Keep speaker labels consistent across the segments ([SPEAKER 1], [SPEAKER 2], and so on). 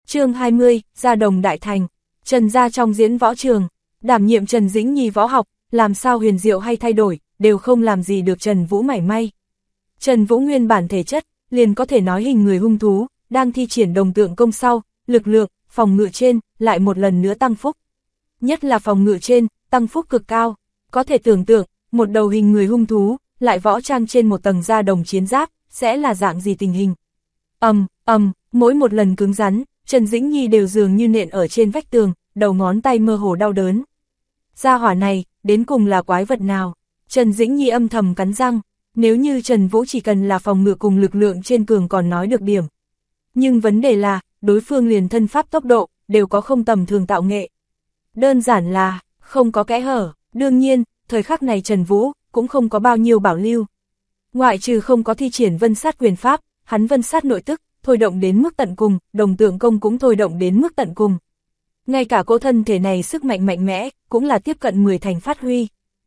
[SPEAKER 1] Chương 20, Gia Đồng Đại Thành. Trần gia trong diễn võ trường, đảm nhiệm Trần Dĩnh Nhi võ học, làm sao huyền diệu hay thay đổi, đều không làm gì được Trần Vũ mảy may. Trần Vũ nguyên bản thể chất, liền có thể nói hình người hung thú, đang thi triển đồng tượng công sau, lực lượng, phòng ngự trên, lại một lần nữa tăng phúc. Nhất là phòng ngự trên, tăng phúc cực cao, có thể tưởng tượng, một đầu hình người hung thú, lại võ trang trên một tầng da đồng chiến giáp, sẽ là dạng gì tình hình. Mỗi một lần cứng rắn, Trần Dĩnh Nhi đều dường như nện ở trên vách tường, đầu ngón tay mơ hồ đau đớn. Gia hỏa này, đến cùng là quái vật nào? Trần Dĩnh Nhi âm thầm cắn răng, nếu như Trần Vũ chỉ cần là phòng ngự cùng lực lượng trên cường còn nói được điểm. Nhưng vấn đề là, đối phương liền thân pháp tốc độ, đều có không tầm thường tạo nghệ. Đơn giản là, không có kẽ hở, đương nhiên, thời khắc này Trần Vũ, cũng không có bao nhiêu bảo lưu. Ngoại trừ không có thi triển vân sát quyền pháp, hắn vân sát nội tức, thôi động đến mức tận cùng, đồng tượng công cũng thôi động đến mức tận cùng. Ngay cả cỗ thân thể này sức mạnh mạnh mẽ, cũng là tiếp cận 10 thành phát huy.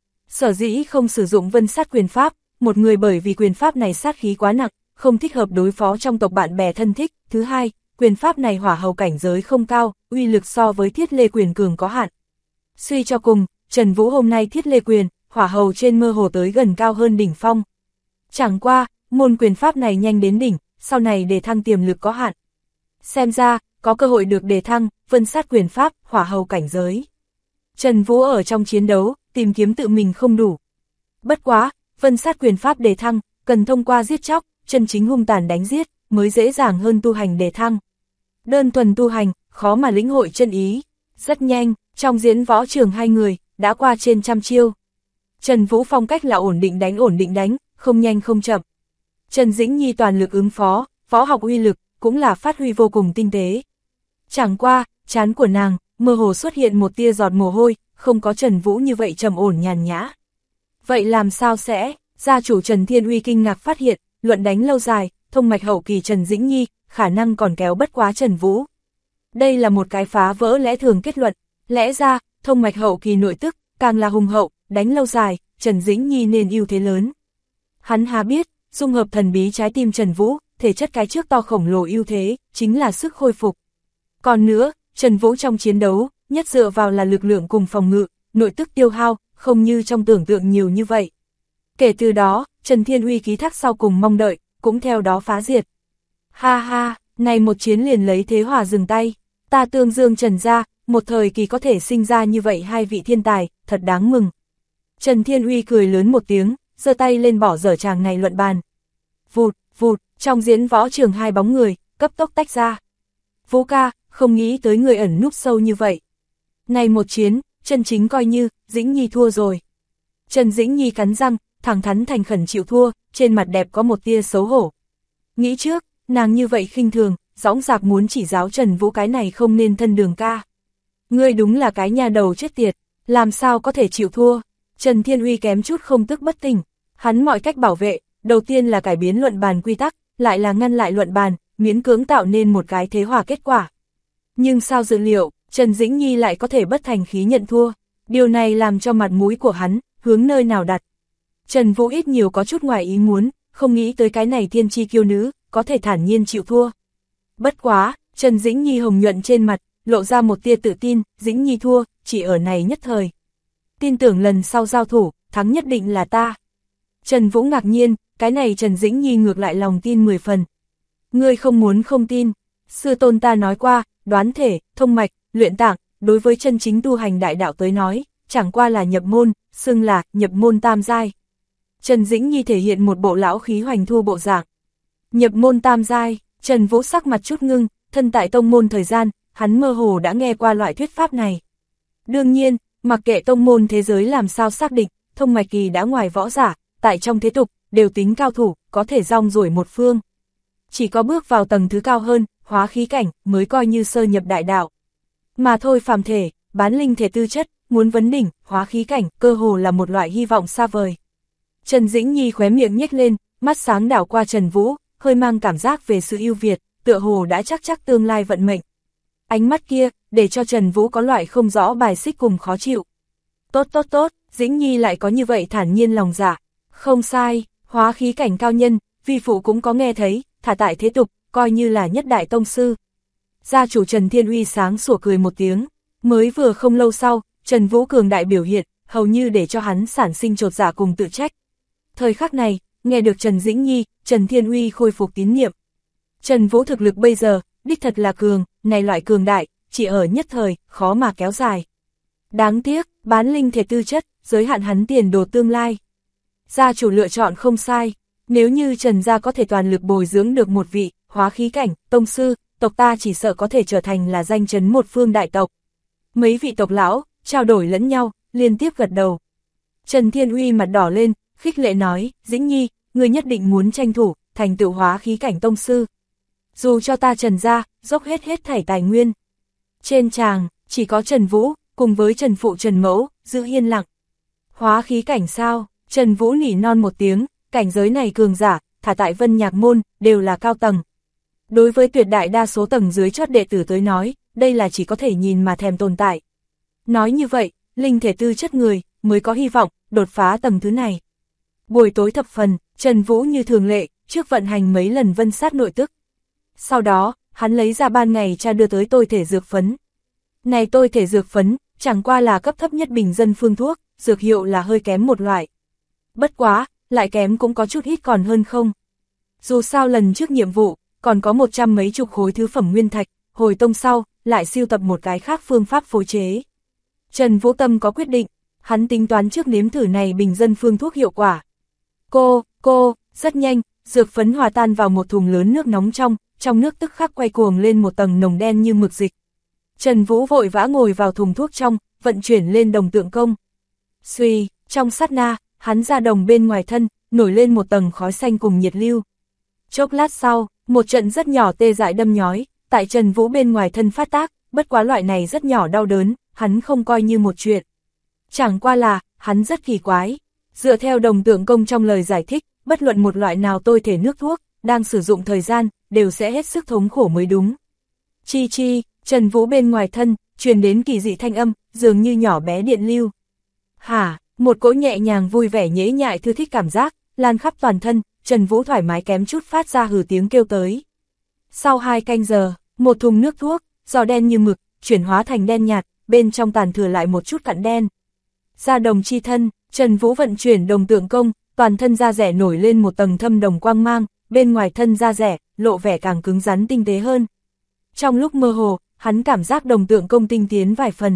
[SPEAKER 1] Sở dĩ không sử dụng vân sát quyền pháp, một người bởi vì quyền pháp này sát khí quá nặng, không thích hợp đối phó trong tộc bạn bè thân thích. Thứ hai, quyền pháp này hỏa hầu cảnh giới không cao, uy lực so với thiết lê quyền cường có hạn. Suy cho cùng, Trần Vũ hôm nay thiết lê quyền, hỏa hầu trên mơ hồ tới gần cao hơn đỉnh phong. Chẳng qua, môn quyền pháp này nhanh đến đỉnh, sau này đề thăng tiềm lực có hạn. Xem ra, có cơ hội được đề thăng, vân sát quyền pháp, hỏa hầu cảnh giới. Trần Vũ ở trong chiến đấu, tìm kiếm tự mình không đủ. Bất quá, vân sát quyền pháp đề thăng, cần thông qua giết chóc, chân chính hung tàn đánh giết, mới dễ dàng hơn tu hành đề thăng. Đơn thuần tu hành, khó mà lĩnh hội chân ý. Rất nhanh, trong diễn võ trường hai người, đã qua trên 100 chiêu. Trần Vũ phong cách là ổn định đánh, không nhanh không chậm. Trần Dĩnh Nhi toàn lực ứng phó, võ học uy lực, cũng là phát huy vô cùng tinh tế. Chẳng qua, trán của nàng, mơ hồ xuất hiện một tia giọt mồ hôi, không có Trần Vũ như vậy trầm ổn nhàn nhã. Vậy làm sao sẽ? Gia chủ Trần Thiên Uy kinh ngạc phát hiện, luận đánh lâu dài, thông mạch hậu kỳ Trần Dĩnh Nhi, khả năng còn kéo bất quá Trần Vũ. Đây là một cái phá vỡ lẽ thường kết luận, lẽ ra, thông mạch hậu kỳ nội tức, càng là hùng hậu, đánh lâu dài, Trần Dĩnh Nhi nên ưu thế lớn. Hắn há biết, dung hợp thần bí trái tim Trần Vũ, thể chất cái trước to khổng lồ ưu thế, chính là sức khôi phục. Còn nữa, Trần Vũ trong chiến đấu, nhất dựa vào là lực lượng cùng phòng ngự, nội tức tiêu hao, không như trong tưởng tượng nhiều như vậy. Kể từ đó, Trần Thiên Uy ký thác sau cùng mong đợi, cũng theo đó phá diệt. Ha ha, này một chiến liền lấy thế hòa dừng tay, ta tương dương Trần gia, một thời kỳ có thể sinh ra như vậy hai vị thiên tài, thật đáng mừng. Trần Thiên Uy cười lớn một tiếng, giơ tay lên bỏ dở tràng này luận bàn. Vụt, vụt, trong diễn võ trường hai bóng người, cấp tốc tách ra. Vũ ca, không nghĩ tới người ẩn núp sâu như vậy. Này một chiến, chân chính coi như, Dĩnh Nhi thua rồi. Trần Dĩnh Nhi cắn răng, thẳng thắn thành khẩn chịu thua, trên mặt đẹp có một tia xấu hổ. Nghĩ trước, nàng như vậy khinh thường, dõng dạc muốn chỉ giáo Trần Vũ cái này không nên thân đường ca. Ngươi đúng là cái nhà đầu chết tiệt, làm sao có thể chịu thua. Trần Thiên Uy kém chút không tức bất tỉnh, hắn mọi cách bảo vệ, đầu tiên là cải biến luận bàn quy tắc, lại là ngăn lại luận bàn, miễn cưỡng tạo nên một cái thế hòa kết quả. Nhưng sao dự liệu, Trần Dĩnh Nhi lại có thể bất thành khí nhận thua, điều này làm cho mặt mũi của hắn, hướng nơi nào đặt. Trần Vũ ít nhiều có chút ngoài ý muốn, không nghĩ tới cái này thiên chi kiêu nữ, có thể thản nhiên chịu thua. Bất quá, Trần Dĩnh Nhi hồng nhuận trên mặt, lộ ra một tia tự tin, Dĩnh Nhi thua, chỉ ở này nhất thời. Tin tưởng lần sau giao thủ, thắng nhất định là ta. Trần Vũ ngạc nhiên, cái này Trần Dĩnh Nhi ngược lại lòng tin 10 phần. Ngươi không muốn không tin, sư tôn ta nói qua, đoán thể, thông mạch, luyện tạng, đối với chân chính tu hành đại đạo tới nói, chẳng qua là nhập môn, xưng là nhập môn tam giai. Trần Dĩnh Nhi thể hiện một bộ lão khí hoành thu bộ dạng. Nhập môn tam giai, Trần Vũ sắc mặt chút ngưng, thân tại tông môn thời gian, hắn mơ hồ đã nghe qua loại thuyết pháp này. Đương nhiên, mặc kệ tông môn thế giới làm sao xác định, thông mạch kỳ đã ngoài võ giả, tại trong thế tục, đều tính cao thủ, có thể rong ruổi một phương. Chỉ có bước vào tầng thứ cao hơn, hóa khí cảnh, mới coi như sơ nhập đại đạo. Mà thôi phàm thể, bán linh thể tư chất, muốn vấn đỉnh, hóa khí cảnh, cơ hồ là một loại hy vọng xa vời. Trần Dĩnh Nhi khóe miệng nhếch lên, mắt sáng đảo qua Trần Vũ, hơi mang cảm giác về sự ưu việt, tựa hồ đã chắc tương lai vận mệnh. Ánh mắt kia, để cho Trần Vũ có loại không rõ bài xích cùng khó chịu. Tốt, Dĩnh Nhi lại có như vậy thản nhiên lòng dạ. Không sai, hóa khí cảnh cao nhân, vi phụ cũng có nghe thấy, thả tại thế tục, coi như là nhất đại tông sư. Gia chủ Trần Thiên Uy sáng sủa cười một tiếng, mới vừa không lâu sau, Trần Vũ cường đại biểu hiện, hầu như để cho hắn sản sinh chột dạ cùng tự trách. Thời khắc này, nghe được Trần Dĩnh Nhi, Trần Thiên Uy khôi phục tín nhiệm. Trần Vũ thực lực bây giờ, đích thật là cường, này loại cường đại, chỉ ở nhất thời, khó mà kéo dài. Đáng tiếc, bán linh thể tư chất, giới hạn hắn tiền đồ tương lai. Gia chủ lựa chọn không sai, nếu như Trần gia có thể toàn lực bồi dưỡng được một vị, hóa khí cảnh, tông sư, tộc ta chỉ sợ có thể trở thành là danh chấn một phương đại tộc. Mấy vị tộc lão, trao đổi lẫn nhau, liên tiếp gật đầu. Trần Thiên Uy mặt đỏ lên, khích lệ nói, Dĩnh Nhi, ngươi nhất định muốn tranh thủ, thành tựu hóa khí cảnh tông sư. Dù cho ta Trần gia, dốc hết thảy tài nguyên. Trên tràng, chỉ có Trần Vũ, cùng với Trần Phụ Trần Mẫu, giữ yên lặng. Hóa khí cảnh sao? Trần Vũ nỉ non một tiếng, cảnh giới này cường giả, thả tại Vân Nhạc Môn, đều là cao tầng. Đối với tuyệt đại đa số tầng dưới chót đệ tử tới nói, đây là chỉ có thể nhìn mà thèm tồn tại. Nói như vậy, linh thể tư chất người, mới có hy vọng, đột phá tầng thứ này. Buổi tối thập phần, Trần Vũ như thường lệ, trước vận hành mấy lần vân sát nội tức. Sau đó, hắn lấy ra ban ngày cha đưa tới tôi thể dược phấn. Này tôi thể dược phấn, chẳng qua là cấp thấp nhất bình dân phương thuốc, dược hiệu là hơi kém một loại. Bất quá, lại kém cũng có chút ít còn hơn không. Dù sao lần trước nhiệm vụ, còn có 100 mấy chục khối thứ phẩm nguyên thạch, hồi tông sau, lại siêu tập một cái khác phương pháp phối chế. Trần Vũ Tâm có quyết định, hắn tính toán trước nếm thử này bình dân phương thuốc hiệu quả. Rất nhanh, dược phấn hòa tan vào một thùng lớn nước nóng trong nước tức khắc quay cuồng lên một tầng nồng đen như mực dịch. Trần Vũ vội vã ngồi vào thùng thuốc trong, vận chuyển lên đồng tượng công. Xuy, trong sát na, hắn ra đồng bên ngoài thân, nổi lên một tầng khói xanh cùng nhiệt lưu. Chốc lát sau, một trận rất nhỏ tê dại đâm nhói, tại Trần Vũ bên ngoài thân phát tác, bất quá loại này rất nhỏ đau đớn, hắn không coi như một chuyện. Chẳng qua là, hắn rất kỳ quái. Dựa theo đồng tượng công trong lời giải thích, bất luận một loại nào tôi thể nước thuốc, đang sử dụng thời gian, đều sẽ hết sức thống khổ mới đúng. Chi, Trần Vũ bên ngoài thân, truyền đến kỳ dị thanh âm, dường như nhỏ bé điện lưu. Hả, một cỗ nhẹ nhàng vui vẻ nhễ nhại thư thích cảm giác, lan khắp toàn thân, Trần Vũ thoải mái kém chút phát ra hừ tiếng kêu tới. Sau 2 canh giờ, một thùng nước thuốc, giò đen như mực, chuyển hóa thành đen nhạt, bên trong tàn thừa lại một chút cặn đen. Ra đồng chi thân, Trần Vũ vận chuyển đồng tượng công, toàn thân da rẻ nổi lên một tầng thâm đồng quang mang, bên ngoài thân da rẻ, lộ vẻ càng cứng rắn tinh tế hơn. Trong lúc mơ hồ, hắn cảm giác đồng tượng công tinh tiến vài phần.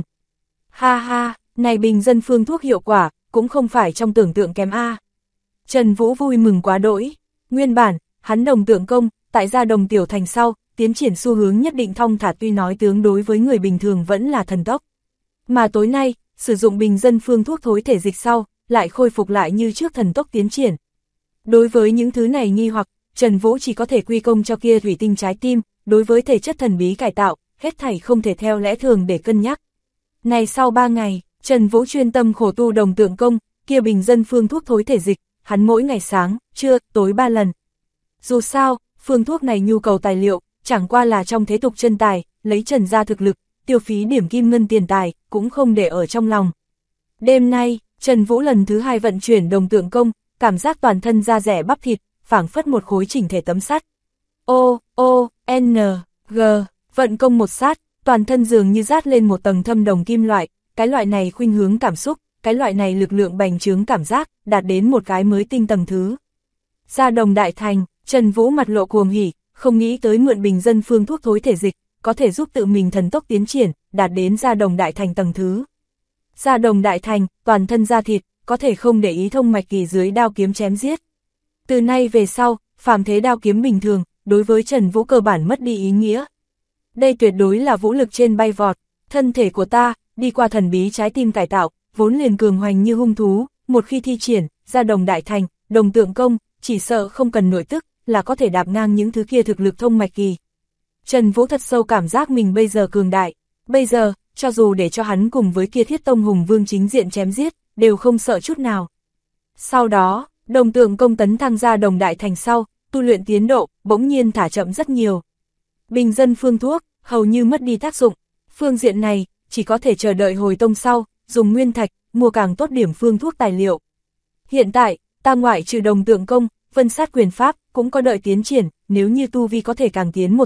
[SPEAKER 1] Ha, này bình dân phương thuốc hiệu quả, cũng không phải trong tưởng tượng kém a. Trần Vũ vui mừng quá đỗi. Nguyên bản, hắn đồng tượng công, tại gia đồng tiểu thành sau, tiến triển xu hướng nhất định thong thả, tuy nói tướng đối với người bình thường vẫn là thần tốc. Mà tối nay, sử dụng bình dân phương thuốc thối thể dịch sau, lại khôi phục lại như trước thần tốc tiến triển. Đối với những thứ này nghi hoặc, Trần Vũ chỉ có thể quy công cho kia thủy tinh trái tim, đối với thể chất thần bí cải tạo, hết thảy không thể theo lẽ thường để cân nhắc. Này sau 3 ngày, Trần Vũ chuyên tâm khổ tu đồng tượng công, kia bình dân phương thuốc thối thể dịch, hắn mỗi ngày sáng, trưa, tối 3 lần. Dù sao, phương thuốc này nhu cầu tài liệu, chẳng qua là trong thế tục chân tài, lấy Trần gia thực lực, tiêu phí điểm kim ngân tiền tài, cũng không để ở trong lòng. Đêm nay, Trần Vũ lần thứ 2 vận chuyển đồng tượng công, cảm giác toàn thân da rẻ bắp thịt, phảng phất một khối chỉnh thể tấm sắt. G, vận công một sát, toàn thân dường như rát lên một tầng thâm đồng kim loại, cái loại này khuynh hướng cảm xúc, cái loại này lực lượng bành trướng cảm giác, đạt đến một cái mới tinh tầng thứ. Ra đồng đại thành, Trần Vũ mặt lộ cuồng hỉ, không nghĩ tới mượn bình dân phương thuốc thối thể dịch, có thể giúp tự mình thần tốc tiến triển, đạt đến ra đồng đại thành tầng thứ. Ra đồng đại thành, toàn thân da thịt, có thể không để ý thông mạch kỳ dưới đao kiếm chém giết. Từ nay về sau, phàm thế đao kiếm bình thường, đối với Trần Vũ cơ bản mất đi ý nghĩa. Đây tuyệt đối là vũ lực trên bay vọt, thân thể của ta, đi qua thần bí trái tim cải tạo, vốn liền cường hoành như hung thú, một khi thi triển, ra đồng đại thành, đồng tượng công, chỉ sợ không cần nội tức, là có thể đạp ngang những thứ kia thực lực thông mạch kỳ. Trần Vũ thật sâu cảm giác mình bây giờ cường đại, bây giờ, cho dù để cho hắn cùng với kia Thiết Tông Hùng Vương chính diện chém giết, đều không sợ chút nào. Sau đó, đồng tượng công tấn thăng ra đồng đại thành sau, tu luyện tiến độ, bỗng nhiên thả chậm rất nhiều. Bình dân phương thuốc, hầu như mất đi tác dụng, phương diện này, chỉ có thể chờ đợi hồi tông sau, dùng nguyên thạch, mua càng tốt điểm phương thuốc tài liệu. Hiện tại, ta ngoại trừ đồng tượng công, vân sát quyền pháp, cũng có đợi tiến triển, nếu như tu vi có thể càng tiến một tầng,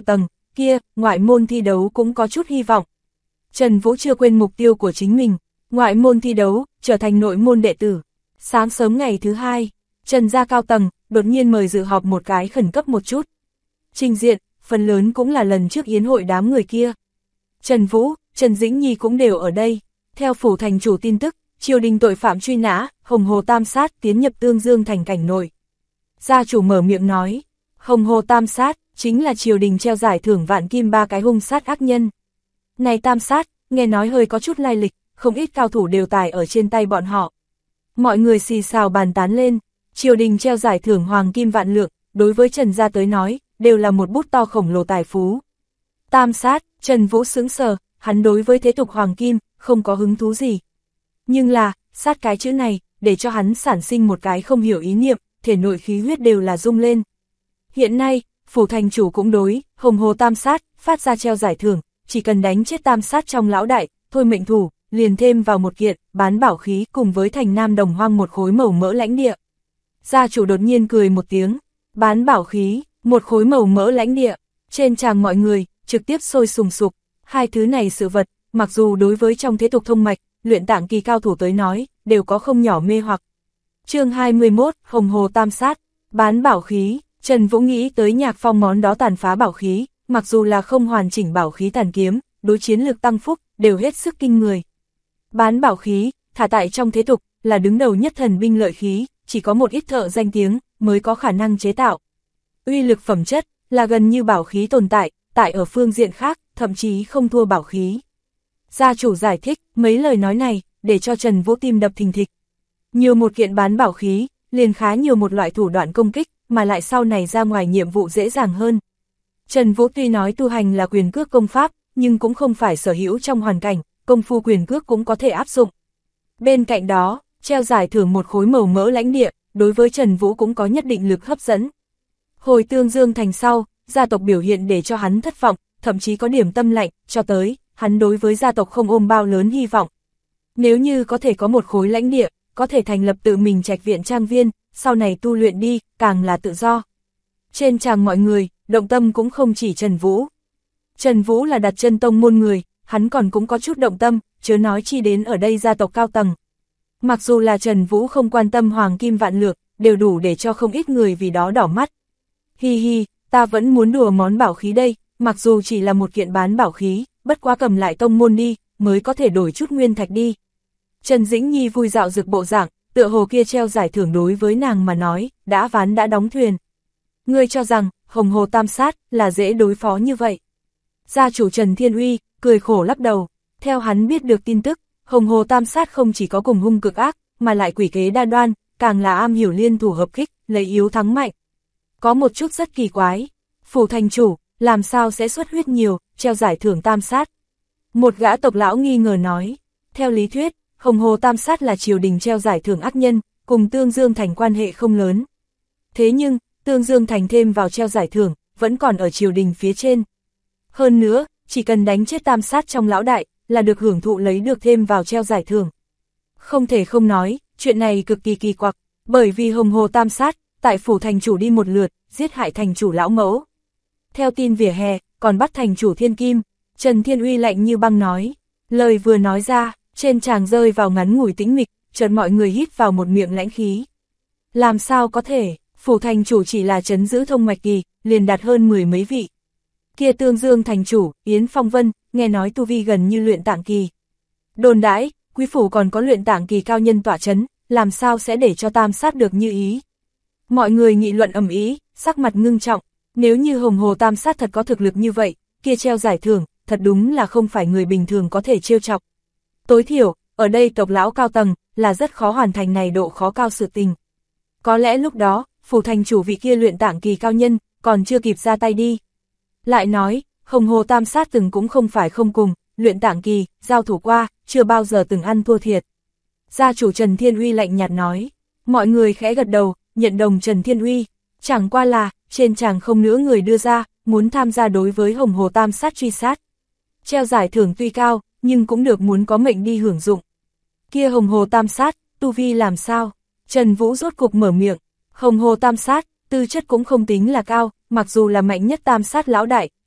[SPEAKER 1] kia, ngoại môn thi đấu cũng có chút hy vọng. Trần Vũ chưa quên mục tiêu của chính mình, ngoại môn thi đấu, trở thành nội môn đệ tử. Sáng sớm ngày thứ hai, Trần gia cao tầng, đột nhiên mời dự họp một cái khẩn cấp một chút. Trình diện, phần lớn cũng là lần trước yến hội đám người kia. Trần Vũ, Trần Dĩnh Nhi cũng đều ở đây. Theo phủ thành chủ tin tức, triều đình tội phạm truy nã, Hồng Hồ Tam Sát tiến nhập Tương Dương thành cảnh nội. Gia chủ mở miệng nói, Hồng Hồ Tam Sát, chính là triều đình treo giải thưởng vạn kim 3 cái hung sát ác nhân. Này Tam Sát, nghe nói hơi có chút lai lịch, không ít cao thủ đều tài ở trên tay bọn họ. Mọi người xì xào bàn tán lên, triều đình treo giải thưởng hoàng kim vạn lượng, đối với Trần gia tới nói, đều là một bút to khổng lồ tài phú. Tam Sát, Trần Vũ sững sờ, hắn đối với thế tục hoàng kim, không có hứng thú gì. Nhưng là, sát cái chữ này, để cho hắn sản sinh một cái không hiểu ý niệm, thể nội khí huyết đều là rung lên. Hiện nay, phủ thành chủ cũng đối, Hồng Hồ Tam Sát, phát ra treo giải thưởng, chỉ cần đánh chết Tam Sát trong lão đại, thôi mệnh thủ, liền thêm vào một kiện, bán bảo khí cùng với thành Nam Đồng Hoang một khối màu mỡ lãnh địa. Gia chủ đột nhiên cười một tiếng, bán bảo khí, một khối màu mỡ lãnh địa, trên tràng mọi người, trực tiếp sôi sùng sục, hai thứ này sự vật, mặc dù đối với trong thế tục thông mạch, luyện tạng kỳ cao thủ tới nói, đều có không nhỏ mê hoặc. Chương 21, Hồng Hồ Tam Sát, bán bảo khí, Trần Vũ nghĩ tới Nhạc Phong món đó tàn phá bảo khí, mặc dù là không hoàn chỉnh bảo khí tàn kiếm, đối chiến lực tăng phúc, đều hết sức kinh người. Bán bảo khí, thả tại trong thế tục, là đứng đầu nhất thần binh lợi khí, chỉ có một ít thợ danh tiếng, mới có khả năng chế tạo. Uy lực phẩm chất, là gần như bảo khí tồn tại, tại ở phương diện khác, thậm chí không thua bảo khí. Gia chủ giải thích, mấy lời nói này, để cho Trần Vũ tim đập thình thịch. Nhiều một kiện bán bảo khí, liền khá nhiều một loại thủ đoạn công kích, mà lại sau này ra ngoài nhiệm vụ dễ dàng hơn. Trần Vũ tuy nói tu hành là quyền cước công pháp, nhưng cũng không phải sở hữu trong hoàn cảnh, công phu quyền cước cũng có thể áp dụng. Bên cạnh đó, treo giải thưởng một khối màu mỡ lãnh địa, đối với Trần Vũ cũng có nhất định lực hấp dẫn. Hồi Tương Dương thành sau, gia tộc biểu hiện để cho hắn thất vọng, thậm chí có điểm tâm lạnh, cho tới, hắn đối với gia tộc không ôm bao lớn hy vọng. Nếu như có thể có một khối lãnh địa, có thể thành lập tự mình trạch viện trang viên, sau này tu luyện đi, càng là tự do. Trên tràng mọi người, động tâm cũng không chỉ Trần Vũ. Trần Vũ là đặt chân tông môn người, hắn còn cũng có chút động tâm, chớ nói chi đến ở đây gia tộc cao tầng. Mặc dù là Trần Vũ không quan tâm hoàng kim vạn lược, đều đủ để cho không ít người vì đó đỏ mắt. Hi hi, ta vẫn muốn đùa món bảo khí đây, mặc dù chỉ là một kiện bán bảo khí, bất quá cầm lại tông môn đi, mới có thể đổi chút nguyên thạch đi. Trần Dĩnh Nhi vui dạo rực bộ dạng, tựa hồ kia treo giải thưởng đối với nàng mà nói, đã ván đã đóng thuyền. Ngươi cho rằng, Hồng Hồ Tam Sát, là dễ đối phó như vậy. Gia chủ Trần Thiên Uy, cười khổ lắc đầu, theo hắn biết được tin tức, Hồng Hồ Tam Sát không chỉ có cùng hung cực ác, mà lại quỷ kế đa đoan, càng là am hiểu liên thủ hợp kích, lấy yếu thắng mạnh. Có một chút rất kỳ quái, phủ thành chủ, làm sao sẽ xuất huyết nhiều, treo giải thưởng Tam Sát. Một gã tộc lão nghi ngờ nói, theo lý thuyết, Hồng Hồ Tam Sát là triều đình treo giải thưởng ác nhân, cùng Tương Dương thành quan hệ không lớn. Thế nhưng, Tương Dương thành thêm vào treo giải thưởng, vẫn còn ở triều đình phía trên. Hơn nữa, chỉ cần đánh chết Tam Sát trong lão đại, là được hưởng thụ lấy được thêm vào treo giải thưởng. Không thể không nói, chuyện này cực kỳ kỳ quặc, bởi vì Hồng Hồ Tam Sát, tại phủ thành chủ đi một lượt, giết hại thành chủ lão mẫu. Theo tin vỉa hè, còn bắt thành chủ Thiên Kim, Trần Thiên Uy lạnh như băng nói. Lời vừa nói ra, trên tràng rơi vào ngắn ngủi tĩnh mịch, chợt mọi người hít vào một miệng lãnh khí. Làm sao có thể, phủ thành chủ chỉ là trấn giữ thông mạch kỳ, liền đạt hơn 10 mấy vị. Kia Tương Dương thành chủ, Yến Phong Vân, nghe nói tu vi gần như luyện tạng kỳ. Đồn đãi, quý phủ còn có luyện tạng kỳ cao nhân tọa trấn, làm sao sẽ để cho Tam Sát được như ý. Mọi người nghị luận ầm ĩ, sắc mặt ngưng trọng, nếu như Hồng Hồ Tam Sát thật có thực lực như vậy, kia treo giải thưởng, thật đúng là không phải người bình thường có thể trêu chọc. Tối thiểu, ở đây tộc lão cao tầng, là rất khó hoàn thành này độ khó cao sự tình. Có lẽ lúc đó, phủ thành chủ vị kia luyện tạng kỳ cao nhân, còn chưa kịp ra tay đi. Lại nói, Hồng Hồ Tam Sát từng cũng không phải không cùng, luyện tạng kỳ, giao thủ qua, chưa bao giờ từng ăn thua thiệt. Gia chủ Trần Thiên Uy lạnh nhạt nói, mọi người khẽ gật đầu, nhận đồng Trần Thiên Uy, chẳng qua là, trên tràng không nữa người đưa ra, muốn tham gia đối với Hồng Hồ Tam Sát truy sát. Treo giải thưởng tuy cao, nhưng cũng được muốn có mệnh đi hưởng dụng. Kia Hồng Hồ Tam Sát, tu vi làm sao? Trần Vũ rốt cục mở miệng, Hồng Hồ Tam Sát, tư chất cũng không tính là cao, mặc dù là mạnh nhất Tam Sát lão đại,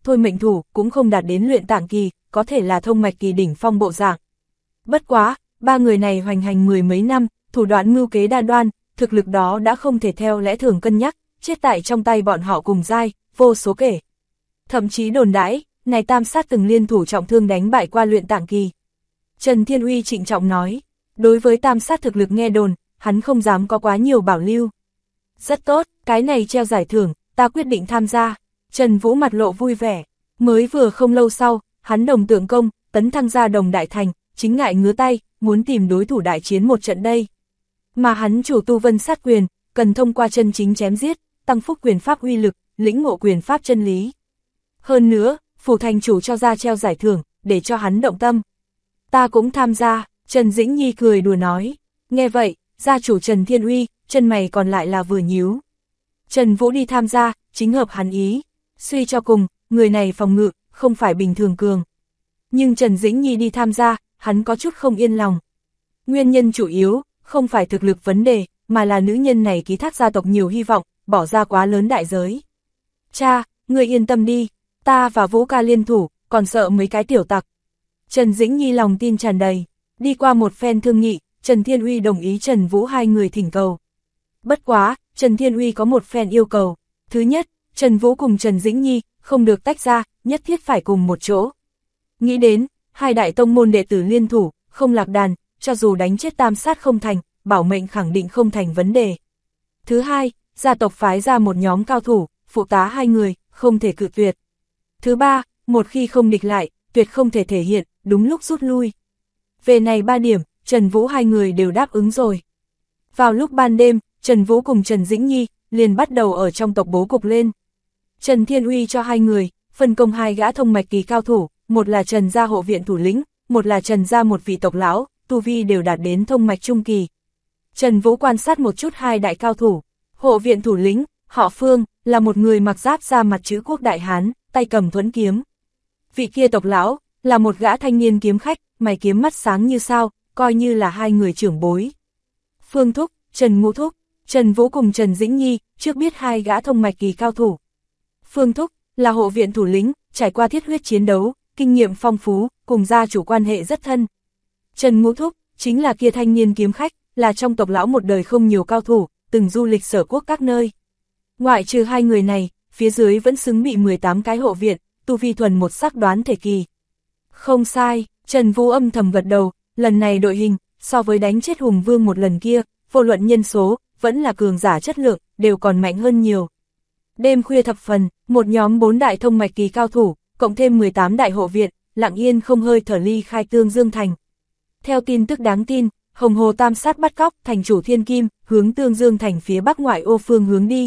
[SPEAKER 1] thôi mệnh thủ cũng không đạt đến luyện tạng kỳ, có thể là thông mạch kỳ đỉnh phong bộ dạng. Bất quá, ba người này hoành hành mười mấy năm, thủ đoạn mưu kế đa đoan, thực lực đó đã không thể theo lẽ thường cân nhắc, chết tại trong tay bọn họ cùng giai, vô số kể. Thậm chí đồn đãi, này tam sát từng liên thủ trọng thương đánh bại qua luyện tạng kỳ. Trần Thiên Uy trịnh trọng nói, đối với tam sát thực lực nghe đồn, hắn không dám có quá nhiều bảo lưu. Rất tốt, cái này treo giải thưởng, ta quyết định tham gia. Trần Vũ mặt lộ vui vẻ, mới vừa không lâu sau, hắn đồng tượng công, tấn thăng ra đồng đại thành, chính ngại ngứa tay, muốn tìm đối thủ đại chiến một trận đây. Mà hắn chủ tu vân sát quyền, cần thông qua chân chính chém giết, tăng phúc quyền pháp uy lực, lĩnh ngộ quyền pháp chân lý. Hơn nữa, phủ thành chủ cho ra treo giải thưởng, để cho hắn động tâm. Ta cũng tham gia, Trần Dĩnh Nhi cười đùa nói. Nghe vậy, gia chủ Trần Thiên Uy, chân mày còn lại là vừa nhíu. Trần Vũ đi tham gia, chính hợp hắn ý. Suy cho cùng, người này phòng ngự, không phải bình thường cường. Nhưng Trần Dĩnh Nhi đi tham gia, hắn có chút không yên lòng. Nguyên nhân chủ yếu, không phải thực lực vấn đề, mà là nữ nhân này ký thác gia tộc nhiều hy vọng, bỏ ra quá lớn đại giới. Cha, người yên tâm đi, ta và Vũ ca liên thủ, còn sợ mấy cái tiểu tặc. Trần Dĩnh Nhi lòng tin tràn đầy, đi qua một phen thương nghị, Trần Thiên Uy đồng ý Trần Vũ hai người thỉnh cầu. Bất quá, Trần Thiên Uy có một phen yêu cầu. Thứ nhất, Trần Vũ cùng Trần Dĩnh Nhi không được tách ra, nhất thiết phải cùng một chỗ. Nghĩ đến, hai đại tông môn đệ tử liên thủ, không lạc đàn, cho dù đánh chết tam sát không thành, bảo mệnh khẳng định không thành vấn đề. Thứ hai, gia tộc phái ra một nhóm cao thủ, phụ tá hai người, không thể cự tuyệt. Thứ ba, một khi không địch lại, tuyệt không thể thể hiện, đúng lúc rút lui. Về này ba điểm, Trần Vũ hai người đều đáp ứng rồi. Vào lúc ban đêm, Trần Vũ cùng Trần Dĩnh Nhi liền bắt đầu ở trong tộc bố cục lên. Trần Thiên Uy cho hai người, phân công hai gã thông mạch kỳ cao thủ, một là Trần gia hộ viện thủ lĩnh, một là Trần gia một vị tộc lão, tu vi đều đạt đến thông mạch trung kỳ. Trần Vũ quan sát một chút hai đại cao thủ, hộ viện thủ lĩnh, họ Phương, là một người mặc giáp da mặt chữ quốc đại hán, tay cầm thuẫn kiếm. Vị kia tộc lão, là một gã thanh niên kiếm khách, mày kiếm mắt sáng như sao, coi như là hai người trưởng bối. Phương Thúc, Trần Ngũ Thúc, Trần Vũ cùng Trần Dĩnh Nhi, trước biết hai gã thông mạch kỳ cao thủ. Phương Thúc, là hộ viện thủ lĩnh, trải qua thiết huyết chiến đấu, kinh nghiệm phong phú, cùng gia chủ quan hệ rất thân. Trần Ngũ Thúc, chính là kia thanh niên kiếm khách, là trong tộc lão một đời không nhiều cao thủ, từng du lịch sở quốc các nơi. Ngoại trừ hai người này, phía dưới vẫn xứng bị 18 cái hộ viện, tu vi thuần một sắc đoán thể kỳ. Không sai, Trần Vũ âm thầm gật đầu, lần này đội hình, so với đánh chết Hùng Vương một lần kia, vô luận nhân số, vẫn là cường giả chất lượng, đều còn mạnh hơn nhiều. Đêm khuya thập phần, một nhóm 4 đại thông mạch kỳ cao thủ, cộng thêm 18 đại hộ viện, lặng yên không hơi thở ly khai Tương Dương Thành. Theo tin tức đáng tin, Hồng Hồ Tam sát bắt cóc thành chủ Thiên Kim, hướng Tương Dương Thành phía bắc ngoại ô phương hướng đi.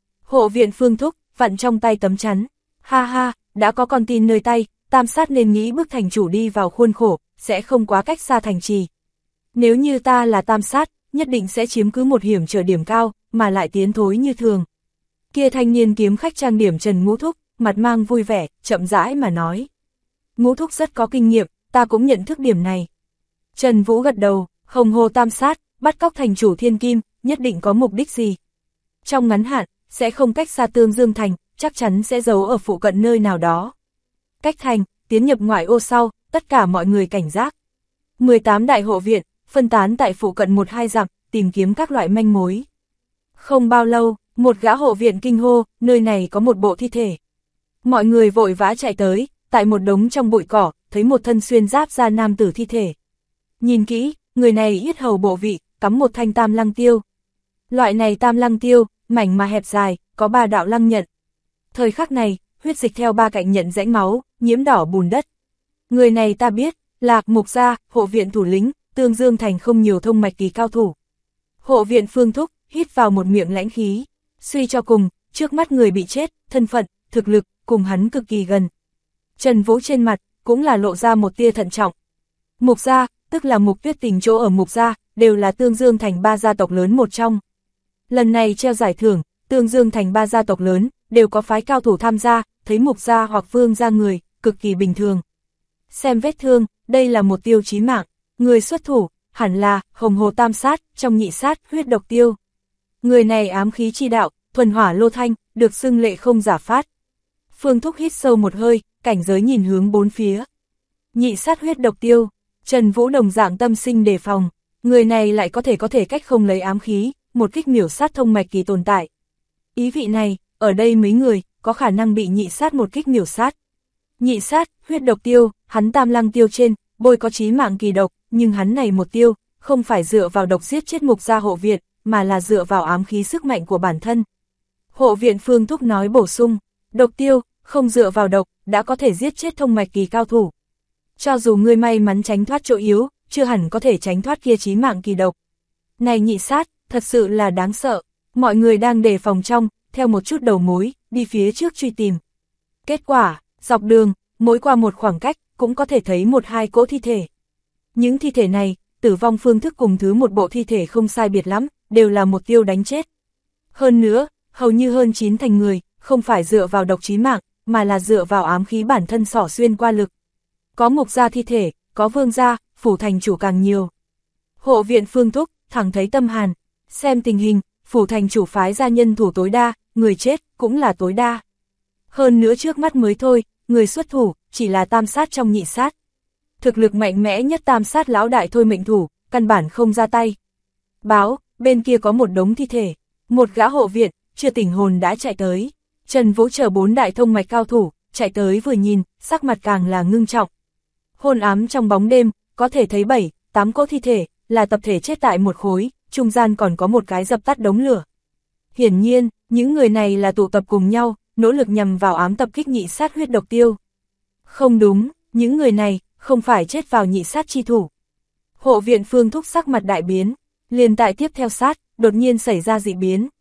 [SPEAKER 1] Hộ viện Phương Thúc, vặn trong tay tấm chắn. Ha ha, đã có con tin nơi tay, Tam sát nên nghĩ bước thành chủ đi vào khuôn khổ, sẽ không quá cách xa thành trì. Nếu như ta là Tam sát, nhất định sẽ chiếm cứ một hiểm trở điểm cao, mà lại tiến thối như thường. Kia thanh niên kiếm khách trang điểm Trần Ngũ Thúc, mặt mang vui vẻ, chậm rãi mà nói. Ngũ Thúc rất có kinh nghiệm, ta cũng nhận thức điểm này. Trần Vũ gật đầu, Hồng Hồ Tam sát, bắt cóc thành chủ Thiên Kim, nhất định có mục đích gì. Trong ngắn hạn, sẽ không cách xa Tương Dương Thành, chắc chắn sẽ giấu ở phụ cận nơi nào đó. Cách thành, tiến nhập ngoại ô sau, tất cả mọi người cảnh giác. 18 đại hộ viện, phân tán tại phụ cận 1-2 dặm, tìm kiếm các loại manh mối. Không bao lâu, một gã hộ viện kinh hô, nơi này có một bộ thi thể. Mọi người vội vã chạy tới, tại một đống trong bụi cỏ, thấy một thân xuyên giáp da nam tử thi thể. Nhìn kỹ, người này yết hầu bộ vị, cắm một thanh tam lăng tiêu. Loại này tam lăng tiêu, mảnh mà hẹp dài, có 3 đạo lăng nhận. Thời khắc này, huyết dịch theo 3 cạnh nhận rãnh máu, nhiễm đỏ bùn đất. Người này ta biết, là Mục gia, hộ viện thủ lĩnh, Tương Dương Thành không nhiều thông mạch kỳ cao thủ. Hộ viện Phương Thúc, hít vào một miệng lãnh khí. Suy cho cùng, trước mắt người bị chết, thân phận, thực lực, cùng hắn cực kỳ gần. Trần Vũ trên mặt, cũng là lộ ra một tia thận trọng. Mục gia, tức là Mục Tuyết Tình chỗ ở Mục gia, đều là Tương Dương Thành 3 gia tộc lớn một trong. Lần này treo giải thưởng, Tương Dương Thành 3 gia tộc lớn, đều có phái cao thủ tham gia, thấy Mục gia hoặc Vương gia người, cực kỳ bình thường. Xem vết thương, đây là một tiêu chí mạng, người xuất thủ, hẳn là Hồng Hồ Tam sát, trong nhị sát, huyết độc tiêu. Người này ám khí chi đạo, thuần hỏa lô thanh, được xưng lệ không giả phát. Phương Thúc hít sâu một hơi, cảnh giới nhìn hướng bốn phía. Nhị sát huyết độc tiêu, Trần Vũ đồng dạng tâm sinh đề phòng, người này lại có thể cách không lấy ám khí, một kích miểu sát thông mạch kỳ tồn tại. Ý vị này, ở đây mấy người, có khả năng bị nhị sát một kích miểu sát. Nhị sát, huyết độc tiêu, hắn tam lăng tiêu trên, bôi có chí mạng kỳ độc, nhưng hắn này một tiêu, không phải dựa vào độc giết chết mục gia hộ viện, mà là dựa vào ám khí sức mạnh của bản thân. Hộ viện Phương Thúc nói bổ sung, độc tiêu, không dựa vào độc, đã có thể giết chết thông mạch kỳ cao thủ. Cho dù ngươi may mắn tránh thoát chỗ yếu, chưa hẳn có thể tránh thoát kia chí mạng kỳ độc. Này nhị sát, thật sự là đáng sợ, mọi người đang đề phòng trong, theo một chút đầu mối, đi phía trước truy tìm. Kết quả, dọc đường, mỗi qua một khoảng cách, cũng có thể thấy một hai cỗ thi thể. Những thi thể này, tử vong phương thức cùng thứ một bộ thi thể không sai biệt lắm, đều là một tiêu đánh chết. Hơn nữa, hầu như hơn 9 thành người, không phải dựa vào độc chí mạng, mà là dựa vào ám khí bản thân xỏ xuyên qua lực. Có mục gia thi thể, có vương gia, phủ thành chủ càng nhiều. Hộ viện Phương Thúc, thẳng thấy tâm hàn, xem tình hình, phủ thành chủ phái ra nhân thủ tối đa, người chết, cũng là tối đa. Hơn nữa trước mắt mới thôi, người xuất thủ, chỉ là tam sát trong nhị sát. Thực lực mạnh mẽ nhất tam sát lão đại thôi mệnh thủ, căn bản không ra tay. Báo, bên kia có một đống thi thể, một gã hộ viện, chưa tỉnh hồn đã chạy tới. Trần Vũ chờ 4 đại thông mạch cao thủ, chạy tới vừa nhìn, sắc mặt càng là ngưng trọng. Hôn ám trong bóng đêm, có thể thấy 7, 8 cỗ thi thể, là tập thể chết tại một khối, trung gian còn có một cái dập tắt đống lửa. Hiển nhiên, những người này là tụ tập cùng nhau, nỗ lực nhằm vào ám tập kích nhị sát huyết độc tiêu. Không đúng, những người này, không phải chết vào nhị sát chi thủ. Hộ viện Phương Thúc sắc mặt đại biến, liền tại tiếp theo sát, đột nhiên xảy ra dị biến.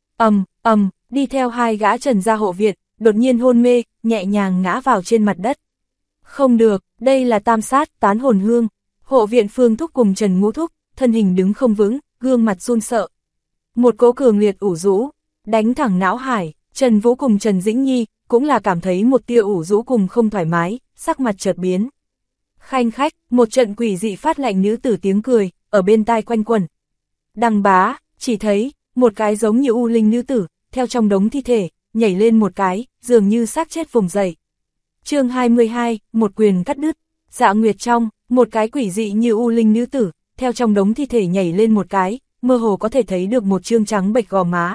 [SPEAKER 1] Đi theo 2 gã Trần gia hộ viện, đột nhiên hôn mê, nhẹ nhàng ngã vào trên mặt đất. Không được, đây là tam sát, tán hồn hương. Hộ viện Phương Thúc cùng Trần Ngũ Thúc, thân hình đứng không vững, gương mặt run sợ. Một cỗ cường liệt ủ rũ, đánh thẳng não hải. Trần Vũ cùng Trần Dĩnh Nhi, cũng là cảm thấy một tia ủ rũ cùng không thoải mái, sắc mặt chợt biến. Khanh khách, một trận quỷ dị phát lạnh nữ tử tiếng cười, ở bên tai quanh quẩn. Đăng bá, chỉ thấy, một cái giống như u linh nữ tử, theo trong đống thi thể, nhảy lên một cái, dường như xác chết vùng dậy. Chương 22, một quyền cắt đứt. Dạ Nguyệt trong, một cái quỷ dị như u linh nữ tử, theo trong đống thi thể nhảy lên một cái, mơ hồ có thể thấy được một trương trắng bệch gò má.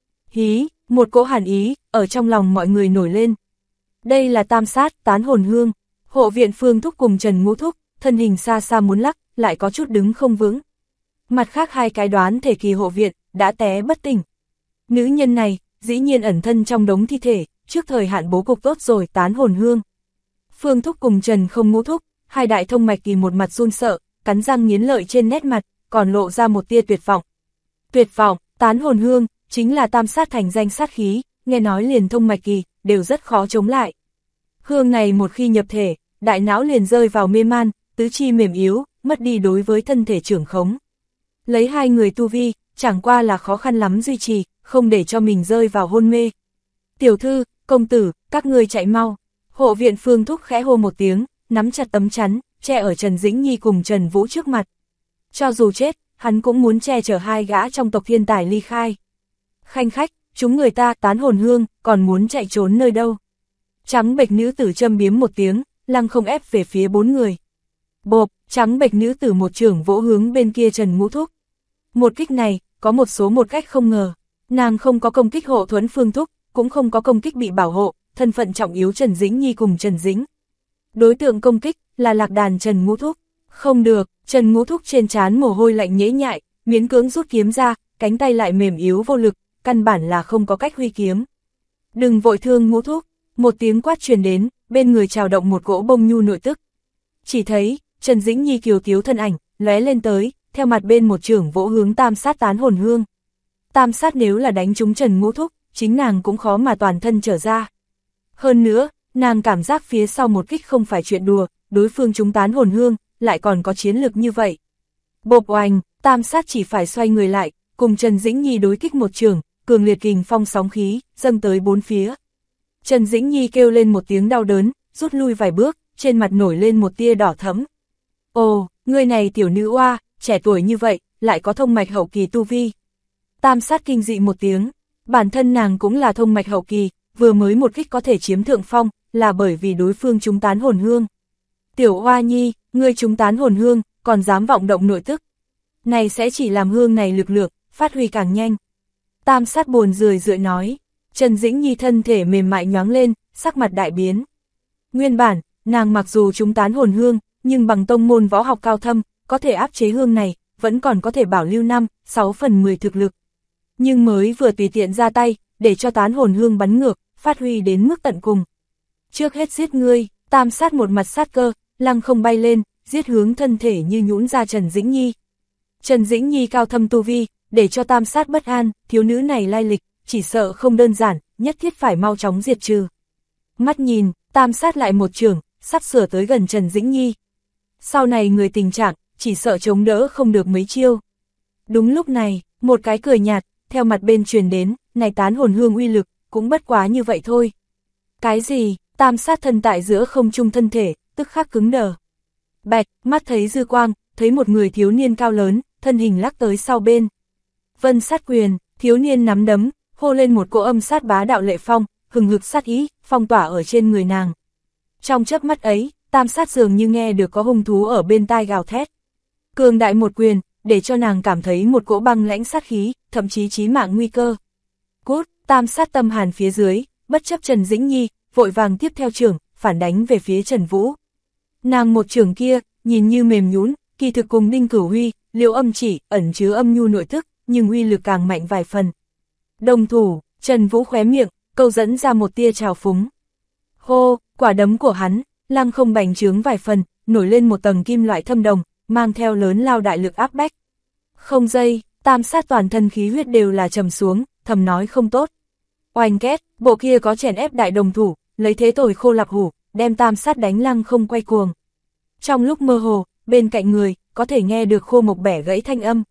[SPEAKER 1] Hí, một cỗ hàn ý, ở trong lòng mọi người nổi lên. Đây là tam sát, tán hồn hương. Hộ viện Phương Thúc cùng Trần Ngũ Thúc, thân hình xa xa muốn lắc, lại có chút đứng không vững. Mặt khác 2 cái đoán thể kỳ hộ viện, đã té bất tỉnh. Nữ nhân này, dĩ nhiên ẩn thân trong đống thi thể, trước thời hạn bố cục tốt rồi, tán hồn hương. Phương Thúc cùng Trần không Ngũ Thúc, 2 đại thông mạch kỳ một mặt run sợ, cắn răng nghiến lợi trên nét mặt, còn lộ ra một tia tuyệt vọng. Tuyệt vọng, tán hồn hương, chính là tam sát thành danh sát khí, nghe nói liền thông mạch kỳ, đều rất khó chống lại. Hương này một khi nhập thể, đại não liền rơi vào mê man, tứ chi mềm yếu, mất đi đối với thân thể trưởng khống. Lấy 2 người tu vi, chẳng qua là khó khăn lắm duy trì, không để cho mình rơi vào hôn mê. Tiểu thư, công tử, các ngươi chạy mau. Hộ viện Phương Thúc khẽ hô một tiếng, nắm chặt tấm chắn, che ở Trần Dĩnh Nhi cùng Trần Vũ trước mặt. Cho dù chết, hắn cũng muốn che chở 2 gã trong tộc thiên tài ly khai. Khanh khách, chúng người ta tán hồn hương, còn muốn chạy trốn nơi đâu. Trắng bệch nữ tử châm biếm một tiếng, lăng không ép về phía 4 người. Bộp, trắng bệch nữ tử một trưởng vỗ hướng bên kia Trần Ngũ Thúc. Một kích này, có một cách không ngờ. Nàng không có công kích hộ thuẫn Phương Thúc, cũng không có công kích bị bảo hộ, thân phận trọng yếu Trần Dĩnh Nhi cùng Trần Dĩnh. Đối tượng công kích, là lạc đàn Trần Ngũ Thúc. Không được, Trần Ngũ Thúc trên trán mồ hôi lạnh nhễ nhại, miễn cưỡng rút kiếm ra, cánh tay lại mềm yếu vô lực, căn bản là không có cách huy kiếm. Đừng vội thương Ngũ Thúc, một tiếng quát truyền đến, bên người trào động một cỗ bông nhu nội tức. Chỉ thấy, Trần Dĩnh Nhi kiều thiếu thân ảnh, lóe lên tới, theo mặt bên một trưởng vỗ hướng tam sát tán hồn hương. Tam sát nếu là đánh trúng Trần Ngũ Thúc, chính nàng cũng khó mà toàn thân trở ra. Hơn nữa, nàng cảm giác phía sau một kích không phải chuyện đùa, đối phương trúng tán hồn hương, lại còn có chiến lực như vậy. Bộp oành, tam sát chỉ phải xoay người lại, cùng Trần Dĩnh Nhi đối kích một trường, cường liệt kình phong sóng khí, dâng tới 4 phía. Trần Dĩnh Nhi kêu lên một tiếng đau đớn, rút lui vài bước, trên mặt nổi lên một tia đỏ thẫm. Ồ, người này tiểu nữ oa, trẻ tuổi như vậy, lại có thông mạch hậu kỳ tu vi. Tam sát kinh dị một tiếng, bản thân nàng cũng là thông mạch hậu kỳ, vừa mới một kích có thể chiếm thượng phong, là bởi vì đối phương trúng tán hồn hương. Tiểu Hoa Nhi, ngươi trúng tán hồn hương, còn dám vọng động nội tức. Này sẽ chỉ làm hương này lực lượng, phát huy càng nhanh. Tam sát buồn rười rượi nói, Trần Dĩnh Nhi thân thể mềm mại nhoáng lên, sắc mặt đại biến. Nguyên bản, nàng mặc dù trúng tán hồn hương, nhưng bằng tông môn võ học cao thâm, có thể áp chế hương này, vẫn còn có thể bảo lưu 5-6/10 thực lực. Nhưng mới vừa tùy tiện ra tay, để cho tán hồn hương bắn ngược, phát huy đến mức tận cùng. Trước hết giết ngươi, tam sát một mặt sát cơ, lăng không bay lên, giết hướng thân thể như nhũn ra Trần Dĩnh Nhi. Trần Dĩnh Nhi cao thâm tu vi, để cho tam sát bất an, thiếu nữ này lai lịch, chỉ sợ không đơn giản, nhất thiết phải mau chóng diệt trừ. Mắt nhìn, tam sát lại một trường, sắp sửa tới gần Trần Dĩnh Nhi. Sau này người tình trạng, chỉ sợ chống đỡ không được mấy chiêu. Đúng lúc này, một cái cười nhạt, theo mặt bên truyền đến, này tán hồn hương uy lực, cũng bất quá như vậy thôi. Cái gì, tam sát thân tại giữa không trung thân thể, tức khắc cứng đờ. Bạch, mắt thấy dư quang, thấy một người thiếu niên cao lớn, thân hình lắc tới sau bên. Vân sát quyền, thiếu niên nắm đấm, hô lên một cỗ âm sát bá đạo lệ phong, hừng hực sát ý, phong tỏa ở trên người nàng. Trong chớp mắt ấy, tam sát dường như nghe được có hung thú ở bên tai gào thét. Cường đại một quyền, để cho nàng cảm thấy một cỗ băng lãnh sát khí, thậm chí chí mạng nguy cơ. Cút, tam sát tâm hàn phía dưới, bất chấp Trần Dĩnh Nhi, vội vàng tiếp theo trưởng, phản đánh về phía Trần Vũ. Nàng một trưởng kia, nhìn như mềm nhũn, kỳ thực cùng Đinh Cửu Huy, Liễu Âm Chỉ, ẩn chứa âm nhu nội tức, nhưng uy lực càng mạnh vài phần. Đồng thủ, Trần Vũ khóe miệng, câu dẫn ra một tia trào phúng. Hô, quả đấm của hắn, lăng không bành trướng vài phần, nổi lên một tầng kim loại thâm đồng, mang theo lớn lao đại lực áp bách. Không giây, tam sát toàn thân khí huyết đều là trầm xuống, thầm nói không tốt. Oanh két, bộ kia có chèn ép đại đồng thủ, lấy thế tồi khô lạp hủ, đem tam sát đánh lăng không quay cuồng. Trong lúc mơ hồ, bên cạnh người, có thể nghe được khô mộc bẻ gãy thanh âm.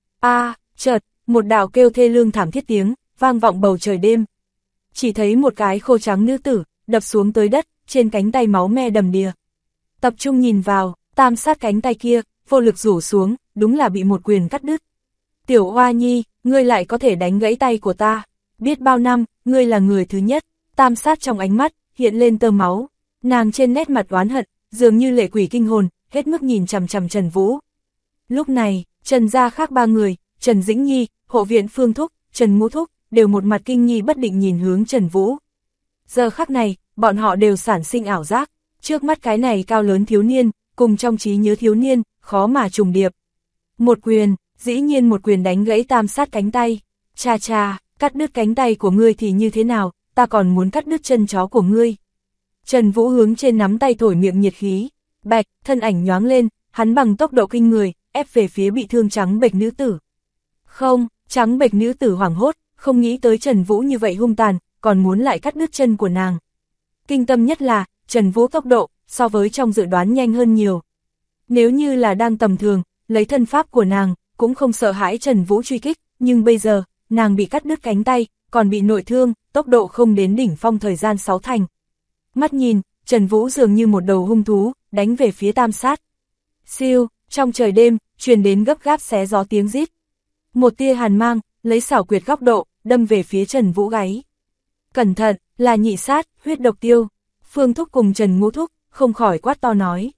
[SPEAKER 1] Chợt, một đạo kêu thê lương thảm thiết tiếng, vang vọng bầu trời đêm. Chỉ thấy một cái khô trắng nữ tử, đập xuống tới đất, trên cánh tay máu me đầm đìa. Tập trung nhìn vào, tam sát cánh tay kia, vô lực rủ xuống, đúng là bị một quyền cắt đứt. Tiểu Hoa Nhi, ngươi lại có thể đánh gãy tay của ta. Biết bao năm, ngươi là người thứ nhất. Tam sát trong ánh mắt, hiện lên tơ máu. Nàng trên nét mặt oán hận, dường như lệ quỷ kinh hồn, hết mức nhìn chằm chằm Trần Vũ. Lúc này, Trần gia khác ba người, Trần Dĩnh Nhi, hộ viện Phương Thúc, Trần Ngũ Thúc, đều một mặt kinh nghi bất định nhìn hướng Trần Vũ. Giờ khắc này, bọn họ đều sản sinh ảo giác, trước mắt cái này cao lớn thiếu niên, cùng trong trí nhớ thiếu niên, khó mà trùng điệp. Một quyền, dĩ nhiên một quyền đánh gãy tam sát cánh tay. Cha cha, cắt đứt cánh tay của ngươi thì như thế nào, ta còn muốn cắt đứt chân chó của ngươi. Trần Vũ hướng trên nắm tay thổi miệng nhiệt khí, bạch, thân ảnh nhoáng lên, hắn bằng tốc độ kinh người, ép về phía bị thương trắng bệch nữ tử. Không, trắng bệch nữ tử hoảng hốt, không nghĩ tới Trần Vũ như vậy hung tàn, còn muốn lại cắt đứt chân của nàng. Kinh tâm nhất là, Trần Vũ tốc độ, so với trong dự đoán nhanh hơn nhiều. Nếu như là đang tầm thường, lấy thân pháp của nàng, cũng không sợ hãi Trần Vũ truy kích, nhưng bây giờ, nàng bị cắt đứt cánh tay, còn bị nội thương, tốc độ không đến đỉnh phong thời gian 6 thành. Mắt nhìn, Trần Vũ dường như một đầu hung thú, đánh về phía tam sát. Siêu, trong trời đêm, truyền đến gấp gáp xé gió tiếng rít. Một tia hàn mang, lấy xảo quyệt góc độ, đâm về phía Trần Vũ gáy. Cẩn thận, là nhị sát, huyết độc tiêu. Phương Thúc cùng Trần Ngũ Thúc, không khỏi quát to nói.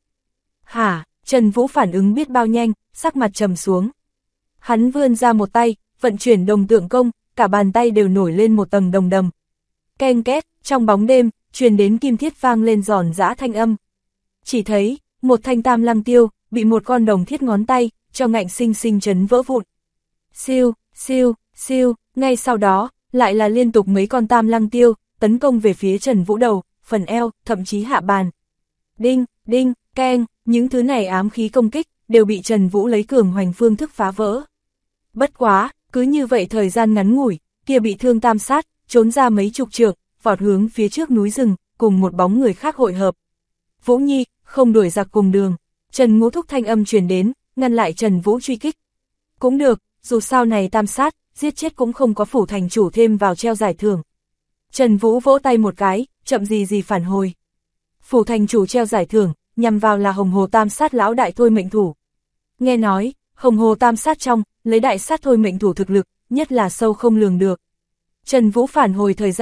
[SPEAKER 1] Hả, Trần Vũ phản ứng biết bao nhanh, sắc mặt trầm xuống. Hắn vươn ra một tay, vận chuyển đồng tượng công, cả bàn tay đều nổi lên một tầng đồng đầm. Keng két, trong bóng đêm, truyền đến kim thiết vang lên giòn giã thanh âm. Chỉ thấy, một thanh tam lăng tiêu, bị một con đồng thiết ngón tay, cho ngạnh sinh sinh chấn vỡ vụn. Siêu, siêu, siêu, ngay sau đó, lại là liên tục mấy con tam lăng tiêu, tấn công về phía Trần Vũ đầu, phần eo, thậm chí hạ bàn. Đinh, đinh, keng, những thứ này ám khí công kích, đều bị Trần Vũ lấy cường hoành phương thức phá vỡ. Bất quá, cứ như vậy thời gian ngắn ngủi, kia bị thương tam sát, trốn ra mấy chục trượng, vọt hướng phía trước núi rừng, cùng một bóng người khác hội hợp. Vũ Nhi, không đuổi giặc cùng đường. Trần Ngũ Thúc thanh âm truyền đến, ngăn lại Trần Vũ truy kích. Cũng được, dù sao này tam sát, giết chết cũng không có phủ thành chủ thêm vào treo giải thưởng. Trần Vũ vỗ tay một cái, chậm gì phản hồi. Phủ thành chủ treo giải thưởng, nhằm vào là Hồng Hồ tam sát lão đại thôi mệnh thủ. Nghe nói, Hồng Hồ tam sát trong, lấy đại sát thôi mệnh thủ thực lực, nhất là sâu không lường được. Trần Vũ phản hồi thời gian,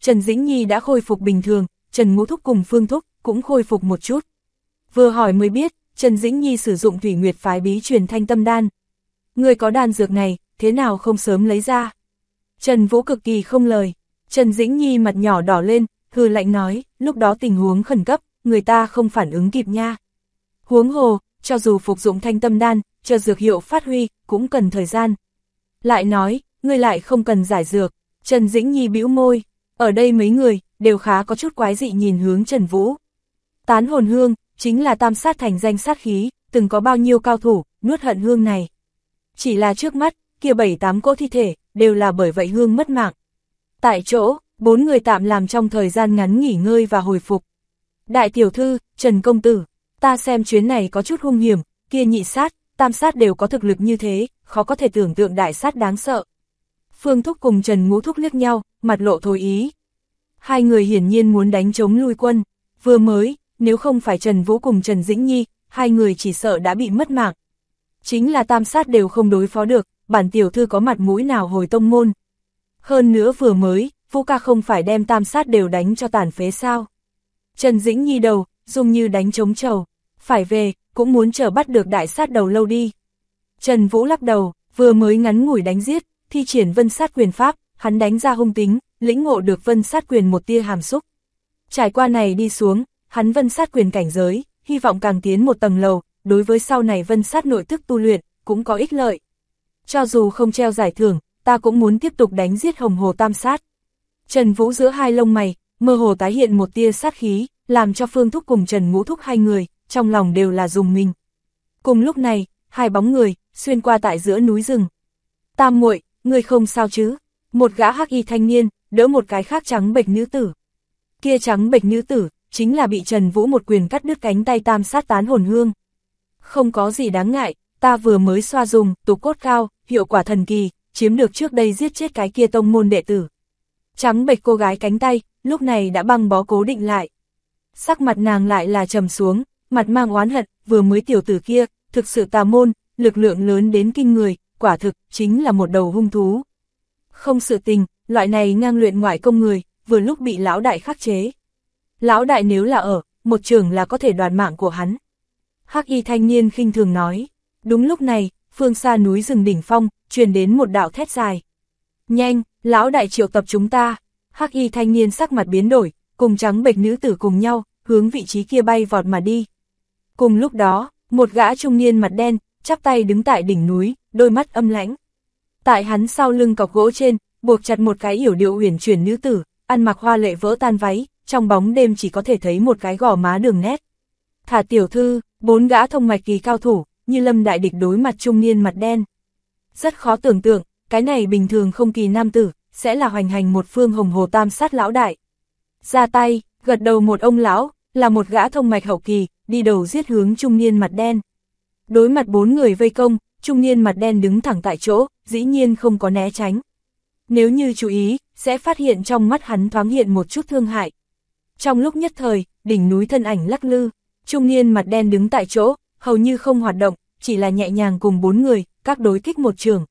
[SPEAKER 1] Trần Dĩnh Nhi đã khôi phục bình thường, Trần Ngũ Thúc cùng Phương Thúc cũng khôi phục một chút. Vừa hỏi mới biết, Trần Dĩnh Nhi sử dụng Thủy Nguyệt phái bí truyền Thanh Tâm đan. Người có đan dược này, thế nào không sớm lấy ra? Trần Vũ cực kỳ không lời. Trần Dĩnh Nhi mặt nhỏ đỏ lên, hừ lạnh nói, lúc đó tình huống khẩn cấp, người ta không phản ứng kịp nha. Huống hồ, cho dù phục dụng Thanh Tâm đan, chờ dược hiệu phát huy, cũng cần thời gian. Lại nói, ngươi lại không cần giải dược. Trần Dĩnh Nhi bĩu môi, ở đây mấy người, đều khá có chút quái dị nhìn hướng Trần Vũ. Tán hồn hương, chính là tam sát thành danh sát khí, từng có bao nhiêu cao thủ, nuốt hận hương này. Chỉ là trước mắt, kia 7-8 cỗ thi thể, đều là bởi vậy hương mất mạng. Tại chỗ, 4 người tạm làm trong thời gian ngắn nghỉ ngơi và hồi phục. Đại tiểu thư, Trần công tử, ta xem chuyến này có chút hung hiểm, kia nhị sát, tam sát đều có thực lực như thế, khó có thể tưởng tượng đại sát đáng sợ. Phương Thúc cùng Trần Ngũ Thúc liếc nhau, mặt lộ thối ý. Hai người hiển nhiên muốn đánh chống lui quân, vừa mới, nếu không phải Trần Vũ cùng Trần Dĩnh Nhi, hai người chỉ sợ đã bị mất mạng. Chính là tam sát đều không đối phó được, bản tiểu thư có mặt mũi nào hồi tông môn. Hơn nữa vừa mới, Vũ ca không phải đem tam sát đều đánh cho tàn phế sao. Trần Dĩnh Nhi đầu, dùng như đánh trống trầu, phải về, cũng muốn chờ bắt được đại sát đầu lâu đi. Trần Vũ lắc đầu, vừa mới ngắn ngủi đánh giết, thi triển vân sát quyền pháp, hắn đánh ra hung tính, lĩnh ngộ được vân sát quyền một tia hàm xúc. Trải qua này đi xuống, hắn vân sát quyền cảnh giới, hy vọng càng tiến một tầng lầu, đối với sau này vân sát nội tức tu luyện, cũng có ích lợi. Cho dù không treo giải thưởng, ta cũng muốn tiếp tục đánh giết hồng hồ tam sát. Trần Vũ giữa hai lông mày, mơ hồ tái hiện một tia sát khí, làm cho Phương Thúc cùng Trần Ngũ Thúc hai người, trong lòng đều là rùng mình. Cùng lúc này, hai bóng người, xuyên qua tại giữa núi rừng. Tam muội, ngươi không sao chứ? Một gã hắc y thanh niên, đỡ một cái khác trắng bệch nữ tử. Kia trắng bệch nữ tử, chính là bị Trần Vũ một quyền cắt đứt cánh tay tam sát tán hồn hương. Không có gì đáng ngại, ta vừa mới xoa dùng, tục cốt cao, hiệu quả thần kỳ, chiếm được trước đây giết chết cái kia tông môn đệ tử. Trắng bệch cô gái cánh tay, lúc này đã băng bó cố định lại. Sắc mặt nàng lại là trầm xuống, mặt mang oán hận, vừa mới tiểu tử kia, thực sự tà môn, lực lượng lớn đến kinh người, quả thực, chính là một đầu hung thú. Không sự tình, loại này ngang luyện ngoại công người, vừa lúc bị lão đại khắc chế. Lão đại nếu là ở, một trường là có thể đoạt mạng của hắn. Hắc y thanh niên khinh thường nói. Đúng lúc này, phương xa núi rừng đỉnh phong, truyền đến một đạo thét dài. Nhanh, lão đại triệu tập chúng ta. Hắc y thanh niên sắc mặt biến đổi, cùng trắng bệch nữ tử cùng nhau, hướng vị trí kia bay vọt mà đi. Cùng lúc đó, một gã trung niên mặt đen, chắp tay đứng tại đỉnh núi, đôi mắt âm lãnh. Tại hắn sau lưng cọc gỗ trên, buộc chặt một cái yểu điệu uyển chuyển nữ tử, ăn mặc hoa lệ vỡ tan váy, trong bóng đêm chỉ có thể thấy một cái gò má đường nét. Thả tiểu thư, 4 gã thông mạch kỳ cao thủ, như lâm đại địch đối mặt trung niên mặt đen. Rất khó tưởng tượng, cái này bình thường không kỳ nam tử, sẽ là hoành hành một phương hồng hồ tam sát lão đại. Ra tay, gật đầu một ông lão, là một gã thông mạch hậu kỳ, đi đầu giết hướng trung niên mặt đen. Đối mặt 4 người vây công, trung niên mặt đen đứng thẳng tại chỗ, dĩ nhiên không có né tránh. Nếu như chú ý, sẽ phát hiện trong mắt hắn thoáng hiện một chút thương hại. Trong lúc nhất thời, đỉnh núi thân ảnh lắc lư, trung niên mặt đen đứng tại chỗ, hầu như không hoạt động, chỉ là nhẹ nhàng cùng 4 người, các đối kích một trường.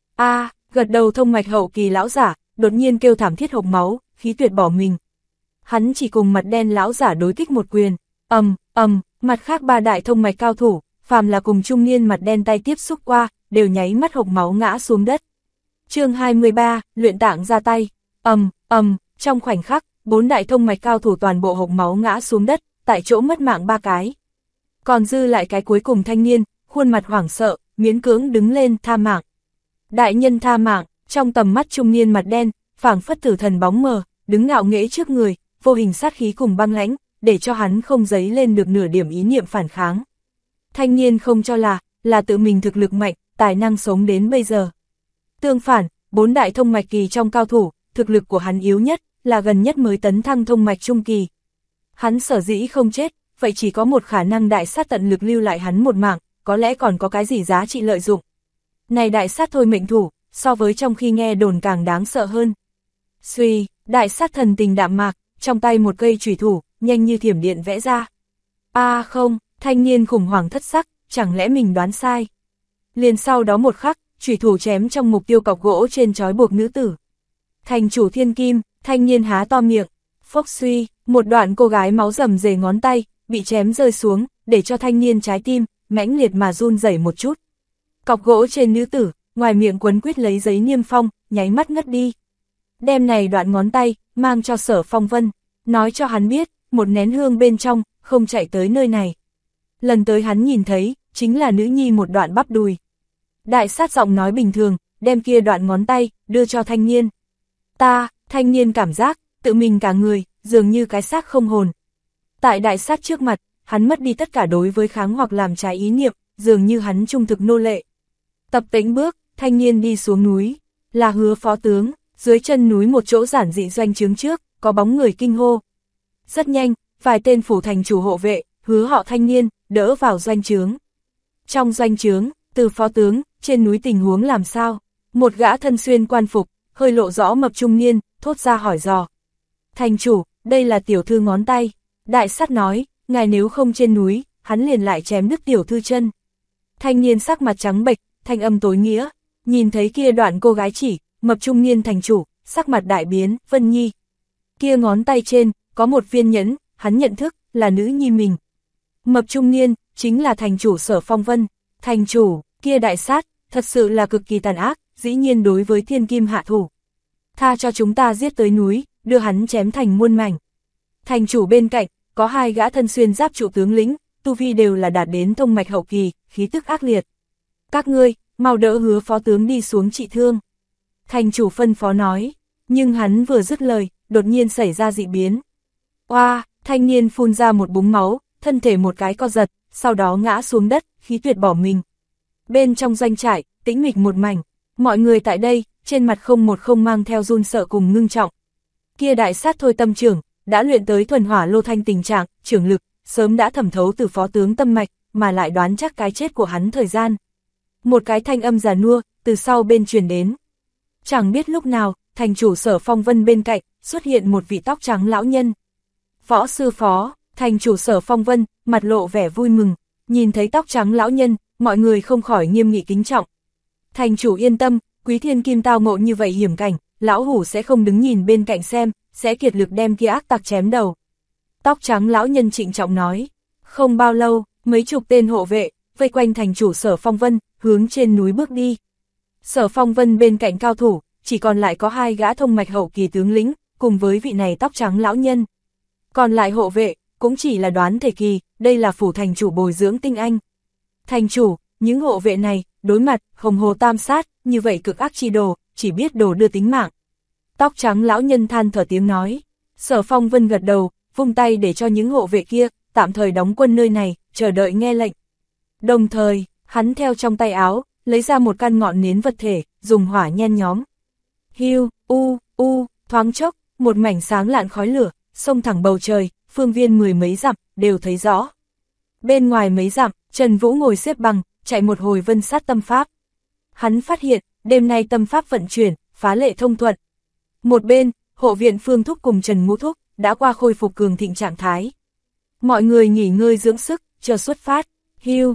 [SPEAKER 1] Gật đầu thông mạch hậu kỳ lão giả, đột nhiên kêu thảm thiết hộc máu, khí tuyệt bỏ mình. Hắn chỉ cùng mặt đen lão giả đối kích một quyền, mặt khác 3 đại thông mạch cao thủ, phàm là cùng trung niên mặt đen tay tiếp xúc qua, đều nháy mắt hộc máu ngã xuống đất. Chương 23, luyện tạng ra tay. Trong khoảnh khắc, 4 đại thông mạch cao thủ toàn bộ hộc máu ngã xuống đất, tại chỗ mất mạng 3 cái. Còn dư lại cái cuối cùng thanh niên, khuôn mặt hoảng sợ, miễn cưỡng đứng lên tha mạng. Đại nhân tha mạng, trong tầm mắt trung niên mặt đen, phảng phất tử thần bóng mờ, đứng ngạo nghễ trước người, vô hình sát khí cùng băng lãnh, để cho hắn không dấy lên được nửa điểm ý niệm phản kháng. Thanh niên không cho là tự mình thực lực mạnh, tài năng sống đến bây giờ. Tương phản, 4 đại thông mạch kỳ trong cao thủ, thực lực của hắn yếu nhất, là gần nhất mới tấn thăng thông mạch trung kỳ. Hắn sở dĩ không chết, vậy chỉ có một khả năng đại sát tận lực lưu lại hắn một mạng, có lẽ còn có cái gì giá trị lợi dụng. Này đại sát thôi mệnh thủ, so với trong khi nghe đồn càng đáng sợ hơn. Suy, đại sát thần tình đạm mạc, trong tay một cây chủy thủ, nhanh như thiểm điện vẽ ra. Không, thanh niên khủng hoảng thất sắc, chẳng lẽ mình đoán sai. Liền sau đó một khắc, chủy thủ chém trong mục tiêu cọc gỗ trên trói buộc nữ tử. Thành chủ thiên kim, thanh niên há to miệng, phốc suy, một đoạn cô gái máu rầm rề ngón tay, bị chém rơi xuống, để cho thanh niên trái tim, mãnh liệt mà run rẩy một chút. Cọc gỗ trên nữ tử, ngoài miệng quấn quýt lấy giấy niêm phong, nháy mắt ngất đi. Đem này đoạn ngón tay, mang cho Sở Phong Vân, nói cho hắn biết, một nén hương bên trong, không chạy tới nơi này. Lần tới hắn nhìn thấy, chính là nữ nhi một đoạn bắp đùi. Đại sát giọng nói bình thường, đem kia đoạn ngón tay, đưa cho thanh niên. Thanh niên cảm giác, tự mình cả người, dường như cái xác không hồn. Tại đại sát trước mặt, hắn mất đi tất cả đối với kháng hoặc làm trái ý niệm, dường như hắn trung thực nô lệ. Tập tễnh bước, thanh niên đi xuống núi, là Hứa phó tướng, dưới chân núi một chỗ giản dị doanh trướng trước, có bóng người kinh hô. Rất nhanh, vài tên phủ thành chủ hộ vệ, Hứa họ thanh niên, đỡ vào doanh trướng. Trong doanh trướng, Từ phó tướng, trên núi tình huống làm sao? Một gã thân xuyên quan phục, hơi lộ rõ mập trung niên, thốt ra hỏi dò. Thành chủ, đây là tiểu thư ngón tay. Đại sát nói, ngài nếu không trên núi, hắn liền lại chém đứt tiểu thư chân. Thanh niên sắc mặt trắng bệch, thanh âm tối nghĩa, nhìn thấy kia đoạn cô gái chỉ, mập trung niên thành chủ, sắc mặt đại biến, Vân Nhi. Kia ngón tay trên, có một viên nhẫn, hắn nhận thức, là nữ nhi mình. Mập trung niên, chính là thành chủ Sở Phong Vân. Thành chủ, kia đại sát, thật sự là cực kỳ tàn ác, dĩ nhiên đối với thiên kim hạ thủ. Tha cho chúng ta giết tới núi, đưa hắn chém thành muôn mảnh. Thành chủ bên cạnh, có hai gã thân xuyên giáp trụ tướng lĩnh, tu vi đều là đạt đến thông mạch hậu kỳ, khí tức ác liệt. Các ngươi, mau đỡ Hứa phó tướng đi xuống trị thương. Thành chủ phân phó nói, nhưng hắn vừa dứt lời, đột nhiên xảy ra dị biến. Oa, thanh niên phun ra một búng máu, thân thể một cái co giật, sau đó ngã xuống đất, khí tuyệt bỏ mình. Bên trong doanh trại, tĩnh mịch một mảnh, mọi người tại đây, trên mặt không mang theo run sợ cùng ngưng trọng. Kia đại sát thôi tâm trưởng, đã luyện tới thuần hỏa lô thanh tình trạng, trưởng lực, sớm đã thẩm thấu từ phó tướng tâm mạch, mà lại đoán chắc cái chết của hắn thời gian. Một cái thanh âm già nua, từ sau bên truyền đến. Chẳng biết lúc nào, thành chủ Sở Phong Vân bên cạnh, xuất hiện một vị tóc trắng lão nhân. Võ sư phó, thành chủ Sở Phong Vân, mặt lộ vẻ vui mừng, nhìn thấy tóc trắng lão nhân, mọi người không khỏi nghiêm nghị kính trọng. Thành chủ yên tâm, quý thiên kim tao ngộ như vậy hiểm cảnh, lão hủ sẽ không đứng nhìn bên cạnh xem, sẽ kiệt lực đem kia ác tặc chém đầu. Tóc trắng lão nhân trịnh trọng nói, không bao lâu, mấy chục tên hộ vệ, vây quanh thành chủ Sở Phong Vân, hướng trên núi bước đi. Sở Phong Vân bên cạnh cao thủ, chỉ còn lại có hai gã thông mạch hậu kỳ tướng lĩnh, cùng với vị này tóc trắng lão nhân. Còn lại hộ vệ, cũng chỉ là đoán thể kỳ, đây là phủ thành chủ bồi dưỡng tinh anh. Thành chủ, những hộ vệ này, đối mặt, hồng hồ tam sát, như vậy cực ác chi đồ, chỉ biết đồ đưa tính mạng. Tóc trắng lão nhân than thở tiếng nói. Sở Phong Vân gật đầu, vung tay để cho những hộ vệ kia, tạm thời đóng quân nơi này, chờ đợi nghe lệnh. Đồng thời, hắn theo trong tay áo, lấy ra một căn ngọn nến vật thể, dùng hỏa nhen nhóm. Hiu, thoáng chốc, một mảnh sáng lạn khói lửa, xông thẳng bầu trời, phương viên mười mấy dặm, đều thấy rõ. Bên ngoài mấy dặm, Trần Vũ ngồi xếp bằng, chạy một hồi vân sát tâm pháp. Hắn phát hiện, đêm nay tâm pháp vận chuyển, phá lệ thông thuận. Một bên, hộ viện Phương Thúc cùng Trần Ngũ Thúc, đã qua khôi phục cường thịnh trạng thái. Mọi người nghỉ ngơi dưỡng sức, chờ xuất phát. Hiu,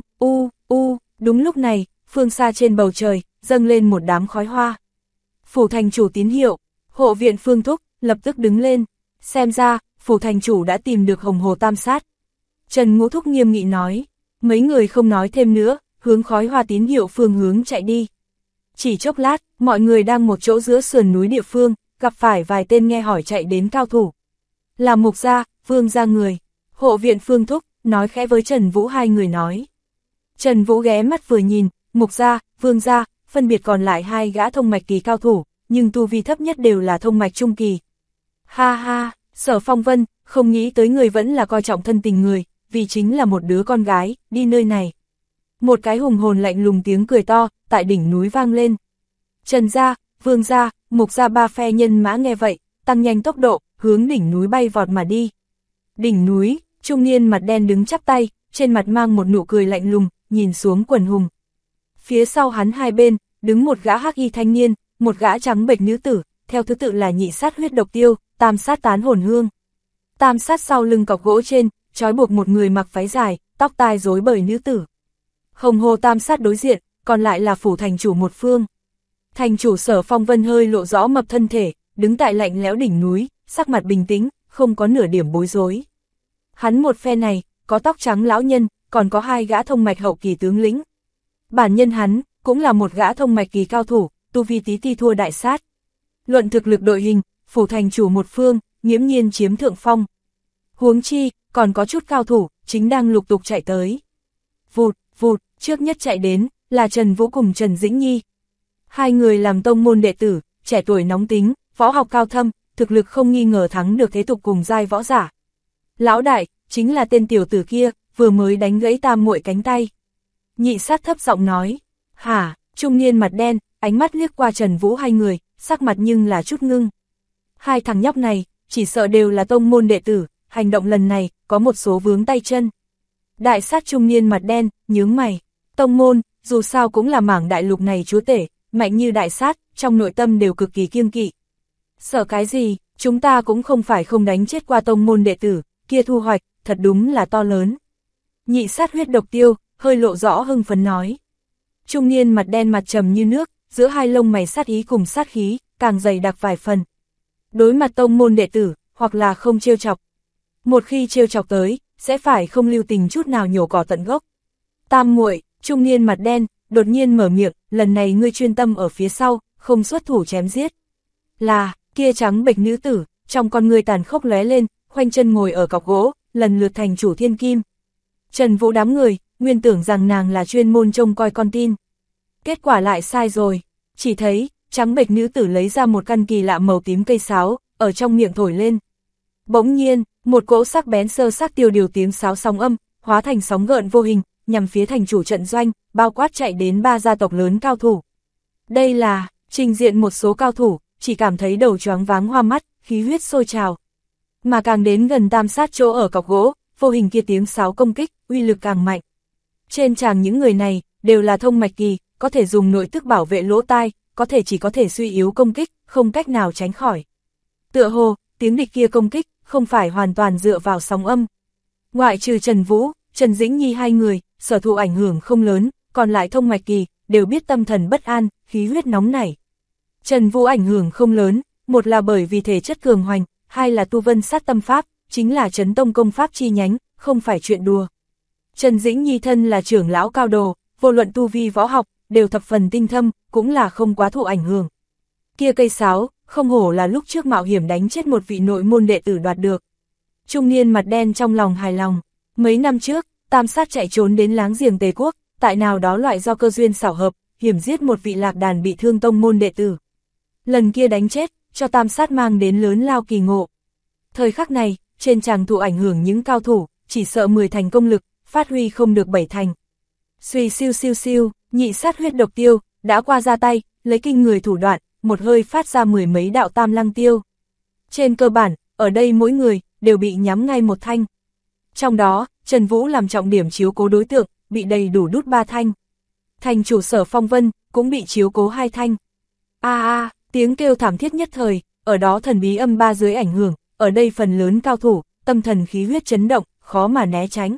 [SPEAKER 1] đúng lúc này, phương xa trên bầu trời, dâng lên một đám khói hoa. Phủ thành chủ tín hiệu, hộ viện Phương Thúc, lập tức đứng lên. Xem ra, phủ thành chủ đã tìm được hồng hồ tam sát. Trần Ngũ Thúc nghiêm nghị nói, mấy người không nói thêm nữa, hướng khói hoa tín hiệu phương hướng chạy đi. Chỉ chốc lát, mọi người đang một chỗ giữa sườn núi địa phương, gặp phải vài tên nghe hỏi chạy đến cao thủ. Là Mục gia, Vương gia người. Hộ viện Phương Thúc, nói khẽ với Trần Vũ hai người nói. Trần Vũ ghé mắt vừa nhìn, Mục gia, Vương gia, phân biệt còn lại hai gã thông mạch kỳ cao thủ, nhưng tu vi thấp nhất đều là thông mạch trung kỳ. Ha ha, Sở Phong Vân, không nghĩ tới người vẫn là coi trọng thân tình người, vì chính là một đứa con gái, đi nơi này. Một cái hùng hồn lạnh lùng tiếng cười to, tại đỉnh núi vang lên. Trần gia, Vương gia, Mục gia ba phe nhân mã nghe vậy, tăng nhanh tốc độ, hướng đỉnh núi bay vọt mà đi. Đỉnh núi, trung niên mặt đen đứng chắp tay, trên mặt mang một nụ cười lạnh lùng, nhìn xuống quần hùng. Phía sau hắn hai bên, đứng một gã hắc y thanh niên, một gã trắng bệch nữ tử, theo thứ tự là nhị sát huyết độc tiêu, tam sát tán hồn hương. Tam sát sau lưng cọc gỗ trên, trói buộc một người mặc váy dài, tóc tai rối bời nữ tử. Hồng hồ tam sát đối diện, còn lại là phủ thành chủ một phương. Thành chủ Sở Phong Vân hơi lộ rõ mập thân thể, đứng tại lạnh lẽo đỉnh núi, sắc mặt bình tĩnh, không có nửa điểm bối rối. Hắn một phe này, có tóc trắng lão nhân, còn có 2 gã thông mạch hậu kỳ tướng lĩnh. Bản nhân hắn, cũng là một gã thông mạch kỳ cao thủ, tu vi tí ti thua Đại Sát. Luận thực lực đội hình, phủ thành chủ một phương, nghiễm nhiên chiếm thượng phong. Huống chi, còn có chút cao thủ, chính đang lục tục chạy tới. Vụt, vụt, trước nhất chạy đến, là Trần Vũ cùng Trần Dĩnh Nhi. 2 người làm tông môn đệ tử, trẻ tuổi nóng tính, võ học cao thâm, thực lực không nghi ngờ thắng được thế tục cùng giai võ giả. Lão đại, chính là tên tiểu tử kia, vừa mới đánh gãy Tam muội cánh tay. Nhị Sát thấp giọng nói. Hả? Trung niên mặt đen, ánh mắt liếc qua Trần Vũ 2 người, sắc mặt nhưng là chút ngưng. 2 thằng nhóc này, chỉ sợ đều là tông môn đệ tử, hành động lần này, có một số vướng tay chân. Đại Sát trung niên mặt đen, nhướng mày. Tông môn, dù sao cũng là mảng đại lục này chúa tể, mạnh như Đại Sát, trong nội tâm đều cực kỳ kiêng kỵ. Sợ cái gì, chúng ta cũng không phải không đánh chết qua tông môn đệ tử, kia thu hoạch, thật đúng là to lớn. Nhị Sát huyết độc tiêu, hơi lộ rõ hưng phấn nói. Trung niên mặt đen mặt trầm như nước, giữa 2 lông mày sát ý cùng sát khí, càng dày đặc vài phần. Đối mặt tông môn đệ tử, hoặc là không trêu chọc. Một khi trêu chọc tới, sẽ phải không lưu tình chút nào nhổ cỏ tận gốc. Tam muội, trung niên mặt đen, đột nhiên mở miệng, lần này ngươi chuyên tâm ở phía sau, không xuất thủ chém giết. Là, kia trắng bệch nữ tử, trong con ngươi tàn khốc lóe lên, khoanh chân ngồi ở cọc gỗ, lần lượt thành chủ thiên kim. Trần Vũ đám người, nguyên tưởng rằng nàng là chuyên môn trông coi con tin. Kết quả lại sai rồi, chỉ thấy, trắng bệch nữ tử lấy ra một căn kỳ lạ màu tím cây sáo, ở trong miệng thổi lên. Bỗng nhiên, một cỗ sắc bén sơ sắc tiêu điều tiếng sáo sóng âm, hóa thành sóng gợn vô hình, nhằm phía thành chủ trận doanh, bao quát chạy đến 3 gia tộc lớn cao thủ. Đây là, trình diện một số cao thủ, chỉ cảm thấy đầu choáng váng hoa mắt, khí huyết sôi trào. Mà càng đến gần Tam Sát chỗ ở cọc gỗ, vô hình kia tiếng sáo công kích, uy lực càng mạnh. Trên tràng những người này, đều là thông mạch kỳ, có thể dùng nội tức bảo vệ lỗ tai, chỉ có thể suy yếu công kích, không cách nào tránh khỏi. Tựa hồ, tiếng địch kia công kích, không phải hoàn toàn dựa vào sóng âm. Ngoại trừ Trần Vũ, Trần Dĩnh Nhi 2 người, sở thụ ảnh hưởng không lớn, còn lại thông mạch kỳ, đều biết tâm thần bất an, khí huyết nóng nảy. Trần Vũ ảnh hưởng không lớn, một là bởi vì thể chất cường hoành, 2 là tu vân sát tâm pháp, chính là Trấn Tông công pháp chi nhánh, không phải chuyện đùa. Trần Dĩnh Nhi thân là trưởng lão cao đồ, vô luận tu vi võ học, đều thập phần tinh thâm, cũng là không quá thụ ảnh hưởng. Kia cây sáo, không hổ là lúc trước mạo hiểm đánh chết một vị nội môn đệ tử đoạt được. Trung niên mặt đen trong lòng hài lòng, mấy năm trước, Tam Sát chạy trốn đến láng giềng Tề Quốc, tại nào đó loại do cơ duyên xảo hợp, hiểm giết một vị lạc đàn bị thương tông môn đệ tử. Lần kia đánh chết, cho Tam Sát mang đến lớn lao kỳ ngộ. Thời khắc này, trên tràng thụ ảnh hưởng những cao thủ, chỉ sợ 10 thành công lực, phát huy không được 7 thành. Suy siêu siêu siêu, nhị sát huyết độc tiêu, đã qua ra tay, lấy kinh người thủ đoạn, một hơi phát ra 10 mấy đạo tam lăng tiêu. Trên cơ bản, ở đây mỗi người, đều bị nhắm ngay một thanh. Trong đó, Trần Vũ làm trọng điểm chiếu cố đối tượng, bị đầy đủ đút 3 thanh. Thành chủ Sở Phong Vân, cũng bị chiếu cố 2 thanh. Tiếng kêu thảm thiết nhất thời, ở đó thần bí âm 3 dưới ảnh hưởng, ở đây phần lớn cao thủ, tâm thần khí huyết chấn động, khó mà né tránh.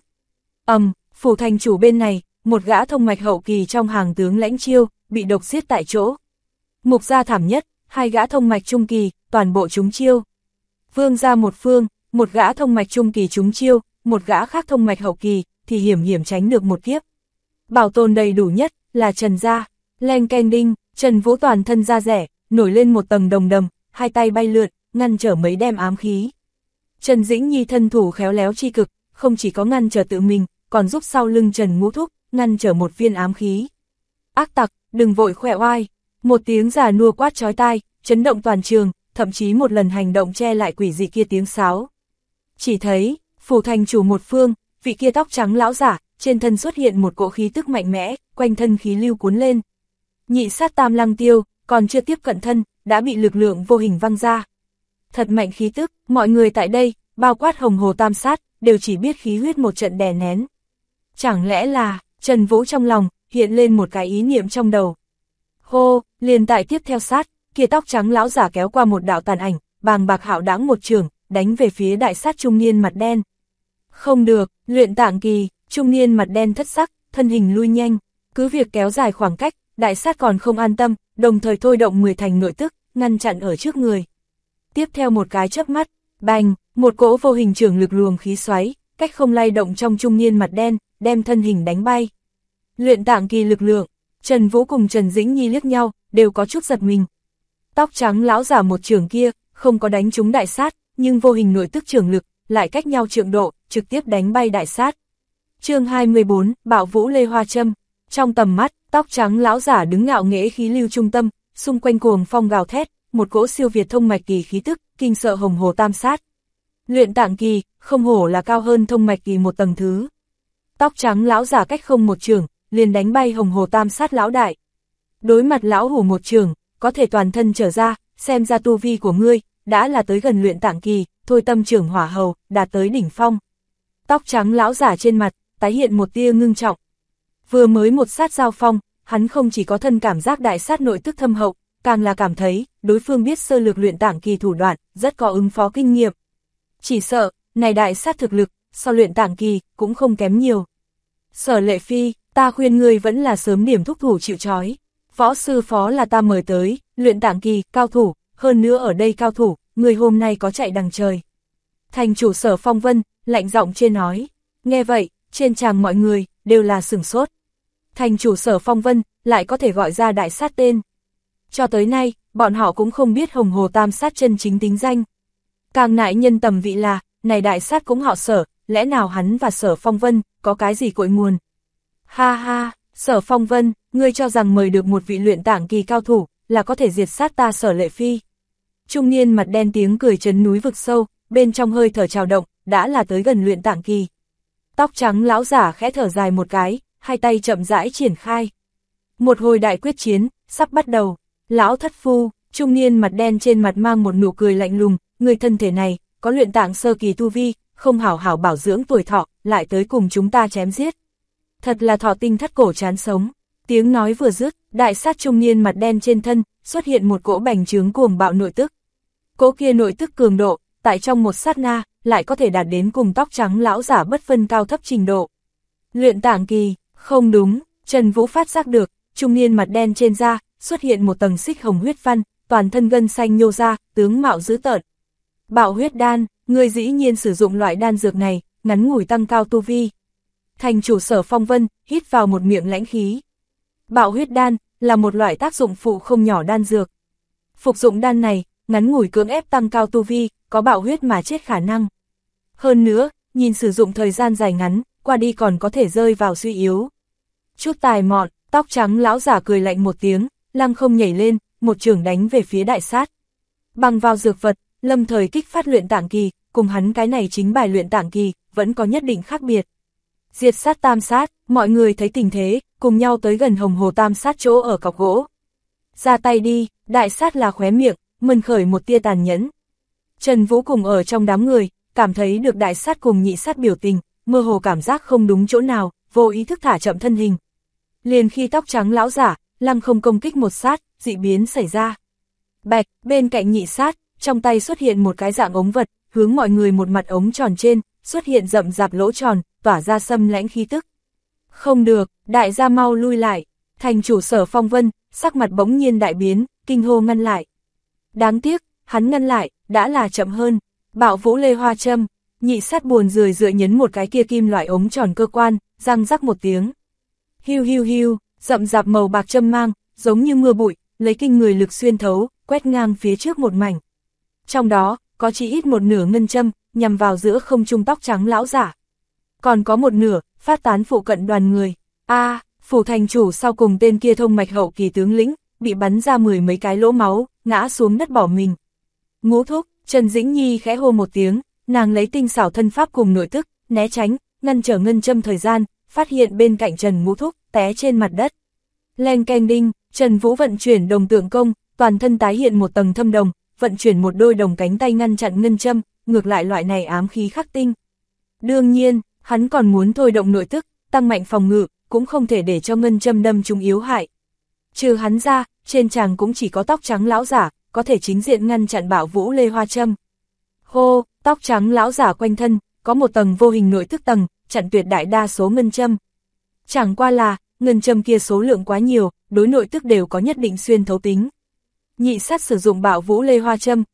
[SPEAKER 1] Phủ thành chủ bên này, một gã thông mạch hậu kỳ trong hàng tướng Lãnh Chiêu, bị độc giết tại chỗ. Mục gia thảm nhất, 2 gã thông mạch trung kỳ, toàn bộ trúng chiêu. Vương gia một phương, một gã thông mạch trung kỳ trúng chiêu, một gã khác thông mạch hậu kỳ, thì hiểm tránh được một kiếp. Bảo tồn đầy đủ nhất, là Trần gia, leng keng đinh, Trần Vũ toàn thân da rẻ, nổi lên một tầng đồng đầm, 2 tay bay lượn, ngăn trở mấy đem ám khí. Trần Dĩnh Nhi thân thủ khéo léo chi cực, không chỉ có ngăn trở tự mình, còn giúp sau lưng Trần Ngũ Thúc, ngăn trở một viên ám khí. Ác tặc, đừng vội khỏe oai, một tiếng già nua quát chói tai, chấn động toàn trường, thậm chí một lần hành động che lại quỷ dị kia tiếng sáo. Chỉ thấy, phủ thành chủ một phương, vị kia tóc trắng lão giả, trên thân xuất hiện một cỗ khí tức mạnh mẽ, quanh thân khí lưu cuốn lên. Nhị sát tam lăng tiêu, còn chưa tiếp cận thân, đã bị lực lượng vô hình văng ra. Thật mạnh khí tức, mọi người tại đây, bao quát Hồng Hồ Tam Sát, đều chỉ biết khí huyết một trận đè nén. Chẳng lẽ là, Trần Vũ trong lòng, hiện lên một cái ý niệm trong đầu. Hô, liền tại tiếp theo sát, kia tóc trắng lão giả kéo qua một đạo tàn ảnh, bàng bạc hạo đãng một trường, đánh về phía đại sát trung niên mặt đen. Không được, luyện tạng kỳ, trung niên mặt đen thất sắc, thân hình lui nhanh, cứ việc kéo dài khoảng cách, đại sát còn không an tâm, đồng thời thôi động 10 thành nội tức, ngăn chặn ở trước người. tiếp theo một cái chớp mắt, bành, một cỗ vô hình trưởng lực luồng khí xoáy, cách không lay động trong trung niên mặt đen, đem thân hình đánh bay. Luyện tạng kỳ lực lượng, Trần Vũ cùng Trần Dĩnh Nhi liếc nhau, đều có chút giật mình. Tóc trắng lão giả một trường kia, không có đánh trúng đại sát, nhưng vô hình nội tức trường lực, lại cách nhau trượng độ, trực tiếp đánh bay đại sát. Chương 24, Bạo Vũ Lê Hoa Châm. Trong tầm mắt, tóc trắng lão giả đứng ngạo nghễ khí lưu trung tâm, xung quanh cuồng phong gào thét, một cỗ siêu việt thông mạch kỳ khí tức, kinh sợ hồng hồ tam sát. Luyện tạng kỳ, không hổ là cao hơn thông mạch kỳ một tầng thứ. Tóc trắng lão giả cách không một trường, liền đánh bay hồng hồ tam sát lão đại. Đối mặt lão hủ một trường, có thể toàn thân trở ra, xem ra tu vi của ngươi, đã là tới gần luyện tạng kỳ, thôi tâm trưởng hỏa hầu, đạt tới đỉnh phong. Tóc trắng lão giả trên mặt, tái hiện một tia ngưng trọng. Vừa mới một sát giao phong, hắn không chỉ có thân cảm giác đại sát nội tức thâm hậu, càng là cảm thấy, đối phương biết sơ lược luyện tạng kỳ thủ đoạn, rất có ứng phó kinh nghiệm. Chỉ sợ, này đại sát thực lực, so luyện tạng kỳ, cũng không kém nhiều. Sở Lệ Phi, ta khuyên ngươi vẫn là sớm điểm thúc thủ chịu trói. Võ sư phó là ta mời tới, luyện tạng kỳ, cao thủ, hơn nữa ở đây cao thủ, người hôm nay có chạy đằng trời. Thành chủ Sở Phong Vân, lạnh giọng trên nói. Nghe vậy, trên tràng mọi người, đều là sửng sốt. Thành chủ Sở Phong Vân, lại có thể gọi ra đại sát tên. Cho tới nay, bọn họ cũng không biết hồng hồ tam sát chân chính tính danh. Càng nại nhân tầm vị là, này đại sát cũng họ Sở, lẽ nào hắn và Sở Phong Vân, có cái gì cội nguồn? Ha ha, Sở Phong Vân, ngươi cho rằng mời được một vị luyện tạng kỳ cao thủ, là có thể diệt sát ta Sở Lệ Phi. Trung niên mặt đen tiếng cười chấn núi vực sâu, bên trong hơi thở trào động, đã là tới gần luyện tạng kỳ. Tóc trắng lão giả khẽ thở dài một cái, hai tay chậm rãi triển khai. Một hồi đại quyết chiến, sắp bắt đầu. Lão thất phu, trung niên mặt đen trên mặt mang một nụ cười lạnh lùng, người thân thể này, có luyện tạng sơ kỳ tu vi, không hảo hảo bảo dưỡng tuổi thọ, lại tới cùng chúng ta chém giết. Thật là thọ tinh thất cổ chán sống. Tiếng nói vừa dứt, đại sát trung niên mặt đen trên thân, xuất hiện một cỗ bành trướng cuồng bạo nội tức. Cỗ kia nội tức cường độ, tại trong một sát na, lại có thể đạt đến cùng tóc trắng lão giả bất phân cao thấp trình độ. Luyện tạng kỳ, không đúng, Trần Vũ phát giác được, trung niên mặt đen trên da, xuất hiện một tầng xích hồng huyết văn, toàn thân gân xanh nhô ra, tướng mạo dữ tợn. Bạo huyết đan, người dĩ nhiên sử dụng loại đan dược này, ngắn ngủi tăng cao tu vi. Thành chủ Sở Phong Vân, hít vào một miệng lãnh khí. Bạo huyết đan, là một loại tác dụng phụ không nhỏ đan dược. Phục dụng đan này, ngắn ngủi cưỡng ép tăng cao tu vi, có bạo huyết mà chết khả năng. Hơn nữa, nhìn sử dụng thời gian dài ngắn, qua đi còn có thể rơi vào suy yếu. Chút tài mọn, tóc trắng lão giả cười lạnh một tiếng, lăng không nhảy lên, một chưởng đánh về phía đại sát. Bằng vào dược vật, lâm thời kích phát luyện tạng kỳ, cùng hắn cái này chính bài luyện tạng kỳ, vẫn có nhất định khác biệt. Diệt sát tam sát, mọi người thấy tình thế, cùng nhau tới gần hồng hồ tam sát chỗ ở cọc gỗ. Ra tay đi, đại sát là khóe miệng, mân khởi một tia tàn nhẫn. Trần Vũ cùng ở trong đám người, cảm thấy được đại sát cùng nhị sát biểu tình, mơ hồ cảm giác không đúng chỗ nào, vô ý thức thả chậm thân hình. Liền khi tóc trắng lão giả, lăng không công kích một sát, dị biến xảy ra. Bạch, bên cạnh nhị sát, trong tay xuất hiện một cái dạng ống vật, hướng mọi người một mặt ống tròn trên, xuất hiện rậm rạp lỗ tròn, tỏa ra xâm lãnh khí tức. Không được, đại gia mau lui lại. Thành chủ Sở Phong Vân, sắc mặt bỗng nhiên đại biến, kinh hô ngăn lại. Đáng tiếc, hắn ngăn lại, đã là chậm hơn. Bạo Vũ Lê Hoa Châm, nhị sát buồn rười dựa nhấn một cái kia kim loại ống tròn cơ quan, răng rắc một tiếng. Hiu hiu hiu, rậm rạp màu bạc châm mang, giống như mưa bụi, lấy kinh người lực xuyên thấu, quét ngang phía trước một mảnh. Trong đó, có chỉ ít một nửa ngân châm, nhằm vào giữa không trung tóc trắng lão giả. Còn có một nửa, phát tán phụ cận đoàn người. Phủ thành chủ sau cùng tên kia thông mạch hậu kỳ tướng lĩnh, bị bắn ra 10 mấy cái lỗ máu, ngã xuống đất bỏ mình. Ngũ thúc, Trần Dĩnh Nhi khẽ hô một tiếng, nàng lấy tinh xảo thân pháp cùng nội tức, né tránh, ngăn trở ngân châm thời gian, phát hiện bên cạnh Trần Ngũ thúc, té trên mặt đất. Leng keng đinh, Trần Vũ vận chuyển đồng tượng công, toàn thân tái hiện một tầng thâm đồng, vận chuyển một đôi đồng cánh tay ngăn chặn ngân châm, ngược lại loại này ám khí khắc tinh. Đương nhiên, hắn còn muốn thôi động nội tức, tăng mạnh phòng ngự, cũng không thể để cho ngân châm đâm trúng yếu hại. Trừ hắn ra, trên tràng cũng chỉ có tóc trắng lão giả, có thể chính diện ngăn chặn Bạo Vũ Lê Hoa Châm. Hô, tóc trắng lão giả quanh thân, có một tầng vô hình nội tức tầng, chặn tuyệt đại đa số ngân châm. Chẳng qua là, ngân châm kia số lượng quá nhiều, đối nội tức đều có nhất định xuyên thấu tính. Nhị sát sử dụng Bạo Vũ Lê Hoa Châm,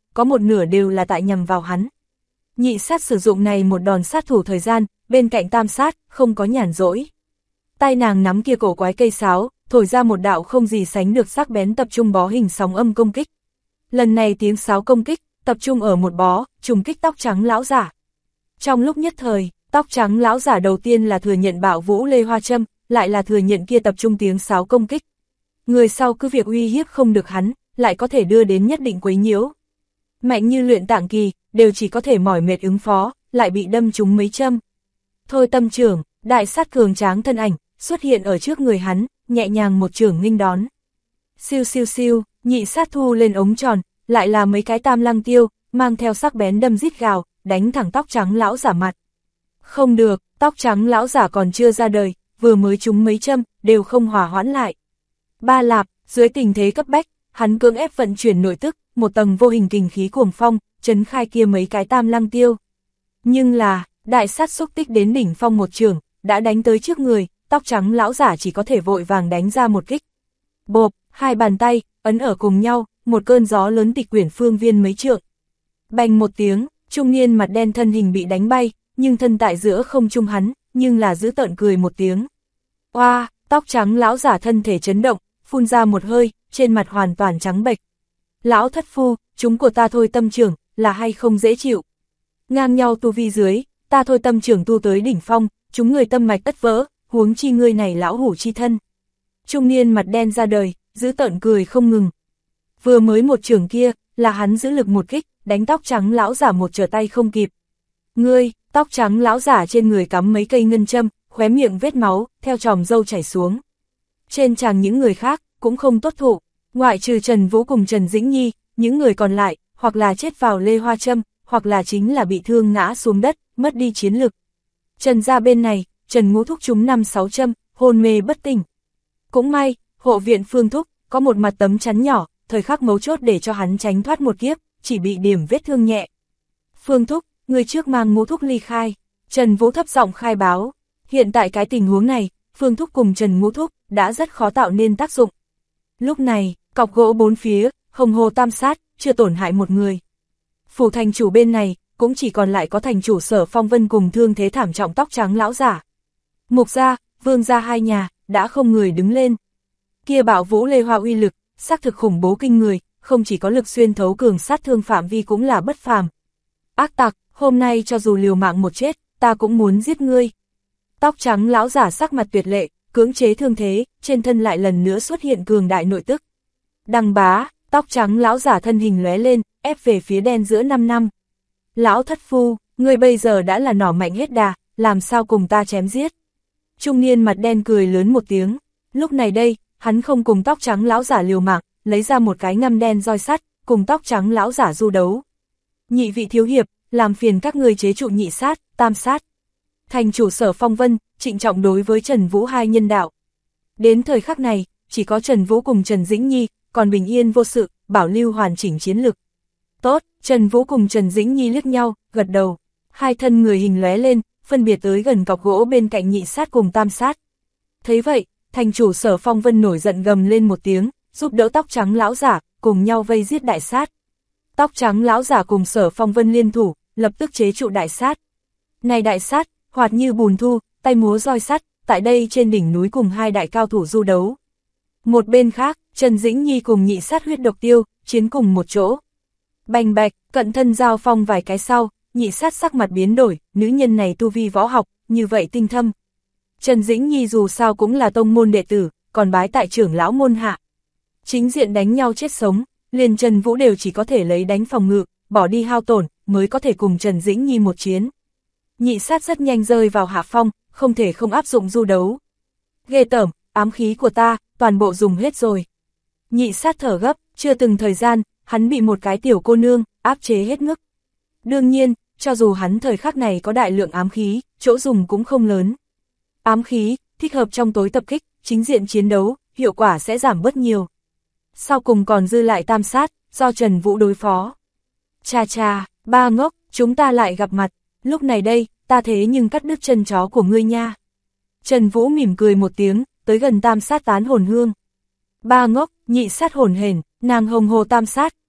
[SPEAKER 1] có một nửa đều là tại nhằm vào hắn. Nhị sát sử dụng này một đòn sát thủ thời gian, bên cạnh tam sát, không có nhàn rỗi. Tay nàng nắm kia cổ quái cây sáo, thổi ra một đạo không gì sánh được sắc bén tập trung bó hình sóng âm công kích. Lần này tiếng sáo công kích, tập trung ở một bó, trùng kích tóc trắng lão giả. Trong lúc nhất thời, tóc trắng lão giả đầu tiên là thừa nhận bạo vũ lê hoa châm, lại là thừa nhận kia tập trung tiếng sáo công kích. Người sau cứ việc uy hiếp không được hắn, lại có thể đưa đến nhất định quấy nhiễu. Mạnh như luyện tạng kỳ, đều chỉ có thể mỏi mệt ứng phó, lại bị đâm trúng mấy châm. Thôi tâm trưởng, đại sát cường tráng thân ảnh, xuất hiện ở trước người hắn, nhẹ nhàng một chưởng nghênh đón. Siêu siêu siêu, nhị sát thu lên ống tròn, lại là mấy cái tam lăng tiêu, mang theo sắc bén đâm rít gào, đánh thẳng tóc trắng lão giả mặt. Không được, tóc trắng lão giả còn chưa ra đời, vừa mới trúng mấy châm, đều không hòa hoãn lại. Ba lạp, dưới tình thế cấp bách, hắn cưỡng ép vận chuyển nội tức, một tầng vô hình kình khí cuồng phong, chấn khai kia mấy cái tam lăng tiêu. Nhưng là, đại sát xúc tích đến đỉnh phong một trường, đã đánh tới trước người, tóc trắng lão giả chỉ có thể vội vàng đánh ra một kích. Bộp, hai bàn tay, ấn ở cùng nhau, một cơn gió lớn tịch quyển phương viên mấy trượng. Bành một tiếng, trung niên mặt đen thân hình bị đánh bay, nhưng thân tại giữa không trung hắn, nhưng là giữ tợn cười một tiếng. Oa, tóc trắng lão giả thân thể chấn động, phun ra một hơi, trên mặt hoàn toàn trắng bệch. Lão thất phu, chúng của ta thôi tâm trưởng, là hay không dễ chịu. Ngang nhau tu vi dưới, ta thôi tâm trưởng tu tới đỉnh phong, chúng người tâm mạch tất vỡ, huống chi ngươi này lão hủ chi thân. Trung niên mặt đen ra đời, giữ tợn cười không ngừng. Vừa mới một trường kia, là hắn giữ lực một kích, đánh tóc trắng lão giả một trở tay không kịp. Ngươi, tóc trắng lão giả trên người cắm mấy cây ngân châm, khóe miệng vết máu, theo tròm râu chảy xuống. Trên tràng những người khác, cũng không tốt thụ, ngoại trừ Trần Vũ cùng Trần Dĩnh Nhi, những người còn lại, hoặc là chết vào lê hoa châm, hoặc là chính là bị thương ngã xuống đất, mất đi chiến lực. Trần gia bên này, Trần Ngũ Thúc trúng 5-6 châm, hôn mê bất tỉnh. Cũng may, hộ viện Phương Thúc, có một mặt tấm chắn nhỏ, thời khắc mấu chốt để cho hắn tránh thoát một kiếp, chỉ bị điểm vết thương nhẹ. Phương Thúc, người trước mang Ngũ Thúc ly khai, Trần Vũ thấp giọng khai báo. Hiện tại cái tình huống này, Phương Thúc cùng Trần Ngũ Thúc, đã rất khó tạo nên tác dụng. Lúc này, cọc gỗ bốn phía, hồng hồ tam sát, chưa tổn hại một người. Phủ thành chủ bên này, cũng chỉ còn lại có thành chủ Sở Phong Vân cùng thương thế thảm trọng tóc trắng lão giả. Mục gia, Vương gia hai nhà, đã không người đứng lên. Kia bạo vũ lê hoa uy lực, xác thực khủng bố kinh người, không chỉ có lực xuyên thấu cường sát thương phạm vi cũng là bất phàm. Ác tặc, hôm nay cho dù liều mạng một chết, ta cũng muốn giết ngươi. Tóc trắng lão giả sắc mặt tuyệt lệ, cưỡng chế thương thế, trên thân lại lần nữa xuất hiện cường đại nội tức. Đằng bá, tóc trắng lão giả thân hình lóe lên, ép về phía đen giữa 5 năm. Lão thất phu, ngươi bây giờ đã là nỏ mạnh hết đà, làm sao cùng ta chém giết. Trung niên mặt đen cười lớn một tiếng, lúc này đây, hắn không cùng tóc trắng lão giả liều mạng, lấy ra một cái ngăm đen roi sắt, cùng tóc trắng lão giả du đấu. Nhị vị thiếu hiệp, làm phiền các người chế trụ nhị sát, tam sát. Thành chủ Sở Phong Vân, trịnh trọng đối với Trần Vũ hai nhân đạo. Đến thời khắc này, chỉ có Trần Vũ cùng Trần Dĩnh Nhi, còn bình yên vô sự, bảo lưu hoàn chỉnh chiến lực. Tốt, Trần Vũ cùng Trần Dĩnh Nhi liếc nhau, gật đầu. Hai thân người hình lóe lên, phân biệt tới gần cọc gỗ bên cạnh nhị sát cùng tam sát. Thấy vậy, thành chủ Sở Phong Vân nổi giận gầm lên một tiếng, giúp đỡ tóc trắng lão giả, cùng nhau vây giết đại sát. Tóc trắng lão giả cùng Sở Phong Vân liên thủ, lập tức chế trụ đại sát. Này đại sát, hoạt như bùn thu, tay múa roi sắt, tại đây trên đỉnh núi cùng hai đại cao thủ du đấu. Một bên khác, Trần Dĩnh Nhi cùng nhị sát huyết độc tiêu, chiến cùng một chỗ. Bành bạch, cận thân giao phong vài cái sau, nhị sát sắc mặt biến đổi, nữ nhân này tu vi võ học, như vậy tinh thâm. Trần Dĩnh Nhi dù sao cũng là tông môn đệ tử, còn bái tại trưởng lão môn hạ. Chính diện đánh nhau chết sống, liền Trần Vũ đều chỉ có thể lấy đánh phòng ngự, bỏ đi hao tổn, mới có thể cùng Trần Dĩnh Nhi một chiến. Nhị sát rất nhanh rơi vào hạ phong, không thể không áp dụng du đấu. Ghê tởm, ám khí của ta, toàn bộ dùng hết rồi. Nhị sát thở gấp, chưa từng thời gian, hắn bị một cái tiểu cô nương, áp chế hết mức. Đương nhiên, cho dù hắn thời khắc này có đại lượng ám khí, chỗ dùng cũng không lớn. Ám khí, thích hợp trong tối tập kích, chính diện chiến đấu, hiệu quả sẽ giảm bớt nhiều. Sau cùng còn dư lại tam sát, do Trần Vũ đối phó. Cha cha, ba ngốc, chúng ta lại gặp mặt, lúc này đây, ta thế nhưng cắt đứt chân chó của ngươi nha. Trần Vũ mỉm cười một tiếng, tới gần tam sát tán hồn hương. Ba ngốc, nhị sát hồn hển, nàng hồng hồ tam sát,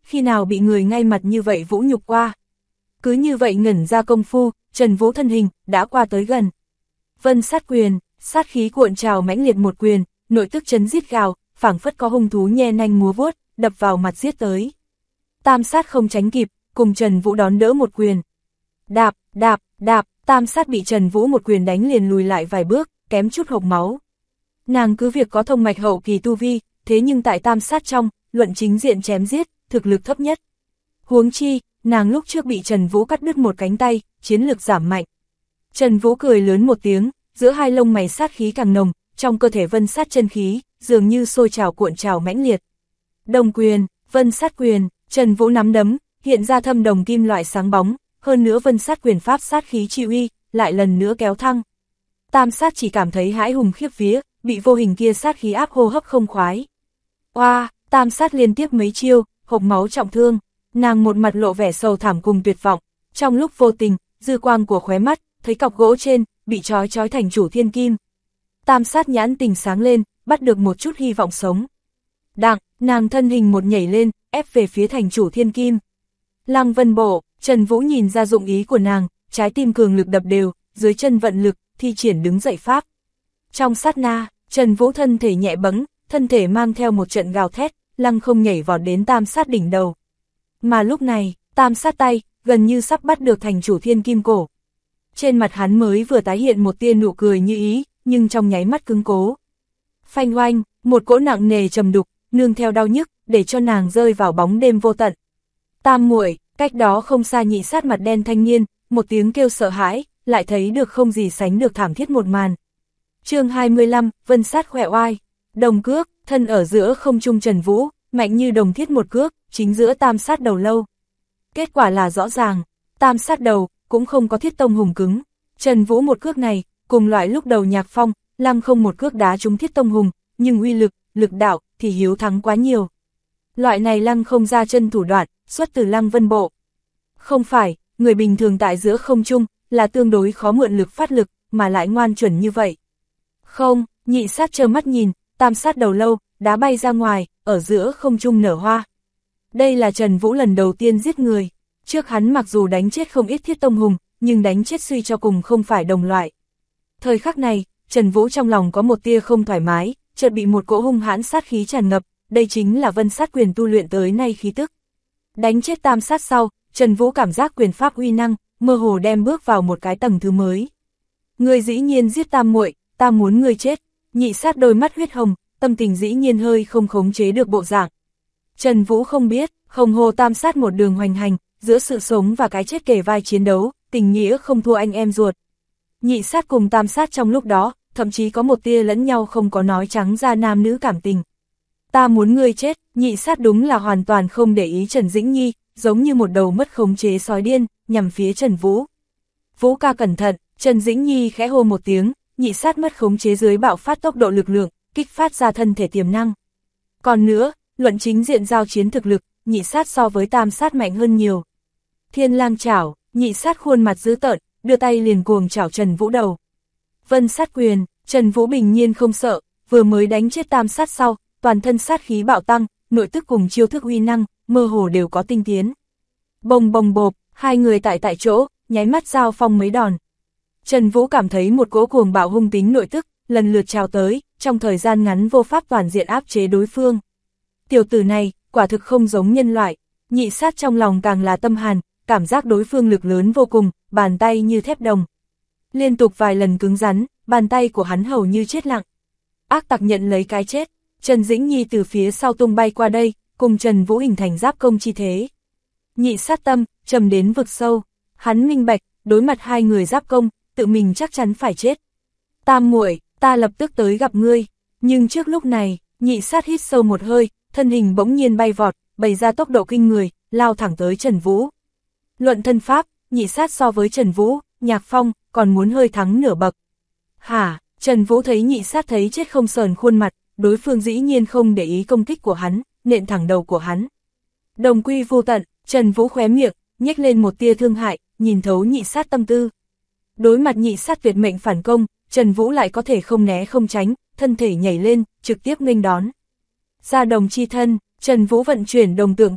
[SPEAKER 1] khi nào bị người ngay mặt như vậy vũ nhục qua. Cứ như vậy ngẩn ra công phu, Trần Vũ thân hình đã qua tới gần. Vân sát quyền, sát khí cuộn trào mãnh liệt một quyền, nội tức chấn giết gào, phảng phất có hung thú nhe nanh múa vuốt, đập vào mặt giết tới. Tam sát không tránh kịp, cùng Trần Vũ đón đỡ một quyền. Đạp, đạp, đạp, tam sát bị Trần Vũ một quyền đánh liền lùi lại vài bước, kém chút hộc máu. Nàng cứ việc có thông mạch hậu kỳ tu vi, thế nhưng tại tam sát trong, luận chính diện chém giết, thực lực thấp nhất. Huống chi, nàng lúc trước bị Trần Vũ cắt đứt một cánh tay, chiến lực giảm mạnh. Trần Vũ cười lớn một tiếng, giữa hai lông mày sát khí càng nồng, trong cơ thể vân sát chân khí, dường như sôi trào cuộn trào mãnh liệt. Đồng quyền, vân sát quyền, Trần Vũ nắm đấm, hiện ra thâm đồng kim loại sáng bóng, hơn nữa vân sát quyền pháp sát khí chi uy, lại lần nữa kéo thăng. Tam sát chỉ cảm thấy hãi hùng khiếp vía, bị vô hình kia sát khí áp hô hấp không khoái. Oa, tam sát liên tiếp mấy chiêu, hộc máu trọng thương, nàng một mặt lộ vẻ sầu thảm cùng tuyệt vọng, trong lúc vô tình, dư quang của khóe mắt, thấy cọc gỗ trên, bị trói thành chủ thiên kim. Tam sát nhãn tình sáng lên, bắt được một chút hy vọng sống. Đặng, nàng thân hình một nhảy lên, ép về phía thành chủ thiên kim. Lăng Vân Bộ, Trần Vũ nhìn ra dụng ý của nàng, trái tim cường lực đập đều, dưới chân vận lực, thi triển đứng dậy pháp. Trong sát na, Trần Vũ thân thể nhẹ bẫng, thân thể mang theo một trận gào thét, lăng không nhảy vọt đến tam sát đỉnh đầu. Mà lúc này, tam sát tay, gần như sắp bắt được thành chủ thiên kim cổ. Trên mặt hắn mới vừa tái hiện một tia nụ cười như ý, nhưng trong nháy mắt cứng cố. Phanh oanh, một cỗ nặng nề trầm đục, nương theo đau nhức, để cho nàng rơi vào bóng đêm vô tận. Tam muội, cách đó không xa nhị sát mặt đen thanh niên, một tiếng kêu sợ hãi, lại thấy được không gì sánh được thảm thiết một màn. Chương 25, vân sát khỏe oai, đồng cước, thân ở giữa không trung Trần Vũ, mạnh như đồng thiết một cước, chính giữa tam sát đầu lâu. Kết quả là rõ ràng, tam sát đầu, cũng không có thiết tông hùng cứng. Trần Vũ một cước này, cùng loại lúc đầu Nhạc Phong, lăng không một cước đá trúng thiết tông hùng, nhưng uy lực, lực đạo, thì hiếu thắng quá nhiều. Loại này lăng không ra chân thủ đoạn, xuất từ Lăng Vân Bộ. Không phải, người bình thường tại giữa không trung, là tương đối khó mượn lực phát lực, mà lại ngoan chuẩn như vậy. Không, nhị sát trơ mắt nhìn, tam sát đầu lâu, đá bay ra ngoài, ở giữa không trung nở hoa. Đây là Trần Vũ lần đầu tiên giết người. Trước hắn mặc dù đánh chết không ít thiết tông hùng, nhưng đánh chết suy cho cùng không phải đồng loại. Thời khắc này, Trần Vũ trong lòng có một tia không thoải mái, chợt bị một cỗ hung hãn sát khí tràn ngập, đây chính là vân sát quyền tu luyện tới nay khí tức. Đánh chết tam sát sau, Trần Vũ cảm giác quyền pháp uy năng, mơ hồ đem bước vào một cái tầng thứ mới. Ngươi dĩ nhiên giết tam muội, ta muốn ngươi chết. Nhị sát đôi mắt huyết hồng, tâm tình dĩ nhiên hơi không khống chế được bộ dạng. Trần Vũ không biết, hồng hồ tam sát một đường hoành hành, giữa sự sống và cái chết kề vai chiến đấu, tình nghĩa không thua anh em ruột. Nhị sát cùng tam sát trong lúc đó, thậm chí có một tia lẫn nhau không có nói trắng ra nam nữ cảm tình. Ta muốn ngươi chết, nhị sát đúng là hoàn toàn không để ý Trần Dĩnh Nhi, giống như một đầu mất khống chế sói điên, nhằm phía Trần Vũ. Vũ ca cẩn thận, Trần Dĩnh Nhi khẽ hô một tiếng, nhị sát mất khống chế dưới bạo phát tốc độ lực lượng, kích phát ra thân thể tiềm năng. Còn nữa, luận chính diện giao chiến thực lực, nhị sát so với tam sát mạnh hơn nhiều. Thiên lang chảo, nhị sát khuôn mặt dữ tợn, đưa tay liền cuồng chảo Trần Vũ đầu. Vân sát quyền, Trần Vũ bình nhiên không sợ, vừa mới đánh chết tam sát sau, toàn thân sát khí bạo tăng, nội tức cùng chiêu thức uy năng, mơ hồ đều có tinh tiến. Bồng bồng bộp, hai người tại chỗ, nháy mắt giao phong mấy đòn. Trần Vũ cảm thấy một cỗ cuồng bạo hung tính nội tức, lần lượt trào tới, trong thời gian ngắn vô pháp toàn diện áp chế đối phương. Tiểu tử này, quả thực không giống nhân loại, nhị sát trong lòng càng là tâm hàn, cảm giác đối phương lực lớn vô cùng, bàn tay như thép đồng. Liên tục vài lần cứng rắn, bàn tay của hắn hầu như chết lặng. Ác tặc nhận lấy cái chết, Trần Dĩnh Nhi từ phía sau tung bay qua đây, cùng Trần Vũ hình thành giáp công chi thế. Nhị sát tâm, trầm đến vực sâu, hắn minh bạch, đối mặt hai người giáp công, tự mình chắc chắn phải chết. Tam muội, ta lập tức tới gặp ngươi, nhưng trước lúc này, nhị sát hít sâu một hơi, thân hình bỗng nhiên bay vọt, bày ra tốc độ kinh người, lao thẳng tới Trần Vũ. Luận thân pháp, nhị sát so với Trần Vũ, Nhạc Phong, còn muốn hơi thắng nửa bậc. Hả, Trần Vũ thấy nhị sát thấy chết không sờn khuôn mặt, đối phương dĩ nhiên không để ý công kích của hắn, nện thẳng đầu của hắn. Đồng quy vô tận, Trần Vũ khóe miệng, nhếch lên một tia thương hại, nhìn thấu nhị sát tâm tư. Đối mặt nhị sát tuyệt mệnh phản công, Trần Vũ lại có thể không né không tránh, thân thể nhảy lên, trực tiếp nghênh đón. Ra đồng chi thân, Trần Vũ vận chuyển đồng tượng công,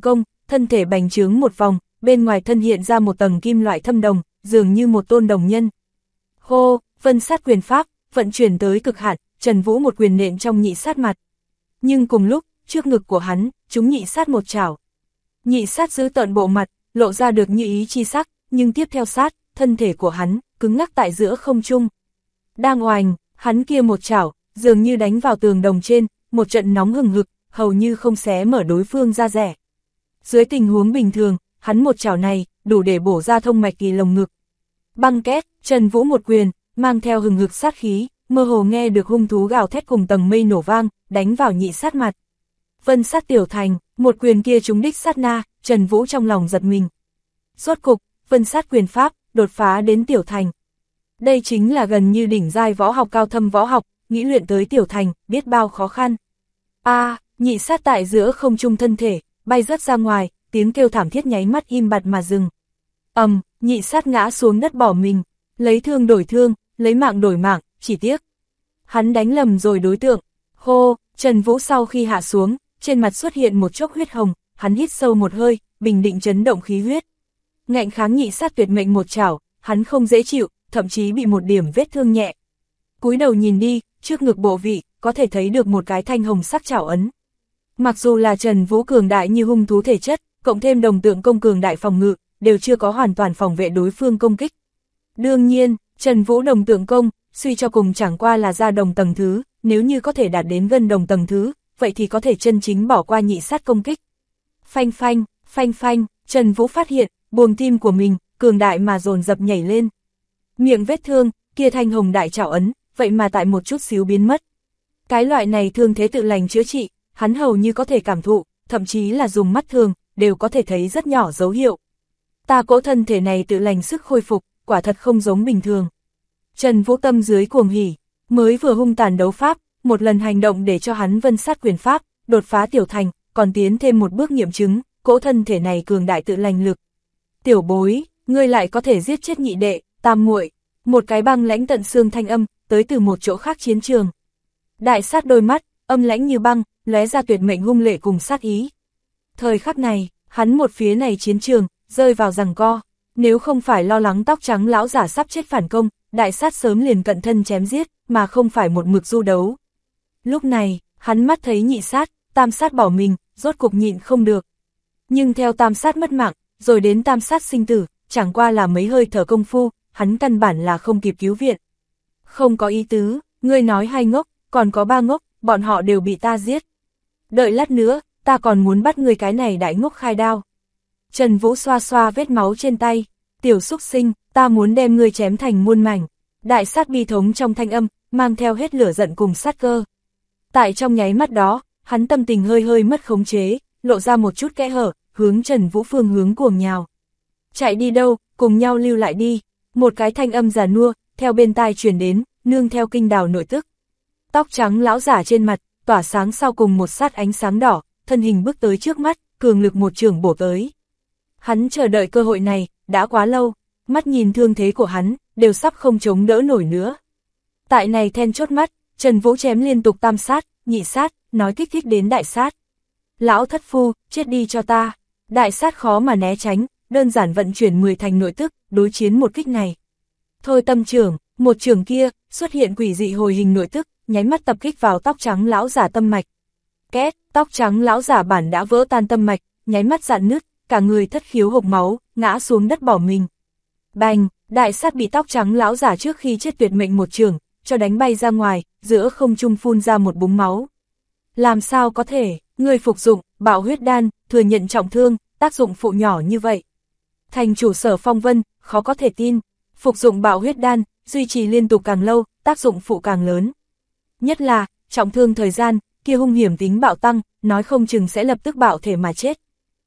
[SPEAKER 1] thân thể bành trướng một vòng, bên ngoài thân hiện ra một tầng kim loại thâm đồng, dường như một tôn đồng nhân. Hô, vân sát quyền pháp, vận chuyển tới cực hạn, Trần Vũ một quyền nện trong nhị sát mặt. Nhưng cùng lúc, trước ngực của hắn, chúng nhị sát một chảo. Nhị sát giữ tợn bộ mặt, lộ ra được như ý chi sắc, nhưng tiếp theo sát, thân thể của hắn, cứng ngắc tại giữa không trung. Đang oành, hắn kia một chảo, dường như đánh vào tường đồng trên, một trận nóng hừng hực, hầu như không xé mở đối phương ra rẻ. Dưới tình huống bình thường, hắn một chảo này, đủ để bổ ra thông mạch kỳ lồng ngực. Băng két, Trần Vũ một quyền, mang theo hừng hực sát khí, mơ hồ nghe được hung thú gào thét cùng tầng mây nổ vang, đánh vào nhị sát mặt. Vân sát tiểu thành, một quyền kia trúng đích sát na, Trần Vũ trong lòng giật mình. Rốt cục, vân sát quyền pháp, đột phá đến tiểu thành. Đây chính là gần như đỉnh giai võ học cao thâm võ học, nghĩ luyện tới tiểu thành, biết bao khó khăn. Nhị sát tại giữa không trung thân thể, bay rớt ra ngoài, tiếng kêu thảm thiết nháy mắt im bặt mà dừng. Nhị sát ngã xuống đất bỏ mình, lấy thương đổi thương, lấy mạng đổi mạng, chỉ tiếc. Hắn đánh lầm rồi đối tượng. Hô, Trần Vũ sau khi hạ xuống, trên mặt xuất hiện một chốc huyết hồng, hắn hít sâu một hơi, bình định chấn động khí huyết. Ngạnh kháng nhị sát tuyệt mệnh một chảo, hắn không dễ chịu, thậm chí bị một điểm vết thương nhẹ. Cúi đầu nhìn đi, trước ngực bộ vị, có thể thấy được một cái thanh hồng sắc chảo ấn. Mặc dù là Trần Vũ cường đại như hung thú thể chất, cộng thêm đồng tượng công cường đại phòng ngự, đều chưa có hoàn toàn phòng vệ đối phương công kích. Đương nhiên, Trần Vũ đồng tượng công, suy cho cùng chẳng qua là ra đồng tầng thứ, nếu như có thể đạt đến gân đồng tầng thứ, vậy thì có thể chân chính bỏ qua nhị sát công kích. Phanh phanh, phanh phanh, Trần Vũ phát hiện, buồng tim của mình, cường đại mà dồn dập nhảy lên. Miệng vết thương, kia thanh hồng đại chảo ấn, vậy mà tại một chút xíu biến mất. Cái loại này thương thế tự lành chữa trị, hắn hầu như có thể cảm thụ, thậm chí là dùng mắt thường, đều có thể thấy rất nhỏ dấu hiệu. Ta cỗ thân thể này tự lành sức khôi phục, quả thật không giống bình thường. Trần Vũ tâm dưới cuồng hỉ, mới vừa hung tàn đấu pháp, một lần hành động để cho hắn vân sát quyền pháp, đột phá tiểu thành, còn tiến thêm một bước nghiệm chứng, cỗ thân thể này cường đại tự lành lực. Tiểu bối, ngươi lại có thể giết chết nhị đệ, tam muội. Một cái băng lãnh tận xương thanh âm, tới từ một chỗ khác chiến trường. Đại sát đôi mắt, âm lãnh như băng, lóe ra tuyệt mệnh hung lệ cùng sát ý. Thời khắc này, hắn một phía này chiến trường, rơi vào giằng co. Nếu không phải lo lắng tóc trắng lão giả sắp chết phản công, đại sát sớm liền cận thân chém giết, mà không phải một mực du đấu. Lúc này, hắn mắt thấy nhị sát, tam sát bỏ mình, rốt cục nhịn không được. Nhưng theo tam sát mất mạng, rồi đến tam sát sinh tử, chẳng qua là mấy hơi thở công phu, hắn căn bản là không kịp cứu viện. Không có ý tứ, ngươi nói hai ngốc, còn có ba ngốc, bọn họ đều bị ta giết. Đợi lát nữa, ta còn muốn bắt ngươi cái này đại ngốc khai đao. Trần Vũ xoa xoa vết máu trên tay, tiểu xúc sinh, ta muốn đem ngươi chém thành muôn mảnh. Đại sát bi thống trong thanh âm, mang theo hết lửa giận cùng sát cơ. Tại trong nháy mắt đó, hắn tâm tình hơi hơi mất khống chế, lộ ra một chút kẽ hở, hướng Trần Vũ phương hướng cuồng nhào. Chạy đi đâu, cùng nhau lưu lại đi. Một cái thanh âm già nua, theo bên tai truyền đến, nương theo kinh đào nội tức. Tóc trắng lão giả trên mặt, tỏa sáng sau cùng một sát ánh sáng đỏ, thân hình bước tới trước mắt, cường lực một chưởng bổ tới. Hắn chờ đợi cơ hội này, đã quá lâu, mắt nhìn thương thế của hắn, đều sắp không chống đỡ nổi nữa. Tại này then chốt mắt, Trần Vũ chém liên tục tam sát, nhị sát, nói kích thích đến đại sát. Lão thất phu, chết đi cho ta. Đại sát khó mà né tránh, đơn giản vận chuyển 10 thành nội tức, đối chiến một kích này. Thôi tâm trưởng, một trưởng kia, xuất hiện quỷ dị hồi hình nội tức, nháy mắt tập kích vào tóc trắng lão giả tâm mạch. Két, tóc trắng lão giả bản đã vỡ tan tâm mạch, nháy mắt rạn nứt, cả người thất khiếu hộc máu, ngã xuống đất bỏ mình. Bành, đại sát bị tóc trắng lão giả trước khi chết tuyệt mệnh một trường, cho đánh bay ra ngoài, giữa không trung phun ra một búng máu. Làm sao có thể, người phục dụng, bạo huyết đan, thừa nhận trọng thương, tác dụng phụ nhỏ như vậy. Thành chủ Sở Phong Vân, khó có thể tin, phục dụng bạo huyết đan, duy trì liên tục càng lâu, tác dụng phụ càng lớn. Nhất là, trọng thương thời gian, kia hung hiểm tính bạo tăng, nói không chừng sẽ lập tức bạo thể mà chết.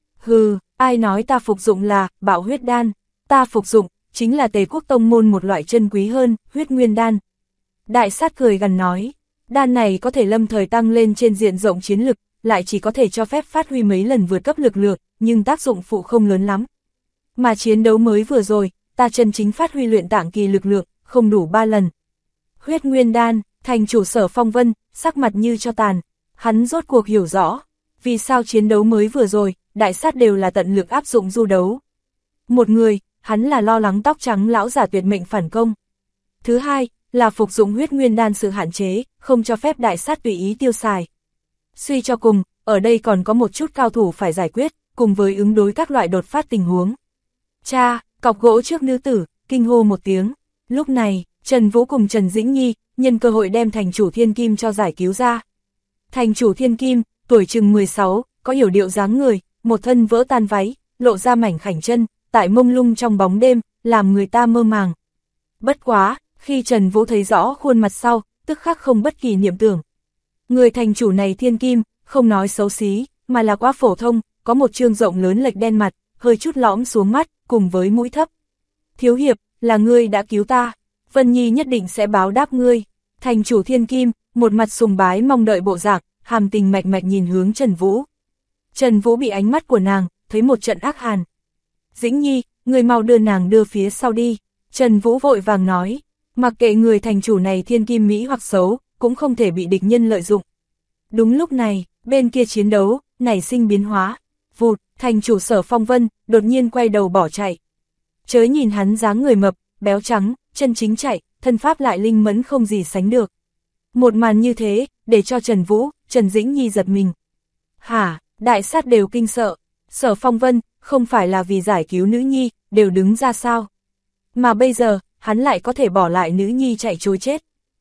[SPEAKER 1] Hừ, ai nói ta phục dụng là bạo huyết đan, ta phục dụng chính là Tề Quốc tông môn một loại chân quý hơn, huyết nguyên đan. Đại sát cười gằn nói, đan này có thể lâm thời tăng lên trên diện rộng chiến lực, lại chỉ có thể cho phép phát huy mấy lần vượt cấp lực lượng, nhưng tác dụng phụ không lớn lắm. Mà chiến đấu mới vừa rồi, ta chân chính phát huy luyện tạng kỳ lực lượng, không đủ 3 lần. Huyết nguyên đan, thành chủ Sở Phong Vân, sắc mặt như cho tàn, hắn rốt cuộc hiểu rõ, vì sao chiến đấu mới vừa rồi, đại sát đều là tận lực áp dụng du đấu. Một người, hắn là lo lắng tóc trắng lão giả tuyệt mệnh phản công. Thứ hai, là phục dụng huyết nguyên đan sự hạn chế, không cho phép đại sát tùy ý tiêu xài. Suy cho cùng, ở đây còn có một chút cao thủ phải giải quyết, cùng với ứng đối các loại đột phát tình huống. Cha, cọc gỗ trước nữ tử, kinh hô một tiếng. Lúc này, Trần Vũ cùng Trần Dĩnh Nhi, nhân cơ hội đem thành chủ Thiên Kim cho giải cứu ra. Thành chủ Thiên Kim, tuổi chừng 16, có yểu điệu dáng người, một thân vỡ tan váy, lộ ra mảnh khảnh chân, tại mông lung trong bóng đêm, làm người ta mơ màng. Bất quá, khi Trần Vũ thấy rõ khuôn mặt sau, tức khắc không bất kỳ niệm tưởng. Người thành chủ này Thiên Kim, không nói xấu xí, mà là quá phổ thông, có một trương rộng lớn lệch đen mặt, hơi chút lõm xuống mắt, cùng với mũi thấp. Thiếu hiệp, là ngươi đã cứu ta, Vân Nhi nhất định sẽ báo đáp ngươi. Thành chủ Thiên Kim, một mặt sùng bái mong đợi bộ dạng, hàm tình mạch mạch nhìn hướng Trần Vũ. Trần Vũ bị ánh mắt của nàng, thấy một trận ác hàn. Dĩnh Nhi, người mau đưa nàng đưa phía sau đi. Trần Vũ vội vàng nói, mặc kệ người thành chủ này Thiên Kim mỹ hoặc xấu, cũng không thể bị địch nhân lợi dụng. Đúng lúc này, bên kia chiến đấu, nảy sinh biến hóa. Vụt, thành chủ Sở Phong Vân, đột nhiên quay đầu bỏ chạy. Chớ nhìn hắn dáng người mập, béo trắng, chân chính chạy, thân pháp lại linh mẫn không gì sánh được. Một màn như thế, để cho Trần Vũ, Trần Dĩnh Nhi giật mình. Hả, đại sát đều kinh sợ. Sở Phong Vân, không phải là vì giải cứu nữ nhi, đều đứng ra sao? Mà bây giờ, hắn lại có thể bỏ lại nữ nhi chạy trối chết.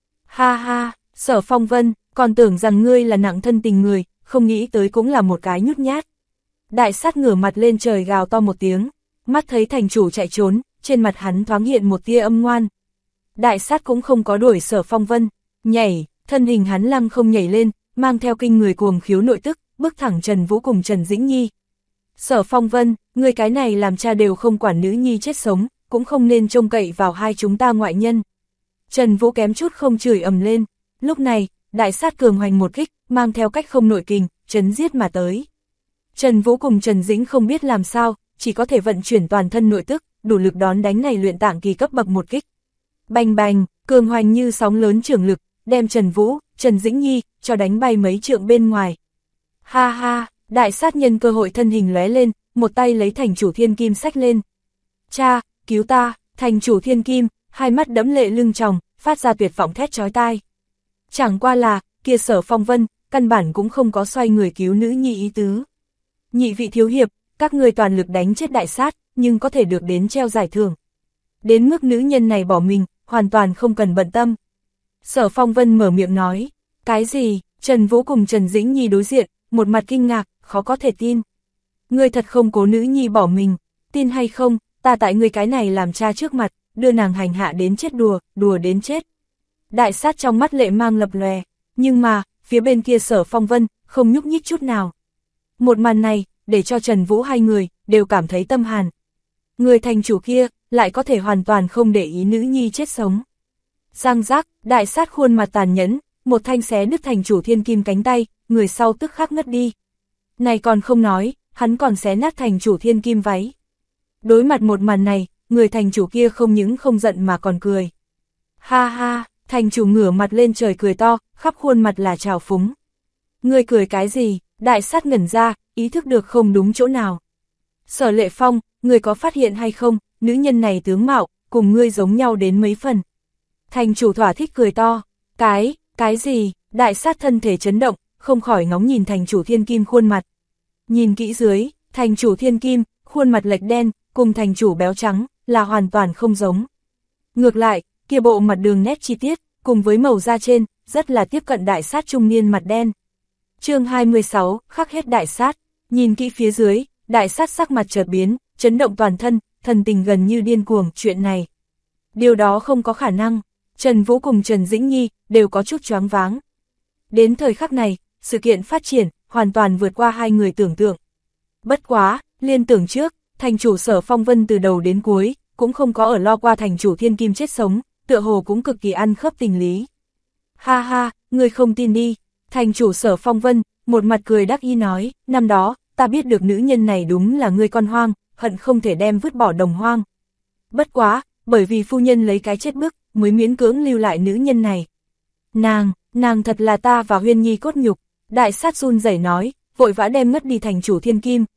[SPEAKER 1] Ha ha, Sở Phong Vân, còn tưởng rằng ngươi là nặng thân tình người, không nghĩ tới cũng là một cái nhút nhát. Đại sát ngửa mặt lên trời gào to một tiếng, mắt thấy thành chủ chạy trốn, trên mặt hắn thoáng hiện một tia âm ngoan. Đại sát cũng không có đuổi Sở Phong Vân, nhảy, thân hình hắn lăng không nhảy lên, mang theo kinh người cuồng khiếu nội tức, bước thẳng Trần Vũ cùng Trần Dĩnh Nhi. Sở Phong Vân, người cái này làm cha đều không quản nữ nhi chết sống, cũng không nên trông cậy vào hai chúng ta ngoại nhân. Trần Vũ kém chút không chửi ầm lên, lúc này, đại sát cường hoành một kích, mang theo cách không nội kình, chấn giết mà tới. Trần Vũ cùng Trần Dĩnh không biết làm sao, chỉ có thể vận chuyển toàn thân nội tức, đủ lực đón đánh này luyện tạng kỳ cấp bậc một kích. Bành bành, cường hoành như sóng lớn trưởng lực, đem Trần Vũ, Trần Dĩnh Nhi, cho đánh bay mấy trượng bên ngoài. Ha ha, đại sát nhân cơ hội thân hình lóe lên, một tay lấy thành chủ Thiên Kim xách lên. Cha, cứu ta, thành chủ Thiên Kim, hai mắt đẫm lệ lưng tròng, phát ra tuyệt vọng thét chói tai. Chẳng qua là, kia Sở Phong Vân, căn bản cũng không có xoay người cứu nữ nhi ý tứ. Nhị vị thiếu hiệp, các người toàn lực đánh chết đại sát, nhưng có thể được đến treo giải thưởng. Đến mức nữ nhân này bỏ mình, hoàn toàn không cần bận tâm. Sở Phong Vân mở miệng nói, cái gì? Trần Vũ cùng Trần Dĩnh Nhi đối diện, một mặt kinh ngạc, khó có thể tin. Ngươi thật không cố nữ nhi bỏ mình, tin hay không, ta tại ngươi cái này làm cha trước mặt, đưa nàng hành hạ đến chết đùa đến chết. Đại sát trong mắt lệ mang lập lòe, nhưng mà, phía bên kia Sở Phong Vân, không nhúc nhích chút nào. Một màn này, để cho Trần Vũ hai người, đều cảm thấy tâm hàn. Người thành chủ kia, lại có thể hoàn toàn không để ý nữ nhi chết sống. Giang giác, đại sát khuôn mặt tàn nhẫn, một thanh xé đứt thành chủ Thiên Kim cánh tay, người sau tức khắc ngất đi. Này còn không nói, hắn còn xé nát thành chủ Thiên Kim váy. Đối mặt một màn này, người thành chủ kia không những không giận mà còn cười. Ha ha, thành chủ ngửa mặt lên trời cười to, khắp khuôn mặt là trào phúng. Ngươi cười cái gì? Đại sát ngẩn ra, ý thức được không đúng chỗ nào. Sở Lệ Phong, ngươi có phát hiện hay không, nữ nhân này tướng mạo, cùng ngươi giống nhau đến mấy phần. Thành chủ thỏa thích cười to, cái gì? Đại sát thân thể chấn động, không khỏi ngóng nhìn thành chủ Thiên Kim khuôn mặt. Nhìn kỹ dưới, thành chủ Thiên Kim, khuôn mặt lệch đen, cùng thành chủ béo trắng, là hoàn toàn không giống. Ngược lại, kia bộ mặt đường nét chi tiết, cùng với màu da trên, rất là tiếp cận đại sát trung niên mặt đen. Chương 26, khắc hết đại sát, nhìn kỹ phía dưới, đại sát sắc mặt chợt biến, chấn động toàn thân, thần tình gần như điên cuồng, chuyện này. Điều đó không có khả năng, Trần Vũ cùng Trần Dĩnh Nhi, đều có chút choáng váng. Đến thời khắc này, sự kiện phát triển, hoàn toàn vượt qua hai người tưởng tượng. Bất quá, liên tưởng trước, thành chủ Sở Phong Vân từ đầu đến cuối, cũng không có ở lo qua thành chủ Thiên Kim chết sống, tựa hồ cũng cực kỳ ăn khớp tình lý. Ha ha, ngươi không tin đi. Thành chủ Sở Phong Vân, một mặt cười đắc ý nói, năm đó, ta biết được nữ nhân này đúng là ngươi con hoang, hận không thể đem vứt bỏ đồng hoang. Bất quá, bởi vì phu nhân lấy cái chết bức, mới miễn cưỡng lưu lại nữ nhân này. Nàng thật là ta và Huyên Nhi cốt nhục, đại sát run rẩy nói, vội vã đem ngất đi thành chủ Thiên Kim,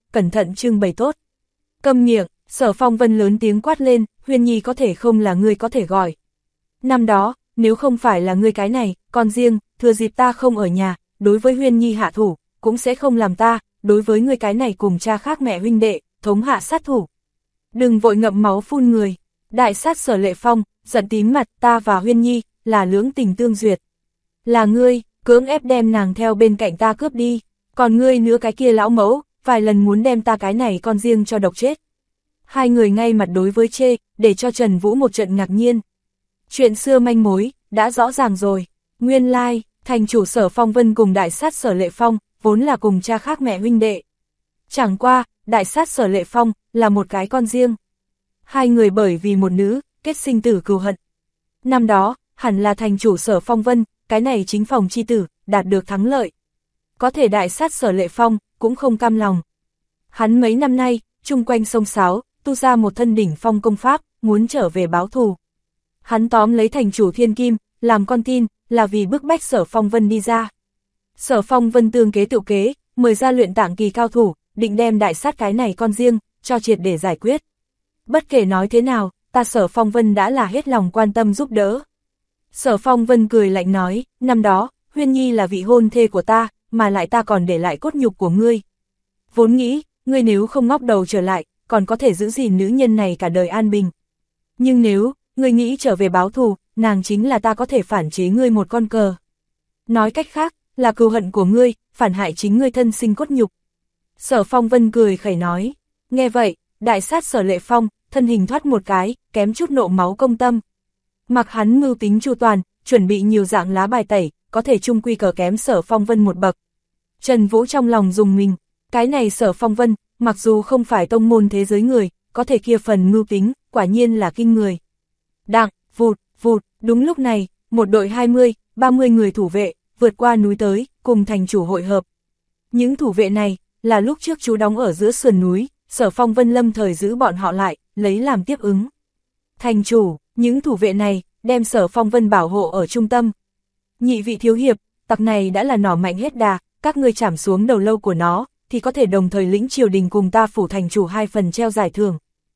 [SPEAKER 1] cẩn thận trưng bày tốt. Câm miệng, Sở Phong Vân lớn tiếng quát lên, Huyên Nhi có thể không là ngươi có thể gọi. Năm đó, nếu không phải là ngươi cái này, còn riêng, thừa dịp ta không ở nhà, đối với Huyên Nhi hạ thủ, cũng sẽ không làm ta, đối với ngươi cái này cùng cha khác mẹ huynh đệ, thống hạ sát thủ. Đừng vội ngậm máu phun người. Đại sát Sở Lệ Phong, giận tím mặt, ta và Huyên Nhi, là lưỡng tình tương duyệt. Là ngươi, cưỡng ép đem nàng theo bên cạnh ta cướp đi, còn ngươi nữa cái kia lão mẫu, vài lần muốn đem ta cái này con riêng cho độc chết. Hai người ngay mặt đối với chê, để cho Trần Vũ một trận ngạc nhiên. Chuyện xưa manh mối, đã rõ ràng rồi. Nguyên lai, thành chủ Sở Phong Vân cùng đại sát Sở Lệ Phong, vốn là cùng cha khác mẹ huynh đệ. Chẳng qua, đại sát Sở Lệ Phong, là một cái con riêng. Hai người bởi vì một nữ, kết sinh tử cừu hận. Năm đó, hẳn là thành chủ Sở Phong Vân, cái này chính phòng chi tử, đạt được thắng lợi. Có thể đại sát Sở Lệ Phong, cũng không cam lòng. Hắn mấy năm nay, chung quanh sông Sáo, tu ra một thân đỉnh phong công pháp, muốn trở về báo thù. Hắn tóm lấy thành chủ Thiên Kim, làm con tin, là vì bức bách Sở Phong Vân đi ra. Sở Phong Vân tương kế tự kế, mời ra luyện tạng kỳ cao thủ, định đem đại sát cái này con riêng, cho triệt để giải quyết. Bất kể nói thế nào, ta Sở Phong Vân đã là hết lòng quan tâm giúp đỡ. Sở Phong Vân cười lạnh nói, năm đó, Huyên Nhi là vị hôn thê của ta, mà lại ta còn để lại cốt nhục của ngươi. Vốn nghĩ, ngươi nếu không ngóc đầu trở lại, còn có thể giữ gìn nữ nhân này cả đời an bình. Nhưng nếu, ngươi nghĩ trở về báo thù, nàng chính là ta có thể phản chế ngươi một con cờ. Nói cách khác, là cừu hận của ngươi, phản hại chính ngươi thân sinh cốt nhục. Sở Phong Vân cười khẩy nói, nghe vậy, đại sát Sở Lệ Phong, thân hình thoát một cái, kém chút nộ máu công tâm. Mặc hắn mưu tính chu toàn, chuẩn bị nhiều dạng lá bài tẩy, có thể chung quy cờ kém Sở Phong Vân một bậc. Trần Vũ trong lòng dùng mình, cái này Sở Phong Vân, mặc dù không phải tông môn thế giới người, có thể kia phần mưu tính, quả nhiên là kinh người. Đặng, vụt, vụt, đúng lúc này, một đội 20, 30 người thủ vệ, vượt qua núi tới, cùng thành chủ hội hợp. Những thủ vệ này, là lúc trước chú đóng ở giữa sườn núi, Sở Phong Vân lâm thời giữ bọn họ lại, lấy làm tiếp ứng. Thành chủ, những thủ vệ này, đem Sở Phong Vân bảo hộ ở trung tâm. Nhị vị thiếu hiệp, tặc này đã là nỏ mạnh hết đà, các ngươi chảm xuống đầu lâu của nó, thì có thể đồng thời lĩnh triều đình cùng ta phủ thành chủ 2 phần treo giải thưởng.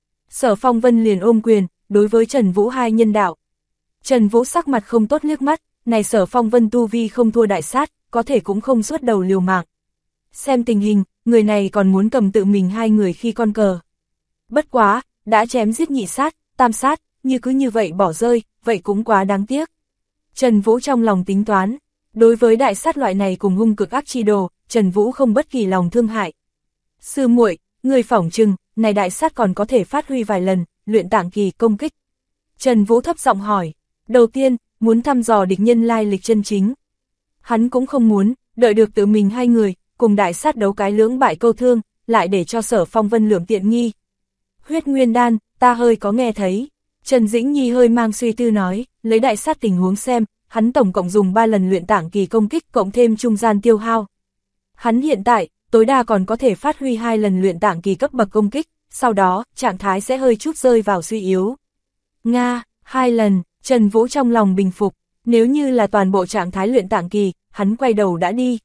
[SPEAKER 1] Sở Phong Vân liền ôm quyền, đối với Trần Vũ hai nhân đạo. Trần Vũ sắc mặt không tốt liếc mắt, này Sở Phong Vân tu vi không thua đại sát, có thể cũng không xuất đầu liều mạng. Xem tình hình, người này còn muốn cầm tự mình hai người khi con cờ. Bất quá, đã chém giết nhị sát, tam sát, như cứ như vậy bỏ rơi, vậy cũng quá đáng tiếc. Trần Vũ trong lòng tính toán, đối với đại sát loại này cùng hung cực ác chi đồ, Trần Vũ không bất kỳ lòng thương hại. Sư muội, người phỏng chừng, này đại sát còn có thể phát huy vài lần, luyện tạng kỳ công kích. Trần Vũ thấp giọng hỏi, đầu tiên, muốn thăm dò địch nhân lai lịch chân chính. Hắn cũng không muốn, đợi được tự mình hai người, cùng đại sát đấu cái lưỡng bại câu thương, lại để cho Sở Phong Vân lượng tiện nghi. Huyết nguyên đan, ta hơi có nghe thấy. Trần Dĩnh Nhi hơi mang suy tư nói, lấy đại sát tình huống xem, hắn tổng cộng dùng 3 lần luyện tạng kỳ công kích cộng thêm trung gian tiêu hao. Hắn hiện tại, tối đa còn có thể phát huy 2 lần luyện tạng kỳ cấp bậc công kích, sau đó, trạng thái sẽ hơi chút rơi vào suy yếu. Nga, 2 lần, Trần Vũ trong lòng bình phục, nếu như là toàn bộ trạng thái luyện tạng kỳ, hắn quay đầu đã đi.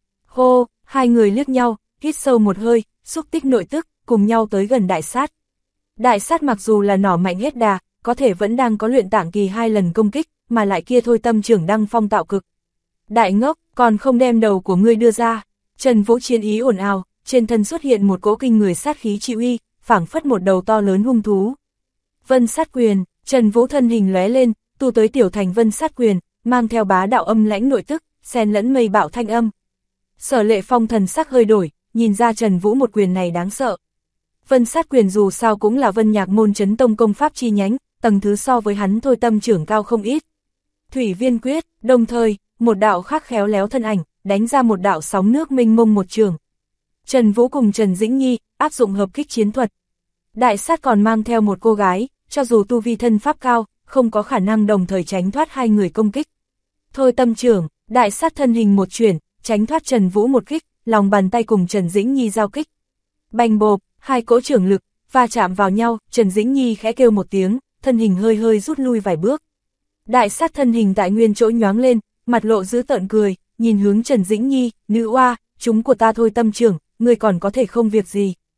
[SPEAKER 1] Hô, hai người liếc nhau, hít sâu một hơi, xúc tích nội tức, cùng nhau tới gần đại sát. Đại sát mặc dù là nỏ mạnh hết đà, có thể vẫn đang có luyện tạng kỳ 2 lần công kích, mà lại kia thôi tâm trưởng đăng phong tạo cực. Đại ngốc, còn không đem đầu của ngươi đưa ra. Trần Vũ chiến ý ồn ào, trên thân xuất hiện một cỗ kinh người sát khí chi uy, phảng phất một đầu to lớn hung thú. Vân sát quyền, Trần Vũ thân hình lóe lên, tu tới tiểu thành vân sát quyền, mang theo bá đạo âm lãnh nội tức, xen lẫn mây bạo thanh âm. Sở Lệ Phong thần sắc hơi đổi, nhìn ra Trần Vũ một quyền này đáng sợ. Vân sát quyền dù sao cũng là Vân Nhạc môn chấn tông công pháp chi nhánh, tầng thứ so với hắn thôi tâm trưởng cao không ít. Thủy viên quyết, đồng thời, một đạo khác khéo léo thân ảnh, đánh ra một đạo sóng nước mênh mông một trường. Trần Vũ cùng Trần Dĩnh Nhi, áp dụng hợp kích chiến thuật. Đại sát còn mang theo một cô gái, cho dù tu vi thân pháp cao, không có khả năng đồng thời tránh thoát hai người công kích. Thôi tâm trưởng, đại sát thân hình một chuyển, tránh thoát Trần Vũ một kích, lòng bàn tay cùng Trần Dĩnh Nhi giao kích. Bành bộp, hai cỗ trưởng lực, va chạm vào nhau, Trần Dĩnh Nhi khẽ kêu một tiếng, thân hình hơi hơi rút lui vài bước. Đại sát thân hình tại nguyên chỗ nhoáng lên, mặt lộ dữ tợn cười, nhìn hướng Trần Dĩnh Nhi, nữ oa, chúng của ta thôi tâm trưởng, ngươi còn có thể không việc gì.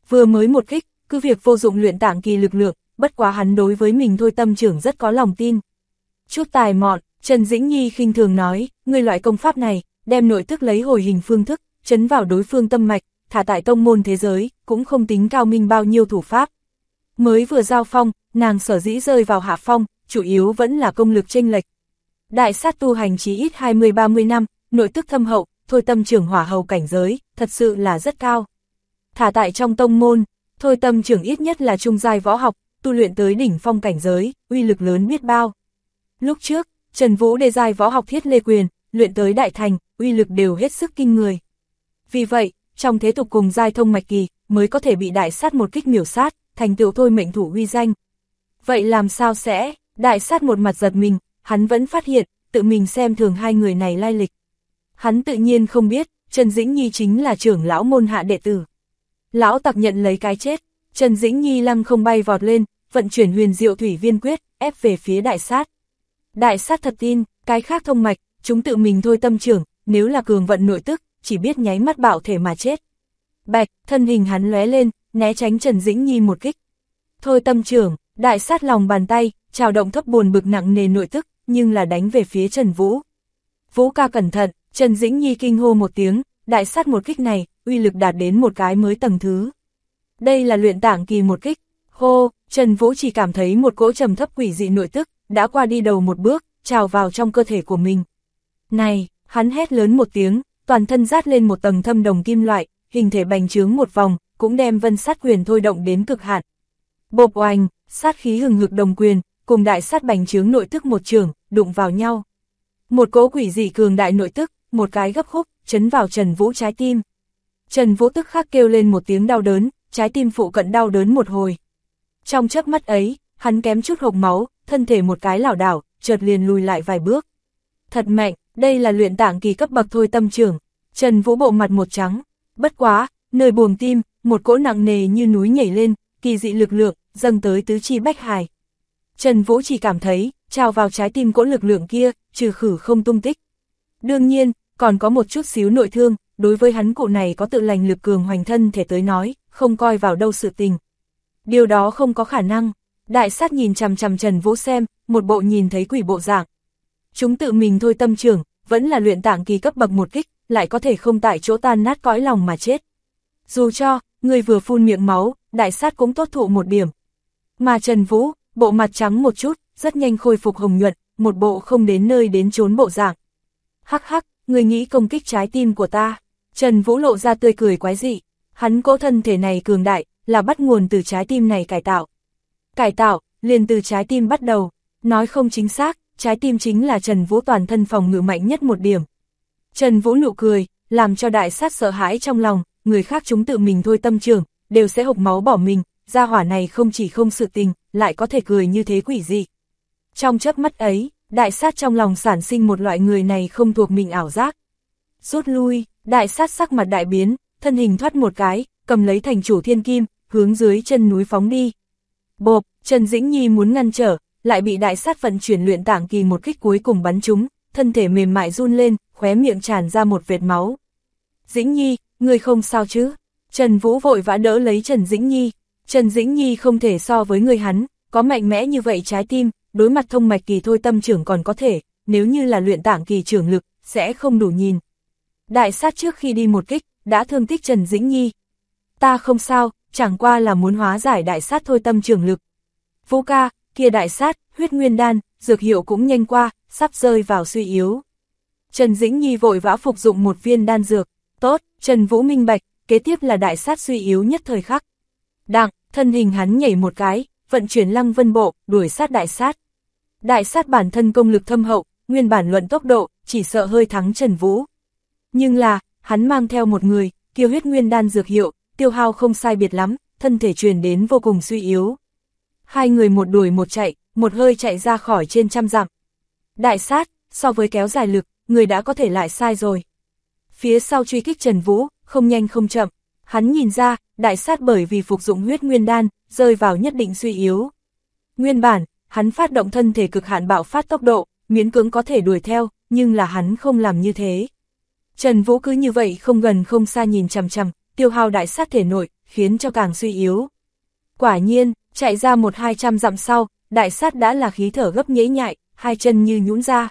[SPEAKER 1] vừa mới một kích, cứ việc vô dụng luyện tạng kỳ lực lượng, bất quá hắn đối với mình thôi tâm trưởng rất có lòng tin. Chút tài mọn, Trần Dĩnh Nhi khinh thường nói, ngươi loại công pháp này, đem nội tức lấy hồi hình phương thức, chấn vào đối phương tâm mạch, thả tại tông môn thế giới, cũng không tính cao minh bao nhiêu thủ pháp. Mới vừa giao phong, nàng sở dĩ rơi vào hạ phong, chủ yếu vẫn là công lực chênh lệch. Đại sát tu hành chí ít 20-30 năm, nội tức thâm hậu, thôi tâm trưởng hỏa hầu cảnh giới, thật sự là rất cao. Thả tại trong tông môn, thôi tâm trưởng ít nhất là trung giai võ học, tu luyện tới đỉnh phong cảnh giới, uy lực lớn biết bao. Lúc trước, Trần Vũ đề giai võ học thiết lê quyền, luyện tới đại thành, uy lực đều hết sức kinh người. Vì vậy, trong thế tục cùng giai thông mạch kỳ, mới có thể bị đại sát một kích miểu sát, thành tựu thôi mệnh thủ uy danh. Vậy làm sao sẽ, đại sát một mặt giật mình, hắn vẫn phát hiện, tự mình xem thường hai người này lai lịch. Hắn tự nhiên không biết, Trần Dĩnh Nhi chính là trưởng lão môn hạ đệ tử. Lão tặc nhận lấy cái chết, Trần Dĩnh Nhi lăng không bay vọt lên, vận chuyển huyền diệu thủy viên quyết, ép về phía đại sát. Đại sát thật tin, cái khác thông mạch, chúng tự mình thôi tâm trưởng, nếu là cường vận nội tức, chỉ biết nháy mắt bạo thể mà chết. Bạch, thân hình hắn lóe lên, né tránh Trần Dĩnh Nhi một kích. Thôi tâm trưởng, đại sát lòng bàn tay, trào động thấp buồn bực nặng nề nội tức, nhưng là đánh về phía Trần Vũ. Vũ ca cẩn thận, Trần Dĩnh Nhi kinh hô một tiếng, đại sát một kích này, uy lực đạt đến một cái mới tầng thứ. Đây là luyện tạng kỳ một kích. Hô, Trần Vũ chỉ cảm thấy một cỗ trầm thấp quỷ dị nội tức, đã qua đi đầu một bước, trào vào trong cơ thể của mình. Này, hắn hét lớn một tiếng, toàn thân rát lên một tầng thâm đồng kim loại, hình thể bành trướng một vòng, cũng đem vân sát quyền thôi động đến cực hạn. Bộp oành, sát khí hừng hực đồng quyền, cùng đại sát bành trướng nội tức một trường, đụng vào nhau. Một cỗ quỷ dị cường đại nội tức, một cái gấp khúc, chấn vào Trần Vũ trái tim. Trần Vũ tức khắc kêu lên một tiếng đau đớn, trái tim phụ cận đau đớn một hồi. Trong chớp mắt ấy, hắn kém chút hộc máu, thân thể một cái lảo đảo, chợt liền lùi lại vài bước. Thật mạnh, đây là luyện tạng kỳ cấp bậc thôi tâm trưởng. Trần Vũ bộ mặt một trắng, bất quá, nơi buồng tim, một cỗ nặng nề như núi nhảy lên, kỳ dị lực lượng, dâng tới tứ chi bách hài. Trần Vũ chỉ cảm thấy, trào vào trái tim cỗ lực lượng kia, trừ khử không tung tích. Đương nhiên, còn có một chút xíu nội thương, đối với hắn cụ này có tự lành lực cường hoành thân thể tới nói, không coi vào đâu sự tình. Điều đó không có khả năng. Đại sát nhìn chằm chằm Trần Vũ xem, một bộ nhìn thấy quỷ bộ dạng. Chúng tự mình thôi tâm trưởng, vẫn là luyện tạng kỳ cấp bậc một kích, lại có thể không tại chỗ tan nát cõi lòng mà chết. Dù cho, người vừa phun miệng máu, đại sát cũng tốt thụ một điểm. Mà Trần Vũ, bộ mặt trắng một chút, rất nhanh khôi phục hồng nhuận, một bộ không đến nơi đến chốn bộ dạng. Hắc hắc, người nghĩ công kích trái tim của ta. Trần Vũ lộ ra tươi cười quái dị. Hắn cỗ thân thể này cường đại, là bắt nguồn từ trái tim này cải tạo. Cải tạo, liền từ trái tim bắt đầu. Nói không chính xác, trái tim chính là Trần Vũ toàn thân phòng ngự mạnh nhất một điểm. Trần Vũ nụ cười, làm cho đại sát sợ hãi trong lòng, người khác chúng tự mình thôi tâm trưởng, đều sẽ hộc máu bỏ mình, gia hỏa này không chỉ không sự tình, lại có thể cười như thế quỷ dị. Trong chớp mắt ấy, đại sát trong lòng sản sinh một loại người này không thuộc mình ảo giác. Rút lui, đại sát sắc mặt đại biến, thân hình thoát một cái, cầm lấy thành chủ thiên kim, hướng dưới chân núi phóng đi. Bộp, Trần Dĩnh Nhi muốn ngăn trở, lại bị đại sát vận chuyển luyện tạng kỳ một kích cuối cùng bắn trúng, thân thể mềm mại run lên, khóe miệng tràn ra một vệt máu. Dĩnh Nhi, người không sao chứ? Trần Vũ vội vã đỡ lấy Trần Dĩnh Nhi. Trần Dĩnh Nhi không thể so với người hắn, có mạnh mẽ như vậy trái tim, đối mặt thông mạch kỳ thôi tâm trưởng còn có thể, nếu như là luyện tạng kỳ trưởng lực, sẽ không đủ nhìn. Đại sát trước khi đi một kích, đã thương tích Trần Dĩnh Nhi. Ta không sao, chẳng qua là muốn hóa giải đại sát thôi tâm trưởng lực. Vũ ca, kia đại sát, huyết nguyên đan, dược hiệu cũng nhanh qua, sắp rơi vào suy yếu. Trần Dĩnh Nhi vội vã phục dụng một viên đan dược. Tốt, Trần Vũ minh bạch, kế tiếp là đại sát suy yếu nhất thời khắc. Đặng, thân hình hắn nhảy một cái, vận chuyển lăng vân bộ, đuổi sát đại sát. Đại sát bản thân công lực thâm hậu, nguyên bản luận tốc độ, chỉ sợ hơi thắng Trần Vũ. Nhưng là, hắn mang theo một người, kiêu huyết nguyên đan dược hiệu, tiêu hao không sai biệt lắm, thân thể truyền đến vô cùng suy yếu. Hai người một đuổi một chạy, một hơi chạy ra khỏi trên 100 dặm. Đại sát, so với kéo dài lực, người đã có thể lại sai rồi. Phía sau truy kích Trần Vũ, không nhanh không chậm, hắn nhìn ra, đại sát bởi vì phục dụng huyết nguyên đan, rơi vào nhất định suy yếu. Nguyên bản, hắn phát động thân thể cực hạn bạo phát tốc độ, miễn cưỡng có thể đuổi theo, nhưng là hắn không làm như thế. Trần Vũ cứ như vậy không gần không xa nhìn chằm chằm, tiêu hao đại sát thể nội, khiến cho càng suy yếu. Quả nhiên, chạy ra 100-200 dặm sau, đại sát đã là khí thở gấp nhễ nhại, hai chân như nhũn ra.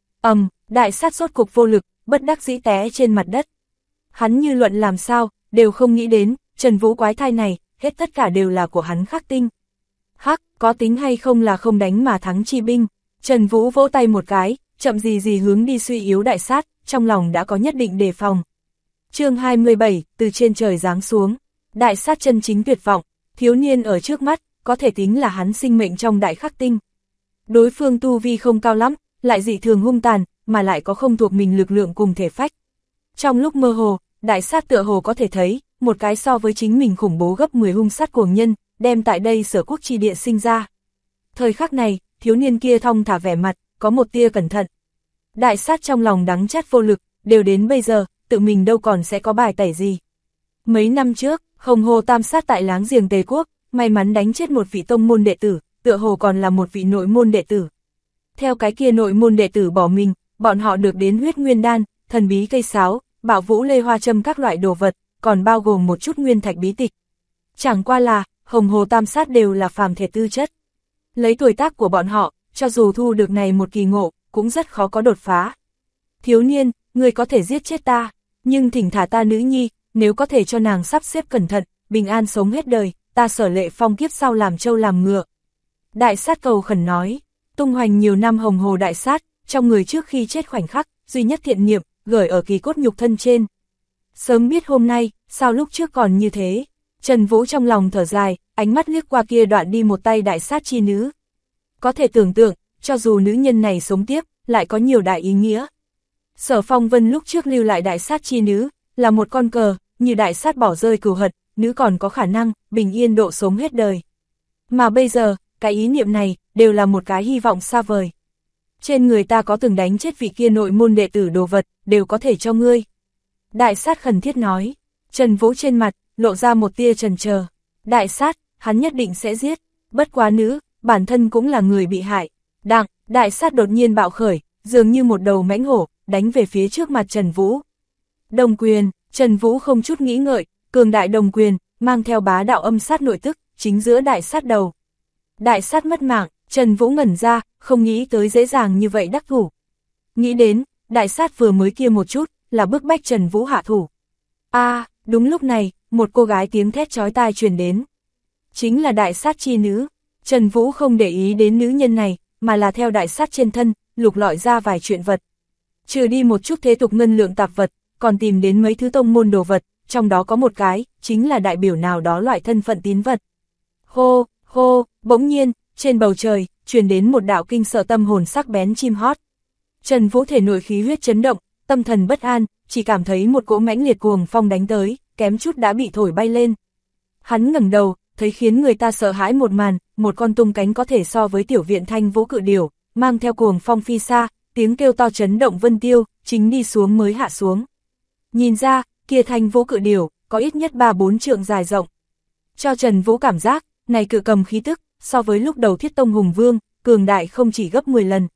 [SPEAKER 1] Đại sát rốt cục vô lực, bất đắc dĩ té trên mặt đất. Hắn như luận làm sao, đều không nghĩ đến, Trần Vũ quái thai này, hết tất cả đều là của hắn khắc tinh. Hắc, có tính hay không là không đánh mà thắng chi binh. Trần Vũ vỗ tay một cái, chậm gì hướng đi suy yếu đại sát, trong lòng đã có nhất định đề phòng. Chương 27, từ trên trời giáng xuống. Đại sát chân chính tuyệt vọng, thiếu niên ở trước mắt, có thể tính là hắn sinh mệnh trong đại khắc tinh. Đối phương tu vi không cao lắm, lại dị thường hung tàn, mà lại có không thuộc mình lực lượng cùng thể phách. Trong lúc mơ hồ, đại sát tựa hồ có thể thấy, một cái so với chính mình khủng bố gấp 10 hung sát cuồng nhân, đem tại đây Sở Quốc chi địa sinh ra. Thời khắc này, thiếu niên kia thong thả vẻ mặt, có một tia cẩn thận. Đại sát trong lòng đắng chát vô lực, đều đến bây giờ, tự mình đâu còn sẽ có bài tẩy gì. Mấy năm trước, Hồng Hồ Tam sát tại láng giềng Tề Quốc, may mắn đánh chết một vị tông môn đệ tử, tựa hồ còn là một vị nội môn đệ tử. Theo cái kia nội môn đệ tử bỏ mình, bọn họ được đến huyết nguyên đan, thần bí cây sáo, bảo vũ lê hoa châm các loại đồ vật, còn bao gồm một chút nguyên thạch bí tịch. Chẳng qua là, Hồng Hồ Tam sát đều là phàm thể tư chất. Lấy tuổi tác của bọn họ, cho dù thu được này một kỳ ngộ, cũng rất khó có đột phá. Thiếu niên, người có thể giết chết ta, nhưng thỉnh thả ta nữ nhi, nếu có thể cho nàng sắp xếp cẩn thận, bình an sống hết đời, ta Sở Lệ Phong kiếp sau làm trâu làm ngựa. Đại sát cầu khẩn nói, tung hoành nhiều năm Hồng Hồ đại sát, trong người trước khi chết khoảnh khắc, duy nhất thiện niệm, gửi ở kỳ cốt nhục thân trên. Sớm biết hôm nay, sao lúc trước còn như thế? Trần Vũ trong lòng thở dài, ánh mắt liếc qua kia đoạn đi một tay đại sát chi nữ. Có thể tưởng tượng, cho dù nữ nhân này sống tiếp, lại có nhiều đại ý nghĩa. Sở Phong Vân lúc trước lưu lại đại sát chi nữ, là một con cờ, như đại sát bỏ rơi cừu hận, nữ còn có khả năng, bình yên độ sống hết đời. Mà bây giờ, cái ý niệm này, đều là một cái hy vọng xa vời. Trên người ta có từng đánh chết vị kia nội môn đệ tử đồ vật, đều có thể cho ngươi. Đại sát khẩn thiết nói, Trần Vũ trên mặt, lộ ra một tia chần chờ. Đại sát, hắn nhất định sẽ giết, bất quá nữ, bản thân cũng là người bị hại. Đại sát đột nhiên bạo khởi, dường như một đầu mãnh hổ, đánh về phía trước mặt Trần Vũ. Đồng quyền, Trần Vũ không chút nghĩ ngợi, cường đại đồng quyền, mang theo bá đạo âm sát nội tức, chính giữa đại sát đầu. Đại sát mất mạng, Trần Vũ ngẩn ra, không nghĩ tới dễ dàng như vậy đắc thủ. Nghĩ đến, đại sát vừa mới kia một chút, là bức bách Trần Vũ hạ thủ. Đúng lúc này, một cô gái tiếng thét chói tai truyền đến. Chính là đại sát chi nữ. Trần Vũ không để ý đến nữ nhân này, mà là theo đại sát trên thân, lục lọi ra vài chuyện vật. Trừ đi một chút thế tục ngân lượng tạp vật, còn tìm đến mấy thứ tông môn đồ vật, trong đó có một cái, chính là đại biểu nào đó loại thân phận tín vật. Hô, hô, bỗng nhiên, trên bầu trời, truyền đến một đạo kinh sợ tâm hồn sắc bén chim hót. Trần Vũ thể nội khí huyết chấn động, tâm thần bất an, chỉ cảm thấy một cỗ mãnh liệt cuồng phong đánh tới, kém chút đã bị thổi bay lên. Hắn ngẩng đầu, thấy khiến người ta sợ hãi một màn, một con tung cánh có thể so với tiểu viện Thanh Vũ cự điểu, mang theo cuồng phong phi xa, tiếng kêu to chấn động vân tiêu, chính đi xuống mới hạ xuống. Nhìn ra, kia Thanh Vũ cự điểu, có ít nhất 3-4 trượng dài rộng. Cho Trần Vũ cảm giác, này cự cầm khí tức, so với lúc đầu Thiết Tông Hùng Vương, cường đại không chỉ gấp 10 lần.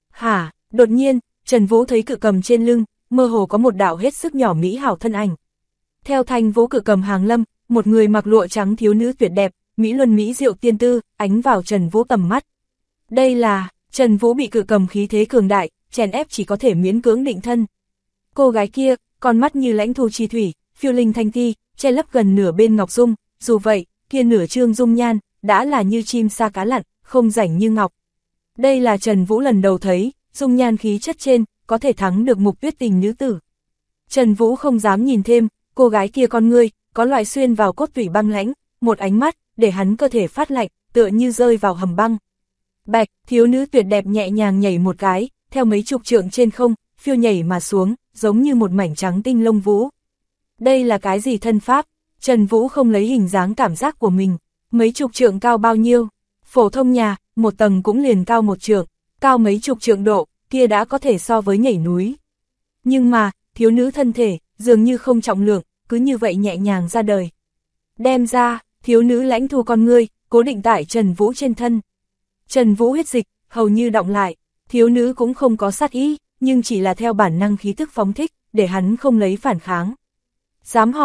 [SPEAKER 1] Đột nhiên, Trần Vũ thấy cự cầm trên lưng, mơ hồ có một đạo hết sức nhỏ mỹ hảo thân ảnh. Theo Thanh Vũ cự cầm hàng lâm, một người mặc lụa trắng thiếu nữ tuyệt đẹp, mỹ luân mỹ diệu tiên tư, ánh vào Trần Vũ tầm mắt. Đây là, Trần Vũ bị cự cầm khí thế cường đại, chèn ép chỉ có thể miễn cưỡng định thân. Cô gái kia, con mắt như lãnh thu chi thủy, phiêu linh thanh thi, che lấp gần nửa bên ngọc dung, dù vậy, kia nửa trương dung nhan, đã là như chim sa cá lặn, không rảnh như ngọc. Đây là Trần Vũ lần đầu thấy, dung nhan khí chất trên, có thể thắng được Mục Tuyết Tình nữ tử. Trần Vũ không dám nhìn thêm, cô gái kia con ngươi, có loại xuyên vào cốt tủy băng lãnh, một ánh mắt, để hắn cơ thể phát lạnh, tựa như rơi vào hầm băng. Bạch, thiếu nữ tuyệt đẹp nhẹ nhàng nhảy một cái, theo mấy chục trượng trên không, phiêu nhảy mà xuống, giống như một mảnh trắng tinh lông vũ. Đây là cái gì thân pháp? Trần Vũ không lấy hình dáng cảm giác của mình, mấy chục trượng cao bao nhiêu? Phổ thông nhà, một tầng cũng liền cao một trượng, cao mấy chục trượng độ, kia đã có thể so với nhảy núi. Nhưng mà, thiếu nữ thân thể, dường như không trọng lượng, cứ như vậy nhẹ nhàng ra đời. Đem ra, thiếu nữ lãnh thu con ngươi, cố định tại Trần Vũ trên thân. Trần Vũ huyết dịch, hầu như đọng lại, thiếu nữ cũng không có sát ý, nhưng chỉ là theo bản năng khí tức phóng thích, để hắn không lấy phản kháng. Dám hỏi,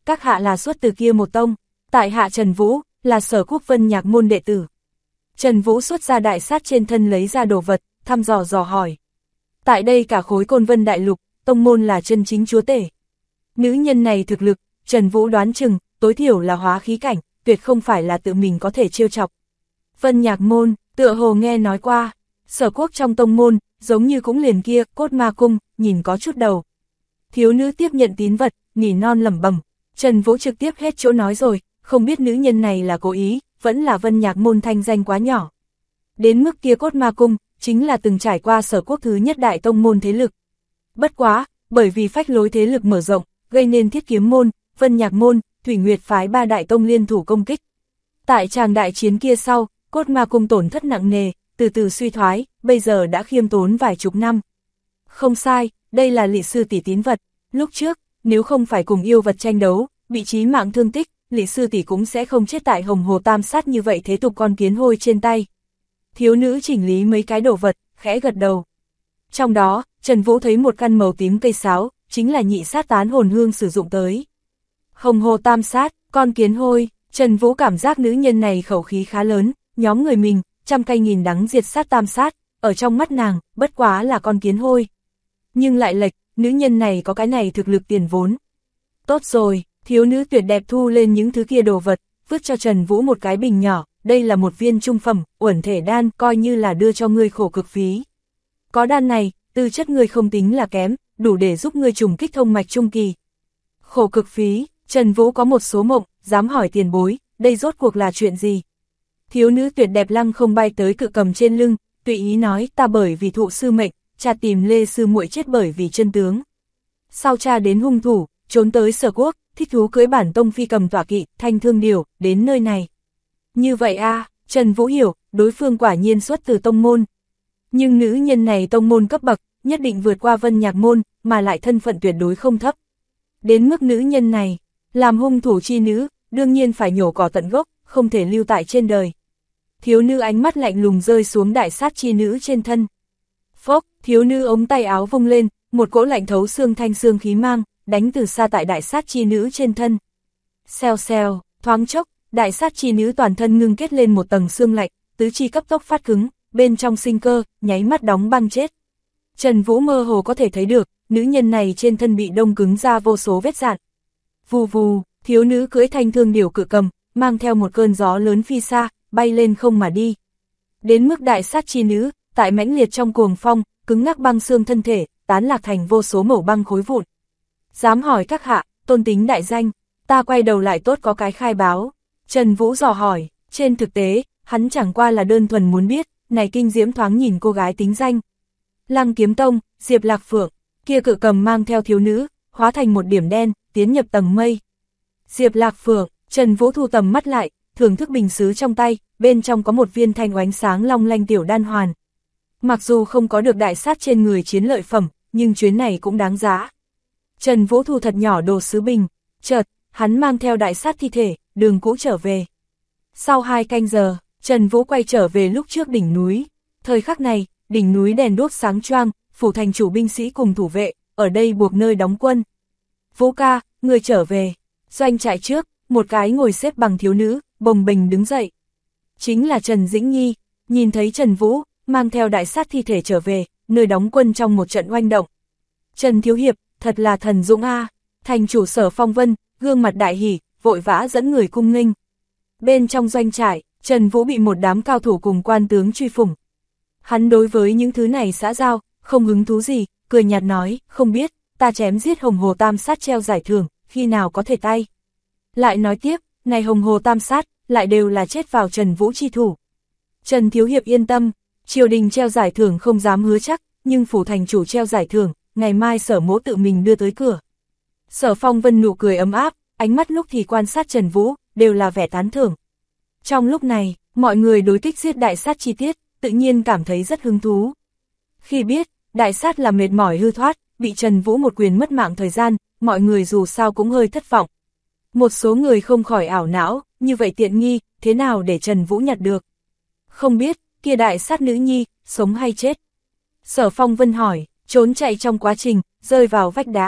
[SPEAKER 1] các hạ là xuất từ kia một tông, tại hạ Trần Vũ, là Sở Quốc Vân Nhạc môn đệ tử. Trần Vũ xuất ra đại sát trên thân lấy ra đồ vật, thăm dò hỏi. Tại đây cả khối Côn Vân Đại Lục, tông môn là chân chính chúa tể. Nữ nhân này thực lực, Trần Vũ đoán chừng, tối thiểu là hóa khí cảnh, tuyệt không phải là tự mình có thể trêu chọc. Vân Nhạc môn, tựa hồ nghe nói qua, Sở Quốc trong tông môn, giống như cũng liền kia, Cốt Ma Cung, nhìn có chút đầu. Thiếu nữ tiếp nhận tín vật, nỉ non lẩm bẩm. Trần Vũ trực tiếp hết chỗ nói rồi, không biết nữ nhân này là cố ý, vẫn là Vân Nhạc môn thanh danh quá nhỏ. Đến mức kia Cốt Ma Cung, chính là từng trải qua Sở Quốc thứ nhất đại tông môn thế lực. Bất quá, bởi vì phách lối thế lực mở rộng, gây nên Thiết Kiếm môn, Vân Nhạc môn, Thủy Nguyệt phái ba đại tông liên thủ công kích. Tại tràng đại chiến kia sau, Cốt Ma Cung tổn thất nặng nề, từ từ suy thoái, bây giờ đã khiêm tốn vài chục năm. Không sai, đây là Lị sư tỷ tín vật, lúc trước, nếu không phải cùng yêu vật tranh đấu, bị chí mạng thương tích, Lị sư tỷ cũng sẽ không chết tại Hồng Hồ Tam Sát như vậy thế tục con kiến hôi trên tay. Thiếu nữ chỉnh lý mấy cái đồ vật, khẽ gật đầu. Trong đó, Trần Vũ thấy một căn màu tím cây sáo, chính là nhị sát tán hồn hương sử dụng tới. Hồng Hồ Tam Sát, con kiến hôi, Trần Vũ cảm giác nữ nhân này khẩu khí khá lớn, nhóm người mình, trăm cây nghìn đắng diệt sát tam sát, ở trong mắt nàng, bất quá là con kiến hôi. Nhưng lại lệch, nữ nhân này có cái này thực lực tiền vốn. Tốt rồi, thiếu nữ tuyệt đẹp thu lên những thứ kia đồ vật, vứt cho Trần Vũ một cái bình nhỏ, đây là một viên trung phẩm, uẩn thể đan, coi như là đưa cho ngươi khổ cực phí. Có đan này, tư chất ngươi không tính là kém, đủ để giúp ngươi trùng kích thông mạch trung kỳ. Khổ cực phí, Trần Vũ có một số mộng, dám hỏi tiền bối, đây rốt cuộc là chuyện gì? Thiếu nữ tuyệt đẹp lăng không bay tới cự cầm trên lưng, tùy ý nói ta bởi vì thụ sư mệnh, cha tìm Lê sư muội chết bởi vì chân tướng. Sau cha đến hung thủ, trốn tới Sở Quốc, thích thú cưỡi bản tông phi cầm tọa kỵ, thanh thương điều, đến nơi này. Như vậy a, Trần Vũ hiểu, đối phương quả nhiên xuất từ tông môn. Nhưng nữ nhân này tông môn cấp bậc, nhất định vượt qua Vân Nhạc môn, mà lại thân phận tuyệt đối không thấp. Đến mức nữ nhân này, làm hung thủ chi nữ, đương nhiên phải nhổ cỏ tận gốc, không thể lưu tại trên đời. Thiếu nữ ánh mắt lạnh lùng rơi xuống đại sát chi nữ trên thân. Phốc, thiếu nữ ống tay áo vung lên, một cỗ lạnh thấu xương thanh xương khí mang, đánh từ xa tại đại sát chi nữ trên thân. Xèo xèo, thoáng chốc, đại sát chi nữ toàn thân ngưng kết lên một tầng xương lạnh, tứ chi cấp tốc phát cứng, bên trong sinh cơ, nháy mắt đóng băng chết. Trần Vũ mơ hồ có thể thấy được, nữ nhân này trên thân bị đông cứng ra vô số vết rạn. Vù vù, thiếu nữ cưỡi thanh thương điểu cự cầm, mang theo một cơn gió lớn phi xa, bay lên không mà đi. Đến mức đại sát chi nữ, tại mãnh liệt trong cuồng phong, cứng ngắc băng xương thân thể, tán lạc thành vô số mẩu băng khối vụn. Dám hỏi các hạ, tôn tính đại danh, ta quay đầu lại tốt có cái khai báo. Trần Vũ dò hỏi, trên thực tế, hắn chẳng qua là đơn thuần muốn biết, này kinh diễm thoáng nhìn cô gái tính danh. Lăng Kiếm Tông, Diệp Lạc Phượng, kia cự cầm mang theo thiếu nữ, hóa thành một điểm đen, tiến nhập tầng mây. Diệp Lạc Phượng, Trần Vũ thu tầm mắt lại, thưởng thức bình sứ trong tay, bên trong có một viên thanh oánh sáng long lanh tiểu đan hoàn. Mặc dù không có được đại sát trên người chiến lợi phẩm, nhưng chuyến này cũng đáng giá. Trần Vũ thu thật nhỏ đồ sứ bình, chợt, hắn mang theo đại sát thi thể, đường cũ trở về. Sau 2 canh giờ, Trần Vũ quay trở về lúc trước đỉnh núi. Thời khắc này, đỉnh núi đèn đuốc sáng choang, phủ thành chủ binh sĩ cùng thủ vệ, ở đây buộc nơi đóng quân. Vũ ca, người trở về. Doanh trại trước, một cái ngồi xếp bằng thiếu nữ, bồng bềnh đứng dậy. Chính là Trần Dĩnh Nhi, nhìn thấy Trần Vũ, mang theo đại sát thi thể trở về, nơi đóng quân trong một trận oanh động. Trần Thiếu Hiệp, thật là thần dũng a. Thành chủ Sở Phong Vân, gương mặt đại hỉ, vội vã dẫn người cung nghênh. Bên trong doanh trại, Trần Vũ bị một đám cao thủ cùng quan tướng truy phủng. Hắn đối với những thứ này xã giao, không hứng thú gì, cười nhạt nói, không biết, ta chém giết Hồng Hồ Tam Sát treo giải thưởng, khi nào có thể tay. Lại nói tiếp, này Hồng Hồ Tam Sát, lại đều là chết vào Trần Vũ chi thủ. Trần Thiếu Hiệp yên tâm, triều đình treo giải thưởng không dám hứa chắc, nhưng phủ thành chủ treo giải thưởng, ngày mai Sở mỗ tự mình đưa tới cửa. Sở Phong Vân nụ cười ấm áp, ánh mắt lúc thì quan sát Trần Vũ, đều là vẻ tán thưởng. Trong lúc này, mọi người đối kích giết đại sát chi tiết, tự nhiên cảm thấy rất hứng thú. Khi biết, đại sát là mệt mỏi hư thoát, bị Trần Vũ một quyền mất mạng thời gian, mọi người dù sao cũng hơi thất vọng. Một số người không khỏi ảo não, như vậy tiện nghi, thế nào để Trần Vũ nhặt được? Không biết, kia đại sát nữ nhi, sống hay chết? Sở Phong Vân hỏi, trốn chạy trong quá trình, rơi vào vách đá.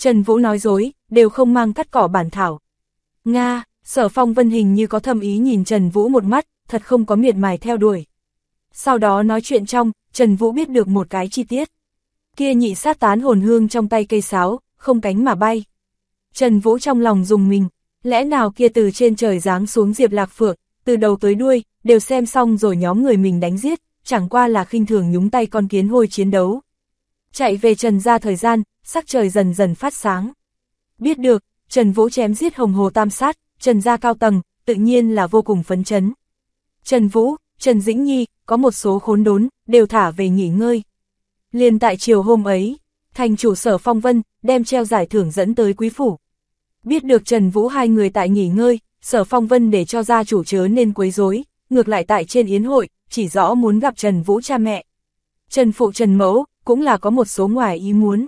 [SPEAKER 1] Trần Vũ nói dối, đều không mang cắt cỏ bản thảo. Nga, Sở Phong Vân hình như có thâm ý nhìn Trần Vũ một mắt, thật không có miệt mài theo đuổi. Sau đó nói chuyện trong, Trần Vũ biết được một cái chi tiết. Kia nhị sát tán hồn hương trong tay cây sáo, không cánh mà bay. Trần Vũ trong lòng dùng mình, lẽ nào kia từ trên trời giáng xuống Diệp Lạc Phượng, từ đầu tới đuôi, đều xem xong rồi nhóm người mình đánh giết, chẳng qua là khinh thường nhúng tay con kiến hôi chiến đấu. Chạy về Trần gia thời gian, sắc trời dần dần phát sáng. Biết được, Trần Vũ chém giết Hồng Hồ Tam Sát, Trần gia cao tầng, tự nhiên là vô cùng phấn chấn. Trần Vũ, Trần Dĩnh Nhi, có một số khốn đốn, đều thả về nghỉ ngơi. Liền tại chiều hôm ấy, thành chủ Sở Phong Vân, đem treo giải thưởng dẫn tới quý phủ. Biết được Trần Vũ hai người tại nghỉ ngơi, Sở Phong Vân để cho gia chủ chớ nên quấy rối, ngược lại tại trên yến hội, chỉ rõ muốn gặp Trần Vũ cha mẹ. Trần phụ Trần mẫu, cũng là có một số ngoài ý muốn.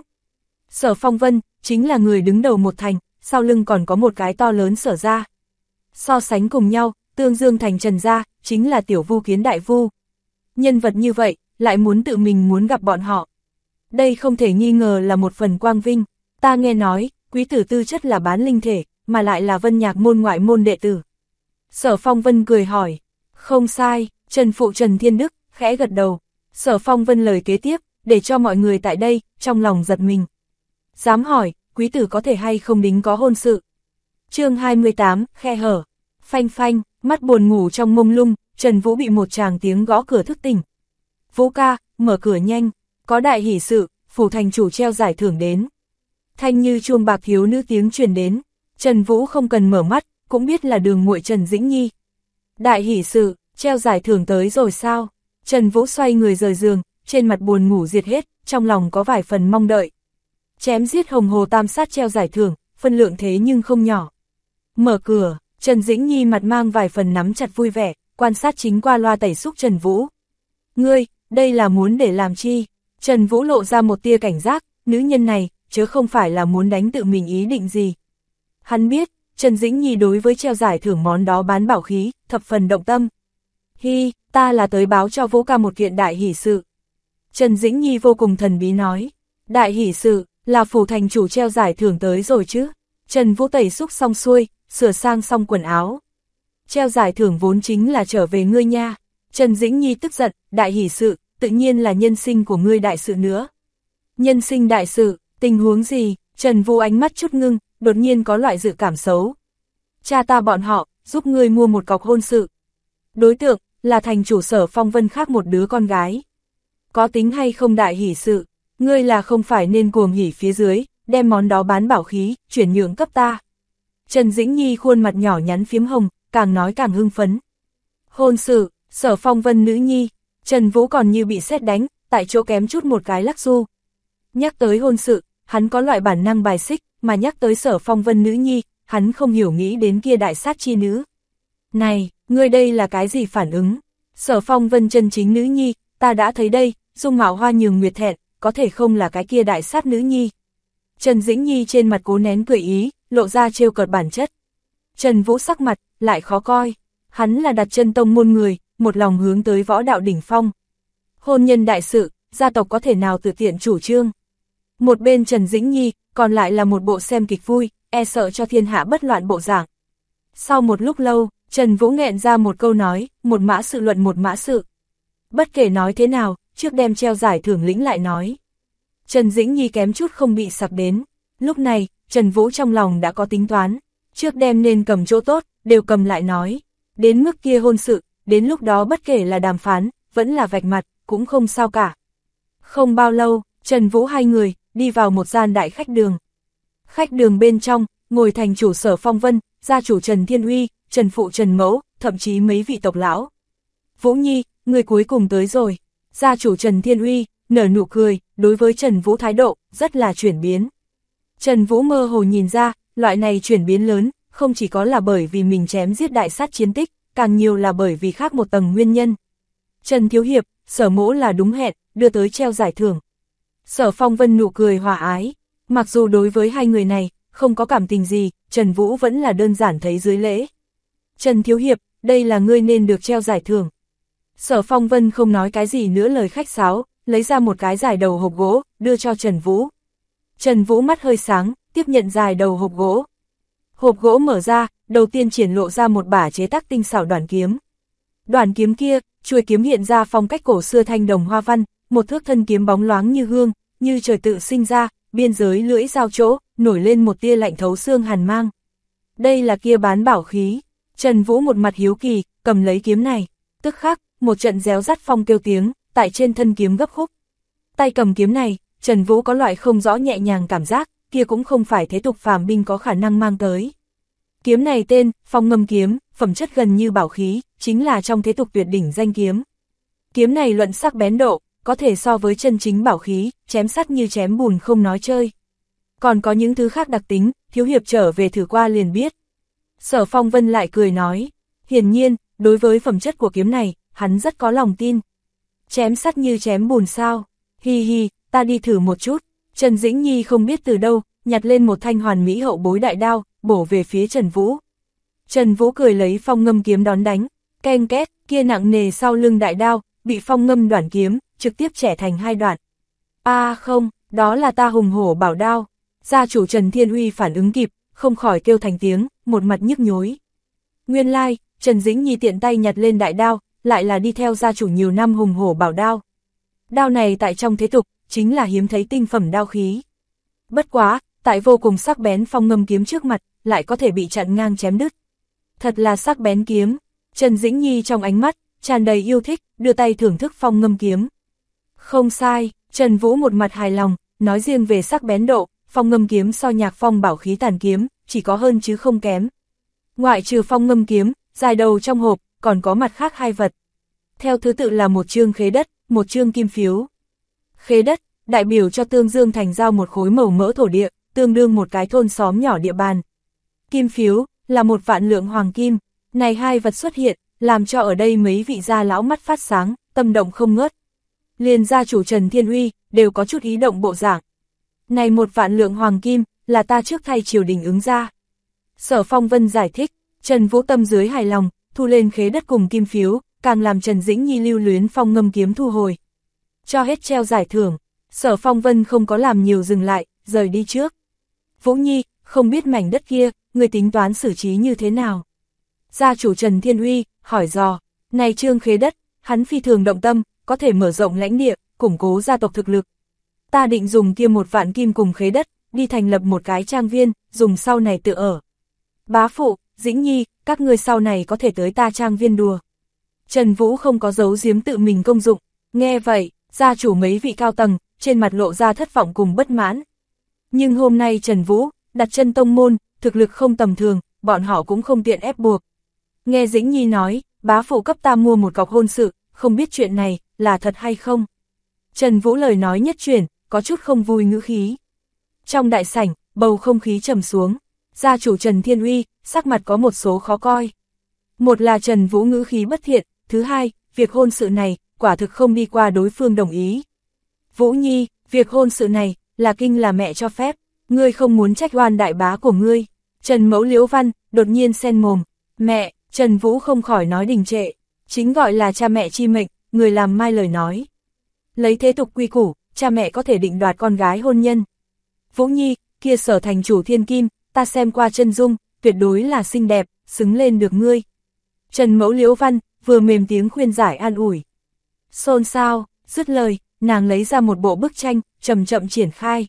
[SPEAKER 1] Sở Phong Vân, chính là người đứng đầu một thành, sau lưng còn có một cái to lớn Sở gia. So sánh cùng nhau, tương dương thành Trần gia, chính là tiểu vu kiến đại vu. Nhân vật như vậy, lại muốn tự mình muốn gặp bọn họ. Đây không thể nghi ngờ là một phần quang vinh. Ta nghe nói, quý tử tư chất là bán linh thể, mà lại là Vân Nhạc môn ngoại môn đệ tử. Sở Phong Vân cười hỏi. Không sai, Trần phụ Trần Thiên Đức, khẽ gật đầu. Sở Phong Vân lời kế tiếp, để cho mọi người tại đây, trong lòng giật mình. Dám hỏi, quý tử có thể hay không đính có hôn sự. Chương 28, khe hở. Phanh phanh, mắt buồn ngủ trong mông lung, Trần Vũ bị một tràng tiếng gõ cửa thức tỉnh. Vũ ca, mở cửa nhanh, có đại hỷ sự, phủ thành chủ treo giải thưởng đến. Thanh như chuông bạc thiếu nữ tiếng truyền đến, Trần Vũ không cần mở mắt, cũng biết là đường muội Trần Dĩnh Nhi. Đại hỷ sự, treo giải thưởng tới rồi sao? Trần Vũ xoay người rời giường, trên mặt buồn ngủ diệt hết, trong lòng có vài phần mong đợi. Chém giết Hồng Hồ Tam Sát treo giải thưởng, phân lượng thế nhưng không nhỏ. Mở cửa, Trần Dĩnh Nhi mặt mang vài phần nắm chặt vui vẻ, quan sát chính qua loa tẩy xúc Trần Vũ. Ngươi, đây là muốn để làm chi? Trần Vũ lộ ra một tia cảnh giác, nữ nhân này, chứ không phải là muốn đánh tự mình ý định gì. Hắn biết, Trần Dĩnh Nhi đối với treo giải thưởng món đó bán bảo khí, thập phần động tâm. Hi, ta là tới báo cho Vũ ca một kiện đại hỷ sự. Trần Dĩnh Nhi vô cùng thần bí nói, đại hỷ sự, là phủ thành chủ treo giải thưởng tới rồi chứ. Trần Vũ tẩy xúc xong xuôi, sửa sang xong quần áo. Treo giải thưởng vốn chính là trở về ngươi nha. Trần Dĩnh Nhi tức giận, đại hỷ sự, tự nhiên là nhân sinh của ngươi đại sự nữa. Nhân sinh đại sự, tình huống gì? Trần Vũ ánh mắt chút ngưng, đột nhiên có loại dự cảm xấu. Cha ta bọn họ, giúp ngươi mua một cọc hôn sự. Đối tượng, là thành chủ Sở Phong Vân khác một đứa con gái. Có tính hay không đại hỷ sự, ngươi là không phải nên cuồng hỉ phía dưới, đem món đó bán bảo khí, chuyển nhượng cấp ta. Trần Dĩnh Nhi khuôn mặt nhỏ nhắn phiếm hồng, càng nói càng hưng phấn. Hôn sự, Sở Phong Vân nữ nhi, Trần Vũ còn như bị sét đánh, tại chỗ kém chút một cái lắc du. Nhắc tới hôn sự, hắn có loại bản năng bài xích, mà nhắc tới Sở Phong Vân nữ nhi, hắn không hiểu nghĩ đến kia đại sát chi nữ. Này, ngươi đây là cái gì phản ứng? Sở Phong Vân chân chính nữ nhi, ta đã thấy đây, dung mạo hoa nhường nguyệt thẹn, có thể không là cái kia đại sát nữ nhi. Trần Dĩnh Nhi trên mặt cố nén cười ý, lộ ra trêu cợt bản chất. Trần Vũ sắc mặt, lại khó coi. Hắn là đặt chân tông môn người, một lòng hướng tới võ đạo đỉnh phong. Hôn nhân đại sự, gia tộc có thể nào tự tiện chủ trương. Một bên Trần Dĩnh Nhi, còn lại là một bộ xem kịch vui, e sợ cho thiên hạ bất loạn bộ dạng. Sau một lúc lâu, Trần Vũ nghẹn ra một câu nói, một mã sự luận một mã sự. Bất kể nói thế nào, trước đem treo giải thưởng lĩnh lại nói. Trần Dĩnh Nhi kém chút không bị sặc đến. Lúc này, Trần Vũ trong lòng đã có tính toán. Trước đem nên cầm chỗ tốt, đều cầm lại nói. Đến mức kia hôn sự, đến lúc đó bất kể là đàm phán, vẫn là vạch mặt, cũng không sao cả. Không bao lâu, Trần Vũ hai người, đi vào một gian đại khách đường. Khách đường bên trong, ngồi thành chủ Sở Phong Vân, gia chủ Trần Thiên Uy, Trần Phụ Trần Mẫu, thậm chí mấy vị tộc lão. Vũ Nhi, người cuối cùng tới rồi. Gia chủ Trần Thiên Uy, nở nụ cười, đối với Trần Vũ thái độ, rất là chuyển biến. Trần Vũ mơ hồ nhìn ra, loại này chuyển biến lớn, không chỉ có là bởi vì mình chém giết đại sát chiến tích, càng nhiều là bởi vì khác một tầng nguyên nhân. Trần Thiếu Hiệp, Sở mỗ là đúng hẹn, đưa tới treo giải thưởng. Sở Phong Vân nụ cười hòa ái, mặc dù đối với hai người này, không có cảm tình gì, Trần Vũ vẫn là đơn giản thấy dưới lễ. Trần Thiếu Hiệp, đây là ngươi nên được treo giải thưởng. Sở Phong Vân không nói cái gì nữa lời khách sáo, lấy ra một cái giải đầu hộp gỗ, đưa cho Trần Vũ. Trần Vũ mắt hơi sáng, tiếp nhận dài đầu hộp gỗ. Hộp gỗ mở ra, đầu tiên triển lộ ra một bả chế tác tinh xảo đoản kiếm. Đoản kiếm kia, chuôi kiếm hiện ra phong cách cổ xưa thanh đồng hoa văn, một thước thân kiếm bóng loáng như gương, như trời tự sinh ra, biên giới lưỡi dao chỗ, nổi lên một tia lạnh thấu xương hàn mang. Đây là kia bán bảo khí. Trần Vũ một mặt hiếu kỳ, cầm lấy kiếm này. Tức khắc, một trận réo rắt phong kêu tiếng, tại trên thân kiếm gấp khúc. Tay cầm kiếm này, Trần Vũ có loại không rõ nhẹ nhàng cảm giác, kia cũng không phải thế tục phàm binh có khả năng mang tới. Kiếm này tên, Phong Ngâm kiếm, phẩm chất gần như bảo khí, chính là trong thế tục tuyệt đỉnh danh kiếm. Kiếm này luận sắc bén độ, có thể so với chân chính bảo khí, chém sắt như chém bùn không nói chơi. Còn có những thứ khác đặc tính, thiếu hiệp trở về thử qua liền biết. Sở Phong Vân lại cười nói, hiển nhiên, đối với phẩm chất của kiếm này, hắn rất có lòng tin. Chém sắt như chém bùn sao? Hi hi, ta đi thử một chút. Trần Dĩnh Nhi không biết từ đâu, nhặt lên một thanh hoàn mỹ hậu bối đại đao, bổ về phía Trần Vũ. Trần Vũ cười lấy Phong Ngâm kiếm đón đánh, keng két, kia nặng nề sau lưng đại đao, bị Phong Ngâm đoản kiếm, trực tiếp chẻ thành hai đoạn. Không, đó là ta hùng hổ bảo đao. Gia chủ Trần Thiên Uy phản ứng kịp, không khỏi kêu thành tiếng, một mặt nhức nhối. Nguyên lai, Trần Dĩnh Nhi tiện tay nhặt lên đại đao, lại là đi theo gia chủ nhiều năm hùng hổ bảo đao. Đao này tại trong thế tục, chính là hiếm thấy tinh phẩm đao khí. Bất quá, tại vô cùng sắc bén Phong Ngâm kiếm trước mặt, lại có thể bị chặn ngang chém đứt. Thật là sắc bén kiếm. Trần Dĩnh Nhi trong ánh mắt, tràn đầy yêu thích, đưa tay thưởng thức Phong Ngâm kiếm. Không sai, Trần Vũ một mặt hài lòng, nói riêng về sắc bén độ, Phong Ngâm kiếm so Nhạc Phong bảo khí tàn kiếm, chỉ có hơn chứ không kém. Ngoại trừ Phong Ngâm kiếm, dài đầu trong hộp, còn có mặt khác hai vật. Theo thứ tự là một chương khế đất, một chương kim phiếu. Khế đất, đại biểu cho Tương Dương thành giao một khối màu mỡ thổ địa, tương đương một cái thôn xóm nhỏ địa bàn. Kim phiếu, là một vạn lượng hoàng kim. Này hai vật xuất hiện, làm cho ở đây mấy vị gia lão mắt phát sáng, tâm động không ngớt. Liền gia chủ Trần Thiên Uy, đều có chút ý động bộ dạng. Này một vạn lượng hoàng kim, là ta trước thay triều đình ứng ra. Sở Phong Vân giải thích, Trần Vũ tâm dưới hài lòng, thu lên khế đất cùng kim phiếu, càng làm Trần Dĩnh Nhi lưu luyến Phong Ngâm kiếm thu hồi. Cho hết treo giải thưởng, Sở Phong Vân không có làm nhiều dừng lại, rời đi trước. Vũ Nhi, không biết mảnh đất kia, người tính toán xử trí như thế nào? Gia chủ Trần Thiên Uy, hỏi dò, này trương khế đất, hắn phi thường động tâm, có thể mở rộng lãnh địa, củng cố gia tộc thực lực. Ta định dùng kia một vạn kim cùng khế đất, đi thành lập một cái trang viên, dùng sau này tự ở. Bá phụ, Dĩnh Nhi, các ngươi sau này có thể tới ta trang viên đùa. Trần Vũ không có giấu giếm tự mình công dụng, nghe vậy, gia chủ mấy vị cao tầng, trên mặt lộ ra thất vọng cùng bất mãn. Nhưng hôm nay Trần Vũ, đặt chân tông môn, thực lực không tầm thường, bọn họ cũng không tiện ép buộc. Nghe Dĩnh Nhi nói, bá phụ cấp ta mua một cọc hôn sự, không biết chuyện này, là thật hay không? Trần Vũ lời nói nhất chuyển, có chút không vui ngữ khí. Trong đại sảnh, bầu không khí trầm xuống, gia chủ Trần Thiên Uy, sắc mặt có một số khó coi. Một là Trần Vũ ngữ khí bất thiện, thứ hai, việc hôn sự này, quả thực không đi qua đối phương đồng ý. Vũ Nhi, việc hôn sự này, là kinh là mẹ cho phép, ngươi không muốn trách oan đại bá của ngươi. Trần Mẫu Liễu Văn, đột nhiên xen mồm, mẹ, Trần Vũ không khỏi nói đình trệ, chính gọi là cha mẹ chi mệnh, người làm mai lời nói. Lấy thế tục quy củ, cha mẹ có thể định đoạt con gái hôn nhân. Vũ Nhi, kia Sở thành chủ Thiên Kim, ta xem qua chân dung, tuyệt đối là xinh đẹp, xứng lên được ngươi. Trần Mẫu Liễu Văn, vừa mềm tiếng khuyên giải an ủi. Xôn xao, dứt lời, nàng lấy ra một bộ bức tranh, chậm chậm triển khai.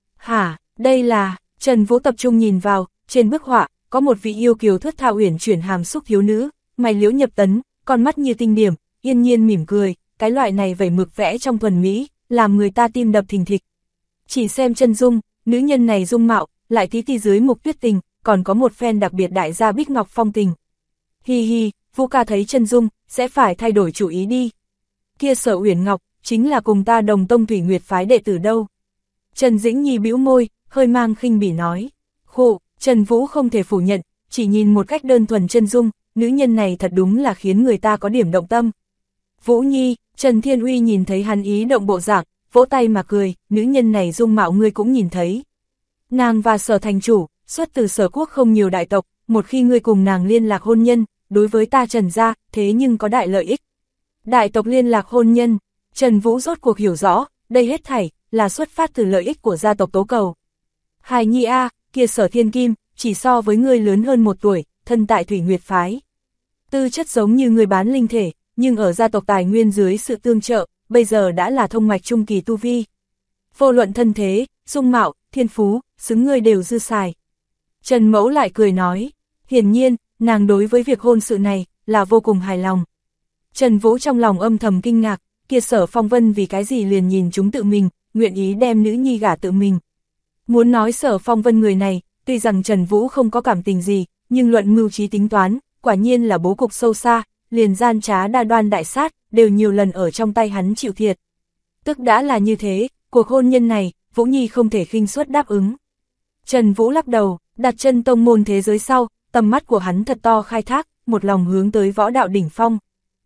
[SPEAKER 1] Hả, đây là, Trần Vũ tập trung nhìn vào, trên bức họa, có một vị yêu kiều thướt tha uyển chuyển hàm xúc thiếu nữ, mày liễu nhập tấn, con mắt như tinh điểm, yên nhiên mỉm cười, cái loại này vẩy mực vẽ trong thuần mỹ, làm người ta tim đập thình thịch. Chỉ xem chân dung, nữ nhân này dung mạo, lại tí tí dưới mục tuyết tình, còn có một phen đặc biệt đại gia bích ngọc phong tình. Hi hi, Vũ ca thấy chân dung, sẽ phải thay đổi chủ ý đi. Kia Sở Uyển Ngọc, chính là cùng ta đồng tông Thủy Nguyệt phái đệ tử đâu. Trần Dĩnh Nhi bĩu môi, hơi mang khinh bỉ nói. Khụ, Trần Vũ không thể phủ nhận, chỉ nhìn một cách đơn thuần chân dung, nữ nhân này thật đúng là khiến người ta có điểm động tâm. Vũ Nhi, Trần Thiên Uy nhìn thấy hắn ý động bộ dạng, vỗ tay mà cười, nữ nhân này dung mạo ngươi cũng nhìn thấy. Nàng và Sở thành chủ, xuất từ Sở quốc không nhiều đại tộc, một khi ngươi cùng nàng liên lạc hôn nhân, đối với ta Trần gia, thế nhưng có đại lợi ích. Đại tộc liên lạc hôn nhân, Trần Vũ rốt cuộc hiểu rõ, đây hết thảy, là xuất phát từ lợi ích của gia tộc tố cầu. Hài nhi a, kia Sở Thiên Kim, chỉ so với ngươi lớn hơn 1 tuổi, thân tại Thủy Nguyệt Phái. Tư chất giống như người bán linh thể, nhưng ở gia tộc tài nguyên dưới sự tương trợ, bây giờ đã là thông mạch trung kỳ tu vi. Vô luận thân thế, dung mạo, thiên phú, xứng ngươi đều dư xài. Trần Mẫu lại cười nói, hiển nhiên, nàng đối với việc hôn sự này, là vô cùng hài lòng. Trần Vũ trong lòng âm thầm kinh ngạc, kia Sở Phong Vân vì cái gì liền nhìn chúng tự mình, nguyện ý đem nữ nhi gả tự mình. Muốn nói Sở Phong Vân người này, tuy rằng Trần Vũ không có cảm tình gì, nhưng luận mưu trí tính toán, quả nhiên là bố cục sâu xa, liền gian trá đa đoan đại sát, đều nhiều lần ở trong tay hắn chịu thiệt. Tức đã là như thế, cuộc hôn nhân này, Vũ Nhi không thể khinh suất đáp ứng. Trần Vũ lắc đầu, đặt chân tông môn thế giới sau, tầm mắt của hắn thật to khai thác, một lòng hướng tới võ đạo đỉnh phong.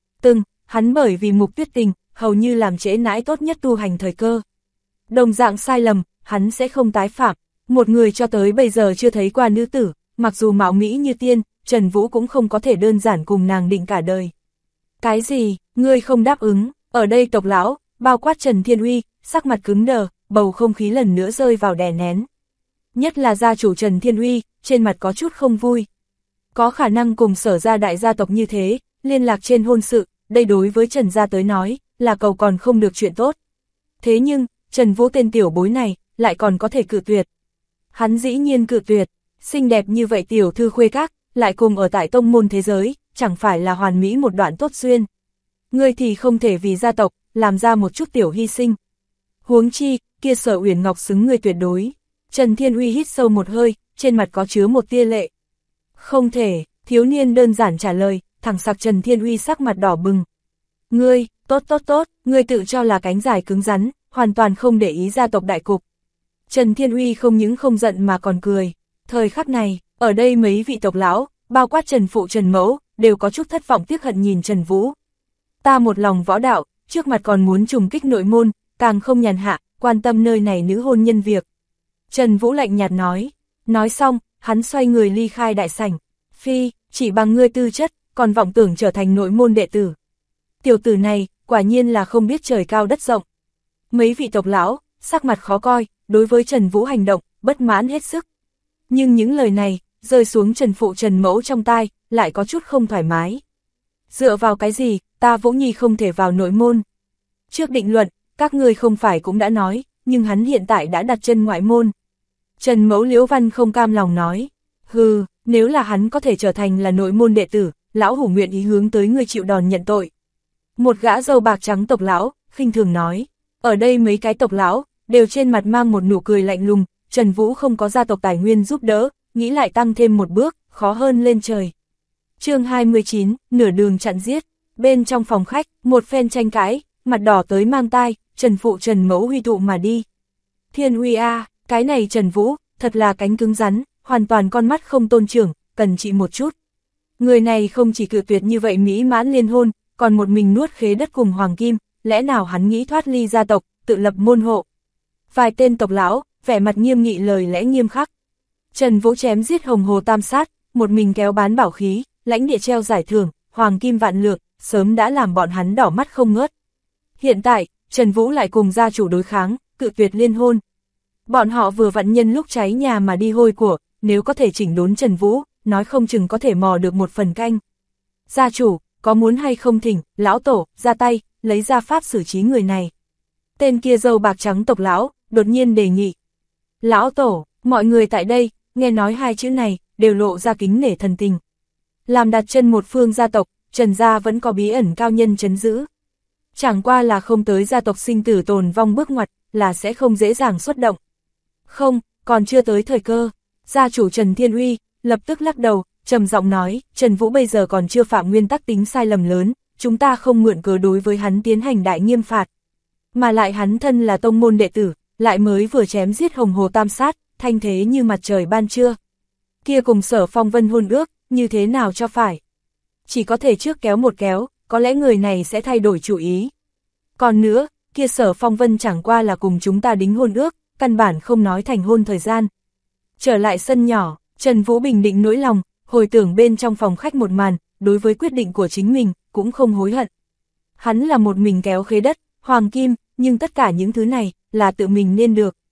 [SPEAKER 1] Hắn bởi vì Mục Tuyết Tình, hầu như làm trễ nãi tốt nhất tu hành thời cơ. Đồng dạng sai lầm, hắn sẽ không tái phạm. Một người cho tới bây giờ chưa thấy qua nữ tử, mặc dù mạo mỹ như tiên, Trần Vũ cũng không có thể đơn giản cùng nàng định cả đời. Cái gì, ngươi không đáp ứng? Ở đây tộc lão, bao quát Trần Thiên Uy, sắc mặt cứng đờ, bầu không khí lần nữa rơi vào đè nén. Nhất là gia chủ Trần Thiên Uy, trên mặt có chút không vui. Có khả năng cùng Sở gia đại gia tộc như thế, liên lạc trên hôn sự, đây đối với Trần gia tới nói, là cầu còn không được chuyện tốt. Thế nhưng, Trần Vũ tên tiểu bối này, lại còn có thể cự tuyệt. Hắn dĩ nhiên cự tuyệt, xinh đẹp như vậy tiểu thư khuê các, lại cùng ở tại tông môn thế giới, chẳng phải là hoàn mỹ một đoạn tốt duyên. Ngươi thì không thể vì gia tộc, làm ra một chút tiểu hy sinh. Huống chi, kia Sở Uyển Ngọc xứng ngươi tuyệt đối. Trần Thiên Uy hít sâu một hơi, trên mặt có chứa một tia lệ. Không thể, thiếu niên đơn giản trả lời, thẳng sặc Trần Thiên Uy sắc mặt đỏ bừng. Ngươi, tốt, ngươi tự cho là cánh dài cứng rắn, hoàn toàn không để ý gia tộc đại cục. Trần Thiên Uy không những không giận mà còn cười. Thời khắc này, ở đây mấy vị tộc lão, bao quát Trần Phụ Trần Mẫu, đều có chút thất vọng tiếc hận nhìn Trần Vũ. Ta một lòng võ đạo, trước mặt còn muốn trùng kích nội môn, càng không nhàn hạ, quan tâm nơi này nữ hôn nhân việc. Trần Vũ lạnh nhạt nói. Nói xong, hắn xoay người ly khai đại sảnh. Phi, chỉ bằng ngươi tư chất, còn vọng tưởng trở thành nội môn đệ tử. Tiểu tử này, quả nhiên là không biết trời cao đất rộng. Mấy vị tộc lão, sắc mặt khó coi, đối với Trần Vũ hành động, bất mãn hết sức. Nhưng những lời này, rơi xuống Trần Phụ Trần Mẫu trong tai, lại có chút không thoải mái. Dựa vào cái gì, ta Vũ Nhi không thể vào nội môn. Trước định luận, các ngươi không phải cũng đã nói, nhưng hắn hiện tại đã đặt chân ngoại môn. Trần Mẫu Liễu Văn không cam lòng nói, hừ, nếu là hắn có thể trở thành là nội môn đệ tử, lão hủ nguyện ý hướng tới người chịu đòn nhận tội. Một gã râu bạc trắng tộc lão, khinh thường nói, ở đây mấy cái tộc lão, đều trên mặt mang một nụ cười lạnh lùng, Trần Vũ không có gia tộc tài nguyên giúp đỡ, nghĩ lại tăng thêm một bước, khó hơn lên trời. Chương 29, nửa đường chặn giết, bên trong phòng khách, một phen tranh cãi, mặt đỏ tới mang tai, Trần Phụ Trần Mẫu huy tụ mà đi. Thiên Uy a, cái này Trần Vũ, thật là cánh cứng rắn, hoàn toàn con mắt không tôn trưởng, cần trị một chút. Người này không chỉ cự tuyệt như vậy mỹ mãn liên hôn, còn một mình nuốt khế đất cùng Hoàng Kim, lẽ nào hắn nghĩ thoát ly gia tộc, tự lập môn hộ. Vài tên tộc lão, vẻ mặt nghiêm nghị lời lẽ nghiêm khắc. Trần Vũ chém giết Hồng Hồ Tam Sát, một mình kéo bán bảo khí, lãnh địa treo giải thưởng, Hoàng Kim vạn lược, sớm đã làm bọn hắn đỏ mắt không ngớt. Hiện tại, Trần Vũ lại cùng gia chủ đối kháng, cự tuyệt liên hôn. Bọn họ vừa vặn nhân lúc cháy nhà mà đi hôi của, nếu có thể chỉnh đốn Trần Vũ, nói không chừng có thể mò được một phần canh. Gia chủ, có muốn hay không thỉnh, lão tổ, ra tay, lấy ra pháp xử trí người này. Tên kia râu bạc trắng tộc lão, đột nhiên đề nghị. Lão tổ, mọi người tại đây, nghe nói hai chữ này, đều lộ ra kính nể thần tình. Làm đặt chân một phương gia tộc, Trần gia vẫn có bí ẩn cao nhân trấn giữ. Chẳng qua là không tới gia tộc sinh tử tồn vong bước ngoặt, là sẽ không dễ dàng xuất động. Không, còn chưa tới thời cơ. Gia chủ Trần Thiên Uy, lập tức lắc đầu, trầm giọng nói, Trần Vũ bây giờ còn chưa phạm nguyên tắc tính sai lầm lớn, chúng ta không mượn cớ đối với hắn tiến hành đại nghiêm phạt. Mà lại hắn thân là tông môn đệ tử, lại mới vừa chém giết Hồng Hồ Tam Sát, thanh thế như mặt trời ban trưa. Kia cùng Sở Phong Vân hôn ước, như thế nào cho phải? Chỉ có thể trước kéo một kéo, có lẽ người này sẽ thay đổi chủ ý. Còn nữa, kia Sở Phong Vân chẳng qua là cùng chúng ta đính hôn ước, căn bản không nói thành hôn thời gian. Trở lại sân nhỏ, Trần Vũ bình định nỗi lòng, hồi tưởng bên trong phòng khách một màn, đối với quyết định của chính mình, cũng không hối hận. Hắn là một mình kéo khế đất, Hoàng Kim, nhưng tất cả những thứ này, là tự mình nên được.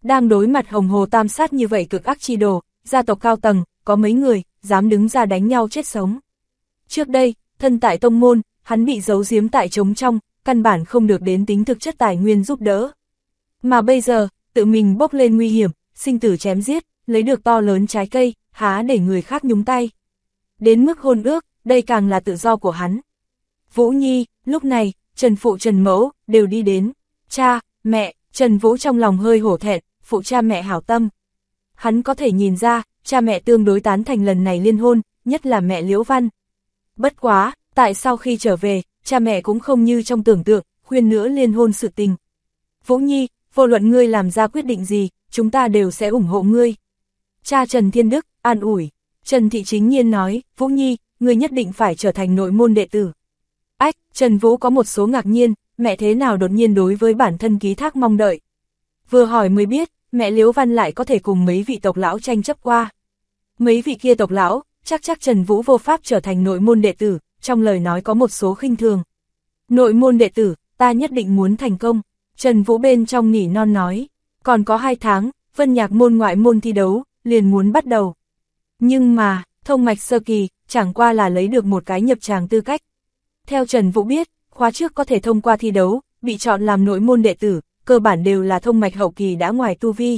[SPEAKER 1] Đang đối mặt Hồng Hồ Tam Sát như vậy cực ác chi đồ, gia tộc cao tầng, có mấy người, dám đứng ra đánh nhau chết sống. Trước đây, thân tại tông môn, hắn bị giấu giếm tại trống trong, căn bản không được đến tính thực chất tài nguyên giúp đỡ. Mà bây giờ, tự mình bốc lên nguy hiểm, sinh tử chém giết, lấy được to lớn trái cây, há để người khác nhúng tay. Đến mức hôn ước, đây càng là tự do của hắn. Vũ Nhi, lúc này, Trần Phụ Trần Mẫu, đều đi đến. Cha, mẹ, Trần Vũ trong lòng hơi hổ thẹn, phụ cha mẹ hảo tâm. Hắn có thể nhìn ra, cha mẹ tương đối tán thành lần này liên hôn, nhất là mẹ Liễu Văn. Bất quá, tại sau khi trở về, cha mẹ cũng không như trong tưởng tượng, khuyên nữa liên hôn sự tình. Vũ Nhi, vô luận ngươi làm ra quyết định gì, chúng ta đều sẽ ủng hộ ngươi. Cha Trần Thiên Đức, an ủi. Trần Thị Chính Nhiên nói, Vũ Nhi, ngươi nhất định phải trở thành nội môn đệ tử. Ách, Trần Vũ có một số ngạc nhiên, mẹ thế nào đột nhiên đối với bản thân ký thác mong đợi. Vừa hỏi mới biết, mẹ Liễu Văn lại có thể cùng mấy vị tộc lão tranh chấp qua. Mấy vị kia tộc lão, chắc Trần Vũ vô pháp trở thành nội môn đệ tử, trong lời nói có một số khinh thường. Nội môn đệ tử, ta nhất định muốn thành công, Trần Vũ bên trong nỉ non nói, còn có 2 tháng, Vân Nhạc môn ngoại môn thi đấu, liền muốn bắt đầu. Nhưng mà, thông mạch sơ kỳ, chẳng qua là lấy được một cái nhập tràng tư cách. Theo Trần Vũ biết, khóa trước có thể thông qua thi đấu, bị chọn làm nội môn đệ tử, cơ bản đều là thông mạch hậu kỳ đã ngoài tu vi.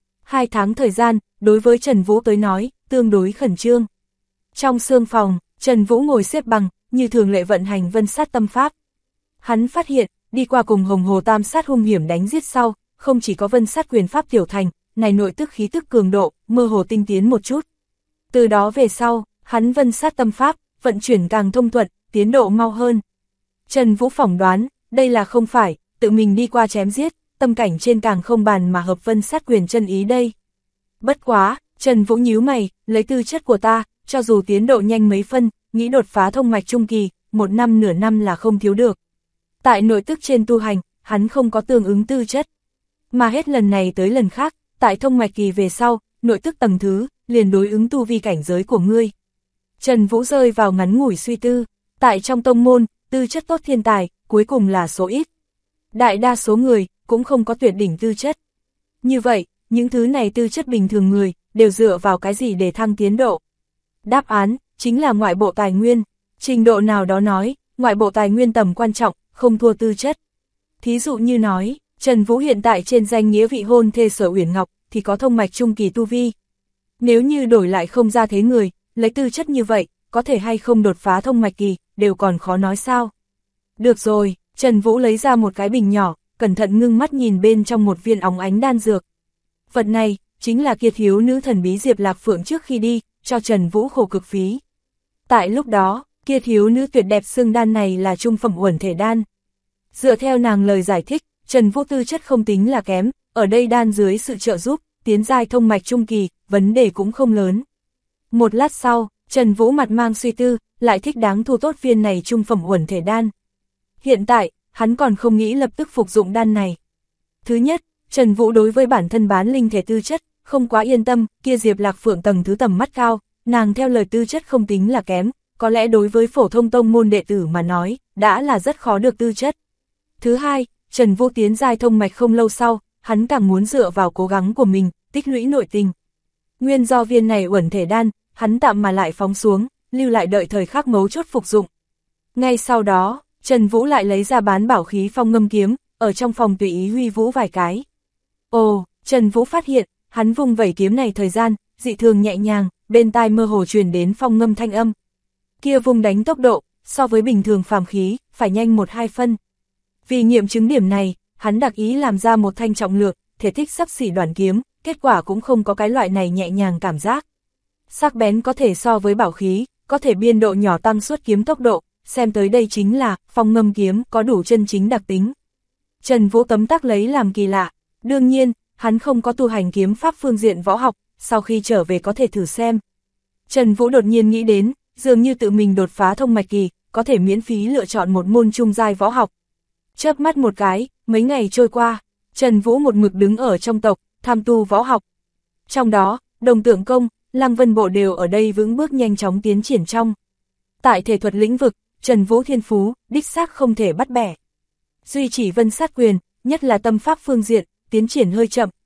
[SPEAKER 1] 2 tháng thời gian, đối với Trần Vũ tới nói, tương đối khẩn trương. Trong xương phòng, Trần Vũ ngồi xếp bằng, như thường lệ vận hành vân sát tâm pháp. Hắn phát hiện, đi qua cùng Hồng Hồ Tam Sát hung hiểm đánh giết sau, không chỉ có vân sát quyền pháp tiểu thành, này nội tức khí tức cường độ, mơ hồ tinh tiến một chút. Từ đó về sau, hắn vân sát tâm pháp, vận chuyển càng thông thuận, tiến độ mau hơn. Trần Vũ phỏng đoán, đây là không phải, tự mình đi qua chém giết, tâm cảnh trên càng không bàn mà hợp vân sát quyền chân ý đây. Bất quá, Trần Vũ nhíu mày, lấy tư chất của ta, cho dù tiến độ nhanh mấy phân, nghĩ đột phá thông mạch trung kỳ, 1 năm nửa năm là không thiếu được. Tại nội tức trên tu hành, hắn không có tương ứng tư chất. Mà hết lần này tới lần khác, tại thông mạch kỳ về sau, nội tức tầng thứ, liền đối ứng tu vi cảnh giới của ngươi. Trần Vũ rơi vào ngắn ngủi suy tư, tại trong tông môn, tư chất tốt thiên tài, cuối cùng là số ít. Đại đa số người, cũng không có tuyệt đỉnh tư chất. Như vậy, những thứ này tư chất bình thường người, đều dựa vào cái gì để thăng tiến độ? Đáp án, chính là ngoại bộ tài nguyên. Trình độ nào đó nói, ngoại bộ tài nguyên tầm quan trọng, không thua tư chất. Thí dụ như nói, Trần Vũ hiện tại trên danh nghĩa vị hôn thê Sở Uyển Ngọc, thì có thông mạch trung kỳ tu vi. Nếu như đổi lại không ra thế người, lấy tư chất như vậy, có thể hay không đột phá thông mạch kỳ, đều còn khó nói sao. Được rồi, Trần Vũ lấy ra một cái bình nhỏ, cẩn thận ngưng mắt nhìn bên trong một viên óng ánh đan dược. Vật này, chính là kia thiếu nữ thần bí Diệp Lạc Phượng trước khi đi, cho Trần Vũ khổ cực phí. Tại lúc đó, kia thiếu nữ tuyệt đẹp xương đan này là trung phẩm uẩn thể đan. Dựa theo nàng lời giải thích, Trần Vũ tư chất không tính là kém, ở đây đan dưới sự trợ giúp, tiến giai thông mạch trung kỳ, vấn đề cũng không lớn. Một lát sau, Trần Vũ mặt mang suy tư, lại thích đáng thu tốt viên này trung phẩm uẩn thể đan. Hiện tại, hắn còn không nghĩ lập tức phục dụng đan này. Thứ nhất, Trần Vũ đối với bản thân bán linh thể tư chất, không quá yên tâm, kia Diệp Lạc Phượng tầng thứ tầm mắt cao, nàng theo lời tư chất không tính là kém, có lẽ đối với phổ thông tông môn đệ tử mà nói, đã là rất khó được tư chất. Thứ hai, Trần Vũ tiến giai thông mạch không lâu sau, hắn càng muốn dựa vào cố gắng của mình, tích lũy nội tình. Nguyên do viên này uẩn thể đan, hắn tạm mà lại phóng xuống, lưu lại đợi thời khắc mấu chốt phục dụng. Ngay sau đó, Trần Vũ lại lấy ra bán bảo khí phong ngâm kiếm, ở trong phòng tùy ý huy vũ vài cái. Ồ, Trần Vũ phát hiện, hắn vung vẩy kiếm này thời gian, dị thường nhẹ nhàng, bên tai mơ hồ truyền đến phong ngâm thanh âm. Kia vung đánh tốc độ, so với bình thường phàm khí, phải nhanh 1-2 phân. Vì nghiệm chứng điểm này, hắn đặc ý làm ra một thanh trọng lược, thể tích xấp xỉ đoàn kiếm, kết quả cũng không có cái loại này nhẹ nhàng cảm giác. Sắc bén có thể so với bảo khí, có thể biên độ nhỏ tăng suất kiếm tốc độ, xem tới đây chính là, phong ngâm kiếm có đủ chân chính đặc tính. Trần Vũ tấm tắc lấy làm kỳ lạ, đương nhiên, hắn không có tu hành kiếm pháp phương diện võ học, sau khi trở về có thể thử xem. Trần Vũ đột nhiên nghĩ đến, dường như tự mình đột phá thông mạch kỳ, có thể miễn phí lựa chọn một môn trung giai võ học. Chớp mắt một cái, mấy ngày trôi qua, Trần Vũ một mực đứng ở trong tộc, tham tu võ học. Trong đó, Đồng Tượng Công, Lăng Vân Bộ đều ở đây vững bước nhanh chóng tiến triển trong. Tại thể thuật lĩnh vực, Trần Vũ thiên phú, đích xác không thể bắt bẻ. Duy chỉ vân sát quyền, nhất là tâm pháp phương diện, tiến triển hơi chậm,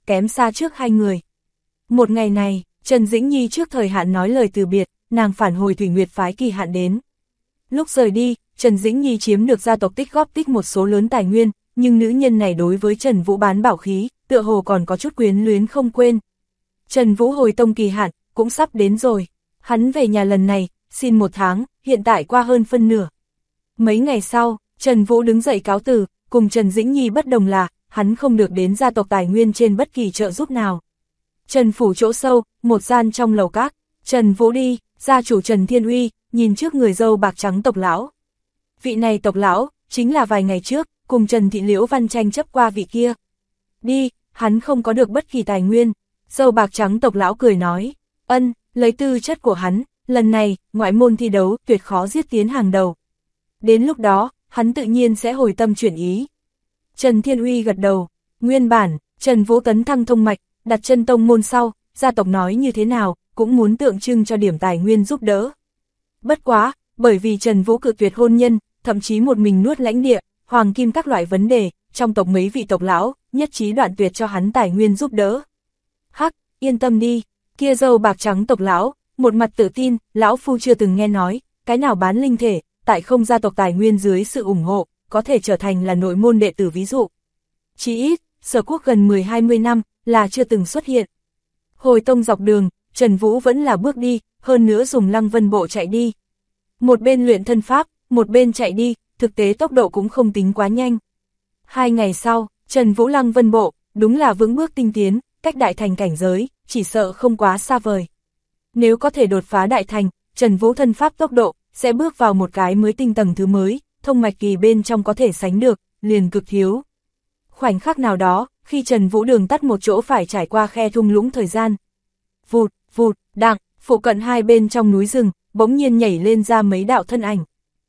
[SPEAKER 1] kém xa trước hai người. Một ngày này, Trần Dĩnh Nhi trước thời hạn nói lời từ biệt, nàng phản hồi Thủy Nguyệt phái kỳ hạn đến. Lúc rời đi, Trần Dĩnh Nhi chiếm được gia tộc tích góp tích một số lớn tài nguyên, nhưng nữ nhân này đối với Trần Vũ bán bảo khí, tựa hồ còn có chút quyến luyến không quên. Trần Vũ hồi tông kỳ hạn, cũng sắp đến rồi. Hắn về nhà lần này, xin 1 tháng, hiện tại qua hơn phân nửa. Mấy ngày sau, Trần Vũ đứng dậy cáo từ, cùng Trần Dĩnh Nhi bất đồng là, hắn không được đến gia tộc tài nguyên trên bất kỳ trợ giúp nào. Trần phủ chỗ sâu, một gian trong lầu các, Trần Vũ đi, gia chủ Trần Thiên Uy, nhìn trước người dâu bạc trắng tộc lão. Vị này tộc lão, chính là vài ngày trước, cùng Trần Thị Liễu Văn tranh chấp qua vị kia. Đi, hắn không có được bất kỳ tài nguyên. Dâu bạc trắng tộc lão cười nói, lấy tư chất của hắn, lần này, ngoại môn thi đấu tuyệt khó giết tiến hàng đầu. Đến lúc đó, hắn tự nhiên sẽ hồi tâm chuyển ý. Trần Thiên Uy gật đầu, nguyên bản, Trần Vũ tấn thăng thông mạch, đặt chân tông môn sau, gia tộc nói như thế nào, cũng muốn tượng trưng cho điểm tài nguyên giúp đỡ. Bất quá, bởi vì Trần Vũ cự tuyệt hôn nhân, thậm chí một mình nuốt lãnh địa, hoàng kim các loại vấn đề, trong tộc mấy vị tộc lão, nhất trí đoạn tuyệt cho hắn tài nguyên giúp đỡ. Hắc, yên tâm đi, kia dâu bạc trắng tộc lão, một mặt tự tin, lão phu chưa từng nghe nói, cái nào bán linh thể, tại không gia tộc tài nguyên dưới sự ủng hộ, có thể trở thành là nội môn đệ tử ví dụ. Chỉ ít, Sở Quốc gần 10-20 năm, là chưa từng xuất hiện. Hồi tông dọc đường, Trần Vũ vẫn là bước đi, hơn nữa dùng Lăng Vân bộ chạy đi. Một bên luyện thân pháp, một bên chạy đi, thực tế tốc độ cũng không tính quá nhanh. 2 ngày sau, Trần Vũ Lăng Vân bộ, đúng là vững bước tinh tiến, cách đại thành cảnh giới, chỉ sợ không quá xa vời. Nếu có thể đột phá đại thành, Trần Vũ thân pháp tốc độ, sẽ bước vào một cái mới tinh tầng thứ mới, thông mạch kỳ bên trong có thể sánh được, liền cực thiếu. Khoảnh khắc nào đó, khi Trần Vũ đường tắt một chỗ phải trải qua khe thung lũng thời gian. Vụt, vụt, đặng, phụ cận hai bên trong núi rừng, bỗng nhiên nhảy lên ra mấy đạo thân ảnh.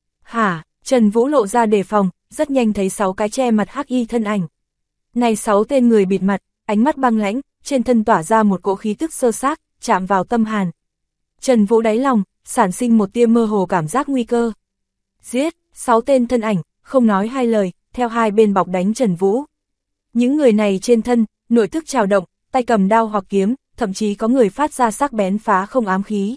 [SPEAKER 1] Hả, Trần Vũ lộ ra đề phòng, rất nhanh thấy 6 cái che mặt hắc y thân ảnh. Này 6 tên người bịt mặt, ánh mắt băng lãnh, trên thân tỏa ra một cỗ khí tức sơ xác, chạm vào tâm hàn. Trần Vũ đáy lòng, sản sinh một tia mơ hồ cảm giác nguy cơ. Giết, 6 tên thân ảnh, không nói hai lời, theo hai bên bọc đánh Trần Vũ. Những người này trên thân, nội thức trào động, tay cầm đao hoặc kiếm, thậm chí có người phát ra sắc bén phá không ám khí.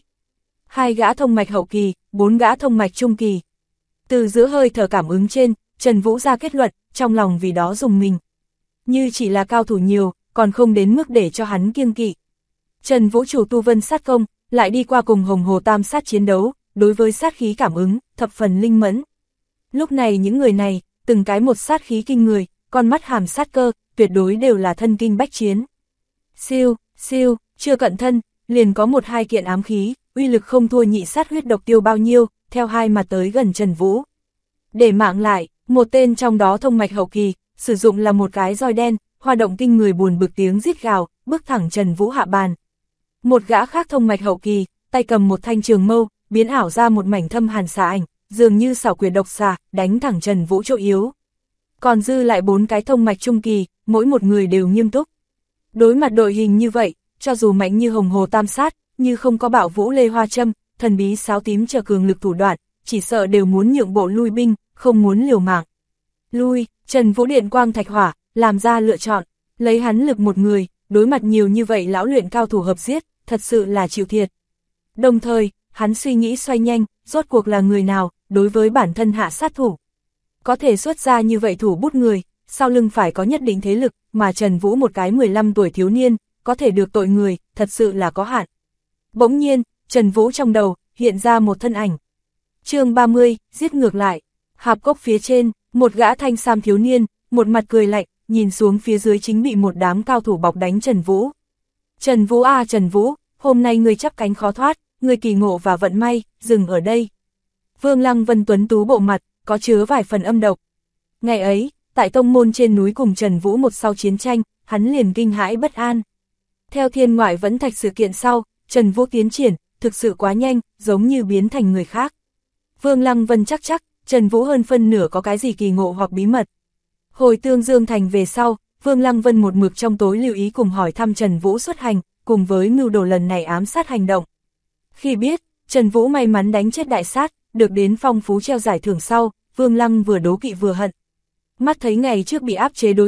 [SPEAKER 1] 2 gã thông mạch hậu kỳ, 4 gã thông mạch trung kỳ. Từ giữa hơi thở cảm ứng trên, Trần Vũ ra kết luận, trong lòng vì đó dùng mình. Như chỉ là cao thủ nhiều, còn không đến mức để cho hắn kiêng kỵ. Trần Vũ chủ tu vân sát công, lại đi qua cùng Hồng Hồ Tam sát chiến đấu, đối với sát khí cảm ứng, thập phần linh mẫn. Lúc này những người này, từng cái một sát khí kinh người, con mắt hàm sát cơ, tuyệt đối đều là thân kinh bách chiến. Siêu, siêu, chưa cận thân, liền có 1-2 kiện ám khí, uy lực không thua nhị sát huyết độc tiêu bao nhiêu, theo hai mặt tới gần Trần Vũ. Để mạng lại, một tên trong đó thông mạch hậu kỳ, sử dụng là một cái roi đen, hoa động kinh người buồn bực tiếng rít gào, bước thẳng Trần Vũ hạ bàn. Một gã khác thông mạch hậu kỳ, tay cầm một thanh trường mâu, biến ảo ra một mảnh thâm hàn xà ảnh, dường như xảo quyệt độc xà, đánh thẳng Trần Vũ chỗ yếu. Còn dư lại 4 cái thông mạch trung kỳ, mỗi một người đều nghiêm túc. Đối mặt đội hình như vậy, cho dù mạnh như Hồng Hồ Tam sát, như không có Bảo Vũ Lê Hoa Châm, thần bí sáo tím chờ cường lực thủ đoạn, chỉ sợ đều muốn nhượng bộ lui binh, không muốn liều mạng. Lui, Trần Vũ điện quang thạch hỏa, làm ra lựa chọn, lấy hắn lực một người, đối mặt nhiều như vậy lão luyện cao thủ hợp giết, thật sự là chịu thiệt. Đồng thời, hắn suy nghĩ xoay nhanh, rốt cuộc là người nào, đối với bản thân hạ sát thủ. Có thể xuất ra như vậy thủ bút người, sau lưng phải có nhất định thế lực, mà Trần Vũ một cái 15 tuổi thiếu niên, có thể được tội người, thật sự là có hạn. Bỗng nhiên, Trần Vũ trong đầu, hiện ra một thân ảnh. Chương 30, giết ngược lại. Hạp cốc phía trên, một gã thanh sam thiếu niên, một mặt cười lạnh, nhìn xuống phía dưới chính bị một đám cao thủ bọc đánh Trần Vũ. Trần Vũ à Trần Vũ, hôm nay ngươi chắp cánh khó thoát, ngươi kỳ ngộ và vận may, dừng ở đây. Vương Lăng Vân tuấn tú bộ mặt, có chứa vài phần âm độc. Ngày ấy, tại tông môn trên núi cùng Trần Vũ một sau chiến tranh, hắn liền kinh hãi bất an. Theo thiên ngoại vẫn thạch sự kiện sau, Trần Vũ tiến triển, thực sự quá nhanh, giống như biến thành người khác. Vương Lăng Vân chắc, Trần Vũ hơn phân nửa có cái gì kỳ ngộ hoặc bí mật. Hồi Tương Dương Thành về sau, Vương Lăng Vân một mực trong tối lưu ý cùng hỏi thăm Trần Vũ xuất hành, cùng với mưu đồ lần này ám sát hành động. Khi biết, Trần Vũ may mắn đánh chết đại sát, được đến phong phú treo giải thưởng sau, Vương Lăng vừa đố kỵ vừa hận. Mắt thấy ngày trước bị áp chế đối thủ,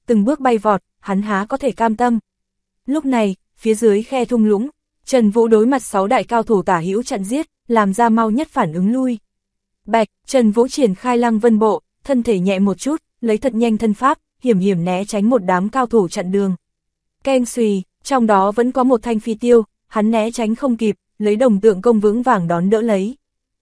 [SPEAKER 1] từng bước bay vọt, hắn há có thể cam tâm. Lúc này, phía dưới khe thung lũng, Trần Vũ đối mặt 6 đại cao thủ tả hữu chặn giết, làm ra mau nhất phản ứng lui. Bạch, Trần Vũ triển khai Lăng Vân bộ, thân thể nhẹ một chút, lấy thật nhanh thân pháp, hiểm hiểm né tránh một đám cao thủ chặn đường. Keng xùy, trong đó vẫn có một thanh phi tiêu, hắn né tránh không kịp, lấy đồng tượng công vững vàng đón đỡ lấy.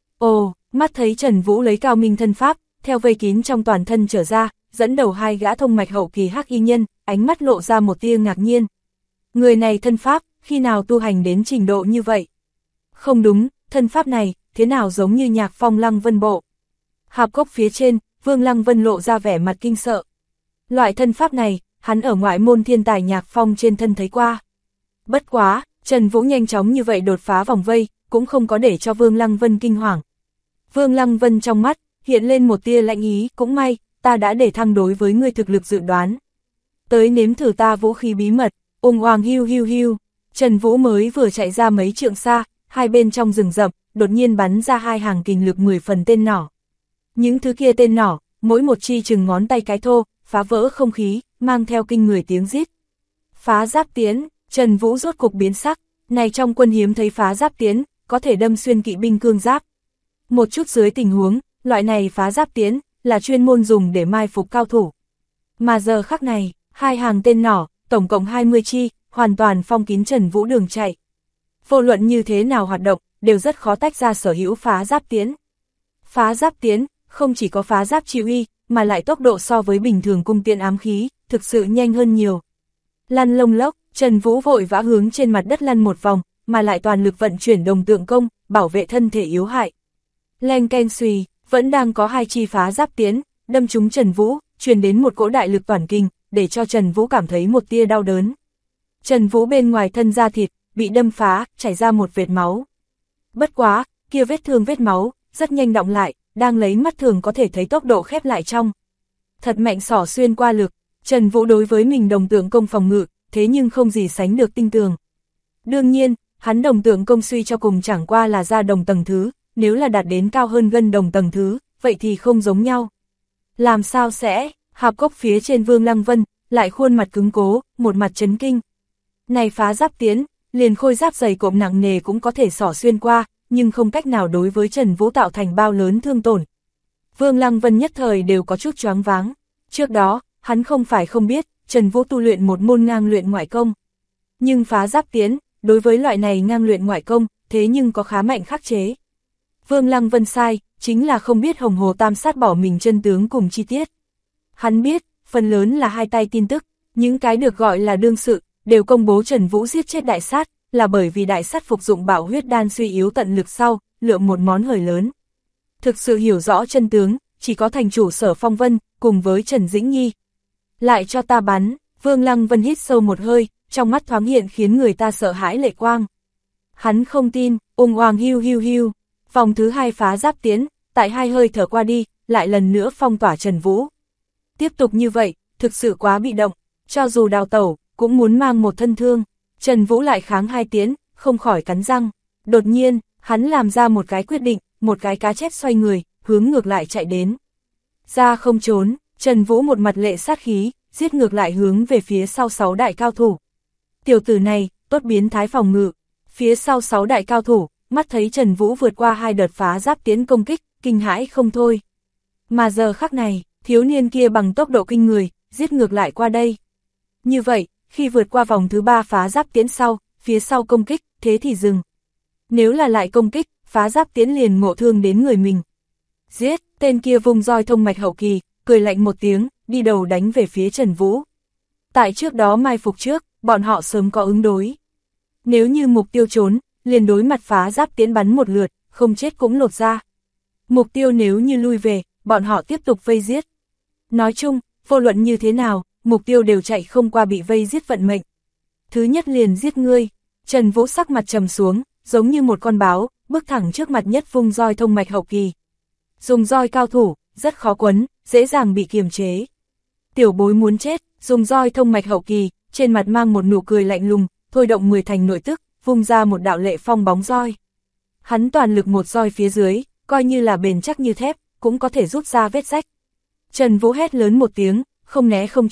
[SPEAKER 1] Ồ, mắt thấy Trần Vũ lấy cao minh thân pháp, theo vây kín trong toàn thân trở ra, dẫn đầu 2 gã thông mạch hậu kỳ hắc y nhân, ánh mắt lộ ra một tia ngạc nhiên. Người này thân pháp, khi nào tu hành đến trình độ như vậy? Không đúng, thân pháp này, thế nào giống như Nhạc Phong Lăng Vân bộ? Hạp cốc phía trên, Vương Lăng Vân lộ ra vẻ mặt kinh sợ. Loại thân pháp này, hắn ở ngoại môn thiên tài Nhạc Phong trên thân thấy qua. Bất quá, Trần Vũ nhanh chóng như vậy đột phá vòng vây, cũng không có để cho Vương Lăng Vân kinh hoàng. Vương Lăng Vân trong mắt, hiện lên một tia lạnh ý, cũng may, ta đã để thăng đối với ngươi thực lực dự đoán. Tới nếm thử ta vũ khí bí mật, oang hiu hiu hiu. Trần Vũ mới vừa chạy ra mấy trượng xa, hai bên trong rừng rậm, đột nhiên bắn ra 2 hàng kình lực 10 phần tên nỏ. Những thứ kia tên nỏ, mỗi một chi chừng ngón tay cái thô, phá vỡ không khí, mang theo kinh người tiếng rít. Phá giáp tiến, Trần Vũ rốt cục biến sắc, này trong quân hiếm thấy phá giáp tiến, có thể đâm xuyên kỵ binh cương giáp. Một chút dưới tình huống, loại này phá giáp tiến, là chuyên môn dùng để mai phục cao thủ. Mà giờ khắc này, 2 hàng tên nỏ, tổng cộng 20 chi, hoàn toàn phong kín Trần Vũ đường chạy. Vô luận như thế nào hoạt động, đều rất khó tách ra sở hữu phá giáp tiến. Phá giáp tiến, không chỉ có phá giáp chi uy, mà lại tốc độ so với bình thường cung tiễn ám khí, thực sự nhanh hơn nhiều. Lăn lông lốc, Trần Vũ vội vã hướng trên mặt đất lăn một vòng, mà lại toàn lực vận chuyển đồng tượng công, bảo vệ thân thể yếu hại. Leng keng xùy, vẫn đang có 2 chi phá giáp tiến, đâm trúng Trần Vũ, truyền đến một cỗ đại lực toàn kinh, để cho Trần Vũ cảm thấy một tia đau đớn. Trần Vũ bên ngoài thân da thịt, bị đâm phá, chảy ra một vệt máu. Bất quá, kia vết thương vết máu, rất nhanh đọng lại, đang lấy mắt thường có thể thấy tốc độ khép lại trong. Thật mạnh xỏ xuyên qua lực, Trần Vũ đối với mình đồng tượng công phòng ngự, thế nhưng không gì sánh được tinh tường. Đương nhiên, hắn đồng tượng công suy cho cùng chẳng qua là ra đồng tầng thứ, nếu là đạt đến cao hơn gân đồng tầng thứ, vậy thì không giống nhau. Làm sao sẽ, hạp cốc phía trên Vương Lăng Vân, lại khuôn mặt cứng cố, một mặt chấn kinh. Này phá giáp tiến, liền khôi giáp dày cộm nặng nề cũng có thể xỏ xuyên qua, nhưng không cách nào đối với Trần Vũ tạo thành bao lớn thương tổn. Vương Lăng Vân nhất thời đều có chút choáng váng. Trước đó, hắn không phải không biết, Trần Vũ tu luyện một môn ngang luyện ngoại công. Nhưng phá giáp tiến, đối với loại này ngang luyện ngoại công, thế nhưng có khá mạnh khắc chế. Vương Lăng Vân sai, chính là không biết Hồng Hồ Tam Sát bỏ mình chân tướng cùng chi tiết. Hắn biết, phần lớn là 2 tay tin tức, những cái được gọi là đương sự, đều công bố Trần Vũ giết chết đại sát, là bởi vì đại sát phục dụng bảo huyết đan suy yếu tận lực sau, lượng một món hời lớn. Thực sự hiểu rõ chân tướng, chỉ có thành chủ Sở Phong Vân, cùng với Trần Dĩnh Nhi. Lại cho ta bắn, Vương Lăng Vân hít sâu một hơi, trong mắt thoáng hiện khiến người ta sợ hãi lệ quang. Hắn không tin, oang hiu hiu hiu, vòng thứ 2 phá giáp tiến, tại 2 hơi thở qua đi, lại lần nữa phong tỏa Trần Vũ. Tiếp tục như vậy, thực sự quá bị động, cho dù đào tẩu, cũng muốn mang một thân thương. Trần Vũ lại kháng 2 tiến, không khỏi cắn răng. Đột nhiên, hắn làm ra một cái quyết định, một cái cá chép xoay người, hướng ngược lại chạy đến. Ra không trốn, Trần Vũ một mặt lệ sát khí, giết ngược lại hướng về phía sau 6 đại cao thủ. Tiểu tử này, tốt biến thái phòng ngự. Phía sau 6 đại cao thủ, mắt thấy Trần Vũ vượt qua 2 đợt phá giáp tiến công kích, kinh hãi không thôi. Mà giờ khắc này, thiếu niên kia bằng tốc độ kinh người, giết ngược lại qua đây. Như vậy, khi vượt qua vòng thứ 3 phá giáp tiến sau, phía sau công kích, thế thì dừng. Nếu là lại công kích, phá giáp tiến liền ngộ thương đến người mình. Giết, tên kia vung roi thông mạch hậu kỳ, cười lạnh một tiếng, đi đầu đánh về phía Trần Vũ. Tại trước đó mai phục trước, bọn họ sớm có ứng đối. Nếu như mục tiêu trốn, liền đối mặt phá giáp tiến bắn một lượt, không chết cũng lột ra. Mục tiêu nếu như lui về, bọn họ tiếp tục vây giết. Nói chung, vô luận như thế nào, mục tiêu đều chạy không qua bị vây giết vận mệnh. Thứ nhất liền giết ngươi. Trần Vũ sắc mặt trầm xuống, giống như một con báo, bước thẳng trước mặt nhất vung roi thông mạch hậu kỳ. Dùng roi cao thủ, rất khó quấn, dễ dàng bị kiềm chế. Tiểu bối muốn chết, dùng roi thông mạch hậu kỳ, trên mặt mang một nụ cười lạnh lùng, thôi động 10 thành nội tức, vung ra một đạo lệ phong bóng roi. Hắn toàn lực một roi phía dưới, coi như là bền chắc như thép, cũng có thể rút ra vết rách. Trần Vũ hét lớn một tiếng, không né không tránh,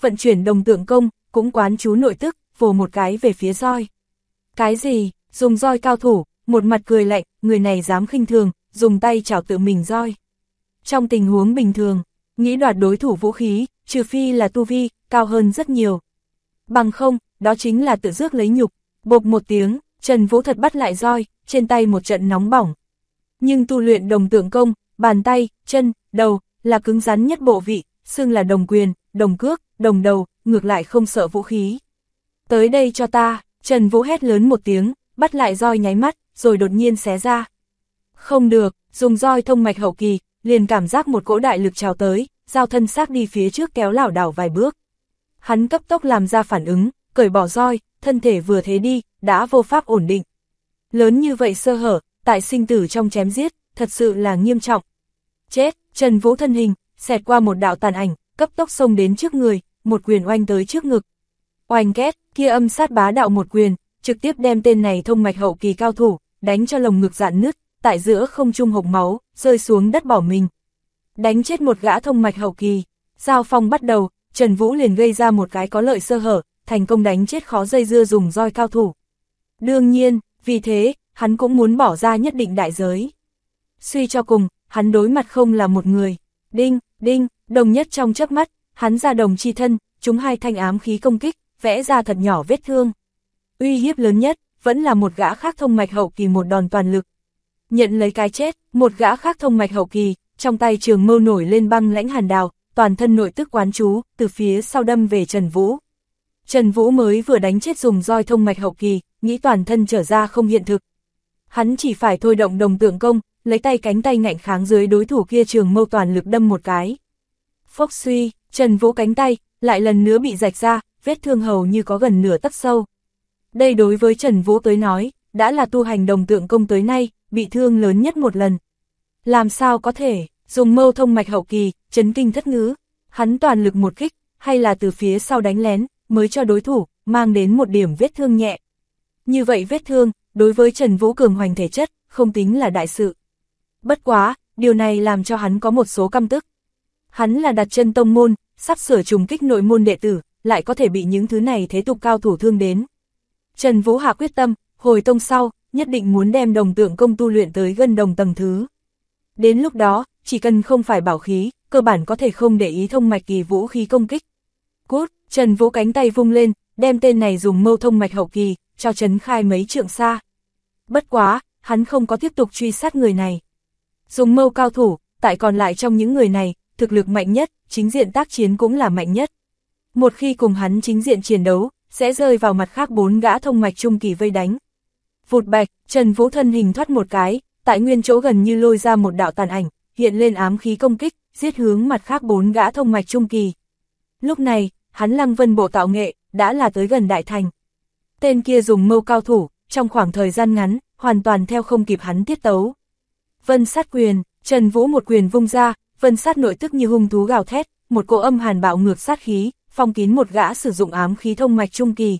[SPEAKER 1] vận chuyển đồng tượng công, cũng quán chú nội tức, vồ một cái về phía roi. Cái gì, dùng roi cao thủ, một mặt cười lạnh, người này dám khinh thường, dùng tay chảo tự mình roi. Trong tình huống bình thường, nghĩ đoạt đối thủ vũ khí, trừ phi là tu vi, cao hơn rất nhiều. Bằng không, đó chính là tự rước lấy nhục. Bộp một tiếng, Trần Vũ thật bắt lại roi, trên tay một trận nóng bỏng. Nhưng tu luyện đồng tượng công, bàn tay, chân, đầu, là cứng rắn nhất bộ vị, xưng là đồng quyền, đồng cước, đồng đầu, ngược lại không sợ vũ khí. Tới đây cho ta, Trần Vũ hét lớn một tiếng, bắt lại roi nháy mắt, rồi đột nhiên xé ra. Không được, dùng roi thông mạch hậu kỳ, liền cảm giác một cỗ đại lực trào tới, giao thân xác đi phía trước kéo lảo đảo vài bước. Hắn cấp tốc làm ra phản ứng, cởi bỏ roi, thân thể vừa thế đi, đã vô pháp ổn định. Lớn như vậy sơ hở, tại sinh tử trong chém giết, thật sự là nghiêm trọng. Chết, Trần Vũ thân hình, xẹt qua một đạo tàn ảnh, cấp tốc xông đến trước người, một quyền oanh tới trước ngực. Oanh két, kia âm sát bá đạo một quyền, trực tiếp đem tên này thông mạch hậu kỳ cao thủ, đánh cho lồng ngực rạn nứt, tại giữa không trung hộc máu, rơi xuống đất bỏ mình. Đánh chết một gã thông mạch hậu kỳ, giao phong bắt đầu, Trần Vũ liền gây ra một cái có lợi sơ hở, thành công đánh chết khó dây dưa dùng roi cao thủ. Đương nhiên, vì thế, hắn cũng muốn bỏ ra nhất định đại giới. Suy cho cùng, hắn đối mặt không là một người. Đinh, đinh, đồng nhất trong chớp mắt, hắn ra đồng chi thân, chúng hai thanh ám khí công kích, vẽ ra thật nhỏ vết thương. Uy hiếp lớn nhất, vẫn là một gã khác thông mạch hậu kỳ một đòn toàn lực. Nhận lấy cái chết, một gã khác thông mạch hậu kỳ, trong tay trường mâu nổi lên băng lãnh hàn đào, toàn thân nội tức quán chú, từ phía sau đâm về Trần Vũ. Trần Vũ mới vừa đánh chết dùng roi thông mạch hậu kỳ, nghĩ toàn thân trở ra không hiện thực. Hắn chỉ phải thôi động đồng tượng công, lấy tay cánh tay ngạnh kháng dưới đối thủ kia trường mâu toàn lực đâm một cái. Phốc suy, Trần Vũ cánh tay, lại lần nữa bị rạch ra, vết thương hầu như có gần nửa tấc sâu. Đây đối với Trần Vũ tới nói, đã là tu hành đồng tượng công tới nay, bị thương lớn nhất một lần. Làm sao có thể, dùng mâu thông mạch hậu kỳ, chấn kinh thất ngữ, hắn toàn lực một kích, hay là từ phía sau đánh lén, mới cho đối thủ, mang đến một điểm vết thương nhẹ. Như vậy vết thương, đối với Trần Vũ cường hoành thể chất, không tính là đại sự. Bất quá, điều này làm cho hắn có một số căm tức. Hắn là đặt chân tông môn, sắp sửa trùng kích nội môn đệ tử, lại có thể bị những thứ này thế tục cao thủ thương đến. Trần Vũ hạ quyết tâm, hồi tông sau, nhất định muốn đem đồng tượng công tu luyện tới gần đồng tầng thứ. Đến lúc đó, chỉ cần không phải bảo khí, cơ bản có thể không để ý thông mạch kỳ vũ khí công kích. Cút, Trần Vũ cánh tay vung lên, đem tên này dùng mâu thông mạch hậu kỳ, cho chấn khai mấy trượng xa. Bất quá, hắn không có tiếp tục truy sát người này. Dùng mâu cao thủ, tại còn lại trong những người này, thực lực mạnh nhất, chính diện tác chiến cũng là mạnh nhất. Một khi cùng hắn chính diện chiến đấu, sẽ rơi vào mặt khác 4 gã thông mạch trung kỳ vây đánh. Vụt bạch, Trần Vũ thân hình thoát một cái, tại nguyên chỗ gần như lôi ra một đạo tàn ảnh, hiện lên ám khí công kích, giết hướng mặt khác 4 gã thông mạch trung kỳ. Lúc này, hắn Lăng Vân bộ tạo nghệ, đã là tới gần đại thành. Tên kia dùng mâu cao thủ, trong khoảng thời gian ngắn, hoàn toàn theo không kịp hắn tiết tấu. Vân sát quyền, Trần Vũ một quyền vung ra, vân sát nội tức như hung thú gào thét, một cỗ âm hàn bạo ngược sát khí, phong kín một gã sử dụng ám khí thông mạch trung kỳ.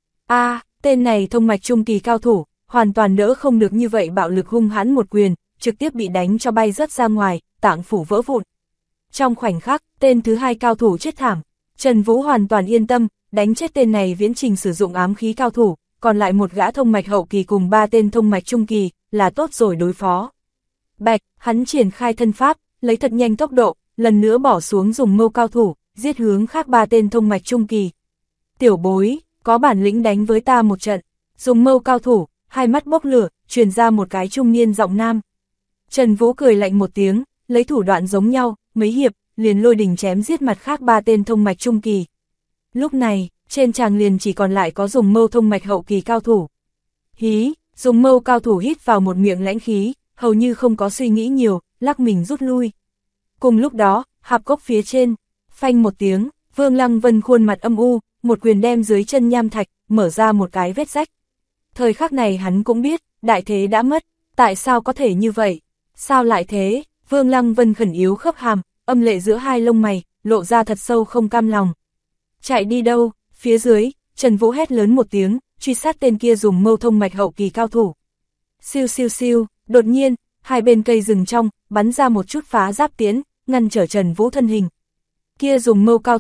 [SPEAKER 1] Tên này thông mạch trung kỳ cao thủ, hoàn toàn đỡ không được như vậy bạo lực hung hãn một quyền, trực tiếp bị đánh cho bay rớt ra ngoài, tạng phủ vỡ vụn. Trong khoảnh khắc, tên thứ hai cao thủ chết thảm, Trần Vũ hoàn toàn yên tâm, đánh chết tên này viễn trình sử dụng ám khí cao thủ, còn lại một gã thông mạch hậu kỳ cùng 3 tên thông mạch trung kỳ, là tốt rồi đối phó. Bạch, hắn triển khai thân pháp, lấy thật nhanh tốc độ, lần nữa bỏ xuống dùng mâu cao thủ, giết hướng khác 3 tên thông mạch trung kỳ. Tiểu bối, có bản lĩnh đánh với ta một trận, dùng mâu cao thủ, hai mắt bốc lửa, truyền ra một cái trung niên giọng nam. Trần Vũ cười lạnh một tiếng, lấy thủ đoạn giống nhau, mấy hiệp, liền lôi đình chém giết mặt khác 3 tên thông mạch trung kỳ. Lúc này, trên tràng liền chỉ còn lại có dùng mâu thông mạch hậu kỳ cao thủ. Hí, dùng mâu cao thủ hít vào một miệng lãnh khí, hầu như không có suy nghĩ nhiều, lắc mình rút lui. Cùng lúc đó, hạp cốc phía trên, phanh một tiếng, Vương Lăng Vân khuôn mặt âm u, một quyền đem dưới chân nham thạch, mở ra một cái vết rách. Thời khắc này hắn cũng biết, đại thế đã mất, tại sao có thể như vậy? Sao lại thế? Vương Lăng Vân khẩn yếu khớp hàm, âm lệ giữa hai lông mày, lộ ra thật sâu không cam lòng. Chạy đi đâu? Phía dưới, Trần Vũ hét lớn một tiếng, truy sát tên kia dùng mâu thông mạch hậu kỳ cao thủ. Siêu siêu siêu, đột nhiên, hai bên cây rừng trong, bắn ra một chút phá giáp tiễn, ngăn trở Trần Vũ thân hình. Kia dùng mâu cao thủ,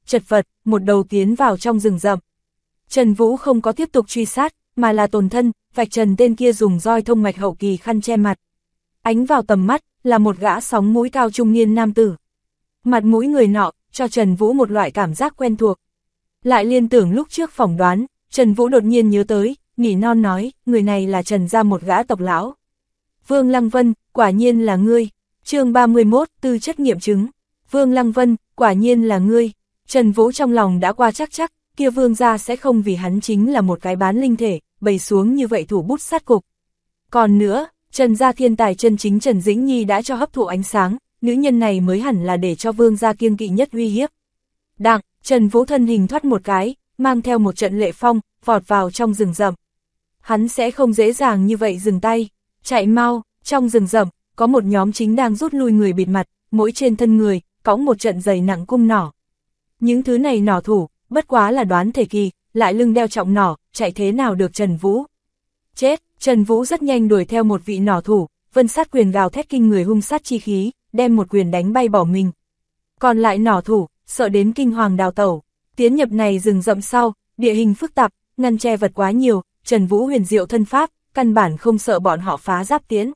[SPEAKER 1] chật vật, một đầu tiến vào trong rừng rậm. Trần Vũ không có tiếp tục truy sát, mà là tồn thân, vạch trần tên kia dùng roi thông mạch hậu kỳ khăn che mặt. Ánh vào tầm mắt, là một gã sóng mũi cao trung niên nam tử. Mặt mũi người nọ, cho Trần Vũ một loại cảm giác quen thuộc. Lại liên tưởng lúc trước phỏng đoán, Trần Vũ đột nhiên nhớ tới, nỉ non nói, người này là Trần gia một gã tộc lão. Vương Lăng Vân, quả nhiên là ngươi. Chương 31, tư chất nghiệm chứng. Vương Lăng Vân, quả nhiên là ngươi. Trần Vũ trong lòng đã qua chắc, kia Vương gia sẽ không vì hắn chính là một cái bán linh thể, bày xuống như vậy thủ bút sát cục. Còn nữa, Trần gia thiên tài chân chính Trần Dĩnh Nhi đã cho hấp thụ ánh sáng, nữ nhân này mới hẳn là để cho Vương gia kiêng kỵ nhất uy hiếp. Đặng, Trần Vũ thân hình thoát một cái, mang theo một trận lệ phong, vọt vào trong rừng rậm. Hắn sẽ không dễ dàng như vậy dừng tay, chạy mau, trong rừng rậm, có một nhóm chính đang rút lui người bịt mặt, mỗi trên thân người, cõng một trận dày nặng cung nỏ. Những thứ này nỏ thủ, bất quá là đoán thể kỳ, lại lưng đeo trọng nỏ, chạy thế nào được Trần Vũ. Chết, Trần Vũ rất nhanh đuổi theo một vị nỏ thủ, vân sát quyền gào thét kinh người hung sát chi khí, đem một quyền đánh bay bỏ mình. Còn lại nỏ thủ, sợ đến kinh hoàng đào tẩu, tiến nhập này rừng rậm sau, địa hình phức tạp, ngăn che vật quá nhiều, Trần Vũ huyền diệu thân pháp, căn bản không sợ bọn họ phá giáp tiến.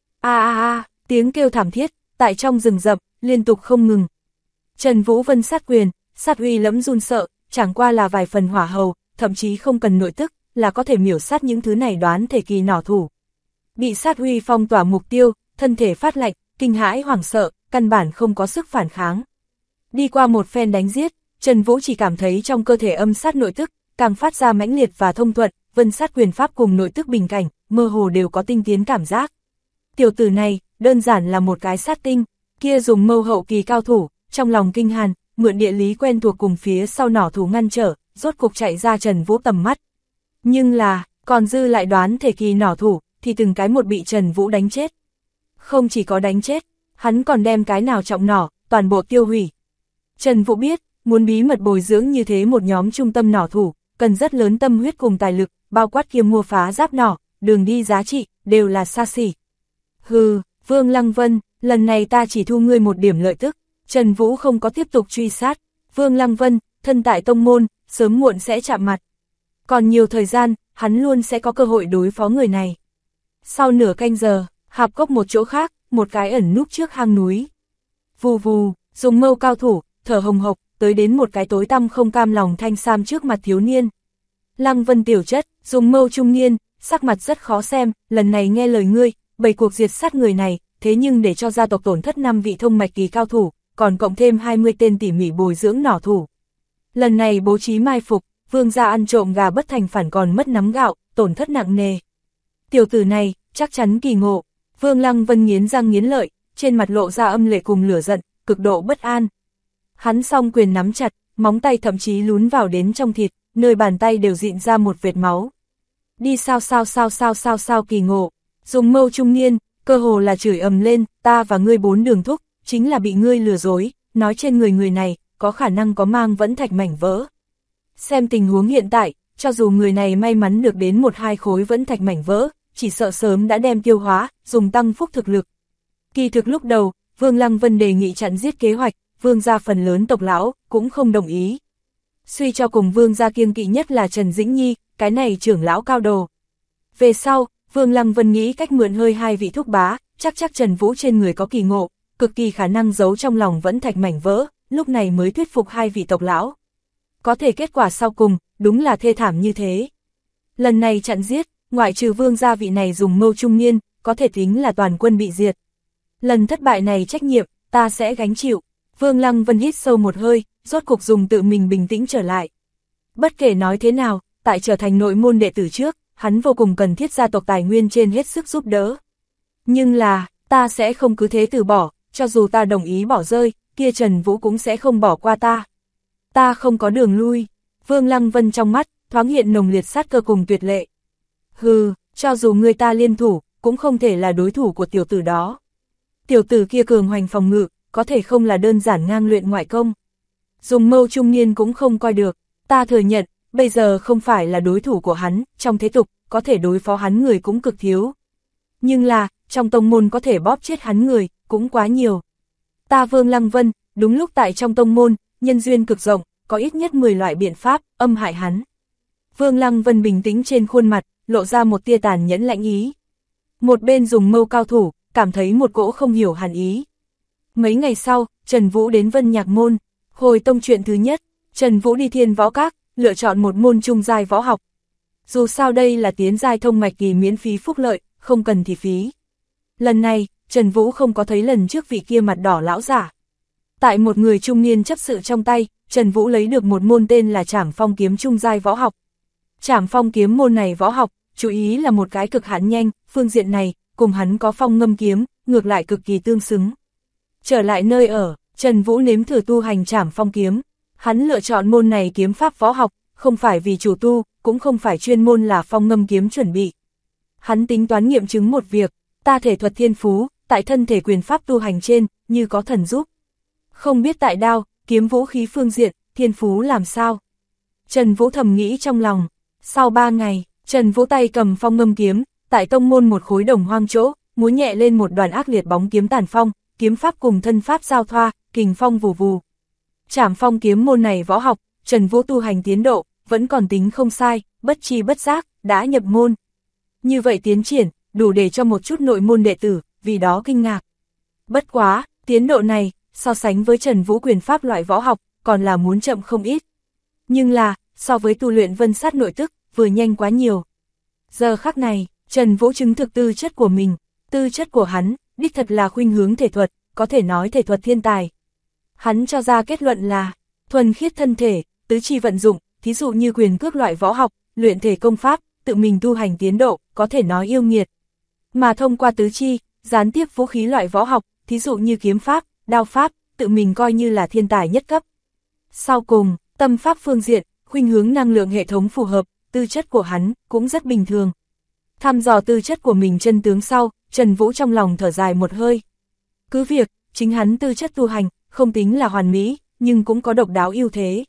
[SPEAKER 1] Tiếng kêu thảm thiết, tại trong rừng rậm, liên tục không ngừng. Trần Vũ vân sát quyền, sát uy lẫm run sợ, chẳng qua là vài phần hỏa hầu, thậm chí không cần nội tức, là có thể miểu sát những thứ này đoán thể kỳ nỏ thủ. Bị sát uy phong tỏa mục tiêu, thân thể phát lạnh, kinh hãi hoảng sợ, căn bản không có sức phản kháng. Đi qua một phen đánh giết, Trần Vũ chỉ cảm thấy trong cơ thể âm sát nội tức, càng phát ra mãnh liệt và thông thuận, vân sát quyền pháp cùng nội tức bình cảnh, mơ hồ đều có tinh tiến cảm giác. Tiểu tử này, đơn giản là một cái sát tinh, kia dùng mâu hậu kỳ cao thủ, trong lòng kinh hàn, mượn địa lý quen thuộc cùng phía sau nỏ thủ ngăn trở, rốt cục chạy ra Trần Vũ tầm mắt. Nhưng là, còn dư lại đoán thể kỳ nỏ thủ, thì từng cái một bị Trần Vũ đánh chết. Không chỉ có đánh chết, hắn còn đem cái nào trọng nỏ, toàn bộ tiêu hủy. Trần Vũ biết, muốn bí mật bồi dưỡng như thế một nhóm trung tâm nỏ thủ, cần rất lớn tâm huyết cùng tài lực, bao quát kia mua phá giáp nỏ, đường đi giá trị, đều là xa xỉ. Hừ, Vương Lăng Vân, lần này ta chỉ thu ngươi một điểm lợi tức. Trần Vũ không có tiếp tục truy sát. Vương Lăng Vân, thân tại tông môn, sớm muộn sẽ chạm mặt. Còn nhiều thời gian, hắn luôn sẽ có cơ hội đối phó người này. Sau nửa canh giờ, hạp cốc một chỗ khác, một cái ẩn núp trước hang núi. Vù vù, dùng mâu cao thủ, thở hồng hộc, tới đến một cái tối tăm không cam lòng thanh sam trước mặt thiếu niên. Lăng Vân tiểu chất, dùng mâu trung niên, sắc mặt rất khó xem, lần này nghe lời ngươi, bày cuộc diệt sát người này, thế nhưng để cho gia tộc tổn thất 5 vị thông mạch kỳ cao thủ, còn cộng thêm 20 tên tỉ mỉ bồi dưỡng nỏ thủ. Lần này bố trí mai phục, Vương gia ăn trộm gà bất thành phản còn mất nắm gạo, tổn thất nặng nề. Tiểu tử này, chắc chắn kỳ ngộ. Vương Lăng Vân nghiến răng nghiến lợi, trên mặt lộ ra âm lệ cùng lửa giận, cực độ bất an. Hắn song quyền nắm chặt, móng tay thậm chí lún vào đến trong thịt, nơi bàn tay đều dịn ra một vệt máu. Đi sao kỳ ngộ. Dùng mâu trung niên, cơ hồ là chửi ầm lên, ta và ngươi 4 đường thúc, chính là bị ngươi lừa dối, nói trên người này, có khả năng có mang vẫn thạch mảnh vỡ. Xem tình huống hiện tại, cho dù người này may mắn được đến 1-2 khối vẫn thạch mảnh vỡ, chỉ sợ sớm đã đem tiêu hóa, dùng tăng phúc thực lực. Kỳ thực lúc đầu, Vương Lăng Vân đề nghị chặn giết kế hoạch, Vương gia phần lớn tộc lão, cũng không đồng ý. Suy cho cùng Vương gia kiêng kỵ nhất là Trần Dĩnh Nhi, cái này trưởng lão cao đồ. Về sau, Vương Lăng Vân nghĩ cách mượn hơi 2 vị thúc bá, chắc Trần Vũ trên người có kỳ ngộ, cực kỳ khả năng giấu trong lòng vẫn thạch mảnh vỡ, lúc này mới thuyết phục 2 vị tộc lão. Có thể kết quả sau cùng, đúng là thê thảm như thế. Lần này chặn giết, ngoại trừ Vương gia vị này dùng mâu trung niên, có thể tính là toàn quân bị diệt. Lần thất bại này trách nhiệm, ta sẽ gánh chịu. Vương Lăng Vân hít sâu một hơi, rốt cục dùng tự mình bình tĩnh trở lại. Bất kể nói thế nào, tại trở thành nội môn đệ tử trước, hắn vô cùng cần thiết gia tộc tài nguyên trên hết sức giúp đỡ. Nhưng là, ta sẽ không cứ thế từ bỏ, cho dù ta đồng ý bỏ rơi, kia Trần Vũ cũng sẽ không bỏ qua ta. Ta không có đường lui. Vương Lăng Vân trong mắt, thoáng hiện nồng liệt sát cơ cùng tuyệt lệ. Hừ, cho dù người ta liên thủ, cũng không thể là đối thủ của tiểu tử đó. Tiểu tử kia cường hoành phòng ngự, có thể không là đơn giản ngang luyện ngoại công. Dùng mâu trung niên cũng không coi được, ta thừa nhận, bây giờ không phải là đối thủ của hắn, trong thế tục, có thể đối phó hắn người cũng cực thiếu. Nhưng là, trong tông môn có thể bóp chết hắn người, cũng quá nhiều. Ta Vương Lăng Vân, đúng lúc tại trong tông môn, nhân duyên cực rộng, có ít nhất 10 loại biện pháp, âm hại hắn. Vương Lăng Vân bình tĩnh trên khuôn mặt, lộ ra một tia tàn nhẫn lãnh ý. Một bên dùng mâu cao thủ, cảm thấy một cỗ không hiểu hàn ý. Mấy ngày sau, Trần Vũ đến Vân Nhạc Môn. Hồi tông chuyện thứ nhất, Trần Vũ đi Thiên Võ Các, lựa chọn một môn trung giai võ học. Dù sao đây là tiến giai thông mạch kỳ miễn phí phúc lợi, không cần thì phí. Lần này, Trần Vũ không có thấy lần trước vị kia mặt đỏ lão giả. Tại một người trung niên chấp sự trong tay, Trần Vũ lấy được một môn tên là Trảm Phong kiếm trung giai võ học. Trảm Phong kiếm môn này võ học, chú ý là một cái cực hạn nhanh, phương diện này, cùng hắn có phong ngâm kiếm, ngược lại cực kỳ tương xứng. Trở lại nơi ở, Trần Vũ nếm thử tu hành Trảm Phong kiếm. Hắn lựa chọn môn này kiếm pháp võ học, không phải vì chủ tu, cũng không phải chuyên môn là phong ngâm kiếm chuẩn bị. Hắn tính toán nghiệm chứng một việc, ta thể thuật thiên phú, tại thân thể quyền pháp tu hành trên, như có thần giúp. Không biết tại đao, kiếm vũ khí phương diện, thiên phú làm sao? Trần Vũ thầm nghĩ trong lòng. Sau 3 ngày, Trần Vũ tay cầm phong ngâm kiếm, tại tông môn một khối đồng hoang chỗ, múa nhẹ lên một đoàn ác liệt bóng kiếm tàn phong, kiếm pháp cùng thân pháp giao thoa, kình phong vù vù. Trảm Phong kiếm môn này võ học, Trần Vũ tu hành tiến độ, vẫn còn tính không sai, bất chi bất giác, đã nhập môn. Như vậy tiến triển, đủ để cho một chút nội môn đệ tử, vì đó kinh ngạc. Bất quá, tiến độ này, so sánh với Trần Vũ quyền pháp loại võ học, còn là muốn chậm không ít. Nhưng là, so với tu luyện vân sát nội tức, vừa nhanh quá nhiều. Giờ khắc này, Trần Vũ chứng thực tư chất của mình, tư chất của hắn, đích thật là khuynh hướng thể thuật, có thể nói thể thuật thiên tài. Hắn cho ra kết luận là, thuần khiết thân thể, tứ chi vận dụng, thí dụ như quyền cước loại võ học, luyện thể công pháp, tự mình tu hành tiến độ, có thể nói yêu nghiệt. Mà thông qua tứ chi, gián tiếp vũ khí loại võ học, thí dụ như kiếm pháp, đao pháp, tự mình coi như là thiên tài nhất cấp. Sau cùng, tâm pháp phương diện, khuynh hướng năng lượng hệ thống phù hợp, tư chất của hắn cũng rất bình thường. Thăm dò tư chất của mình chân tướng sau, Trần Vũ trong lòng thở dài một hơi. Cứ việc, chính hắn tư chất tu hành, không tính là hoàn mỹ, nhưng cũng có độc đáo ưu thế.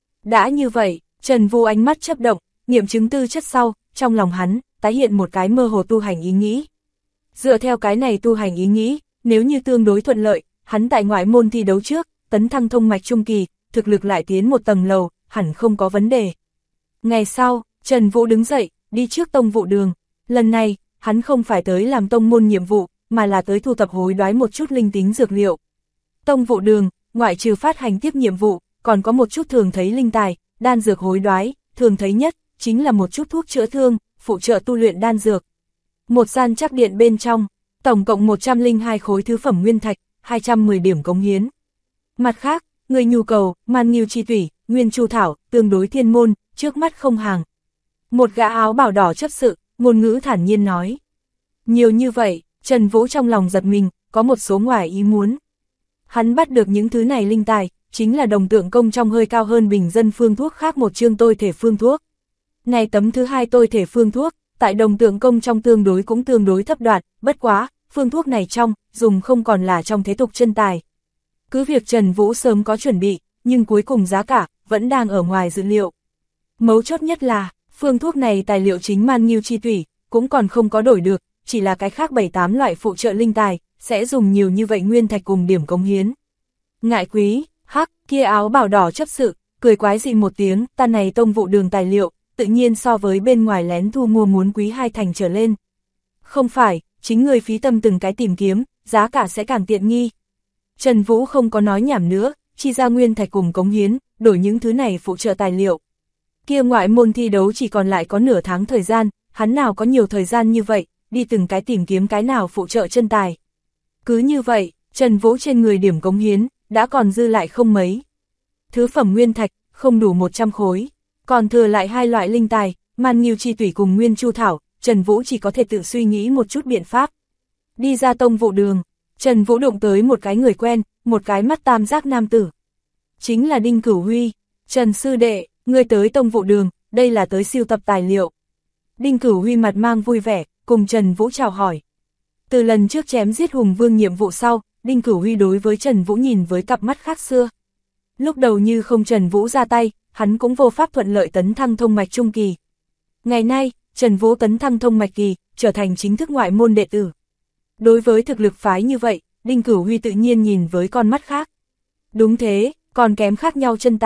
[SPEAKER 1] Đã như vậy, Trần Vũ ánh mắt chớp động, nghiệm chứng tư chất sau, trong lòng hắn, tái hiện một cái mơ hồ tu hành ý nghĩ. Dựa theo cái này tu hành ý nghĩ, nếu như tương đối thuận lợi, hắn tại ngoại môn thi đấu trước, tấn thăng thông mạch trung kỳ, thực lực lại tiến một tầng lầu, hẳn không có vấn đề. Ngày sau, Trần Vũ đứng dậy, đi trước tông vụ đường. Lần này, hắn không phải tới làm tông môn nhiệm vụ, mà là tới thu thập hối đoái một chút linh tính dược liệu. Tông vụ đường, ngoại trừ phát hành tiếp nhiệm vụ, còn có một chút thường thấy linh tài, đan dược hối đoái, thường thấy nhất, chính là một chút thuốc chữa thương, phụ trợ tu luyện đan dược. Một gian trắc điện bên trong, tổng cộng 102 khối thứ phẩm nguyên thạch, 210 điểm cống hiến. Mặt khác, người nhu cầu, man nghiêu chi tủy, nguyên chu thảo, tương đối thiên môn, trước mắt không hàng. Một gã áo bảo đỏ chấp sự, ngôn ngữ thản nhiên nói. Nhiều như vậy, Trần Vũ trong lòng giật mình, có một số ngoài ý muốn. Hắn bắt được những thứ này linh tài, chính là đồng tượng công trong hơi cao hơn bình dân phương thuốc khác một chương tôi thể phương thuốc. Này tấm thứ hai tôi thể phương thuốc, tại đồng tượng công trong tương đối thấp đoạt, bất quá, phương thuốc này trong, dùng không còn là trong thế tục chân tài. Cứ việc Trần Vũ sớm có chuẩn bị, nhưng cuối cùng giá cả, vẫn đang ở ngoài dự liệu. Mấu chốt nhất là, phương thuốc này tài liệu chính man nghiêu chi tủy, cũng còn không có đổi được, chỉ là cái khác 7-8 loại phụ trợ linh tài, sẽ dùng nhiều như vậy nguyên thạch cùng điểm cống hiến. Ngại quý, hắc, kia áo bảo đỏ chấp sự, cười quái dị một tiếng, ta này tông vụ đường tài liệu, tự nhiên so với bên ngoài lén thu mua muốn quý 2 thành trở lên. Không phải, chính người phí tâm từng cái tìm kiếm, giá cả sẽ càng tiện nghi. Trần Vũ không có nói nhảm nữa, chi ra nguyên thạch cùng cống hiến, đổi những thứ này phụ trợ tài liệu. Kia ngoại môn thi đấu chỉ còn lại có nửa tháng thời gian, hắn nào có nhiều thời gian như vậy, đi từng cái tìm kiếm cái nào phụ trợ chân tài. Cứ như vậy, Trần Vũ trên người điểm cống hiến, đã còn dư lại không mấy. Thứ phẩm nguyên thạch, không đủ 100 khối, còn thừa lại 2 loại linh tài, man nghiêu chi tủy cùng nguyên chu thảo, Trần Vũ chỉ có thể tự suy nghĩ một chút biện pháp. Đi ra tông vụ đường, Trần Vũ đụng tới một cái người quen, một cái mắt tam giác nam tử. Chính là Đinh Cửu Huy. Trần sư đệ, ngươi tới tông vụ đường, đây là tới siêu tập tài liệu. Đinh Cửu Huy mặt mang vui vẻ, cùng Trần Vũ chào hỏi. Từ lần trước chém giết Hùng Vương nhiệm vụ sau, Đinh Cửu Huy đối với Trần Vũ nhìn với cặp mắt khác xưa. Lúc đầu như không Trần Vũ ra tay, hắn cũng vô pháp thuận lợi tấn thăng thông mạch trung kỳ. Ngày nay, Trần Vũ tấn thăng thông mạch kỳ, trở thành chính thức ngoại môn đệ tử. Đối với thực lực phái như vậy, Đinh Cửu Huy tự nhiên nhìn với con mắt khác. Đúng thế, còn kém khác nhau chân tài.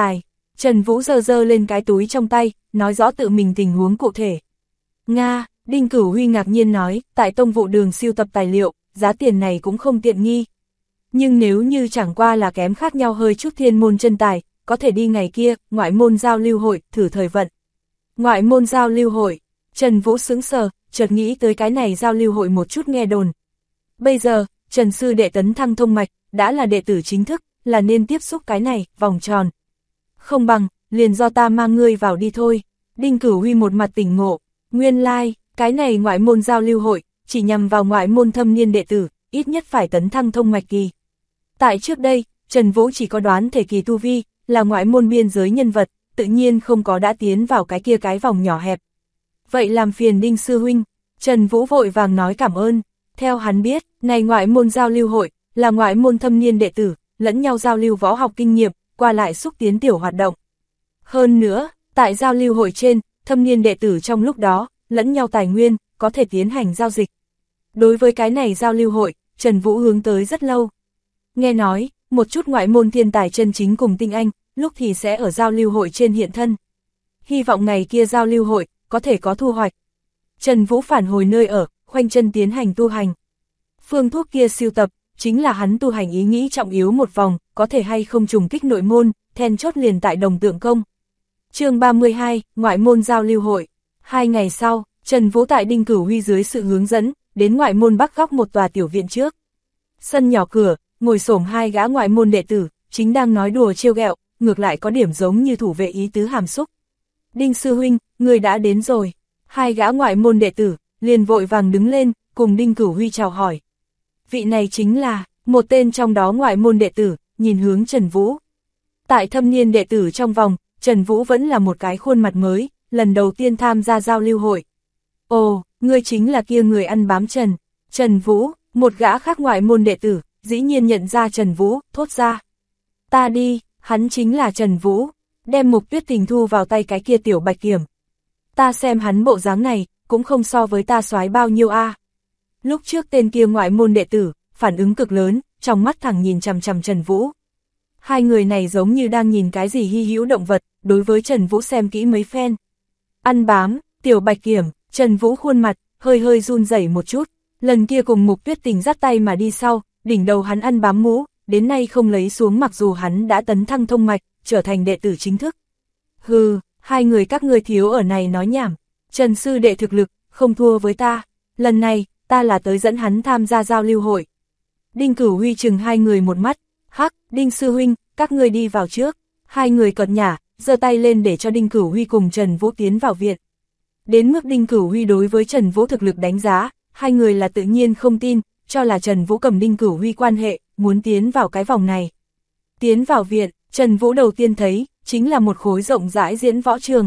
[SPEAKER 1] Trần Vũ giơ giơ lên cái túi trong tay, nói rõ tự mình tình huống cụ thể. Nga, Đinh Cửu Huy ngạc nhiên nói, tại Tông Vụ Đường siêu tập tài liệu, giá tiền này cũng không tiện nghi. Nhưng nếu như chẳng qua là kém khác nhau hơi chút thiên môn chân tài, có thể đi ngày kia, ngoại môn giao lưu hội, thử thời vận. Ngoại môn giao lưu hội, Trần Vũ sững sờ, chợt nghĩ tới cái này giao lưu hội một chút nghe đồn. Bây giờ, Trần Sư đệ tấn thăng thông mạch, đã là đệ tử chính thức, là nên tiếp xúc cái này, vòng tròn. Không bằng, liền do ta mang ngươi vào đi thôi. Đinh Cửu Huy một mặt tỉnh ngộ, nguyên lai, cái này ngoại môn giao lưu hội, chỉ nhằm vào ngoại môn thâm niên đệ tử, ít nhất phải tấn thăng thông mạch kỳ. Tại trước đây, Trần Vũ chỉ có đoán thể kỳ tu vi, là ngoại môn biên giới nhân vật, tự nhiên không có đã tiến vào cái kia cái vòng nhỏ hẹp. Vậy làm phiền Đinh Sư Huynh, Trần Vũ vội vàng nói cảm ơn. Theo hắn biết, này ngoại môn giao lưu hội, là ngoại môn thâm niên đệ tử, lẫn nhau giao lưu võ học kinh nghiệm, qua lại xúc tiến tiểu hoạt động. Hơn nữa, tại giao lưu hội trên, thâm niên đệ tử trong lúc đó, lẫn nhau tài nguyên, có thể tiến hành giao dịch. Đối với cái này giao lưu hội, Trần Vũ hướng tới rất lâu. Nghe nói, một chút ngoại môn thiên tài chân chính cùng tinh anh, lúc thì sẽ ở giao lưu hội trên hiện thân. Hy vọng ngày kia giao lưu hội, có thể có thu hoạch. Trần Vũ phản hồi nơi ở, khoanh chân tiến hành tu hành. Phương thuốc kia siêu tập, chính là hắn tu hành ý nghĩ trọng yếu một vòng, có thể hay không trùng kích nội môn, then chốt liền tại Đồng Tượng Công. Chương 32, ngoại môn giao lưu hội. 2 ngày sau, Trần Vũ tại Đinh Cửu Huy dưới sự hướng dẫn, đến ngoại môn bắc góc một tòa tiểu viện trước. Sân nhỏ cửa, ngồi xổm 2 gã ngoại môn đệ tử, chính đang nói đùa trêu ghẹo, ngược lại có điểm giống như thủ vệ ý tứ hàm xúc. Đinh Sư Huynh, người đã đến rồi. 2 gã ngoại môn đệ tử, liền vội vàng đứng lên, cùng Đinh Cửu Huy chào hỏi. Vị này chính là, một tên trong đó ngoại môn đệ tử, nhìn hướng Trần Vũ. Tại thâm niên đệ tử trong vòng, Trần Vũ vẫn là một cái khuôn mặt mới, lần đầu tiên tham gia giao lưu hội. Ồ, ngươi chính là kia người ăn bám Trần. Trần Vũ, một gã khác ngoại môn đệ tử, dĩ nhiên nhận ra Trần Vũ, thốt ra. Ta đi, hắn chính là Trần Vũ, đem Mục Tuyết Tình thu vào tay cái kia tiểu bạch kiểm. Ta xem hắn bộ dáng này, cũng không so với ta soái bao nhiêu a. Lúc trước tên kia ngoại môn đệ tử, phản ứng cực lớn, trong mắt thẳng nhìn chằm chằm Trần Vũ. 2 người này giống như đang nhìn cái gì hy hữu động vật, đối với Trần Vũ xem kỹ mấy phen. Ăn bám, tiểu bạch kiểm, Trần Vũ khuôn mặt, hơi hơi run rẩy một chút, lần kia cùng Mục Tuyết Tình dắt tay mà đi sau, đỉnh đầu hắn ăn bám mũ, đến nay không lấy xuống mặc dù hắn đã tấn thăng thông mạch, trở thành đệ tử chính thức. Hừ, 2 người các ngươi thiếu ở này nói nhảm, Trần Sư đệ thực lực, không thua với ta, lần này, ta là tới dẫn hắn tham gia giao lưu hội. Đinh Cửu Huy chừng 2 người một mắt, hắc, Đinh Sư Huynh, các ngươi đi vào trước. 2 người cợt nhả, giơ tay lên để cho Đinh Cửu Huy cùng Trần Vũ tiến vào viện. Đến mức Đinh Cửu Huy đối với Trần Vũ thực lực đánh giá, 2 người là tự nhiên không tin, cho là Trần Vũ cầm Đinh Cửu Huy quan hệ, muốn tiến vào cái vòng này. Tiến vào viện, Trần Vũ đầu tiên thấy, chính là một khối rộng rãi diễn võ trường.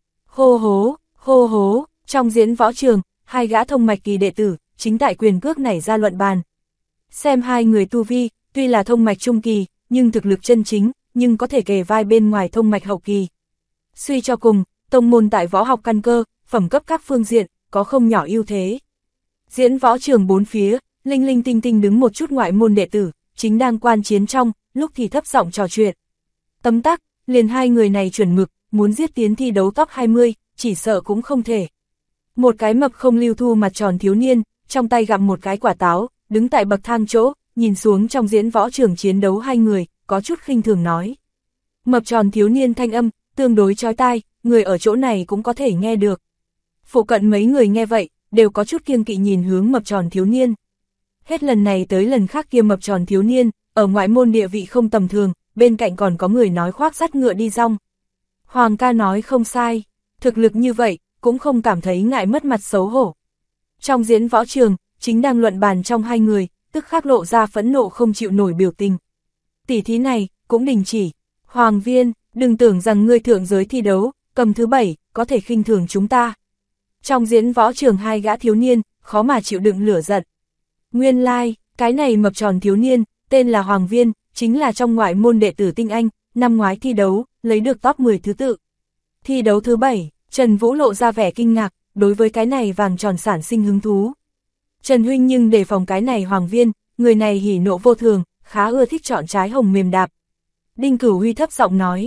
[SPEAKER 1] Hô hố, trong diễn võ trường, 2 gã thông mạch kỳ đệ tử, chính tại quyền cước nảy ra luận bàn. Xem 2 người tu vi, tuy là thông mạch trung kỳ, nhưng thực lực chân chính, nhưng có thể kề vai bên ngoài thông mạch hậu kỳ. Suy cho cùng, tông môn tại võ học căn cơ, phẩm cấp các phương diện, có không nhỏ ưu thế. Diễn võ trường 4 phía, linh linh tinh tinh đứng một chút ngoại môn đệ tử, chính đang quan chiến trong, lúc thì thấp giọng trò chuyện. Tấm tắc, liền 2 người này chuẩn mực, muốn giết tiến thi đấu top 20, chỉ sợ cũng không thể. Một cái mập không lưu thu mặt tròn thiếu niên, trong tay gặm một cái quả táo, đứng tại bậc thang chỗ, nhìn xuống trong diễn võ trường chiến đấu 2 người, có chút khinh thường nói. Mập tròn thiếu niên thanh âm, tương đối chói tai, người ở chỗ này cũng có thể nghe được. Phụ cận mấy người nghe vậy, đều có chút kiêng kỵ nhìn hướng mập tròn thiếu niên. Hết lần này tới lần khác kia mập tròn thiếu niên, ở ngoại môn địa vị không tầm thường, bên cạnh còn có người nói khoác dắt ngựa đi rong. Hoàng ca nói không sai, thực lực như vậy, cũng không cảm thấy ngại mất mặt xấu hổ. Trong diễn võ trường, chính đang luận bàn trong 2 người, tức khắc lộ ra phẫn nộ không chịu nổi biểu tình. Tỷ thí này, cũng đình chỉ. Hoàng Viên, đừng tưởng rằng ngươi thượng giới thi đấu, cầm thứ 7, có thể khinh thường chúng ta. Trong diễn võ trường 2 gã thiếu niên, khó mà chịu đựng lửa giận. Nguyên lai, cái này mập tròn thiếu niên, tên là Hoàng Viên, chính là trong ngoại môn đệ tử tinh anh, năm ngoái thi đấu, lấy được top 10 thứ tự. Thi đấu thứ 7, Trần Vũ lộ ra vẻ kinh ngạc, đối với cái này vàng tròn sản sinh hứng thú. Trần Huynh nhưng đề phòng cái này Hoàng Viên, người này hỉ nộ vô thường, khá ưa thích chọn trái hồng mềm đạp. Đinh Cửu Huy thấp giọng nói,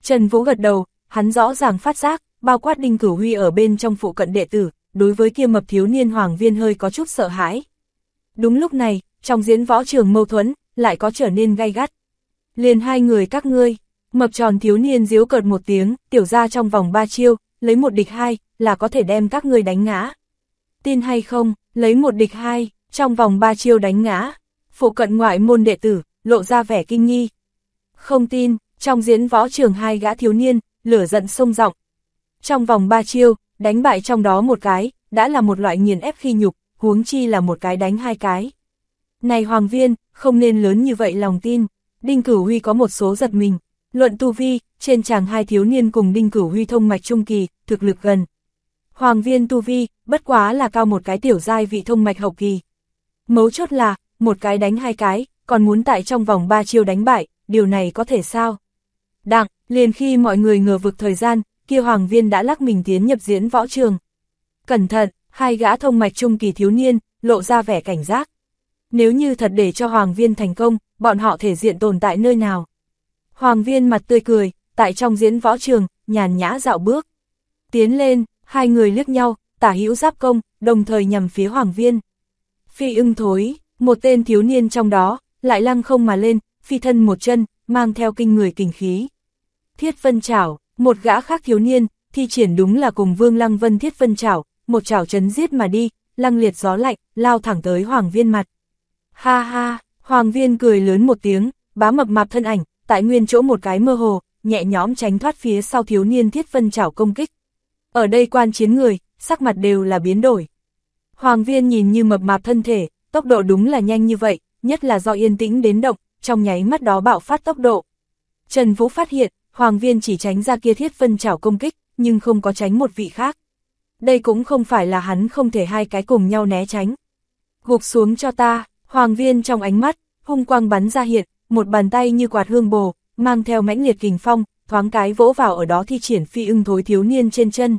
[SPEAKER 1] Trần Vũ gật đầu, hắn rõ ràng phát giác, bao quát Đinh Cửu Huy ở bên trong phụ cận đệ tử, đối với kia mập thiếu niên Hoàng Viên hơi có chút sợ hãi. Đúng lúc này, trong diễn võ trường mâu thuẫn, lại có trở nên gay gắt. Liền hai người các ngươi, mập tròn thiếu niên giễu cợt một tiếng, tiểu ra trong vòng 3 chiêu, lấy 1 địch 2, là có thể đem các ngươi đánh ngã. Tin hay không, lấy 1 địch 2, trong vòng 3 chiêu đánh ngã. Phụ cận ngoại môn đệ tử, lộ ra vẻ kinh nghi. Không tin, trong diễn võ trường hai gã thiếu niên, lửa giận sông rộng. Trong vòng 3 chiêu, đánh bại trong đó một cái, đã là một loại nghiền ép khi nhục, huống chi là một cái đánh 2 cái. Này Hoàng Viên, không nên lớn như vậy lòng tin. Đinh Cửu Huy có một số giật mình. Luận tu vi, trên chàng hai thiếu niên cùng Đinh Cửu Huy thông mạch trung kỳ, thực lực gần. Hoàng Viên tu vi, bất quá là cao một cái tiểu giai vị thông mạch hậu kỳ. Mấu chốt là, một cái đánh 2 cái, còn muốn tại trong vòng 3 chiêu đánh bại, điều này có thể sao? Đặng, liền khi mọi người ngờ vực thời gian, kia Hoàng Viên đã lắc mình tiến nhập diễn võ trường. Cẩn thận, hai gã thông mạch trung kỳ thiếu niên, lộ ra vẻ cảnh giác. Nếu như thật để cho Hoàng Viên thành công, bọn họ thể diện tồn tại nơi nào? Hoàng Viên mặt tươi cười, tại trong diễn võ trường, nhàn nhã dạo bước. Tiến lên, hai người liếc nhau, tả hữu giáp công, đồng thời nhằm phía Hoàng Viên. Phi ưng thối, một tên thiếu niên trong đó, lại lăng không mà lên, phi thân một chân, mang theo kinh người kình khí. Thiết Vân Trảo, một gã khác thiếu niên, thi triển đúng là cùng Vương Lăng Vân Thiết Vân Trảo, một trảo chấn giết mà đi, lăng liệt gió lạnh, lao thẳng tới Hoàng Viên mặt. Ha ha, Hoàng Viên cười lớn một tiếng, bá mập mạp thân ảnh, tại nguyên chỗ một cái mơ hồ, nhẹ nhõm tránh thoát phía sau thiếu niên Thiết Vân Trảo công kích. Ở đây quan chiến người, sắc mặt đều là biến đổi. Hoàng Viên nhìn như mập mạp thân thể, tốc độ đúng là nhanh như vậy, nhất là do yên tĩnh đến động, trong nháy mắt đó bạo phát tốc độ. Trần Vũ phát hiện, Hoàng Viên chỉ tránh ra kia Thiết Vân Trảo công kích, nhưng không có tránh một vị khác. Đây cũng không phải là hắn không thể hai cái cùng nhau né tránh. Gục xuống cho ta, Hoàng Viên trong ánh mắt, hung quang bắn ra hiện, một bàn tay như quạt hương bồ, mang theo mãnh liệt kình phong, thoáng cái vỗ vào ở đó thi triển phi ưng thối thiếu niên trên chân.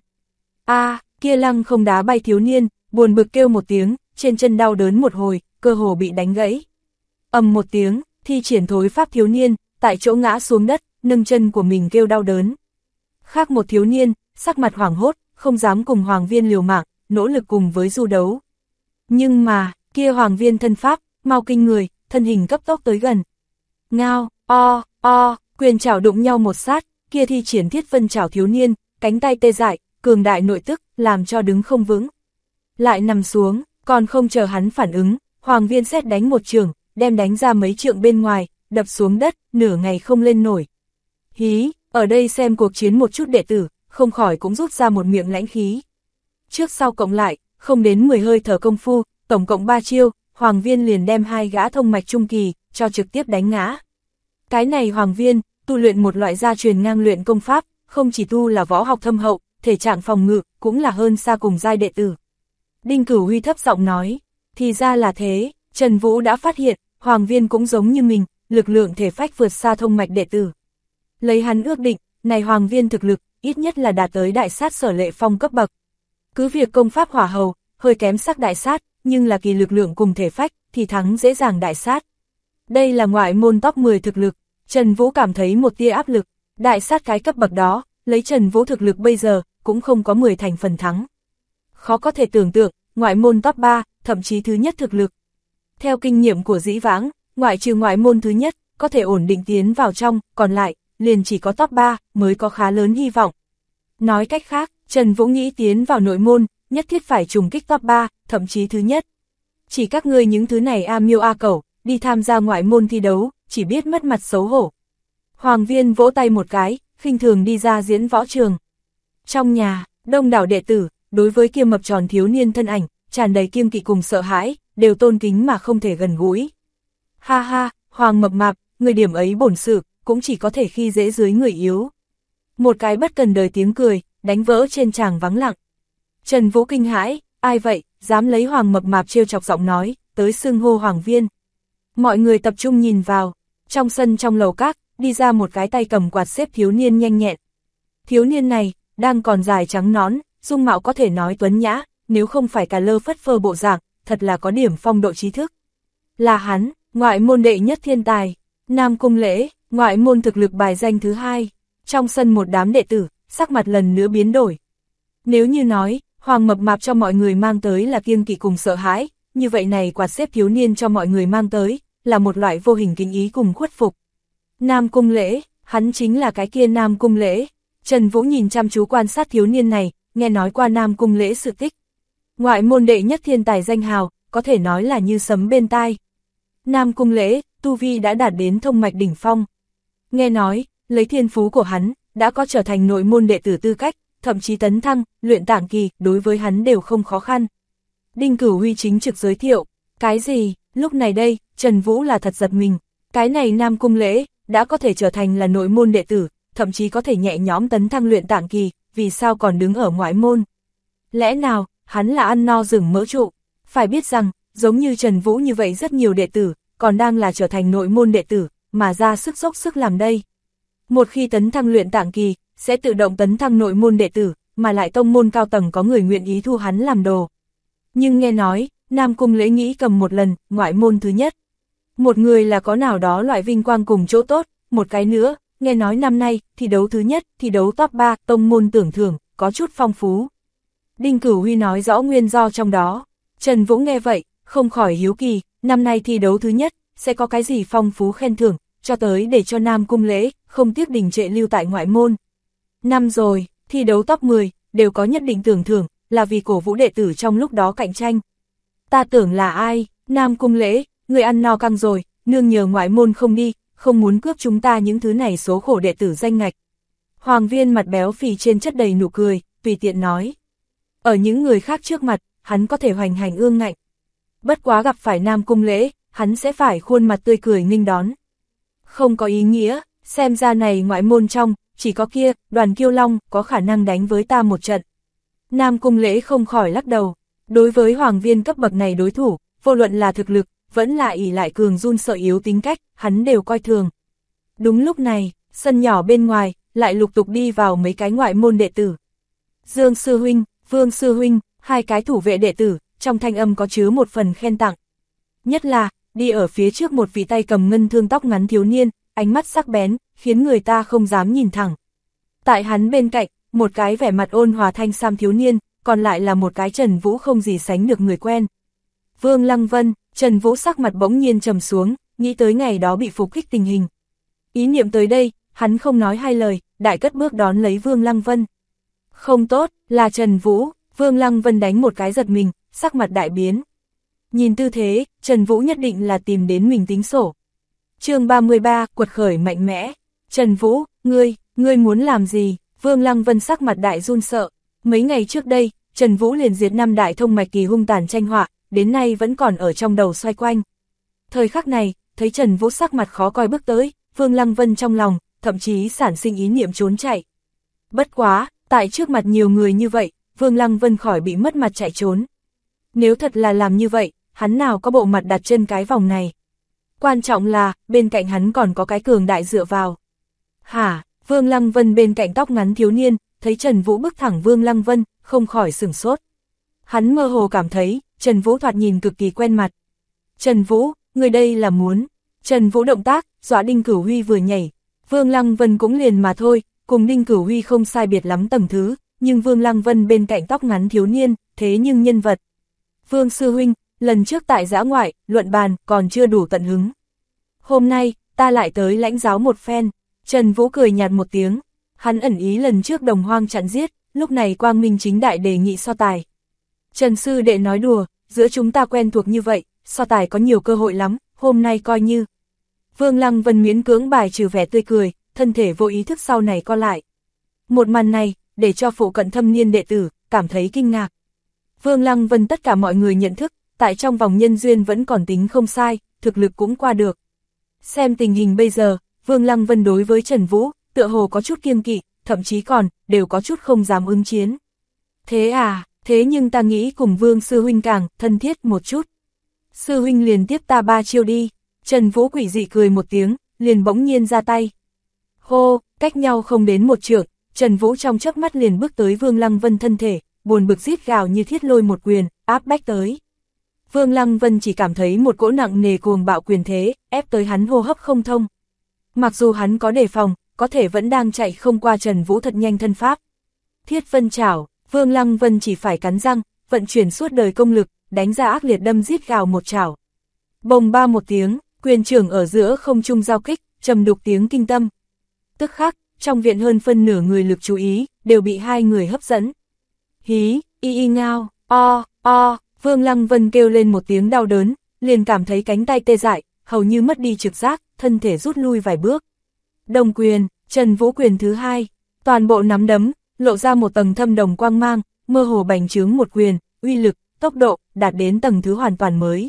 [SPEAKER 1] Kia lăng không đá bay thiếu niên, buồn bực kêu một tiếng, trên chân đau đớn một hồi, cơ hồ bị đánh gãy. Ầm một tiếng, thi triển thối pháp thiếu niên, tại chỗ ngã xuống đất, nâng chân của mình kêu đau đớn. Khác một thiếu niên, sắc mặt hoảng hốt, không dám cùng Hoàng Viên liều mạng, nỗ lực cùng với du đấu. Nhưng mà, kia Hoàng Viên thân pháp, mau kinh người, thân hình cấp tốc tới gần. Ngao, quyền chảo đụng nhau một sát, kia thi triển Thiết Vân Trảo thiếu niên, cánh tay tê dại, cường đại nội tức, làm cho đứng không vững. Lại nằm xuống, còn không chờ hắn phản ứng, Hoàng Viên xét đánh một trường, đem đánh ra mấy trượng bên ngoài, đập xuống đất, nửa ngày không lên nổi. Hí, ở đây xem cuộc chiến một chút đệ tử, không khỏi cũng rút ra một miệng lãnh khí. Trước sau cộng lại, không đến 10 hơi thở công phu, tổng cộng 3 chiêu, Hoàng Viên liền đem hai gã thông mạch trung kỳ, cho trực tiếp đánh ngã. Cái này Hoàng Viên, tu luyện một loại gia truyền ngang luyện công pháp, không chỉ tu là võ học thâm hậu, thể trạng phòng ngự, cũng là hơn xa cùng giai đệ tử. Đinh Cửu Huy thấp giọng nói, thì ra là thế, Trần Vũ đã phát hiện, Hoàng Viên cũng giống như mình, lực lượng thể phách vượt xa thông mạch đệ tử. Lấy hắn ước định, này Hoàng Viên thực lực, ít nhất là đạt tới đại sát Sở Lệ Phong cấp bậc. Cứ việc công pháp hỏa hầu, hơi kém sắc đại sát, nhưng là kỳ lực lượng cùng thể phách, thì thắng dễ dàng đại sát. Đây là ngoại môn top 10 thực lực, Trần Vũ cảm thấy một tia áp lực, đại sát cái cấp bậc đó, lấy Trần Vũ thực lực bây giờ, cũng không có 10 thành phần thắng. Khó có thể tưởng tượng, ngoại môn top 3, thậm chí thứ nhất thực lực. Theo kinh nghiệm của dĩ vãng, ngoại trừ ngoại môn thứ nhất, có thể ổn định tiến vào trong, còn lại, liền chỉ có top 3, mới có khá lớn hy vọng. Nói cách khác, Trần Vũ nghĩ tiến vào nội môn, nhất thiết phải trùng kích top 3, thậm chí thứ nhất. Chỉ các ngươi những thứ này a miêu a cẩu, đi tham gia ngoại môn thi đấu, chỉ biết mất mặt xấu hổ. Hoàng Viên vỗ tay một cái, khinh thường đi ra diễn võ trường. Trong nhà, đông đảo đệ tử, đối với kia mập tròn thiếu niên thân ảnh, tràn đầy kiêng kỵ cùng sợ hãi, đều tôn kính mà không thể gần gũi. Ha ha, Hoàng mập mạp, người điểm ấy bổn sự, cũng chỉ có thể khi dễ dưới người yếu. Một cái bất cần đời tiếng cười, đánh vỡ trên tràng vắng lặng. Trần Vũ kinh hãi, ai vậy, dám lấy Hoàng mập mạp trêu chọc giọng nói, tới xưng hô Hoàng Viên. Mọi người tập trung nhìn vào, trong sân trong lầu các, đi ra một cái tay cầm quạt xếp thiếu niên nhanh nhẹn. Thiếu niên này, đang còn dài trắng nón, dung mạo có thể nói tuấn nhã, nếu không phải cả lơ phất phơ bộ dạng, thật là có điểm phong độ trí thức. Là hắn, ngoại môn đệ nhất thiên tài, Nam Cung Lễ, ngoại môn thực lực bài danh thứ 2. Trong sân một đám đệ tử, sắc mặt lần nữa biến đổi. Nếu như nói, Hoàng Mập Mạp cho mọi người mang tới là kiêng kỵ cùng sợ hãi, như vậy này quạt xếp thiếu niên cho mọi người mang tới, là một loại vô hình kính ý cùng khuất phục. Nam Cung Lễ, hắn chính là cái kia Nam Cung Lễ. Trần Vũ nhìn chăm chú quan sát thiếu niên này, nghe nói qua Nam Cung Lễ sự tích. Ngoại môn đệ nhất thiên tài danh hào, có thể nói là như sấm bên tai. Nam Cung Lễ, tu vi đã đạt đến thông mạch đỉnh phong. Nghe nói, lấy thiên phú của hắn, đã có trở thành nội môn đệ tử tư cách, thậm chí tấn thăng, luyện tạng kỳ, đối với hắn đều không khó khăn. Đinh Cửu Huy chính trực giới thiệu, cái gì, lúc này đây, Trần Vũ là thật giật mình, cái này Nam Cung Lễ, đã có thể trở thành là nội môn đệ tử, thậm chí có thể nhẹ nhõm tấn thăng luyện tạng kỳ, vì sao còn đứng ở ngoại môn. Lẽ nào, hắn là ăn no rừng mỡ trụ, phải biết rằng, giống như Trần Vũ như vậy rất nhiều đệ tử, còn đang là trở thành nội môn đệ tử, mà ra sức dốc sức làm đây. Một khi tấn thăng luyện tạng kỳ, sẽ tự động tấn thăng nội môn đệ tử, mà lại tông môn cao tầng có người nguyện ý thu hắn làm đồ. Nhưng nghe nói, Nam Cung Lễ nghĩ cầm một lần, ngoại môn thứ nhất. Một người là có nào đó loại vinh quang cùng chỗ tốt, một cái nữa, nghe nói năm nay, thi đấu thứ nhất, thi đấu top 3, tông môn tưởng thưởng, có chút phong phú. Đinh Cửu Huy nói rõ nguyên do trong đó. Trần Vũ nghe vậy, không khỏi hiếu kỳ, năm nay thi đấu thứ nhất, sẽ có cái gì phong phú khen thưởng, cho tới để cho Nam Cung Lễ, không tiếc đình trệ lưu tại ngoại môn. Năm rồi, thi đấu top 10, đều có nhất định tưởng thưởng, là vì cổ vũ đệ tử trong lúc đó cạnh tranh. Ta tưởng là ai, Nam Cung Lễ, người ăn no căng rồi, nương nhờ ngoại môn không đi, không muốn cướp chúng ta những thứ này số khổ đệ tử danh ngạch. Hoàng Viên mặt béo phì trên chất đầy nụ cười, tùy tiện nói. Ở những người khác trước mặt, hắn có thể hoành hành ương ngạnh. Bất quá gặp phải Nam Cung Lễ, hắn sẽ phải khuôn mặt tươi cười nghênh đón. Không có ý nghĩa, xem ra này ngoại môn trong, chỉ có kia, Đoàn Kiêu Long, có khả năng đánh với ta một trận. Nam Cung Lễ không khỏi lắc đầu, đối với Hoàng Viên cấp bậc này đối thủ, vô luận là thực lực, vẫn là ỷ lại cường run sợ yếu tính cách, hắn đều coi thường. Đúng lúc này, sân nhỏ bên ngoài, lại lục tục đi vào mấy cái ngoại môn đệ tử. Dương Sư Huynh, Vương Sư Huynh, hai cái thủ vệ đệ tử, trong thanh âm có chứa một phần khen tặng. Nhất là, đi ở phía trước một vị tay cầm ngân thương tóc ngắn thiếu niên, ánh mắt sắc bén, khiến người ta không dám nhìn thẳng. Tại hắn bên cạnh, một cái vẻ mặt ôn hòa thanh sam thiếu niên, còn lại là một cái Trần Vũ không gì sánh được người quen. Vương Lăng Vân, Trần Vũ sắc mặt bỗng nhiên trầm xuống, nghĩ tới ngày đó bị phục kích tình hình. Ý niệm tới đây, hắn không nói hai lời, đại cất bước đón lấy Vương Lăng Vân. Không tốt, là Trần Vũ, Vương Lăng Vân đánh một cái giật mình, sắc mặt đại biến. Nhìn tư thế, Trần Vũ nhất định là tìm đến mình tính sổ. Chương 33, quật khởi mạnh mẽ. Trần Vũ, ngươi muốn làm gì? Vương Lăng Vân sắc mặt đại run sợ. Mấy ngày trước đây, Trần Vũ liền diệt 5 đại thông mạch kỳ hung tàn tranh họa, đến nay vẫn còn ở trong đầu xoay quanh. Thời khắc này, thấy Trần Vũ sắc mặt khó coi bước tới, Vương Lăng Vân trong lòng, thậm chí sản sinh ý niệm trốn chạy. Bất quá, tại trước mặt nhiều người như vậy, Vương Lăng Vân khỏi bị mất mặt chạy trốn. Nếu thật là làm như vậy, hắn nào có bộ mặt đặt chân cái vòng này. Quan trọng là, bên cạnh hắn còn có cái cường đại dựa vào. Hả, Vương Lăng Vân bên cạnh tóc ngắn thiếu niên, thấy Trần Vũ bước thẳng Vương Lăng Vân, không khỏi sửng sốt. Hắn mơ hồ cảm thấy, Trần Vũ thoạt nhìn cực kỳ quen mặt. Trần Vũ, người đây là muốn. Trần Vũ động tác, dọa Đinh Cửu Huy vừa nhảy. Vương Lăng Vân cũng liền mà thôi, cùng Đinh Cửu Huy không sai biệt lắm tầng thứ, nhưng Vương Lăng Vân bên cạnh tóc ngắn thiếu niên, thế nhưng nhân vật. Vương Sư Huynh, lần trước tại dã ngoại, luận bàn, còn chưa đủ tận hứng. Hôm nay, ta lại tới lãnh giáo một phen. Trần Vũ cười nhạt một tiếng, hắn ẩn ý lần trước Đồng Hoang chặn giết, lúc này quang minh chính đại đề nghị so tài. Trần Sư Đệ nói đùa, giữa chúng ta quen thuộc như vậy, so tài có nhiều cơ hội lắm, hôm nay coi như. Vương Lăng Vân miễn cưỡng bài trừ vẻ tươi cười, thân thể vô ý thức sau này co lại. Một màn này, để cho phụ cận thâm niên đệ tử, cảm thấy kinh ngạc. Vương Lăng Vân tất cả mọi người nhận thức, tại trong vòng nhân duyên vẫn còn tính không sai, thực lực cũng qua được. Xem tình hình bây giờ, Vương Lăng Vân đối với Trần Vũ, tựa hồ có chút kiêng kỵ, thậm chí còn, đều có chút không dám ứng chiến. Thế à, thế nhưng ta nghĩ cùng Vương Sư Huynh càng thân thiết một chút. Sư Huynh liền tiếp ta 3 chiêu đi. Trần Vũ quỷ dị cười một tiếng, liền bỗng nhiên ra tay. Hô, cách nhau không đến một trượng, Trần Vũ trong chớp mắt liền bước tới Vương Lăng Vân thân thể, buồn bực rít gào như thiết lôi một quyền, áp bách tới. Vương Lăng Vân chỉ cảm thấy một cỗ nặng nề cuồng bạo quyền thế, ép tới hắn hô hấp không thông. Mặc dù hắn có đề phòng, có thể vẫn đang chạy không qua Trần Vũ thật nhanh thân pháp. Thiết Vân Trảo, Vương Lăng Vân chỉ phải cắn răng, vận chuyển suốt đời công lực, đánh ra ác liệt đâm rít gào một chảo. Bồng ba một tiếng, quyền trưởng ở giữa không trung giao kích, trầm đục tiếng kinh tâm. Tức khắc, trong viện hơn phân nửa người lực chú ý, đều bị hai người hấp dẫn. Hí, y ngao, o, Vương Lăng Vân kêu lên một tiếng đau đớn, liền cảm thấy cánh tay tê dại, hầu như mất đi trực giác, thân thể rút lui vài bước. Đồng quyền, Trần Vũ quyền thứ hai, toàn bộ nắm đấm, lộ ra một tầng thâm đồng quang mang, mơ hồ bành trướng một quyền, uy lực, tốc độ, đạt đến tầng thứ hoàn toàn mới.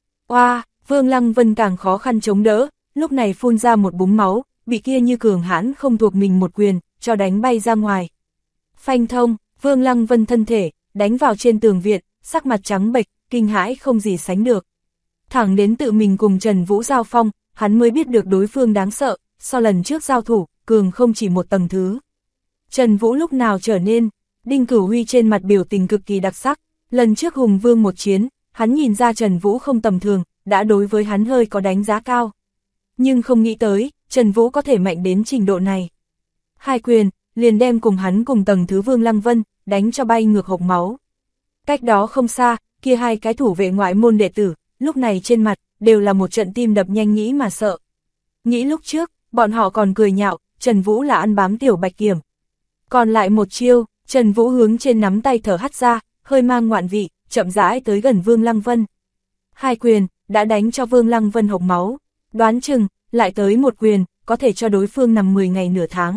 [SPEAKER 1] Vương Lăng Vân càng khó khăn chống đỡ, lúc này phun ra một búng máu, bị kia như cường hãn không thuộc mình một quyền, cho đánh bay ra ngoài. Phanh thông, Vương Lăng Vân thân thể, đánh vào trên tường viện, sắc mặt trắng bệch, kinh hãi không gì sánh được. Thẳng đến tự mình cùng Trần Vũ giao phong, hắn mới biết được đối phương đáng sợ, so lần trước giao thủ, cường không chỉ một tầng thứ. Trần Vũ lúc nào trở nên, Đinh Cửu Huy trên mặt biểu tình cực kỳ đặc sắc, lần trước Hùng Vương một chiến, hắn nhìn ra Trần Vũ không tầm thường, đã đối với hắn hơi có đánh giá cao. Nhưng không nghĩ tới, Trần Vũ có thể mạnh đến trình độ này. Hai quyền, liền đem cùng hắn cùng tầng thứ Vương Lăng Vân, đánh cho bay ngược hộc máu. Cách đó không xa, kia hai cái thủ vệ ngoại môn đệ tử, lúc này trên mặt, đều là một trận tim đập nhanh nghĩ mà sợ. Nghĩ lúc trước, bọn họ còn cười nhạo, Trần Vũ là ăn bám tiểu bạch kiểm. Còn lại một chiêu, Trần Vũ hướng trên nắm tay thở hắt ra, hơi mang ngoạn vị, chậm rãi tới gần Vương Lăng Vân. Hai quyền, đã đánh cho Vương Lăng Vân hộc máu, đoán chừng, lại tới một quyền, có thể cho đối phương nằm 10 ngày nửa tháng.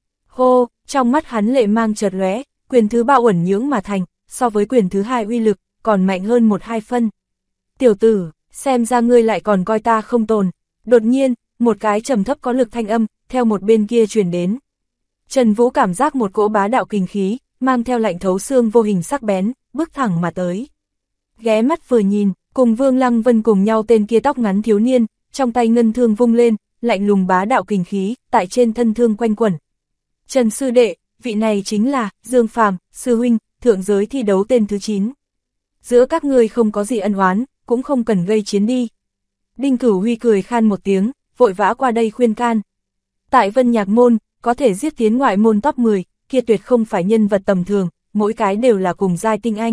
[SPEAKER 1] Hô, trong mắt hắn lệ mang chợt lóe, quyền thứ ba uẩn nhưỡng mà thành, so với quyền thứ hai uy lực, còn mạnh hơn 1-2 phân. Tiểu tử, xem ra ngươi lại còn coi ta không tồn. Đột nhiên, một cái trầm thấp có lực thanh âm, theo một bên kia truyền đến. Trần Vũ cảm giác một cỗ bá đạo kinh khí, mang theo lạnh thấu xương vô hình sắc bén, bước thẳng mà tới. Ghé mắt vừa nhìn, cùng Vương Lăng Vân cùng nhau tên kia tóc ngắn thiếu niên, trong tay ngân thương vung lên, lạnh lùng bá đạo kinh khí, tại trên thân thương quanh quẩn. Trần sư đệ, vị này chính là Dương Phàm, sư huynh, thượng giới thi đấu tên thứ 9. Giữa các ngươi không có gì ân oán, cũng không cần gây chiến đi. Đinh Cửu Huy cười khan một tiếng, vội vã qua đây khuyên can. Tại Vân Nhạc môn, có thể giết tiến ngoại môn top 10, kia tuyệt không phải nhân vật tầm thường, mỗi cái đều là cùng giai tinh anh.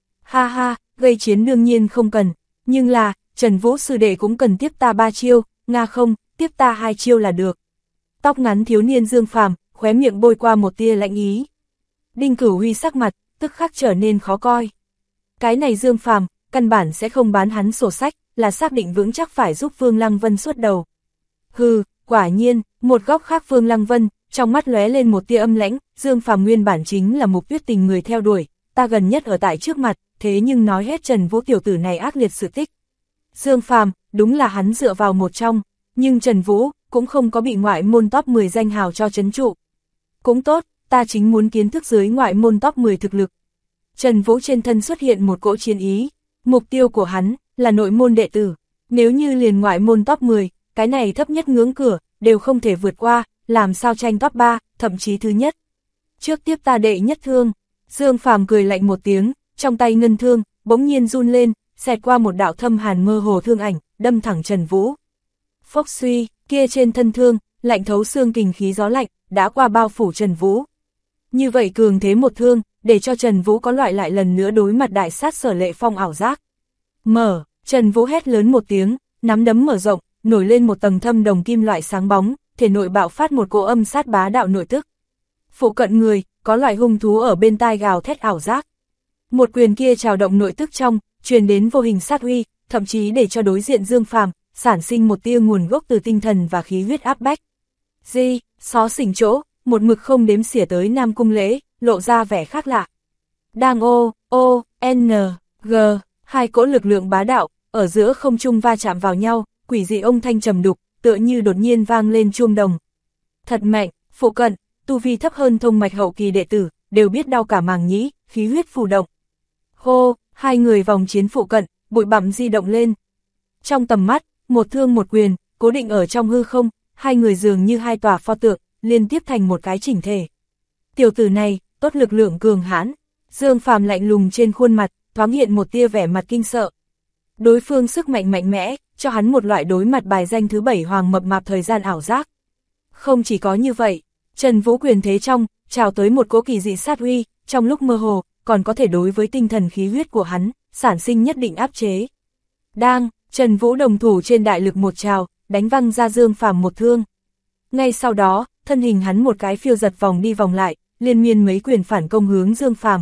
[SPEAKER 1] Ha ha, gây chiến đương nhiên không cần, nhưng là, Trần Vũ sư đệ cũng cần tiếp ta 3 chiêu, nga không, tiếp ta 2 chiêu là được. Tóc ngắn thiếu niên Dương Phàm, khóe miệng bôi qua một tia lạnh ý. Đinh Cửu Huy sắc mặt, tức khắc trở nên khó coi. Cái này Dương Phàm, căn bản sẽ không bán hắn sổ sách, là xác định vững chắc phải giúp Vương Lăng Vân suốt đầu. Hừ, quả nhiên, một góc khác Vương Lăng Vân, trong mắt lóe lên một tia âm lãnh, Dương Phàm nguyên bản chính là Mục Tuyết Tình người theo đuổi, ta gần nhất ở tại trước mặt, thế nhưng nói hết Trần Vũ tiểu tử này ác liệt sự tích. Dương Phàm, đúng là hắn dựa vào một trong, nhưng Trần Vũ, cũng không có bị ngoại môn top 10 danh hào cho trấn trụ. Cũng tốt, ta chính muốn kiến thức dưới ngoại môn top 10 thực lực. Trần Vũ trên thân xuất hiện một cỗ chiến ý, mục tiêu của hắn, là nội môn đệ tử, nếu như liền ngoại môn top 10, cái này thấp nhất ngưỡng cửa, đều không thể vượt qua, làm sao tranh top 3, thậm chí thứ nhất. Trước tiếp ta đệ nhất thương, Dương Phàm cười lạnh một tiếng, trong tay ngân thương, bỗng nhiên run lên, xẹt qua một đạo thâm hàn mơ hồ thương ảnh, đâm thẳng Trần Vũ. Phốc suy, kia trên thân thương, lạnh thấu xương kình khí gió lạnh, đã qua bao phủ Trần Vũ. Như vậy cường thế một thương, để cho Trần Vũ có loại lại lần nữa đối mặt đại sát Sở Lệ Phong ảo giác. Trần Vũ hét lớn một tiếng, nắm đấm mở rộng, nổi lên một tầng thâm đồng kim loại sáng bóng, thể nội bạo phát một cỗ âm sát bá đạo nội tức. Phụ cận người, có loại hung thú ở bên tai gào thét ảo giác. Một quyền kia trào động nội tức trong, truyền đến vô hình sát uy, thậm chí để cho đối diện Dương Phàm sản sinh một tia nguồn gốc từ tinh thần và khí huyết áp bách. Xó xỉnh chỗ, một mực không đếm xỉa tới Nam Cung Lễ, lộ ra vẻ khác lạ. Đang G, hai cỗ lực lượng bá đạo, ở giữa không trung va chạm vào nhau, quỷ dị ông thanh trầm đục, tựa như đột nhiên vang lên chuông đồng. Thật mạnh, phụ cận, tu vi thấp hơn thông mạch hậu kỳ đệ tử, đều biết đau cả màng nhĩ, khí huyết phù động. Hô, hai người vòng chiến phụ cận, bụi bặm di động lên. Trong tầm mắt, một thương một quyền, cố định ở trong hư không, hai người dường như hai tòa pho tượng, liên tiếp thành một cái chỉnh thể. Tiểu tử này, tốt lực lượng cường hãn. Dương Phàm lạnh lùng trên khuôn mặt, thoáng hiện một tia vẻ mặt kinh sợ. Đối phương sức mạnh mạnh mẽ, cho hắn một loại đối mặt bài danh thứ 7 hoàng mập mạp thời gian ảo giác. Không chỉ có như vậy, Trần Vũ quyền thế trong, trào tới một cỗ kỳ dị sát uy, trong lúc mơ hồ, còn có thể đối với tinh thần khí huyết của hắn, sản sinh nhất định áp chế. Đang, Trần Vũ đồng thủ trên đại lực một trào, đánh văng ra Dương Phàm một thương. Ngay sau đó, thân hình hắn một cái phiêu giật vòng đi vòng lại, liên miên mấy quyền phản công hướng Dương Phàm.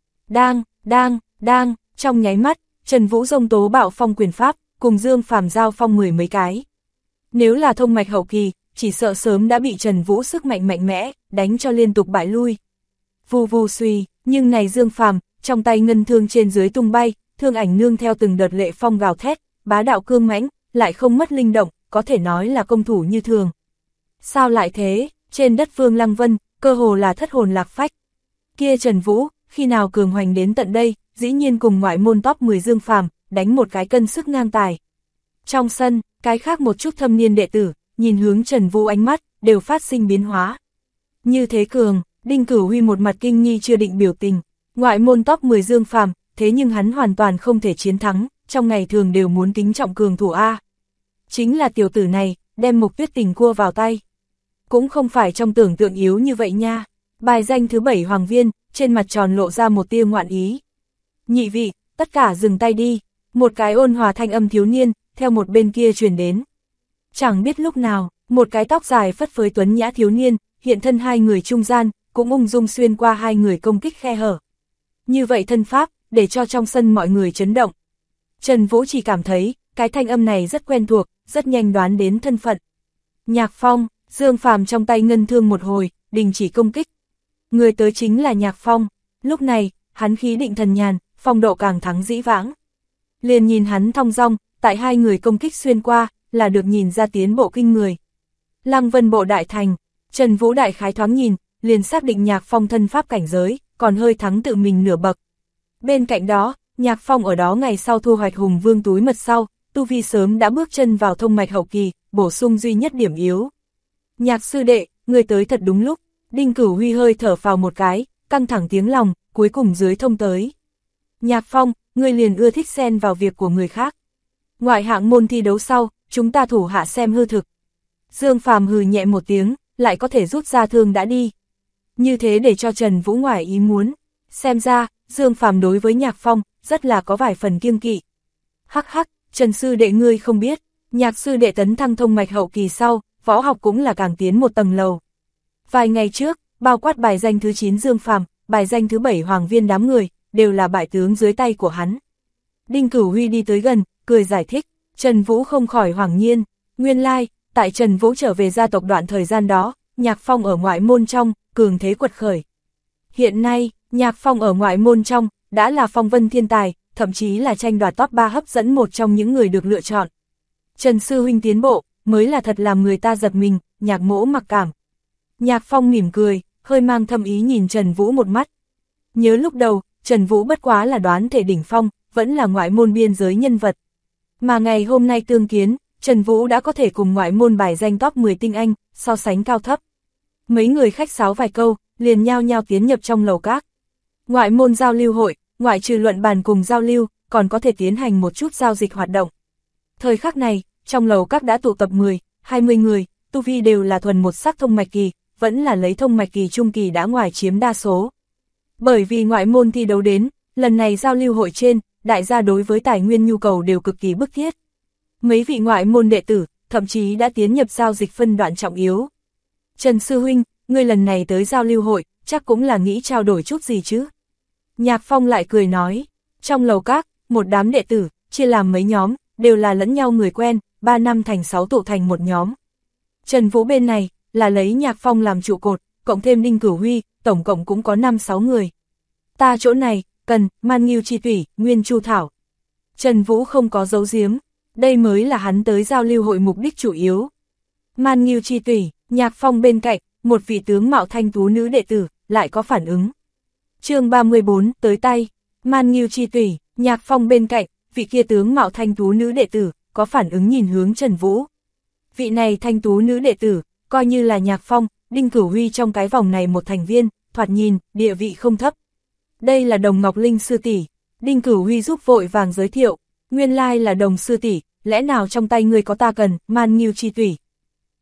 [SPEAKER 1] Đang, trong nháy mắt, Trần Vũ dông tố bạo phong quyền pháp, cùng Dương Phàm giao phong mười mấy cái. Nếu là thông mạch hậu kỳ, chỉ sợ sớm đã bị Trần Vũ sức mạnh mạnh mẽ, đánh cho liên tục bại lui. Vù vù suy, nhưng này Dương Phàm, trong tay ngân thương trên dưới tung bay, thương ảnh nương theo từng đợt lệ phong gào thét, bá đạo cương mãnh, lại không mất linh động, có thể nói là công thủ như thường. Sao lại thế, trên đất Vương Lăng Vân, cơ hồ là thất hồn lạc phách. Kia Trần Vũ, khi nào cường hoành đến tận đây, dĩ nhiên cùng ngoại môn top 10 Dương Phàm, đánh một cái cân sức ngang tài. Trong sân, cái khác một chút thâm niên đệ tử, nhìn hướng Trần Vũ ánh mắt, đều phát sinh biến hóa. Như thế cường, Đinh Cửu Huy một mặt kinh nghi chưa định biểu tình, ngoại môn top 10 Dương Phàm, thế nhưng hắn hoàn toàn không thể chiến thắng, trong ngày thường đều muốn kính trọng cường thủ A. Chính là tiểu tử này, đem Mục Tuyết Tình cua vào tay. Cũng không phải trong tưởng tượng yếu như vậy nha. Bài danh thứ 7 Hoàng Viên, trên mặt tròn lộ ra một tia ngoạn ý. Nhị vị, tất cả dừng tay đi. Một cái ôn hòa thanh âm thiếu niên, theo một bên kia truyền đến. Chẳng biết lúc nào, một cái tóc dài phất phới tuấn nhã thiếu niên, hiện thân hai người trung gian, cũng ung dung xuyên qua hai người công kích khe hở. Như vậy thân pháp, để cho trong sân mọi người chấn động. Trần Vũ chỉ cảm thấy, cái thanh âm này rất quen thuộc, rất nhanh đoán đến thân phận. Nhạc Phong, Dương Phàm trong tay ngân thương một hồi, đình chỉ công kích. Người tới chính là Nhạc Phong, lúc này, hắn khí định thần nhàn, phong độ càng thắng dĩ vãng. Liền nhìn hắn thong dong, tại hai người công kích xuyên qua, là được nhìn ra tiến bộ kinh người. Lăng Vân bộ đại thành, Trần Vũ đại khái thoáng nhìn, liền xác định Nhạc Phong thân pháp cảnh giới, còn hơi thắng tự mình nửa bậc. Bên cạnh đó, Nhạc Phong ở đó ngày sau thu hoạch hùng vương túi mật sau, tu vi sớm đã bước chân vào thông mạch hậu kỳ, bổ sung duy nhất điểm yếu. Nhạc sư đệ, người tới thật đúng lúc, Đinh Cửu Huy hơi thở phào một cái, căng thẳng tiếng lòng, cuối cùng dưới thông tới. Nhạc Phong, ngươi liền ưa thích xen vào việc của người khác. Ngoại hạng môn thi đấu sau, chúng ta thủ hạ xem hư thực. Dương Phàm hừ nhẹ một tiếng, lại có thể rút ra thương đã đi. Như thế để cho Trần Vũ ngoài ý muốn. Xem ra, Dương Phàm đối với Nhạc Phong, rất là có vài phần kiêng kỵ. Hắc hắc, Trần sư đệ ngươi không biết, Nhạc sư đệ tấn thăng thông mạch hậu kỳ sau, võ học cũng là càng tiến một tầng lầu. Vài ngày trước, bao quát bài danh thứ 9 Dương Phàm, bài danh thứ 7 Hoàng Viên đám người, đều là bại tướng dưới tay của hắn. Đinh Cửu Huy đi tới gần, cười giải thích, Trần Vũ không khỏi hoảng nhiên, nguyên lai, tại Trần Vũ trở về gia tộc đoạn thời gian đó, Nhạc Phong ở ngoại môn trong, cường thế quật khởi. Hiện nay, Nhạc Phong ở ngoại môn trong, đã là phong vân thiên tài, thậm chí là tranh đoạt top 3 hấp dẫn một trong những người được lựa chọn. Trần sư huynh tiến bộ, mới là thật làm người ta giật mình, Nhạc mỗ mặc cảm. Nhạc Phong mỉm cười, hơi mang thâm ý nhìn Trần Vũ một mắt. Nhớ lúc đầu, Trần Vũ bất quá là đoán thể đỉnh phong, vẫn là ngoại môn biên giới nhân vật. Mà ngày hôm nay tương kiến, Trần Vũ đã có thể cùng ngoại môn bài danh top 10 tinh anh, so sánh cao thấp. Mấy người khách sáo vài câu, liền nhao nhao tiến nhập trong lầu các. Ngoại môn giao lưu hội, ngoại trừ luận bàn cùng giao lưu, còn có thể tiến hành một chút giao dịch hoạt động. Thời khắc này, trong lầu các đã tụ tập 10, 20 người, tu vi đều là thuần một sắc thông mạch kỳ, vẫn là lấy thông mạch kỳ trung kỳ đã ngoài chiếm đa số. Bởi vì ngoại môn thi đấu đến, lần này giao lưu hội trên, đại gia đối với tài nguyên nhu cầu đều cực kỳ bức thiết. Mấy vị ngoại môn đệ tử, thậm chí đã tiến nhập giao dịch phân đoạn trọng yếu. Trần sư huynh, ngươi lần này tới giao lưu hội, chắc cũng là nghĩ trao đổi chút gì chứ? Nhạc Phong lại cười nói, trong lầu các, một đám đệ tử, chia làm mấy nhóm, đều là lẫn nhau người quen, 3 năm thành 6 tụ thành một nhóm. Trần Vũ bên này, là lấy Nhạc Phong làm trụ cột, cộng thêm Đinh Cửu Huy, tổng cộng cũng có 5-6 người. Ta chỗ này, cần, man nghiêu chi tủy, nguyên chu thảo. Trần Vũ không có giấu giếm, đây mới là hắn tới giao lưu hội mục đích chủ yếu. Man nghiêu chi tủy, Nhạc Phong bên cạnh, một vị tướng mạo thanh tú nữ đệ tử, lại có phản ứng. Chương 34, tới tay, man nghiêu chi tủy, Nhạc Phong bên cạnh, vị kia tướng mạo thanh tú nữ đệ tử, có phản ứng nhìn hướng Trần Vũ. Vị này thanh tú nữ đệ tử, coi như là Nhạc Phong, Đinh Cửu Huy trong cái vòng này một thành viên, thoạt nhìn, địa vị không thấp. Đây là Đồng Ngọc Linh sư tỷ, Đinh Cửu Huy giúp vội vàng giới thiệu, nguyên lai là Đồng sư tỷ, lẽ nào trong tay người có ta cần, man nghiêu chi tủy.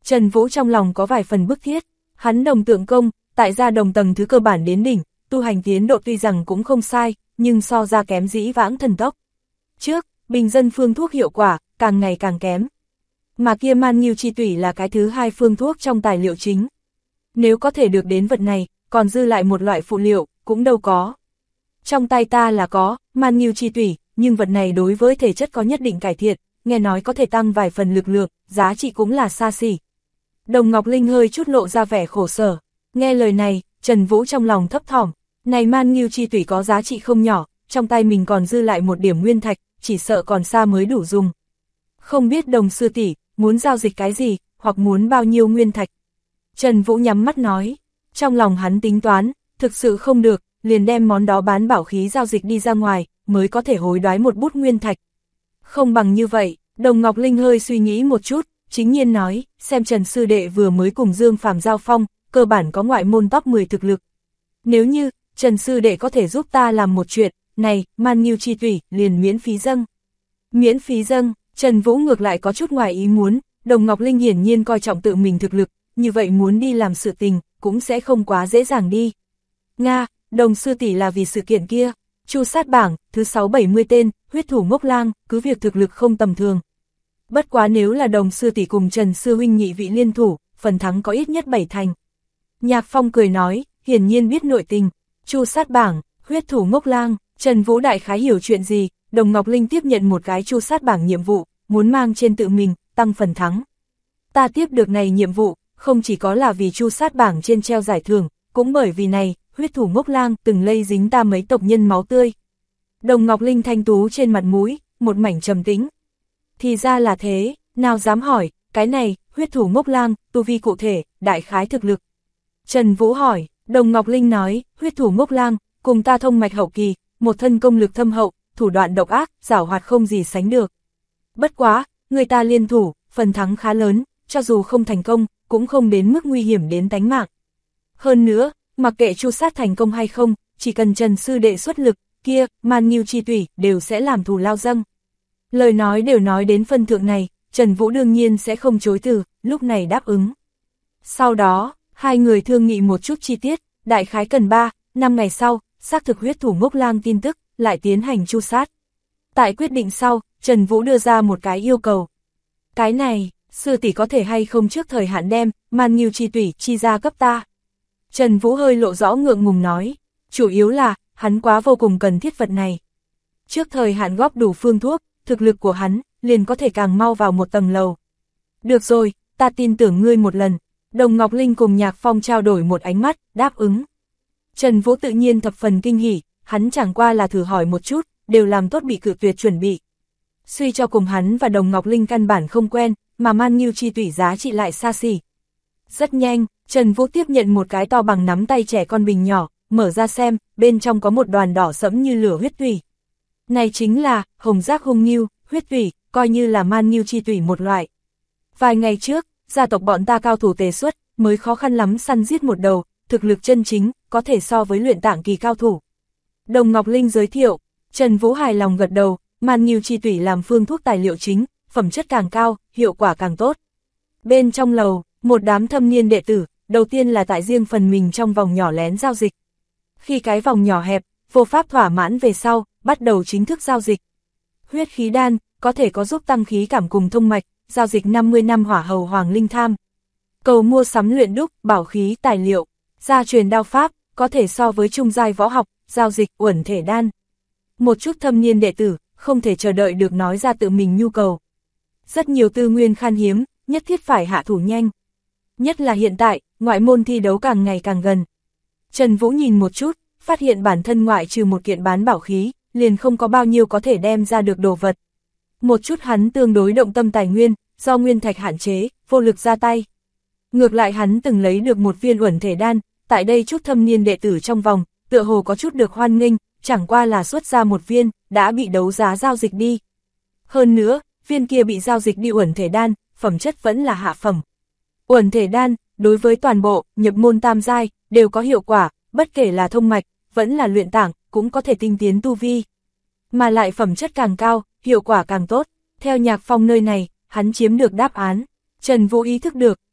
[SPEAKER 1] Trần Vũ trong lòng có vài phần bức thiết, hắn đồng tượng công, tại gia đồng tầng thứ cơ bản đến đỉnh, tu hành tiến độ tuy rằng cũng không sai, nhưng so ra kém dĩ vãng thần tốc. Trước, bình dân phương thuốc hiệu quả, càng ngày càng kém. Mà kia man nghiêu chi tủy là cái thứ hai phương thuốc trong tài liệu chính. Nếu có thể được đến vật này, còn dư lại một loại phụ liệu, cũng đâu có. Trong tay ta là có, man nghiêu chi tủy, nhưng vật này đối với thể chất có nhất định cải thiện, nghe nói có thể tăng vài phần lực lượng, giá trị cũng là xa xỉ. Đồng Ngọc Linh hơi chút lộ ra vẻ khổ sở. Nghe lời này, Trần Vũ trong lòng thấp thỏm. Này man nghiêu chi tủy có giá trị không nhỏ, trong tay mình còn dư lại một điểm nguyên thạch, chỉ sợ còn xa mới đủ dùng. Không biết Đồng sư tỷ muốn giao dịch cái gì, hoặc muốn bao nhiêu nguyên thạch. Trần Vũ nhắm mắt nói, trong lòng hắn tính toán, thực sự không được, liền đem món đó bán bảo khí giao dịch đi ra ngoài, mới có thể hối đoái một bút nguyên thạch. Không bằng như vậy, Đồng Ngọc Linh hơi suy nghĩ một chút, chính nhiên nói, xem Trần sư đệ vừa mới cùng Dương Phàm giao phong, cơ bản có ngoại môn top 10 thực lực. Nếu như, Trần sư đệ có thể giúp ta làm một chuyện, này, man nghiêu chi tủy, liền miễn phí dâng. Miễn phí dâng, Trần Vũ ngược lại có chút ngoài ý muốn, Đồng Ngọc Linh hiển nhiên coi trọng tự mình thực lực, như vậy muốn đi làm sự tình, cũng sẽ không quá dễ dàng đi. Nga, Đồng sư tỷ là vì sự kiện kia, Chu sát bảng, thứ 670 tên, huyết thủ ngốc lang, cứ việc thực lực không tầm thường. Bất quá nếu là Đồng sư tỷ cùng Trần sư huynh nhị vị liên thủ, phần thắng có ít nhất 7 thành. Nhạc Phong cười nói, hiển nhiên biết nội tình, Chu sát bảng, huyết thủ ngốc lang, Trần Vũ đại khái hiểu chuyện gì, Đồng Ngọc Linh tiếp nhận một cái chu sát bảng nhiệm vụ, muốn mang trên tự mình, tăng phần thắng. Ta tiếp được này nhiệm vụ, không chỉ có là vì chu sát bảng trên treo giải thưởng, cũng bởi vì này, huyết thủ ngốc lang từng lây dính ta mấy tộc nhân máu tươi. Đồng Ngọc Linh thanh tú trên mặt mũi, một mảnh trầm tĩnh. Thì ra là thế, nào dám hỏi, cái này, huyết thủ ngốc lang, tu vi cụ thể, đại khái thực lực. Trần Vũ hỏi, Đồng Ngọc Linh nói, huyết thủ ngốc lang, cùng ta thông mạch hậu kỳ, một thân công lực thâm hậu, thủ đoạn độc ác, giảo hoạt không gì sánh được. Bất quá, người ta liên thủ, phần thắng khá lớn, cho dù không thành công, cũng không đến mức nguy hiểm đến tánh mạng. Hơn nữa, mặc kệ chu sát thành công hay không, chỉ cần Trần sư đệ xuất lực, kia, man nghiêu chi tủy, đều sẽ làm thù lao dâng. Lời nói đều nói đến phân thượng này, Trần Vũ đương nhiên sẽ không chối từ, lúc này đáp ứng. Sau đó, hai người thương nghị một chút chi tiết, đại khái cần 3-5 ngày sau, xác thực huyết thủ ngốc lang tin tức, lại tiến hành chu sát. Tại quyết định sau, Trần Vũ đưa ra một cái yêu cầu. Cái này, sư tỷ có thể hay không trước thời hạn đem, man nghiêu chi tủy chi ra cấp ta. Trần Vũ hơi lộ rõ ngượng ngùng nói, chủ yếu là, hắn quá vô cùng cần thiết vật này. Trước thời hạn góp đủ phương thuốc, thực lực của hắn, liền có thể càng mau vào một tầng lầu. Được rồi, ta tin tưởng ngươi một lần. Đồng Ngọc Linh cùng Nhạc Phong trao đổi một ánh mắt, đáp ứng. Trần Vũ tự nhiên thập phần kinh hỉ, hắn chẳng qua là thử hỏi một chút, đều làm tốt bị cự tuyệt chuẩn bị. Suy cho cùng hắn và Đồng Ngọc Linh căn bản không quen, mà man nghiêu chi tủy giá trị lại xa xỉ. Rất nhanh, Trần Vũ tiếp nhận một cái to bằng nắm tay trẻ con bình nhỏ, mở ra xem, bên trong có một đoàn đỏ sẫm như lửa huyết tủy. Này chính là, hồng giác hung nghiêu, huyết tủy, coi như là man nghiêu chi tủy một loại. Vài ngày trước, gia tộc bọn ta cao thủ tề xuất, mới khó khăn lắm săn giết một đầu, thực lực chân chính, có thể so với luyện tạng kỳ cao thủ. Đồng Ngọc Linh giới thiệu, Trần Vũ hài lòng gật đầu, man nghiêu chi tủy làm phương thuốc tài liệu chính, phẩm chất càng cao, hiệu quả càng tốt. Bên trong lầu, một đám thâm niên đệ tử, đầu tiên là tại riêng phần mình trong vòng nhỏ lén giao dịch. Khi cái vòng nhỏ hẹp, vô pháp thỏa mãn về sau, bắt đầu chính thức giao dịch. Huyết khí đan, có thể có giúp tăng khí cảm cùng thông mạch, giao dịch 50 năm hỏa hầu hoàng linh tham. Cầu mua sắm luyện đúc, bảo khí, tài liệu, gia truyền đao pháp, có thể so với trung giai võ học, giao dịch, uẩn thể đan. Một chút thâm niên đệ tử, không thể chờ đợi được nói ra tự mình nhu cầu. Rất nhiều tư nguyên khan hiếm, nhất thiết phải hạ thủ nhanh. Nhất là hiện tại, ngoại môn thi đấu càng ngày càng gần. Trần Vũ nhìn một chút, phát hiện bản thân ngoại trừ một kiện bán bảo khí, liền không có bao nhiêu có thể đem ra được đồ vật. Một chút hắn tương đối động tâm tài nguyên, do nguyên thạch hạn chế, vô lực ra tay. Ngược lại hắn từng lấy được một viên uẩn thể đan, tại đây chút thâm niên đệ tử trong vòng, tựa hồ có chút được hoan nghênh, chẳng qua là xuất ra một viên, đã bị đấu giá giao dịch đi. Hơn nữa, viên kia bị giao dịch đi uẩn thể đan, phẩm chất vẫn là hạ phẩm. Uẩn thể đan, đối với toàn bộ, nhập môn tam giai, đều có hiệu quả, bất kể là thông mạch, vẫn là luyện tạng, cũng có thể tinh tiến tu vi. Mà lại phẩm chất càng cao, hiệu quả càng tốt. Theo Nhạc Phong nơi này, hắn chiếm được đáp án. Trần Vũ ý thức được,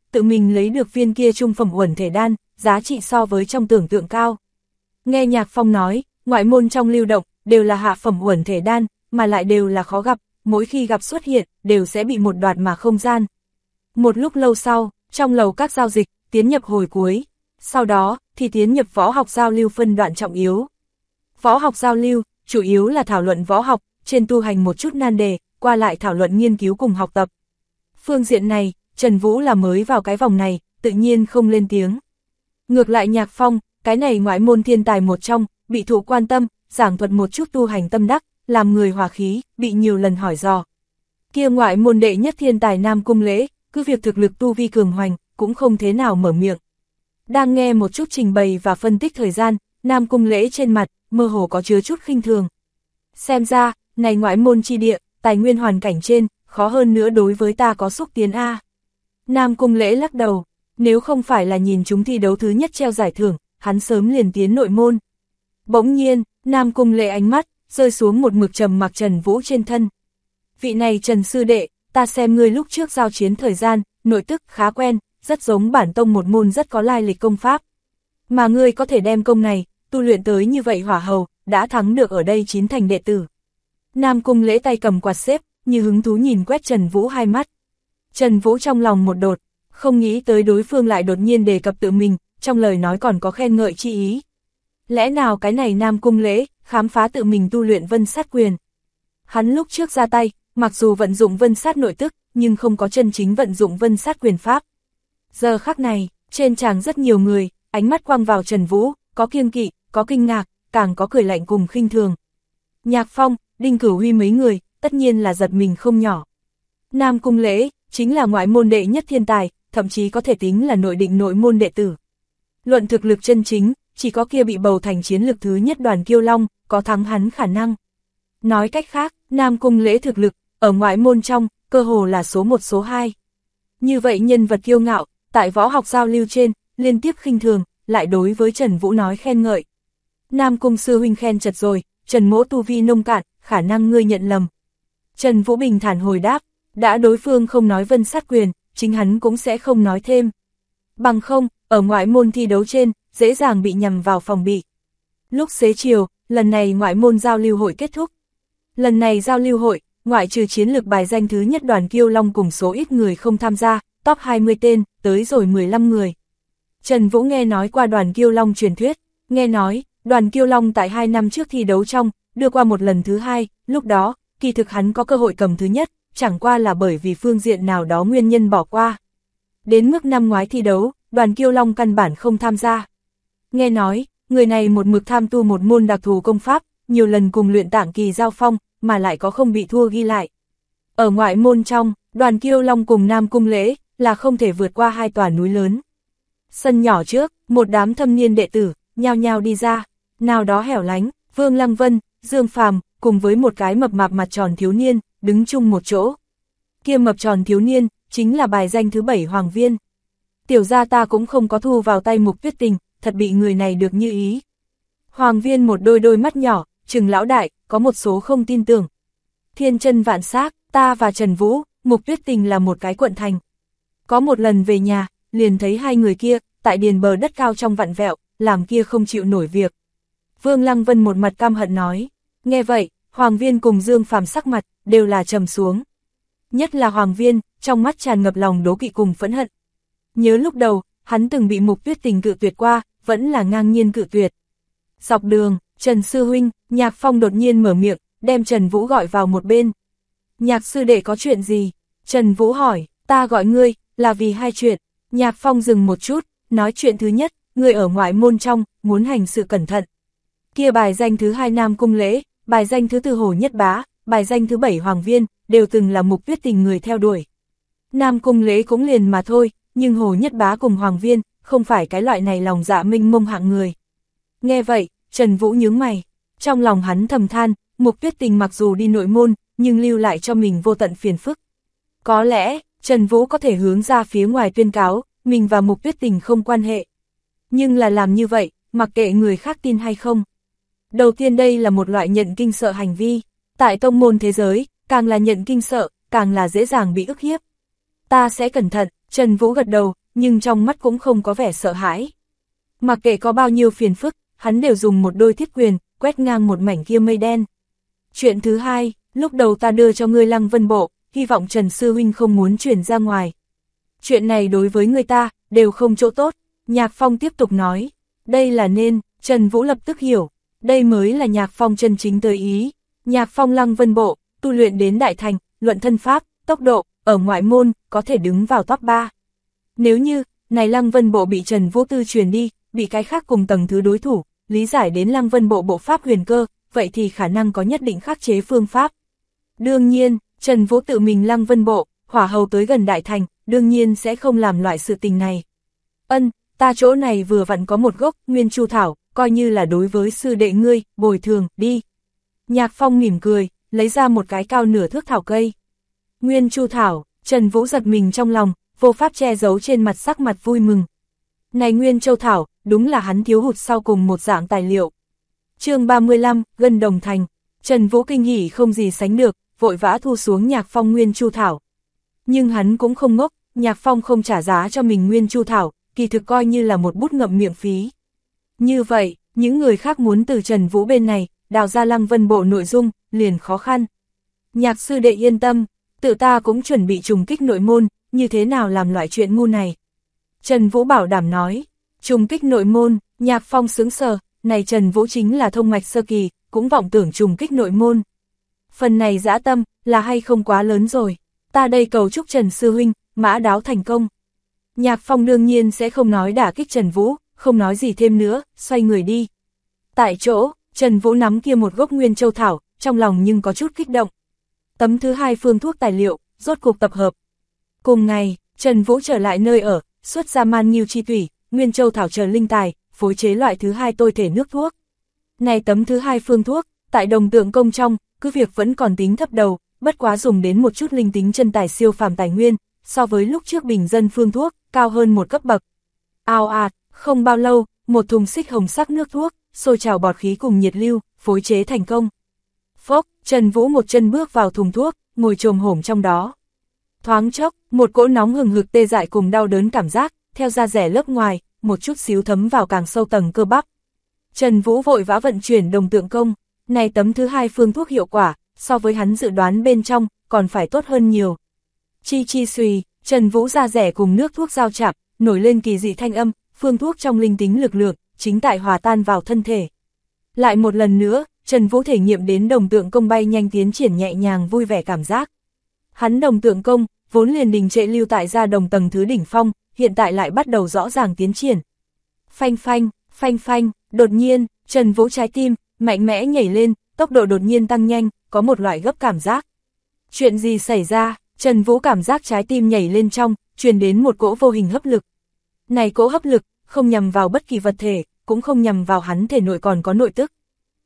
[SPEAKER 1] tự mình lấy được viên kia trung phẩm uẩn thể đan, giá trị so với trong tưởng tượng cao. Nghe Nhạc Phong nói, ngoại môn trong lưu động, đều là hạ phẩm uẩn thể đan, mà lại đều là khó gặp, mỗi khi gặp xuất hiện, đều sẽ bị một đoạt mà không gian. Một lúc lâu sau, trong lầu các giao dịch, tiến nhập hồi cuối, sau đó, thì tiến nhập võ học giao lưu phân đoạn trọng yếu. Võ học giao lưu, chủ yếu là thảo luận võ học, trên tu hành một chút nan đề, qua lại thảo luận nghiên cứu cùng học tập. Phương diện này, Trần Vũ là mới vào cái vòng này, tự nhiên không lên tiếng. Ngược lại Nhạc Phong, cái này ngoại môn thiên tài một trong, bị thụ quan tâm, giảng thuật một chút tu hành tâm đắc, làm người hòa khí, bị nhiều lần hỏi dò. Kia ngoại môn đệ nhất thiên tài Nam Cung Lễ, cứ việc thực lực tu vi cường hoành, cũng không thế nào mở miệng. Đang nghe một chút trình bày và phân tích thời gian, Nam Cung Lễ trên mặt, mơ hồ có chứa chút khinh thường. Xem ra, này ngoại môn chi địa, tài nguyên hoàn cảnh trên, khó hơn nữa đối với ta có xúc tiến A. Nam Cung Lễ lắc đầu, nếu không phải là nhìn chúng thi đấu thứ nhất treo giải thưởng, hắn sớm liền tiến nội môn. Bỗng nhiên, Nam Cung Lễ ánh mắt, rơi xuống một mực trầm mặc Trần Vũ trên thân. Vị này Trần sư đệ, ta xem ngươi lúc trước giao chiến thời gian, nội tức khá quen, rất giống bản tông một môn rất có lai lịch công pháp. Mà ngươi có thể đem công này, tu luyện tới như vậy hỏa hầu, đã thắng được ở đây 9 thành đệ tử. Nam Cung Lễ tay cầm quạt xếp, như hứng thú nhìn quét Trần Vũ hai mắt. Trần Vũ trong lòng một đột, không nghĩ tới đối phương lại đột nhiên đề cập tự mình, trong lời nói còn có khen ngợi chi ý. Lẽ nào cái này Nam Cung Lễ, khám phá tự mình tu luyện vân sát quyền. Hắn lúc trước ra tay, mặc dù vận dụng vân sát nội tức, nhưng không có chân chính vận dụng vân sát quyền pháp. Giờ khắc này, trên tràng rất nhiều người, ánh mắt quang vào Trần Vũ, có kiêng kỵ, có kinh ngạc, càng có cười lạnh cùng khinh thường. Nhạc Phong, Đinh Cửu Huy mấy người, tất nhiên là giật mình không nhỏ. Nam Cung Lễ, chính là ngoại môn đệ nhất thiên tài, thậm chí có thể tính là nội định nội môn đệ tử. Luận thực lực chân chính, chỉ có kia bị bầu thành chiến lực thứ nhất Đoàn Kiêu Long, có thắng hắn khả năng. Nói cách khác, Nam Cung Lễ thực lực, ở ngoại môn trong, cơ hồ là số 1 số 2. Như vậy nhân vật kiêu ngạo, tại võ học giao lưu trên, liên tiếp khinh thường, lại đối với Trần Vũ nói khen ngợi. Nam Cung sư huynh khen chật rồi, Trần mỗ tu vi nông cạn, khả năng ngươi nhận lầm. Trần Vũ bình thản hồi đáp, đã đối phương không nói vân sát quyền, chính hắn cũng sẽ không nói thêm. Bằng không, ở ngoại môn thi đấu trên, dễ dàng bị nhằm vào phòng bị. Lúc xế chiều, lần này ngoại môn giao lưu hội kết thúc. Lần này giao lưu hội, ngoại trừ chiến lược bài danh thứ nhất Đoàn Kiêu Long cùng số ít người không tham gia, top 20 tên, tới rồi 15 người. Trần Vũ nghe nói qua Đoàn Kiêu Long truyền thuyết, nghe nói, Đoàn Kiêu Long tại 2 năm trước thi đấu trong, đưa qua một lần thứ 2, lúc đó, kỳ thực hắn có cơ hội cầm thứ nhất, chẳng qua là bởi vì phương diện nào đó nguyên nhân bỏ qua. Đến mức năm ngoái thi đấu, Đoàn Kiêu Long căn bản không tham gia. Nghe nói, người này một mực tham tu một môn đặc thù công pháp, nhiều lần cùng luyện tạng kỳ giao phong, mà lại có không bị thua ghi lại. Ở ngoại môn trong, Đoàn Kiêu Long cùng Nam Cung Lễ, là không thể vượt qua 2 tòa núi lớn. Sân nhỏ trước, một đám thâm niên đệ tử, nhao nhao đi ra, nào đó hẻo lánh, Vương Lăng Vân, Dương Phàm cùng với một cái mập mạp mặt tròn thiếu niên, đứng chung một chỗ. Kia mập tròn thiếu niên, chính là bài danh thứ 7 Hoàng Viên. Tiểu gia ta cũng không có thu vào tay Mục Tuyết Tình, thật bị người này được như ý. Hoàng Viên một đôi mắt nhỏ, trừng lão đại, có một số không tin tưởng. Thiên chân vạn xác, ta và Trần Vũ, Mục Tuyết Tình là một cái quận thành. Có một lần về nhà, liền thấy hai người kia, tại điền bờ đất cao trong vặn vẹo, làm kia không chịu nổi việc. Vương Lăng Vân một mặt căm hận nói, nghe vậy, Hoàng Viên cùng Dương Phàm sắc mặt, đều là trầm xuống. Nhất là Hoàng Viên, trong mắt tràn ngập lòng đố kỵ cùng phẫn hận. Nhớ lúc đầu, hắn từng bị Mục Tuyết Tình cự tuyệt qua, vẫn là ngang nhiên cự tuyệt. Dọc đường, Trần Sư Huynh, Nhạc Phong đột nhiên mở miệng, đem Trần Vũ gọi vào một bên. Nhạc sư đệ có chuyện gì? Trần Vũ hỏi, ta gọi ngươi, là vì 2 chuyện. Nhạc Phong dừng một chút, nói chuyện thứ nhất, ngươi ở ngoại môn trong, muốn hành sự cẩn thận. Kia bài danh thứ 2 Nam Cung Lễ, bài danh thứ 4 Hồ Nhất Bá, bài danh thứ 7 Hoàng Viên, đều từng là Mục Tuyết Tình người theo đuổi. Nam Cung Lễ cũng liền mà thôi, nhưng Hồ Nhất Bá cùng Hoàng Viên, không phải cái loại này lòng dạ minh mông hạng người. Nghe vậy, Trần Vũ nhướng mày, trong lòng hắn thầm than, Mục Tuyết Tình mặc dù đi nội môn, nhưng lưu lại cho mình vô tận phiền phức. Có lẽ, Trần Vũ có thể hướng ra phía ngoài tuyên cáo, mình và Mục Tuyết Tình không quan hệ. Nhưng là làm như vậy, mặc kệ người khác tin hay không. Đầu tiên đây là một loại nhận kinh sợ hành vi, tại tông môn thế giới, càng là nhận kinh sợ, càng là dễ dàng bị ức hiếp. Ta sẽ cẩn thận, Trần Vũ gật đầu, nhưng trong mắt cũng không có vẻ sợ hãi. Mặc kệ có bao nhiêu phiền phức, hắn đều dùng một đôi thiết quyền, quét ngang một mảnh kia mây đen. Chuyện thứ hai, lúc đầu ta đưa cho ngươi Lăng Vân Bộ, hy vọng Trần Sư Huynh không muốn chuyển ra ngoài. Chuyện này đối với người ta, đều không chỗ tốt, Nhạc Phong tiếp tục nói. Đây là nên, Trần Vũ lập tức hiểu, đây mới là Nhạc Phong chân chính tới ý. Nhạc Phong Lăng Vân Bộ, tu luyện đến đại thành, luận thân pháp, tốc độ, ở ngoại môn, có thể đứng vào top 3. Nếu như, này Lăng Vân Bộ bị Trần Vũ Tư truyền đi, bị cái khác cùng tầng thứ đối thủ, lý giải đến Lăng Vân Bộ bộ pháp huyền cơ, vậy thì khả năng có nhất định khắc chế phương pháp. Đương nhiên, Trần Vũ tự mình Lăng Vân Bộ, hỏa hầu tới gần đại thành, đương nhiên sẽ không làm loại sự tình này. Ta chỗ này vừa vặn có một gốc Nguyên Chu Thảo, coi như là đối với sư đệ ngươi, bồi thường, đi. Nhạc Phong mỉm cười, lấy ra một cái cao nửa thước thảo cây. Nguyên Chu Thảo, Trần Vũ giật mình trong lòng, vô pháp che giấu trên mặt sắc mặt vui mừng. Này Nguyên Châu Thảo, đúng là hắn thiếu hụt sau cùng một dạng tài liệu. Chương 35, Gân Đồng Thành. Trần Vũ kinh hỉ không gì sánh được, vội vã thu xuống Nhạc Phong Nguyên Chu Thảo. Nhưng hắn cũng không ngốc, Nhạc Phong không trả giá cho mình Nguyên Chu Thảo, kỳ thực coi như là một bút ngậm miệng phí. Như vậy, những người khác muốn từ Trần Vũ bên này, đào ra Lăng Vân Bộ nội dung, liền khó khăn. Nhạc sư đệ yên tâm, tự ta cũng chuẩn bị trùng kích nội môn, như thế nào làm loại chuyện ngu này. Trần Vũ bảo đảm nói, trùng kích nội môn, Nhạc Phong sướng sờ, này Trần Vũ chính là thông mạch sơ kỳ, cũng vọng tưởng trùng kích nội môn. Phần này dã tâm, là hay không quá lớn rồi, ta đây cầu chúc Trần Sư Huynh, mã đáo thành công. Nhạc Phong đương nhiên sẽ không nói đả kích Trần Vũ, không nói gì thêm nữa, xoay người đi. Tại chỗ, Trần Vũ nắm kia một gốc Nguyên Châu Thảo, trong lòng nhưng có chút kích động. Tấm thứ hai phương thuốc tài liệu, rốt cuộc tập hợp. Cùng ngày, Trần Vũ trở lại nơi ở, xuất ra man nghiêu chi thủy, Nguyên Châu Thảo chờ linh tài, phối chế loại thứ hai tôi thể nước thuốc. Này tấm thứ hai phương thuốc, tại Đồng Tượng Công trong, cứ việc vẫn còn tính thấp đầu, bất quá dùng đến một chút linh tính chân tài siêu phàm tài nguyên, so với lúc trước bình dân phương thuốc, cao hơn một cấp bậc. Ào ạt, không bao lâu, một thùng xích hồng sắc nước thuốc, sôi trào bọt khí cùng nhiệt lưu, phối chế thành công. Phốc, Trần Vũ một chân bước vào thùng thuốc, ngồi chồm hổm trong đó. Thoáng chốc, một cỗ nóng hừng hực tê dại cùng đau đớn cảm giác, theo da rẻ lớp ngoài, một chút xíu thấm vào càng sâu tầng cơ bắp. Trần Vũ vội vã vận chuyển Đồng Tượng Công, này tấm thứ hai phương thuốc hiệu quả, so với hắn dự đoán bên trong, còn phải tốt hơn nhiều. Chi chi xùy, Trần Vũ da rẻ cùng nước thuốc giao chạm, nổi lên kỳ dị thanh âm, phương thuốc trong linh tính lực lượng, chính tại hòa tan vào thân thể. Lại một lần nữa, Trần Vũ thể nghiệm đến Đồng Tượng Công bay nhanh tiến triển nhẹ nhàng vui vẻ cảm giác. Hắn Đồng Tượng Công, vốn liền đình trệ lưu tại gia đồng tầng thứ đỉnh phong, hiện tại lại bắt đầu rõ ràng tiến triển. Phanh phanh, phanh phanh, đột nhiên, Trần Vũ trái tim, mạnh mẽ nhảy lên, tốc độ đột nhiên tăng nhanh, có một loại gấp cảm giác. Chuyện gì xảy ra? Trần Vũ cảm giác trái tim nhảy lên trong, truyền đến một cỗ vô hình hấp lực. Này cỗ hấp lực, không nhằm vào bất kỳ vật thể, cũng không nhằm vào hắn thể nội còn có nội tức.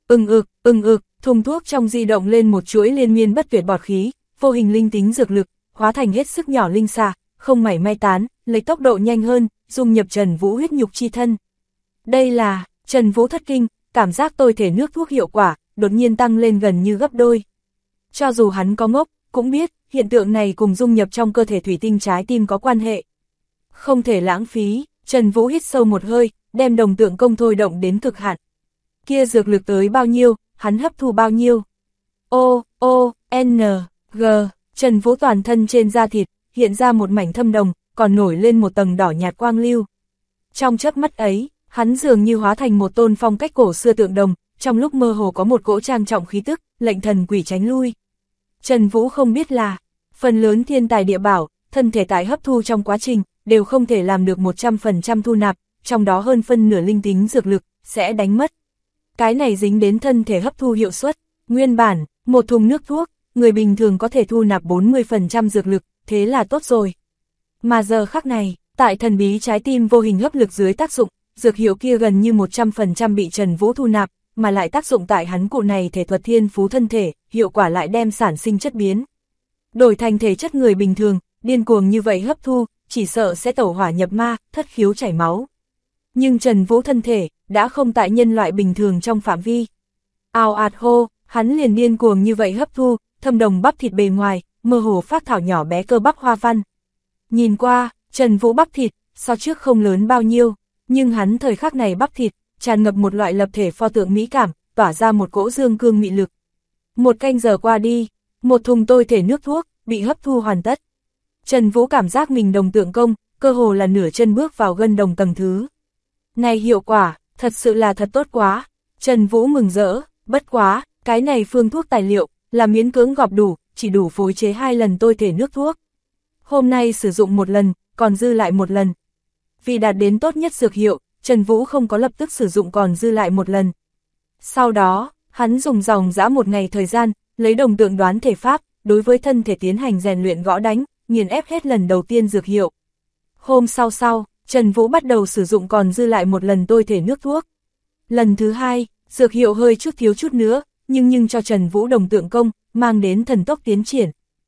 [SPEAKER 1] Thùng thuốc trong di động lên một chuỗi liên miên bất tuyệt bọt khí, vô hình linh tính dược lực, hóa thành hết sức nhỏ linh xà, không mảy may tán, lấy tốc độ nhanh hơn, dung nhập Trần Vũ huyết nhục chi thân. Đây là, Trần Vũ thất kinh, cảm giác tôi thể nước thuốc hiệu quả, đột nhiên tăng lên gần như gấp đôi. Cho dù hắn có ngốc, cũng biết, hiện tượng này cùng dung nhập trong cơ thể thủy tinh trái tim có quan hệ. Không thể lãng phí, Trần Vũ hít sâu một hơi, đem Đồng Tượng Công thôi động đến cực hạn. Kia dược lực tới bao nhiêu, hắn hấp thu bao nhiêu. G, Trần Vũ toàn thân trên da thịt, hiện ra một mảnh thâm đồng, còn nổi lên một tầng đỏ nhạt quang lưu. Trong chớp mắt ấy, hắn dường như hóa thành một tôn phong cách cổ xưa tượng đồng, trong lúc mơ hồ có một cỗ trang trọng khí tức, lệnh thần quỷ tránh lui. Trần Vũ không biết là, phần lớn thiên tài địa bảo, thân thể tại hấp thu trong quá trình, đều không thể làm được 100% thu nạp, trong đó hơn phân nửa linh tính dược lực, sẽ đánh mất. Cái này dính đến thân thể hấp thu hiệu suất, nguyên bản, một thùng nước thuốc, người bình thường có thể thu nạp 40% dược lực, thế là tốt rồi. Mà giờ khắc này, tại thần bí trái tim vô hình hấp lực dưới tác dụng, dược hiệu kia gần như 100% bị Trần Vũ thu nạp, mà lại tác dụng tại hắn cụ này thể thuật thiên phú thân thể, hiệu quả lại đem sản sinh chất biến. Đổi thành thể chất người bình thường, điên cuồng như vậy hấp thu, chỉ sợ sẽ tẩu hỏa nhập ma, thất khiếu chảy máu. Nhưng Trần Vũ thân thể, đã không tại nhân loại bình thường trong phạm vi. Ào ạt hô, hắn liền điên cuồng như vậy hấp thu, thâm đồng bắp thịt bề ngoài, mơ hồ phát thảo nhỏ bé cơ bắp hoa văn. Nhìn qua, Trần Vũ bắp thịt, so trước không lớn bao nhiêu, nhưng hắn thời khắc này bắp thịt, tràn ngập một loại lập thể pho tượng mỹ cảm, tỏa ra một cỗ dương cương mị lực. Một canh giờ qua đi, một thùng tôi thể nước thuốc, bị hấp thu hoàn tất. Trần Vũ cảm giác mình đồng tượng công, cơ hồ là nửa chân bước vào gân đồng tầng thứ. Này hiệu quả, thật sự là thật tốt quá. Trần Vũ mừng rỡ, bất quá, cái này phương thuốc tài liệu, là miễn cưỡng gọp đủ, chỉ đủ phối chế 2 lần tôi thể nước thuốc. Hôm nay sử dụng 1 lần, còn dư lại 1 lần. Vì đạt đến tốt nhất dược hiệu, Trần Vũ không có lập tức sử dụng còn dư lại 1 lần. Sau đó, hắn dùng dòng dã 1 ngày thời gian, lấy đồng tượng đoán thể pháp, đối với thân thể tiến hành rèn luyện gõ đánh, nghiền ép hết lần đầu tiên dược hiệu. Hôm sau, Trần Vũ bắt đầu sử dụng còn dư lại 1 lần tôi thể nước thuốc. Lần thứ 2, dược hiệu hơi chút thiếu chút nữa, nhưng cho Trần Vũ đồng tượng công, mang đến thần tốc tiến triển.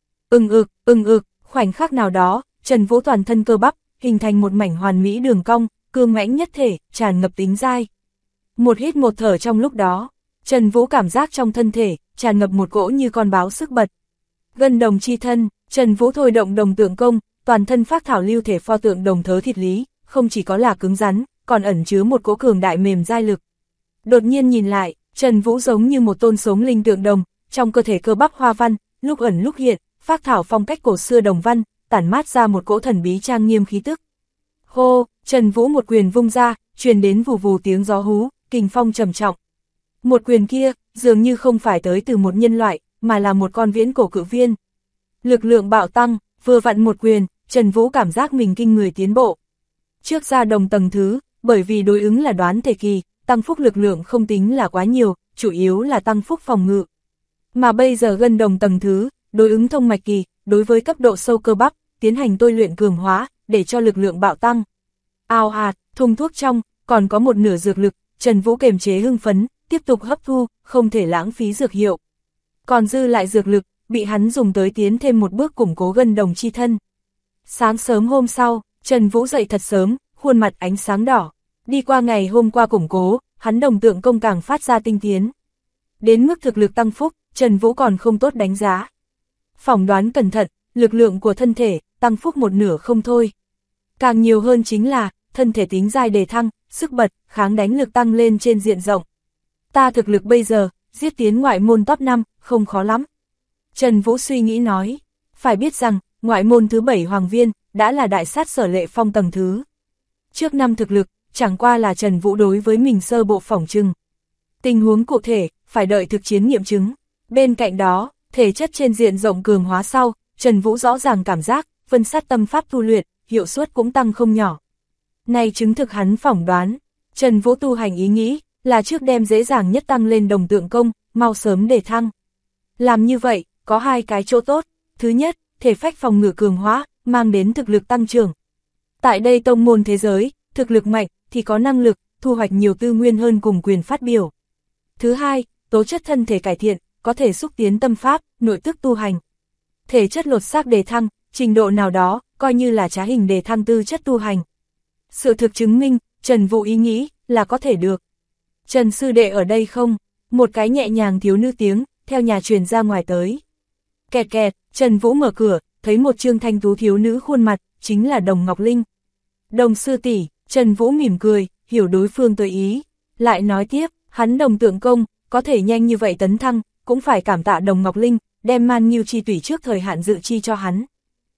[SPEAKER 1] Khoảnh khắc nào đó, Trần Vũ toàn thân cơ bắp, hình thành một mảnh hoàn mỹ đường cong, cương mãnh nhất thể, tràn ngập tính dai. Một hít một thở trong lúc đó, Trần Vũ cảm giác trong thân thể, tràn ngập một cỗ như con báo sức bật. Gân đồng chi thân, Trần Vũ thôi động đồng tượng công, toàn thân phác thảo lưu thể pho tượng đồng thớ thịt lý, không chỉ có là cứng rắn, còn ẩn chứa một cỗ cường đại mềm dai lực. Đột nhiên nhìn lại, Trần Vũ giống như một tôn sống linh tượng đồng, trong cơ thể cơ bắp hoa văn, lúc ẩn lúc hiện, phác thảo phong cách cổ xưa đồng văn, tản mát ra một cỗ thần bí trang nghiêm khí tức. Hô, Trần Vũ một quyền vung ra, truyền đến vù vù tiếng gió hú, kình phong trầm trọng. Một quyền kia, dường như không phải tới từ một nhân loại, mà là một con viễn cổ cự viên. Lực lượng bạo tăng, vừa vặn một quyền, Trần Vũ cảm giác mình kinh người tiến bộ. Trước ra đồng tầng thứ, bởi vì đối ứng là đoán thể kỳ, tăng phúc lực lượng không tính là quá nhiều, chủ yếu là tăng phúc phòng ngự. Mà bây giờ gân đồng tầng thứ, đối ứng thông mạch kỳ, đối với cấp độ sâu cơ bắp, tiến hành tôi luyện cường hóa, để cho lực lượng bạo tăng. Ao hạt, thùng thuốc trong, còn có một nửa dược lực, Trần Vũ kiềm chế hưng phấn, tiếp tục hấp thu, không thể lãng phí dược hiệu. Còn dư lại dược lực, bị hắn dùng tới tiến thêm một bước củng cố gân đồng chi thân. Sáng sớm hôm sau, Trần Vũ dậy thật sớm, khuôn mặt ánh sáng đỏ. Đi qua ngày hôm qua củng cố, hắn đồng tượng công càng phát ra tinh tiến. Đến mức thực lực tăng phúc, Trần Vũ còn không tốt đánh giá. Phỏng đoán cẩn thận, lực lượng của thân thể, tăng phúc một nửa không thôi. Càng nhiều hơn chính là, thân thể tính dai đề thăng, sức bật, kháng đánh lực tăng lên trên diện rộng. Ta thực lực bây giờ, giết tiến ngoại môn top 5, không khó lắm. Trần Vũ suy nghĩ nói, phải biết rằng, ngoại môn thứ 7 Hoàng Viên, đã là đại sát Sở Lệ Phong tầng thứ. Trước năm thực lực, chẳng qua là Trần Vũ đối với mình sơ bộ phỏng trừng. Tình huống cụ thể, phải đợi thực chiến nghiệm chứng. Bên cạnh đó, thể chất trên diện rộng cường hóa sau, Trần Vũ rõ ràng cảm giác, vân sát tâm pháp tu luyện, hiệu suất cũng tăng không nhỏ. Này chứng thực hắn phỏng đoán, Trần Vũ tu hành ý nghĩ, là trước đem dễ dàng nhất tăng lên đồng tượng công, mau sớm để thăng. Làm như vậy, có 2 cái chỗ tốt. Thứ nhất, thể phách phòng ngự cường hóa, mang đến thực lực tăng trưởng. Tại đây tông môn thế giới, thực lực mạnh, thì có năng lực, thu hoạch nhiều tư nguyên hơn cùng quyền phát biểu. Thứ hai, tố chất thân thể cải thiện, có thể xúc tiến tâm pháp, nội tức tu hành. Thể chất lột xác đề thăng, trình độ nào đó, coi như là trá hình đề thăng tư chất tu hành. Sự thực chứng minh, Trần Vũ ý nghĩ, là có thể được. Trần sư đệ ở đây không? Một cái nhẹ nhàng thiếu nữ tiếng, theo nhà truyền ra ngoài tới. Kẹt kẹt, Trần Vũ mở cửa, thấy một trương thanh tú thiếu nữ khuôn mặt, chính là Đồng Ngọc Linh. Đồng sư tỷ, Trần Vũ mỉm cười, hiểu đối phương tới ý. Lại nói tiếp, hắn đồng tượng công, có thể nhanh như vậy tấn thăng, cũng phải cảm tạ Đồng Ngọc Linh, đem man nghiêu chi tủy trước thời hạn dự chi cho hắn.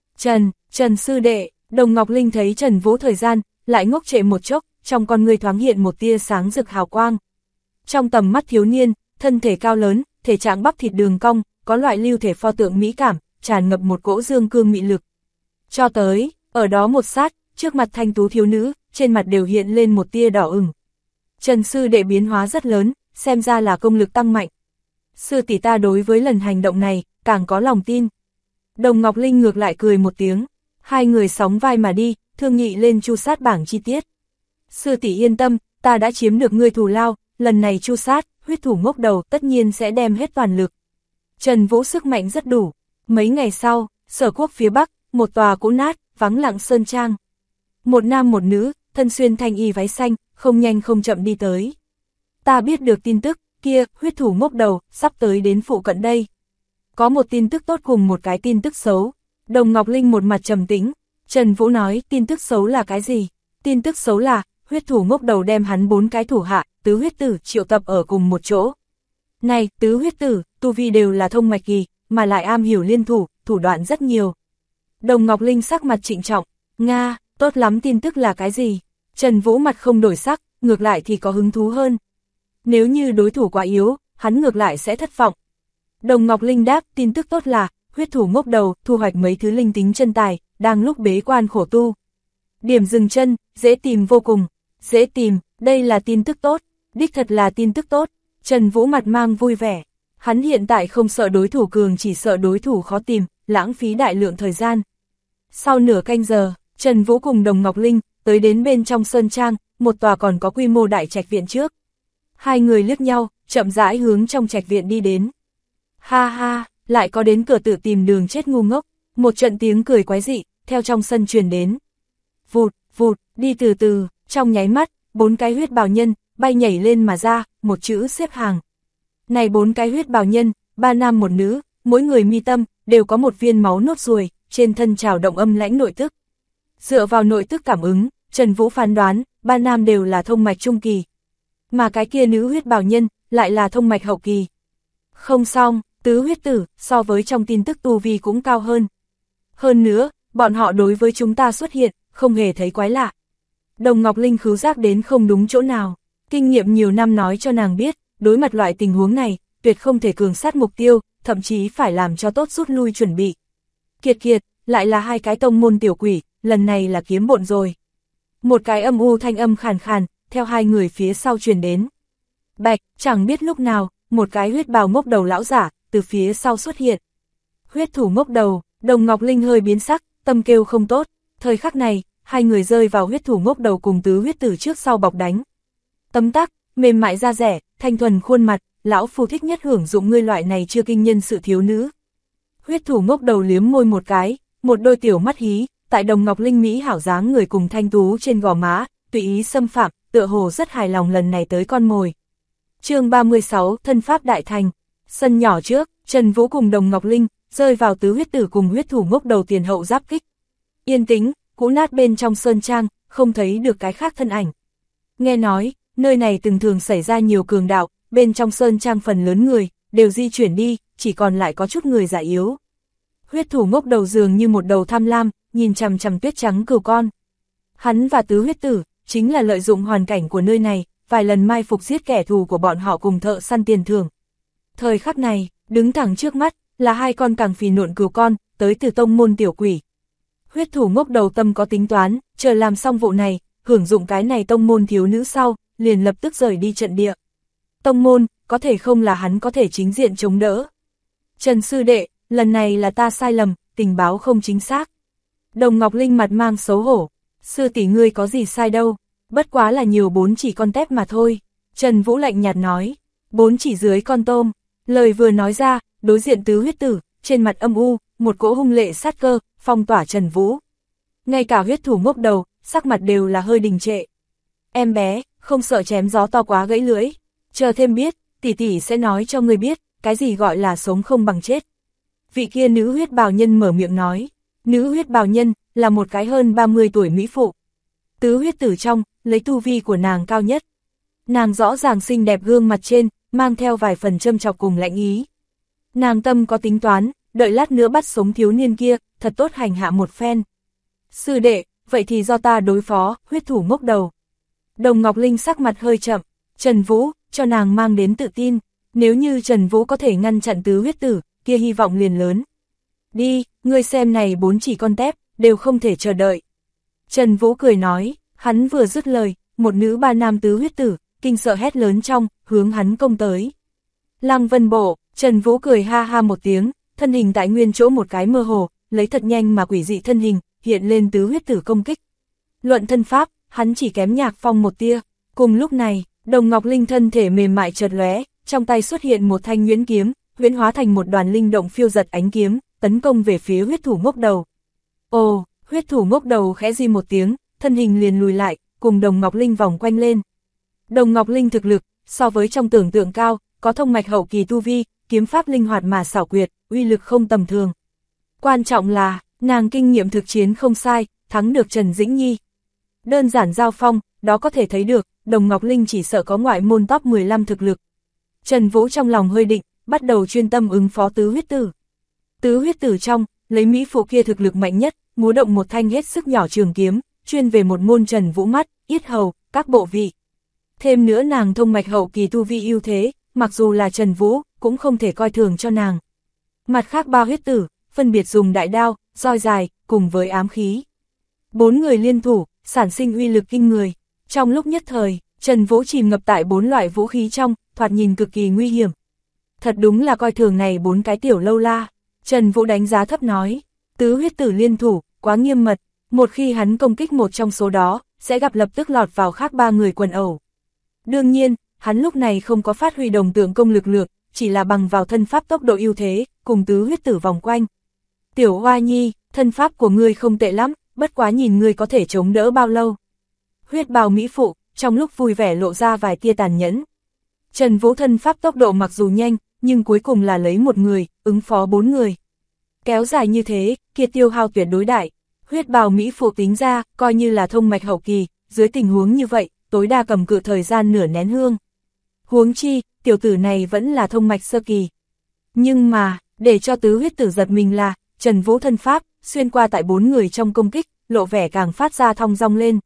[SPEAKER 1] Trần sư đệ, Đồng Ngọc Linh thấy Trần Vũ thời gian, lại ngốc trệ một chốc, trong con người thoáng hiện một tia sáng rực hào quang. Trong tầm mắt thiếu niên, thân thể cao lớn, thể trạng bắp thịt đường cong, có loại lưu thể pho tượng mỹ cảm, tràn ngập một cỗ dương cương mị lực. Cho tới, ở đó một sát, trước mặt thanh tú thiếu nữ, trên mặt đều hiện lên một tia đỏ ửng. Trần sư đệ biến hóa rất lớn, xem ra là công lực tăng mạnh. Sư tỷ ta đối với lần hành động này, càng có lòng tin. Đồng Ngọc Linh ngược lại cười một tiếng, 2 người sóng vai mà đi, thương nghị lên chu sát bảng chi tiết. Sư tỷ yên tâm, ta đã chiếm được ngươi thù lao, lần này chu sát, huyết thủ ngốc đầu tất nhiên sẽ đem hết toàn lực. Trần Vũ sức mạnh rất đủ. Mấy ngày sau, Sở Quốc phía Bắc, một tòa cũ nát, vắng lặng sơn trang. Một nam một nữ, thân xuyên thanh y váy xanh, không nhanh không chậm đi tới. Ta biết được tin tức, kia, huyết thủ ngốc đầu, sắp tới đến phụ cận đây. Có một tin tức tốt cùng một cái tin tức xấu. Đồng Ngọc Linh một mặt trầm tĩnh, Trần Vũ nói, tin tức xấu là cái gì? Tin tức xấu là, huyết thủ ngốc đầu đem hắn 4 cái thủ hạ, tứ huyết tử triệu tập ở cùng một chỗ. Này, tứ huyết tử, tu vi đều là thông mạch kỳ, mà lại am hiểu liên thủ, thủ đoạn rất nhiều. Đồng Ngọc Linh sắc mặt trịnh trọng, Nga, tốt lắm, tin tức là cái gì? Trần Vũ mặt không đổi sắc, ngược lại thì có hứng thú hơn. Nếu như đối thủ quá yếu, hắn ngược lại sẽ thất vọng. Đồng Ngọc Linh đáp, tin tức tốt là, huyết thủ ngốc đầu, thu hoạch mấy thứ linh tính chân tài, đang lúc bế quan khổ tu. Điểm dừng chân, dễ tìm vô cùng, dễ tìm, đây là tin tức tốt, đích thật là tin tức tốt. Trần Vũ mặt mang vui vẻ, hắn hiện tại không sợ đối thủ cường, chỉ sợ đối thủ khó tìm, lãng phí đại lượng thời gian. Sau nửa canh giờ, Trần Vũ cùng Đồng Ngọc Linh, tới đến bên trong sơn trang, một tòa còn có quy mô đại trạch viện trước. Hai người liếc nhau, chậm rãi hướng trong trạch viện đi đến. Ha ha, lại có đến cửa tự tìm đường chết ngu ngốc, một trận tiếng cười quái dị, theo trong sân truyền đến. Vụt, vụt, đi từ từ, trong nháy mắt, 4 cái huyết bào nhân, bay nhảy lên mà ra, một chữ xếp hàng. Này 4 cái huyết bào nhân, 3 nam 1 nữ, mỗi người mi tâm, đều có một viên máu nốt ruồi, trên thân trào động âm lãnh nội tức. Dựa vào nội tức cảm ứng, Trần Vũ phán đoán, 3 nam đều là thông mạch trung kỳ. Mà cái kia nữ huyết bào nhân, lại là thông mạch hậu kỳ. Không xong, tứ huyết tử, so với trong tin tức tu vi cũng cao hơn. Hơn nữa, bọn họ đối với chúng ta xuất hiện, không hề thấy quái lạ. Đồng Ngọc Linh khứu giác đến không đúng chỗ nào. Kinh nghiệm nhiều năm nói cho nàng biết, đối mặt loại tình huống này, tuyệt không thể cường sát mục tiêu, thậm chí phải làm cho tốt rút lui chuẩn bị. Kiệt kiệt, lại là 2 cái tông môn tiểu quỷ, lần này là kiếm bộn rồi. Một cái âm u thanh âm khàn khàn, theo 2 người phía sau truyền đến. Bạch, chẳng biết lúc nào, một cái huyết bào ngốc đầu lão giả, từ phía sau xuất hiện. Huyết thủ ngốc đầu, Đồng Ngọc Linh hơi biến sắc, tâm kêu không tốt, thời khắc này, 2 người rơi vào huyết thủ ngốc đầu cùng tứ huyết tử trước sau bọc đánh. Tấm tắc, mềm mại da rẻ, thanh thuần khuôn mặt, lão phu thích nhất hưởng dụng ngươi loại này chưa kinh nhân sự thiếu nữ. Huyết thủ ngốc đầu liếm môi một cái, một đôi tiểu mắt hí, tại Đồng Ngọc Linh mỹ hảo dáng người cùng thanh tú trên gò má, tùy ý xâm phạm, tựa hồ rất hài lòng lần này tới con mồi. Chương 36, thân pháp đại thành. Sân nhỏ trước, Trần Vũ cùng Đồng Ngọc Linh rơi vào tứ huyết tử cùng huyết thủ ngốc đầu tiền hậu giáp kích. Yên tĩnh, cũ nát bên trong sơn trang, không thấy được cái khác thân ảnh. Nghe nói, nơi này từng thường xảy ra nhiều cường đạo, bên trong sơn trang phần lớn người đều di chuyển đi, chỉ còn lại có chút người già yếu. Huyết thủ ngốc đầu dường như một đầu tham lam, nhìn chằm chằm tuyết trắng cừu con. Hắn và tứ huyết tử chính là lợi dụng hoàn cảnh của nơi này, vài lần mai phục giết kẻ thù của bọn họ cùng thợ săn tiền thưởng. Thời khắc này, đứng thẳng trước mắt là 2 con càng phì nộn cừu con, tới từ tông môn tiểu quỷ. Huyết thủ ngốc đầu tâm có tính toán, chờ làm xong vụ này, hưởng dụng cái này tông môn thiếu nữ sau, liền lập tức rời đi trận địa. Tông môn, có thể không là hắn có thể chính diện chống đỡ. Trần sư đệ, lần này là ta sai lầm, tình báo không chính xác. Đồng Ngọc Linh mặt mang xấu hổ, sư tỷ ngươi có gì sai đâu, bất quá là nhiều 4 chỉ con tép mà thôi. Trần Vũ lạnh nhạt nói, 4 chỉ dưới con tôm. Lời vừa nói ra, đối diện tứ huyết tử, trên mặt âm u, một cỗ hung lệ sát cơ, phong tỏa Trần Vũ. Ngay cả huyết thủ ngốc đầu, sắc mặt đều là hơi đình trệ. Em bé, không sợ chém gió to quá gãy lưỡi. Chờ thêm biết, tỷ tỷ sẽ nói cho ngươi biết, cái gì gọi là sống không bằng chết. Vị kia nữ huyết bào nhân mở miệng nói. Nữ huyết bào nhân, là một cái hơn 30 tuổi mỹ phụ. Tứ huyết tử trong, lấy tu vi của nàng cao nhất. Nàng rõ ràng xinh đẹp gương mặt trên, mang theo vài phần châm chọc cùng lạnh ý. Nàng tâm có tính toán, đợi lát nữa bắt sống thiếu niên kia, thật tốt hành hạ một phen. Sư đệ, vậy thì do ta đối phó, huyết thủ ngốc đầu. Đồng Ngọc Linh sắc mặt hơi chậm, Trần Vũ, cho nàng mang đến tự tin, nếu như Trần Vũ có thể ngăn chặn tứ huyết tử, kia hy vọng liền lớn. Đi, ngươi xem này 4 chỉ con tép, đều không thể chờ đợi. Trần Vũ cười nói, hắn vừa dứt lời, một nữ 3 nam tứ huyết tử, kinh sợ hét lớn trong, hướng hắn công tới. Lăng Vân Bộ, Trần Vũ cười ha ha một tiếng, thân hình tại nguyên chỗ một cái mơ hồ, lấy thật nhanh mà quỷ dị thân hình, hiện lên tứ huyết tử công kích. Luận thân pháp, hắn chỉ kém Nhạc Phong một tia. Cùng lúc này, Đồng Ngọc Linh thân thể mềm mại chợt lóe, trong tay xuất hiện một thanh nhuyễn kiếm, huyễn hóa thành một đoàn linh động phiêu giật ánh kiếm, tấn công về phía huyết thủ ngốc đầu. Ồ, huyết thủ ngốc đầu khẽ di một tiếng, thân hình liền lùi lại, cùng Đồng Ngọc Linh vòng quanh lên. Đồng Ngọc Linh thực lực, so với trong tưởng tượng cao, có thông mạch hậu kỳ tu vi, kiếm pháp linh hoạt mà xảo quyệt, uy lực không tầm thường. Quan trọng là, nàng kinh nghiệm thực chiến không sai, thắng được Trần Dĩnh Nhi. Đơn giản giao phong, đó có thể thấy được, Đồng Ngọc Linh chỉ sợ có ngoại môn top 15 thực lực. Trần Vũ trong lòng hơi định, bắt đầu chuyên tâm ứng phó Tứ Huyết Tử. Tứ Huyết Tử trong, lấy mỹ phụ kia thực lực mạnh nhất, múa động một thanh hết sức nhỏ trường kiếm, chuyên về một môn Trần Vũ mắt, yết hầu, các bộ vị. Thêm nữa nàng thông mạch hậu kỳ tu vi ưu thế, mặc dù là Trần Vũ, cũng không thể coi thường cho nàng. Mặt khác ba huyết tử, phân biệt dùng đại đao, roi dài, cùng với ám khí. 4 người liên thủ, sản sinh uy lực kinh người. Trong lúc nhất thời, Trần Vũ chìm ngập tại 4 loại vũ khí trong, thoạt nhìn cực kỳ nguy hiểm. Thật đúng là coi thường này 4 cái tiểu lâu la. Trần Vũ đánh giá thấp nói, Tứ Huyết Tử liên thủ, quá nghiêm mật. Một khi hắn công kích một trong số đó, sẽ gặp lập tức lọt vào khác 3 người quần ẩu. Đương nhiên, hắn lúc này không có phát huy đồng tượng công lực lượng, chỉ là bằng vào thân pháp tốc độ ưu thế, cùng Tứ Huyết Tử vòng quanh. Tiểu Hoa Nhi, thân pháp của ngươi không tệ lắm, bất quá nhìn ngươi có thể chống đỡ bao lâu. Huyết bào mỹ phụ, trong lúc vui vẻ lộ ra vài tia tàn nhẫn. Trần Vũ thân pháp tốc độ mặc dù nhanh, nhưng cuối cùng là lấy một người, ứng phó 4 người. Kéo dài như thế, kia tiêu hao tuyệt đối đại. Huyết bào mỹ phụ tính ra, coi như là thông mạch hậu kỳ, dưới tình huống như vậy, tối đa cầm cự thời gian nửa nén hương. Huống chi, tiểu tử này vẫn là thông mạch sơ kỳ. Nhưng mà, để cho Tứ Huyết Tử giật mình là, Trần Vũ thân pháp, xuyên qua tại 4 người trong công kích, lộ vẻ càng phát ra thong dong lên.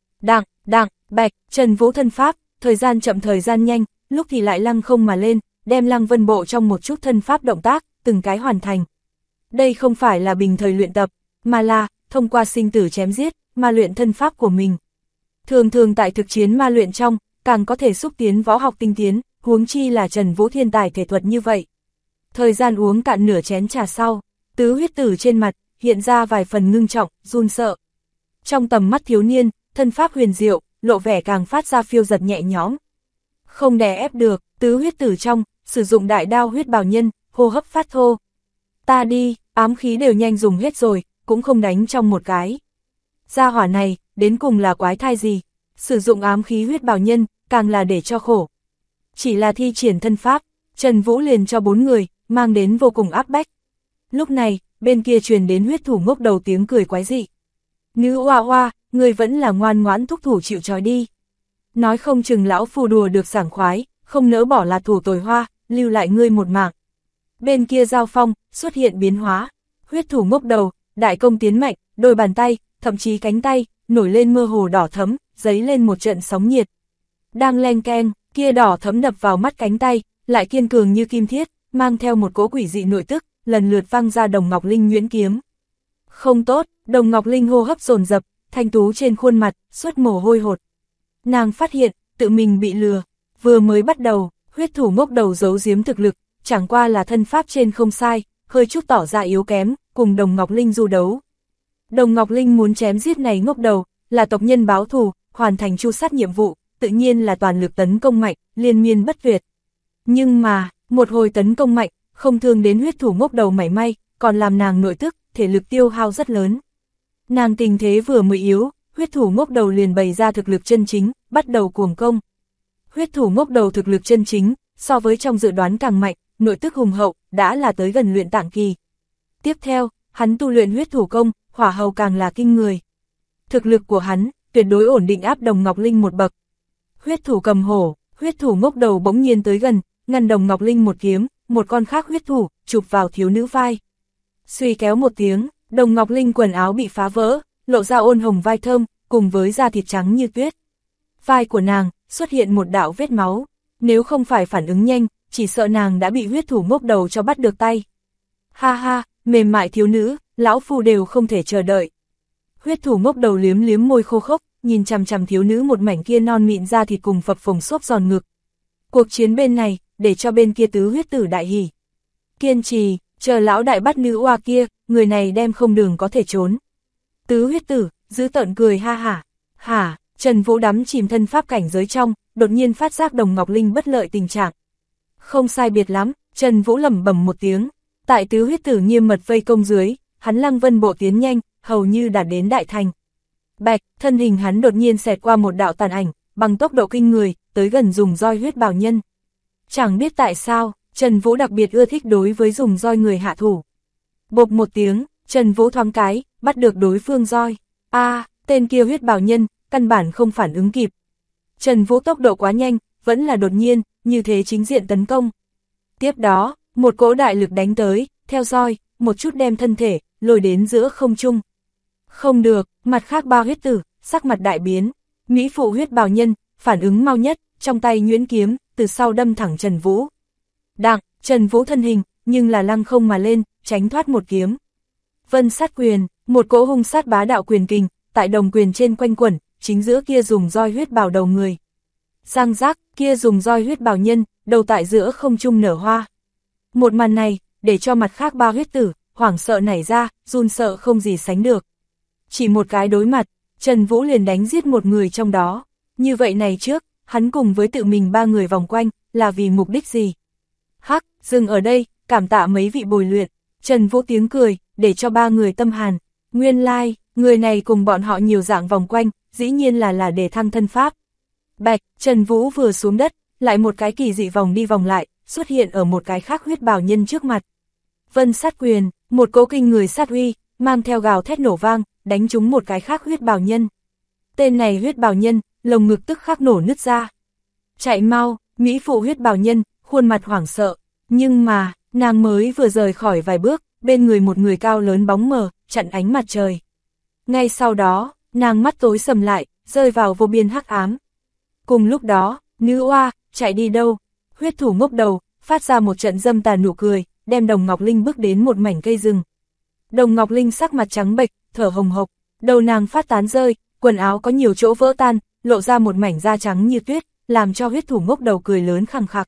[SPEAKER 1] Đặng, bạch, Trần Vũ thân pháp, thời gian chậm thời gian nhanh, lúc thì lại lăng không mà lên, đem Lăng Vân Bộ trong một chút thân pháp động tác, từng cái hoàn thành. Đây không phải là bình thời luyện tập, mà là, thông qua sinh tử chém giết, mà luyện thân pháp của mình. Thường thường tại thực chiến ma luyện trong, càng có thể xúc tiến võ học tinh tiến, huống chi là Trần Vũ thiên tài thể thuật như vậy. Thời gian uống cạn nửa chén trà sau, Tứ Huyết Tử trên mặt, hiện ra vài phần ngưng trọng, run sợ. Trong tầm mắt thiếu niên, thân pháp huyền diệu, lộ vẻ càng phát ra phiêu giật nhẹ nhõm. Không đè ép được, Tứ Huyết Tử trong, sử dụng đại đao huyết bào nhân, hô hấp phát thô. Ta đi, ám khí đều nhanh dùng hết rồi, cũng không đánh trong một cái. Gia hỏa này, đến cùng là quái thai gì? Sử dụng ám khí huyết bào nhân, càng là để cho khổ. Chỉ là thi triển thân pháp, Trần Vũ liền cho 4 người, mang đến vô cùng áp bách. Lúc này, bên kia truyền đến huyết thủ ngốc đầu tiếng cười quái dị. Nữ oa oa, người vẫn là ngoan ngoãn thúc thủ chịu trói đi. Nói không chừng lão phù đùa được sảng khoái, không nỡ bỏ là thủ tồi hoa, lưu lại ngươi một mạng. Bên kia giao phong, xuất hiện biến hóa. Huyết thủ ngốc đầu, đại công tiến mạnh, đôi bàn tay, thậm chí cánh tay, nổi lên mơ hồ đỏ thấm, dấy lên một trận sóng nhiệt. Đang len keng, kia đỏ thấm đập vào mắt cánh tay, lại kiên cường như kim thiết, mang theo một cỗ quỷ dị nội tức, lần lượt văng ra Đồng Ngọc Linh nhuyễn kiếm. Không tốt, Đồng Ngọc Linh hô hấp dồn dập, thanh tú trên khuôn mặt, xuất mồ hôi hột. Nàng phát hiện, tự mình bị lừa, vừa mới bắt đầu, huyết thủ ngốc đầu giấu giếm thực lực, chẳng qua là thân pháp trên không sai, hơi chút tỏ ra yếu kém, cùng Đồng Ngọc Linh du đấu. Đồng Ngọc Linh muốn chém giết này ngốc đầu, là tộc nhân báo thù, hoàn thành tru sát nhiệm vụ, tự nhiên là toàn lực tấn công mạnh, liên miên bất tuyệt. Nhưng mà, một hồi tấn công mạnh, không thương đến huyết thủ ngốc đầu mảy may, còn làm nàng nội tức, thể lực tiêu hao rất lớn. Nàng tình thế vừa mới yếu, huyết thủ ngốc đầu liền bày ra thực lực chân chính, bắt đầu cuồng công. Huyết thủ ngốc đầu thực lực chân chính, so với trong dự đoán càng mạnh, nội tức hùng hậu, đã là tới gần luyện tạng kỳ. Tiếp theo, hắn tu luyện huyết thủ công, hỏa hầu càng là kinh người. Thực lực của hắn, tuyệt đối ổn định áp Đồng Ngọc Linh một bậc. Huyết thủ cầm hổ, huyết thủ ngốc đầu bỗng nhiên tới gần, ngăn Đồng Ngọc Linh một kiếm, một con khác huyết thủ, chụp vào thiếu nữ vai. Suy kéo một tiếng, Đồng Ngọc Linh quần áo bị phá vỡ, lộ ra ôn hồng vai thơm, cùng với da thịt trắng như tuyết. Vai của nàng, xuất hiện một đạo vết máu, nếu không phải phản ứng nhanh, chỉ sợ nàng đã bị huyết thủ ngốc đầu cho bắt được tay. Ha ha, mềm mại thiếu nữ, lão phu đều không thể chờ đợi. Huyết thủ ngốc đầu liếm liếm môi khô khốc, nhìn chằm chằm thiếu nữ một mảnh kia non mịn da thịt cùng phập phồng xốp giòn ngực. Cuộc chiến bên này, để cho bên kia Tứ Huyết Tử đại hỉ. Kiên trì, chờ lão đại bắt nữ oa kia, người này đem không đường có thể trốn. Tứ Huyết Tử, giữ tợn cười ha hả. Hả, Trần Vũ đắm chìm thân pháp cảnh giới trong, đột nhiên phát giác Đồng Ngọc Linh bất lợi tình trạng. Không sai biệt lắm, Trần Vũ lẩm bẩm một tiếng. Tại Tứ Huyết Tử nghiêm mật vây công dưới, hắn Lăng Vân Bộ tiến nhanh, hầu như đạt đến đại thành. Bạch, thân hình hắn đột nhiên xẹt qua một đạo tàn ảnh, bằng tốc độ kinh người, tới gần dùng roi huyết bào nhân. Chẳng biết tại sao, Trần Vũ đặc biệt ưa thích đối với dùng roi người hạ thủ. Bộp một tiếng, Trần Vũ thoáng cái, bắt được đối phương roi. Tên kia huyết bào nhân, căn bản không phản ứng kịp. Trần Vũ tốc độ quá nhanh, vẫn là đột nhiên, như thế chính diện tấn công. Tiếp đó, một cỗ đại lực đánh tới, theo roi, một chút đem thân thể, lôi đến giữa không trung. Không được, mặt khác ba huyết tử, sắc mặt đại biến. Mỹ phụ huyết bào nhân, phản ứng mau nhất, trong tay nhuyễn kiếm, từ sau đâm thẳng Trần Vũ. Đặng, Trần Vũ thân hình, nhưng là lăng không mà lên, tránh thoát một kiếm. Vân sát quyền, một cỗ hung sát bá đạo quyền kình, tại đồng quyền trên quanh quẩn, chính giữa kia dùng roi huyết bào đầu người. Giang giác, kia dùng roi huyết bào nhân, đầu tại giữa không trung nở hoa. Một màn này, để cho mặt khác ba huyết tử, hoảng sợ nảy ra, run sợ không gì sánh được. Chỉ một cái đối mặt, Trần Vũ liền đánh giết một người trong đó. Như vậy này trước, hắn cùng với tự mình ba người vòng quanh, là vì mục đích gì? Hắc, dừng ở đây, cảm tạ mấy vị bồi luyện. Trần Vũ tiếng cười, để cho ba người tâm hàn. Nguyên lai, người này cùng bọn họ nhiều dạng vòng quanh, dĩ nhiên là để thăng thân pháp. Bạch, Trần Vũ vừa xuống đất, lại một cái kỳ dị vòng đi vòng lại, xuất hiện ở một cái khác huyết bào nhân trước mặt. Vân sát quyền, một cỗ kinh người sát uy, mang theo gào thét nổ vang, đánh trúng một cái khác huyết bào nhân. Tên này huyết bào nhân, lồng ngực tức khắc nổ nứt ra. Chạy mau, Mỹ phụ huyết bào nhân, khuôn mặt hoảng sợ, nhưng mà, nàng mới vừa rời khỏi vài bước, bên người một người cao lớn bóng mờ, chặn ánh mặt trời. Ngay sau đó, nàng mắt tối sầm lại, rơi vào vô biên hắc ám. Cùng lúc đó, nữ oa, chạy đi đâu? Huyết thủ ngốc đầu, phát ra một trận dâm tà nụ cười, đem Đồng Ngọc Linh bước đến một mảnh cây rừng. Đồng Ngọc Linh sắc mặt trắng bệch, thở hồng hộc, đầu nàng phát tán rơi, quần áo có nhiều chỗ vỡ tan, lộ ra một mảnh da trắng như tuyết, làm cho huyết thủ ngốc đầu cười lớn khằng khặc.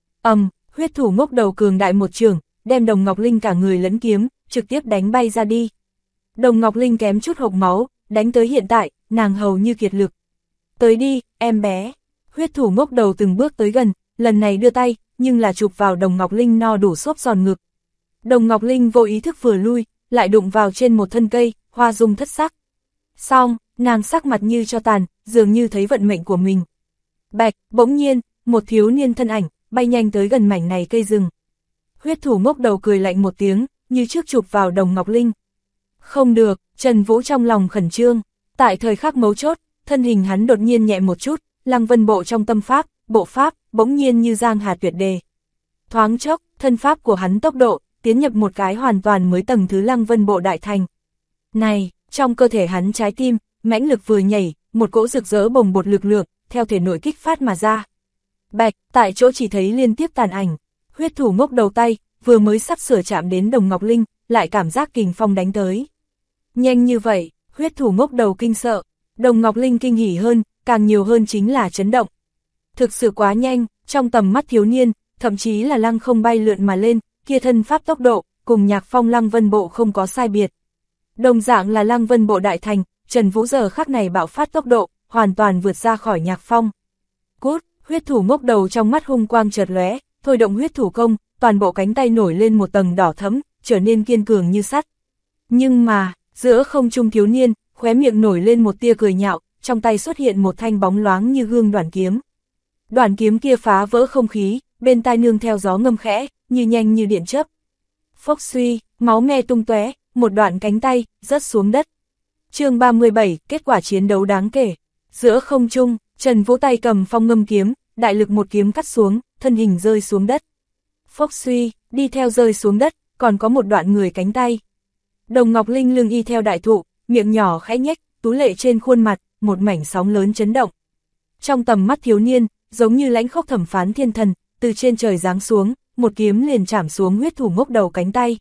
[SPEAKER 1] Huyết thủ ngốc đầu cường đại một trường, đem Đồng Ngọc Linh cả người lẫn kiếm, trực tiếp đánh bay ra đi. Đồng Ngọc Linh kém chút hộc máu, đánh tới hiện tại, nàng hầu như kiệt lực. Tới đi, em bé. Huyết thủ ngốc đầu từng bước tới gần, lần này đưa tay, nhưng là chụp vào Đồng Ngọc Linh no đủ xốp giòn ngực. Đồng Ngọc Linh vô ý thức vừa lui, lại đụng vào trên một thân cây, hoa dung thất sắc. Xong, nàng sắc mặt như cho tàn, dường như thấy vận mệnh của mình. Bạch, bỗng nhiên, một thiếu niên thân ảnh, bay nhanh tới gần mảnh này cây rừng. Huyết thủ ngốc đầu cười lạnh một tiếng, như trước chụp vào Đồng Ngọc Linh. Không được, Trần Vũ trong lòng khẩn trương, tại thời khắc mấu chốt, thân hình hắn đột nhiên nhẹ một chút, Lăng Vân bộ trong tâm pháp, bộ pháp, bỗng nhiên như giang hà tuyệt đề. Thoáng chốc, thân pháp của hắn tốc độ, tiến nhập một cái hoàn toàn mới tầng thứ Lăng Vân bộ đại thành. Này, trong cơ thể hắn trái tim, mãnh lực vừa nhảy, một cỗ rực rỡ bồng bột lực lượng, theo thể nội kích phát mà ra. Bạch, tại chỗ chỉ thấy liên tiếp tàn ảnh, huyết thủ ngốc đầu tay, vừa mới sắp sửa chạm đến Đồng Ngọc Linh, lại cảm giác kình phong đánh tới. Nhanh như vậy, huyết thủ ngốc đầu kinh sợ, Đồng Ngọc Linh kinh hỉ hơn, càng nhiều hơn chính là chấn động. Thực sự quá nhanh, trong tầm mắt thiếu niên, thậm chí là lăng không bay lượn mà lên, kia thân pháp tốc độ, cùng Nhạc Phong Lăng Vân bộ không có sai biệt. Đồng dạng là Lăng Vân bộ đại thành, Trần Vũ giờ khắc này bạo phát tốc độ, hoàn toàn vượt ra khỏi Nhạc Phong. Cút, huyết thủ ngốc đầu trong mắt hung quang chợt lóe, thôi động huyết thủ công, toàn bộ cánh tay nổi lên một tầng đỏ thẫm, trở nên kiên cường như sắt. Nhưng mà, giữa không trung thiếu niên, khóe miệng nổi lên một tia cười nhạo, trong tay xuất hiện một thanh bóng loáng như gương đoản kiếm. Đoản kiếm kia phá vỡ không khí, bên tai nương theo gió ngâm khẽ, như nhanh như điện chớp. Phốc suy, máu me tung tóe, một đoạn cánh tay rớt xuống đất. Chương 37, kết quả chiến đấu đáng kể. Giữa không trung, Trần Vũ tay cầm phong ngâm kiếm, đại lực một kiếm cắt xuống, thân hình rơi xuống đất. Phốc suy, đi theo rơi xuống đất, còn có một đoạn người cánh tay. Đồng Ngọc Linh lưng y theo đại thụ, miệng nhỏ khẽ nhếch, tú lệ trên khuôn mặt, một mảnh sóng lớn chấn động. Trong tầm mắt thiếu niên, giống như lãnh khốc thẩm phán thiên thần, từ trên trời giáng xuống, một kiếm liền chảm xuống huyết thủ ngốc đầu cánh tay.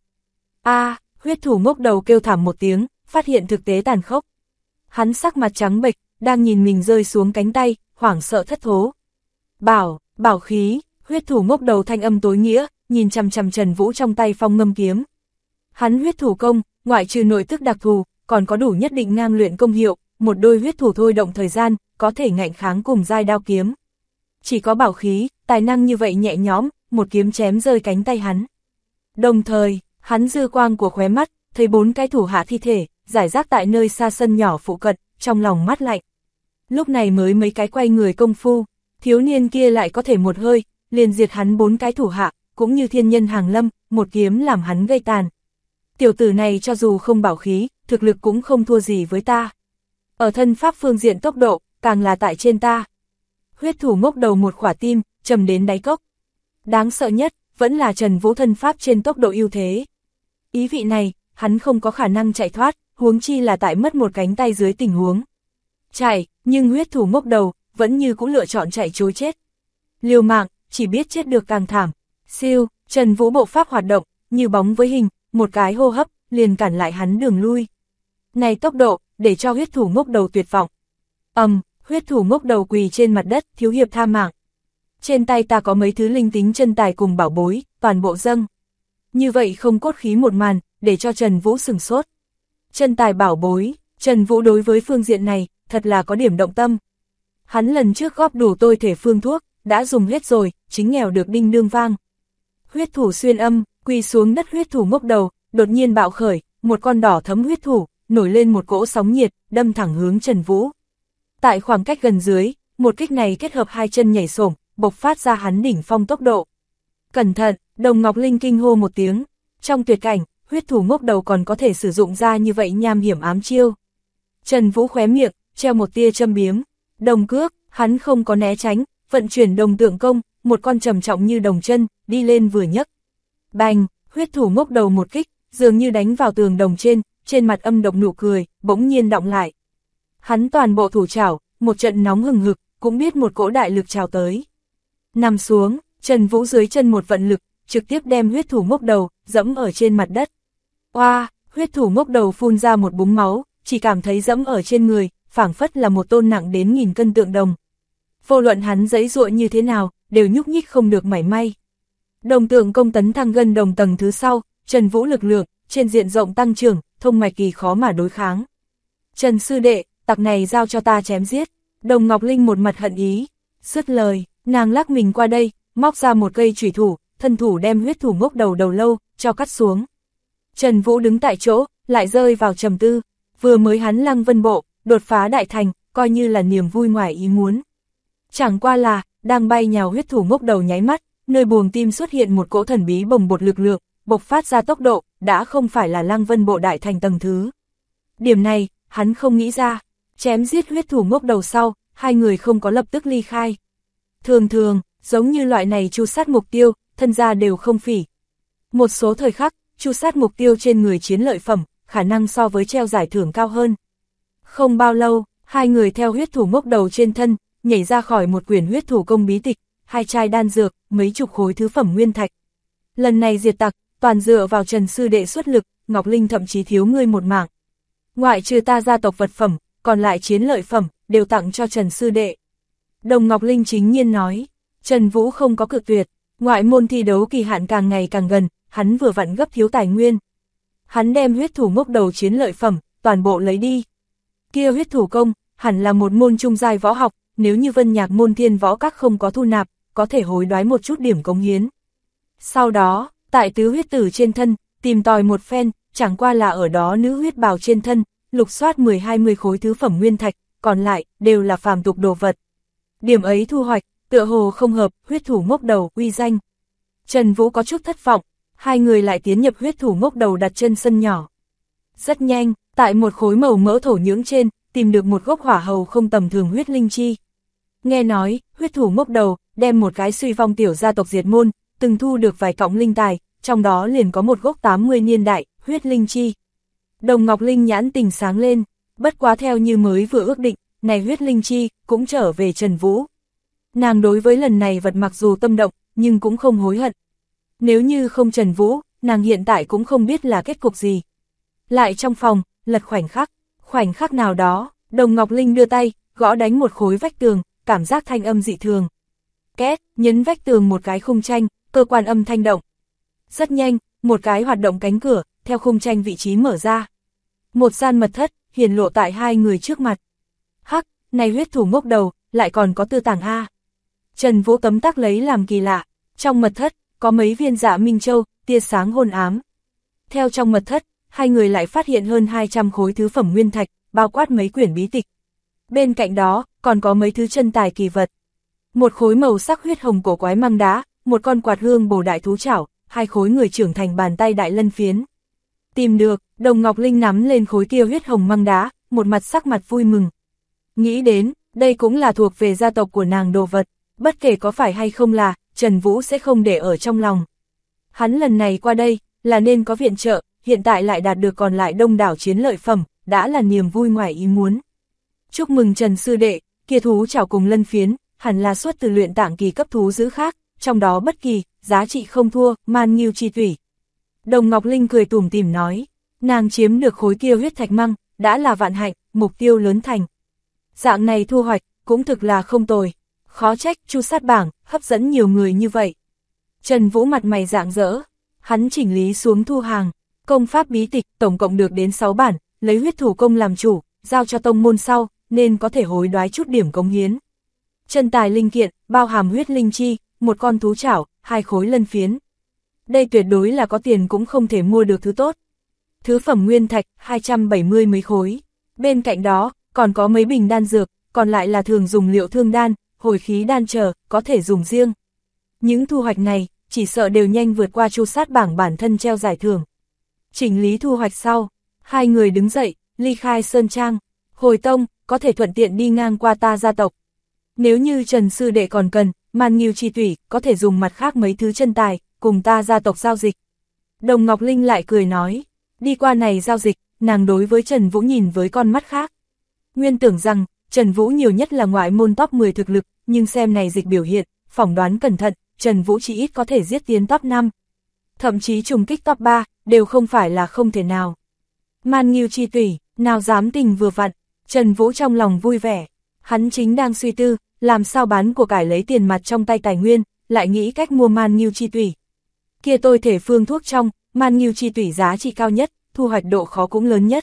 [SPEAKER 1] Huyết thủ ngốc đầu kêu thảm một tiếng, phát hiện thực tế tàn khốc. Hắn sắc mặt trắng bệch, đang nhìn mình rơi xuống cánh tay, hoảng sợ thất thố. Bảo khí, huyết thủ ngốc đầu thanh âm tối nghĩa, nhìn chằm chằm Trần Vũ trong tay phong ngâm kiếm. Hắn huyết thủ công, ngoại trừ nội tức đặc thù, còn có đủ nhất định ngang luyện công hiệu, một đôi huyết thủ thôi động thời gian, có thể ngạnh kháng cùng giai đao kiếm. Chỉ có bảo khí, tài năng như vậy nhẹ nhõm, một kiếm chém rơi cánh tay hắn. Đồng thời, hắn dư quang của khóe mắt, thấy 4 cái thủ hạ thi thể, giải rác tại nơi xa sân nhỏ phụ cận, trong lòng mát lạnh. Lúc này mới mấy cái quay người công phu, thiếu niên kia lại có thể một hơi, liền diệt hắn 4 cái thủ hạ, cũng như thiên nhân hàng lâm, một kiếm làm hắn gây tàn. Tiểu tử này cho dù không bảo khí, thực lực cũng không thua gì với ta. Ở thân pháp phương diện tốc độ, càng là tại trên ta. Huyết thủ ngốc đầu một khỏa tim, trầm đến đáy cốc. Đáng sợ nhất, vẫn là Trần Vũ thân pháp trên tốc độ ưu thế. Ý vị này, hắn không có khả năng chạy thoát, huống chi là tại mất một cánh tay dưới tình huống. Chạy, nhưng huyết thủ ngốc đầu, vẫn như cũng lựa chọn chạy trối chết. Liều mạng, chỉ biết chết được càng thảm. Siêu, Trần Vũ bộ pháp hoạt động, như bóng với hình, một cái hô hấp, liền cản lại hắn đường lui. Này tốc độ, để cho huyết thủ ngốc đầu tuyệt vọng. Huyết thủ ngốc đầu quỳ trên mặt đất, thiếu hiệp tha mạng. Trên tay ta có mấy thứ linh tính chân tài cùng bảo bối, toàn bộ dâng. Như vậy không cốt khí một màn, để cho Trần Vũ sửng sốt. Chân tài bảo bối, Trần Vũ đối với phương diện này, thật là có điểm động tâm. Hắn lần trước góp đủ tôi thể phương thuốc, đã dùng hết rồi, chính nghèo được đinh đương vang. Huyết thủ xuyên âm, quỳ xuống đất huyết thủ ngốc đầu, đột nhiên bạo khởi, một con đỏ thấm huyết thủ, nổi lên một cỗ sóng nhiệt, đâm thẳng hướng Trần Vũ. Tại khoảng cách gần dưới, một kích này kết hợp hai chân nhảy xổm, bộc phát ra hắn đỉnh phong tốc độ. Cẩn thận, Đồng Ngọc Linh kinh hô một tiếng, trong tuyệt cảnh, huyết thủ ngốc đầu còn có thể sử dụng ra như vậy nham hiểm ám chiêu. Trần Vũ khóe miệng, treo một tia châm biếm, đồng cước, hắn không có né tránh, vận chuyển đồng tượng công, một con trầm trọng như đồng chân, đi lên vừa nhấc. Bành, huyết thủ ngốc đầu một kích, dường như đánh vào tường đồng trên mặt âm độc nụ cười, bỗng nhiên đọng lại. Hắn toàn bộ thủ chảo, một trận nóng hừng hực, cũng biết một cỗ đại lực trào tới. Nằm xuống, Trần Vũ dưới chân một vận lực, trực tiếp đem huyết thủ ngốc đầu, dẫm ở trên mặt đất. Oa, huyết thủ ngốc đầu phun ra một búng máu, chỉ cảm thấy dẫm ở trên người, phảng phất là một tôn nặng đến 1000 cân tượng đồng. Vô luận hắn giãy giụa như thế nào, đều nhúc nhích không được mảy may. Đồng tượng công tấn thăng gân đồng tầng thứ sau, Trần Vũ lực lượng, trên diện rộng tăng trưởng, thông mạch kỳ khó mà đối kháng. Trần sư đệ, tặc này giao cho ta chém giết. Đồng Ngọc Linh một mặt hận ý, dứt lời, nàng lắc mình qua đây, móc ra một cây chủy thủ, thân thủ đem huyết thủ ngốc đầu đầu lâu, cho cắt xuống. Trần Vũ đứng tại chỗ, lại rơi vào trầm tư, vừa mới hắn Lăng Vân Bộ, đột phá đại thành, coi như là niềm vui ngoài ý muốn. Chẳng qua là, đang bay nhào huyết thủ ngốc đầu nháy mắt, nơi buồng tim xuất hiện một cỗ thần bí bồng bột lực lượng, bộc phát ra tốc độ, đã không phải là Lăng Vân Bộ đại thành tầng thứ. Điểm này, hắn không nghĩ ra, chém giết huyết thủ ngốc đầu sau, hai người không có lập tức ly khai. Thường, giống như loại này tru sát mục tiêu, thân gia đều không phỉ. Một số thời khắc, tru sát mục tiêu trên người chiến lợi phẩm, khả năng so với treo giải thưởng cao hơn. Không bao lâu, hai người theo huyết thủ ngốc đầu trên thân, nhảy ra khỏi một quyển huyết thủ công bí tịch, hai chai đan dược, mấy chục khối thứ phẩm nguyên thạch. Lần này diệt tặc, toàn dựa vào Trần sư đệ xuất lực, Ngọc Linh thậm chí thiếu ngươi một mạng. Ngoại trừ ta gia tộc vật phẩm, còn lại chiến lợi phẩm, đều tặng cho Trần sư đệ. Đồng Ngọc Linh chính nhiên nói, Trần Vũ không có cự tuyệt, ngoại môn thi đấu kỳ hạn càng ngày càng gần, hắn vừa vặn gấp thiếu tài nguyên. Hắn đem huyết thủ ngốc đầu chiến lợi phẩm, toàn bộ lấy đi. Kia huyết thủ công, hẳn là một môn trung giai võ học, nếu như Vân Nhạc môn Thiên Võ Các không có thu nạp, có thể hối đoái một chút điểm cống hiến. Sau đó, tại tứ huyết tử trên thân, tìm tòi một phen, chẳng qua là ở đó nữ huyết bào trên thân, lục soát 10-20 khối thứ phẩm nguyên thạch, còn lại, đều là phàm tục đồ vật. Điểm ấy thu hoạch, tựa hồ không hợp, huyết thủ ngốc đầu, uy danh. Trần Vũ có chút thất vọng, hai người lại tiến nhập huyết thủ ngốc đầu đặt chân sân nhỏ. Rất nhanh, tại một khối màu mỡ thổ nhưỡng trên, tìm được một gốc hỏa hầu không tầm thường huyết linh chi. Nghe nói, huyết thủ ngốc đầu, đem một cái suy vong tiểu gia tộc diệt môn, từng thu được vài cọng linh tài, trong đó liền có một gốc 80 niên đại, huyết linh chi. Đồng Ngọc Linh nhãn tình sáng lên, bất quá theo như mới vừa ước định, này huyết linh chi, cũng trở về Trần Vũ. Nàng đối với lần này vật mặc dù tâm động, nhưng cũng không hối hận. Nếu như không Trần Vũ, nàng hiện tại cũng không biết là kết cục gì. Lại trong phòng, lật khoảnh khắc nào đó, Đồng Ngọc Linh đưa tay, gõ đánh một khối vách tường, cảm giác thanh âm dị thường. Két, nhấn vách tường một cái khung tranh, cơ quan âm thanh động. Rất nhanh, một cái hoạt động cánh cửa, theo khung tranh vị trí mở ra. Một gian mật thất, hiển lộ tại hai người trước mặt. Hắc, này huyết thủ ngốc đầu, lại còn có tư tàng A. Trần Vũ tấm tắc lấy làm kỳ lạ, trong mật thất, có mấy viên Dạ Minh Châu, tia sáng hôn ám. Theo trong mật thất, hai người lại phát hiện hơn 200 khối thứ phẩm nguyên thạch, bao quát mấy quyển bí tịch. Bên cạnh đó, còn có mấy thứ chân tài kỳ vật. Một khối màu sắc huyết hồng cổ quái măng đá, một con quạt hương bồ đại thú chảo, hai khối người trưởng thành bàn tay đại lân phiến. Tìm được, Đồng Ngọc Linh nắm lên khối kia huyết hồng măng đá, một mặt sắc mặt vui mừng. Nghĩ đến, đây cũng là thuộc về gia tộc của nàng đồ vật, bất kể có phải hay không là, Trần Vũ sẽ không để ở trong lòng. Hắn lần này qua đây, là nên có viện trợ, hiện tại lại đạt được còn lại đông đảo chiến lợi phẩm, đã là niềm vui ngoài ý muốn. Chúc mừng Trần sư đệ, kia thú chảo cùng lân phiến, hẳn là xuất từ luyện tạng kỳ cấp thú dữ khác, trong đó bất kỳ, giá trị không thua, man nghiêu chi thủy. Đồng Ngọc Linh cười tủm tỉm nói, nàng chiếm được khối kia huyết thạch măng, đã là vạn hạnh, mục tiêu lớn thành. Dạng này thu hoạch, cũng thực là không tồi, khó trách Chu Sát bảng, hấp dẫn nhiều người như vậy. Trần Vũ mặt mày rạng rỡ, hắn chỉnh lý xuống thu hàng, công pháp bí tịch tổng cộng được đến 6 bản, lấy huyết thủ công làm chủ, giao cho tông môn sau, nên có thể hối đoái chút điểm cống hiến. Chân tài linh kiện, bao hàm huyết linh chi, một con thú chảo, 2 khối lân phiến. Đây tuyệt đối là có tiền cũng không thể mua được thứ tốt. Thứ phẩm nguyên thạch, 270 mấy khối. Bên cạnh đó, còn có mấy bình đan dược, còn lại là thường dùng liệu thương đan, hồi khí đan chờ, có thể dùng riêng. Những thu hoạch này, chỉ sợ đều nhanh vượt qua Chu Sát bảng bản thân treo giải thưởng. Chỉnh lý thu hoạch sau, hai người đứng dậy, ly khai sơn trang, hồi tông, có thể thuận tiện đi ngang qua ta gia tộc. Nếu như Trần sư đệ còn cần, man nghiêu chi thủy, có thể dùng mặt khác mấy thứ chân tài, cùng ta gia tộc giao dịch. Đồng Ngọc Linh lại cười nói, đi qua này giao dịch, nàng đối với Trần Vũ nhìn với con mắt khác. Nguyên tưởng rằng, Trần Vũ nhiều nhất là ngoại môn top 10 thực lực, nhưng xem này dịch biểu hiện, phỏng đoán cẩn thận, Trần Vũ chỉ ít có thể giết tiến top 5. Thậm chí trùng kích top 3, đều không phải là không thể nào. Man nghiêu chi thủy, nào dám tình vừa vặn, Trần Vũ trong lòng vui vẻ. Hắn chính đang suy tư, làm sao bán của cải lấy tiền mặt trong tay tài nguyên, lại nghĩ cách mua man nghiêu chi thủy. Kia tôi thể phương thuốc trong, man nghiêu chi thủy giá trị cao nhất, thu hoạch độ khó cũng lớn nhất.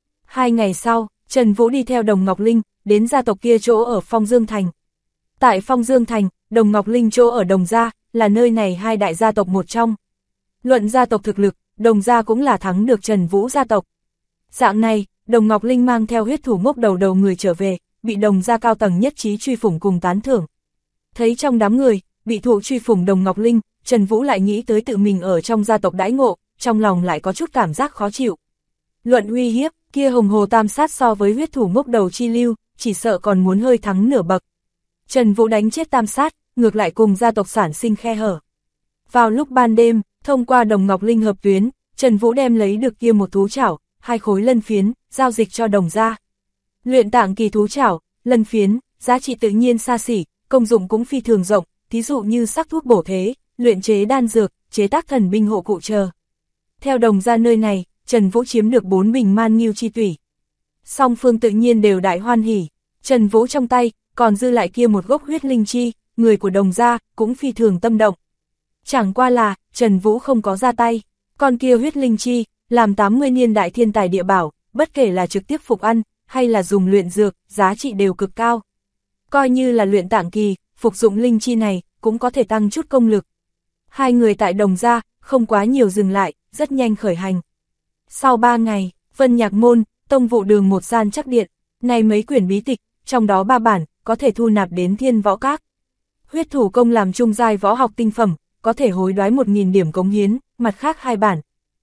[SPEAKER 1] 2 ngày sau, Trần Vũ đi theo Đồng Ngọc Linh, đến gia tộc kia chỗ ở Phong Dương Thành. Tại Phong Dương Thành, Đồng Ngọc Linh chỗ ở Đồng Gia, là nơi này hai đại gia tộc một trong. Luận gia tộc thực lực, Đồng Gia cũng là thắng được Trần Vũ gia tộc. Dạng này, Đồng Ngọc Linh mang theo huyết thủ ngốc đầu người trở về, bị Đồng Gia cao tầng nhất trí truy phủng cùng tán thưởng. Thấy trong đám người, bị thụ truy phủng Đồng Ngọc Linh, Trần Vũ lại nghĩ tới tự mình ở trong gia tộc đãi ngộ, trong lòng lại có chút cảm giác khó chịu. Luận uy hiếp, kia hồng hồ tam sát so với huyết thủ ngốc đầu chi lưu, chỉ sợ còn muốn hơi thắng nửa bậc. Trần Vũ đánh chết tam sát, ngược lại cùng gia tộc sản sinh khe hở. Vào lúc ban đêm, thông qua Đồng Ngọc Linh hợp tuyến, Trần Vũ đem lấy được kia một thú chảo, 2 khối lân phiến, giao dịch cho Đồng Gia. Luyện tạng kỳ thú chảo, lân phiến, giá trị tự nhiên xa xỉ, công dụng cũng phi thường rộng, thí dụ như sắc thuốc bổ thế, luyện chế đan dược, chế tác thần binh hộ cụ chờ. Theo Đồng Gia nơi này, Trần Vũ chiếm được 4 bình man nghiêu chi thủy. Song phương tự nhiên đều đại hoan hỉ, Trần Vũ trong tay, còn dư lại kia một gốc huyết linh chi, người của Đồng Gia cũng phi thường tâm động. Chẳng qua là, Trần Vũ không có ra tay, con kia huyết linh chi, làm 80 niên đại thiên tài địa bảo, bất kể là trực tiếp phục ăn, hay là dùng luyện dược, giá trị đều cực cao. Coi như là luyện tạng kỳ, phục dụng linh chi này, cũng có thể tăng chút công lực. Hai người tại Đồng Gia, không quá nhiều dừng lại, rất nhanh khởi hành. Sau 3 ngày, Vân Nhạc Môn, Tông Vụ Đường một gian chắc điện, này mấy quyển bí tịch, trong đó 3 bản, có thể thu nạp đến Thiên Võ Các. Huyết thủ công làm trung giai võ học tinh phẩm, có thể hối đoái 1.000 điểm cống hiến, mặt khác 2 bản.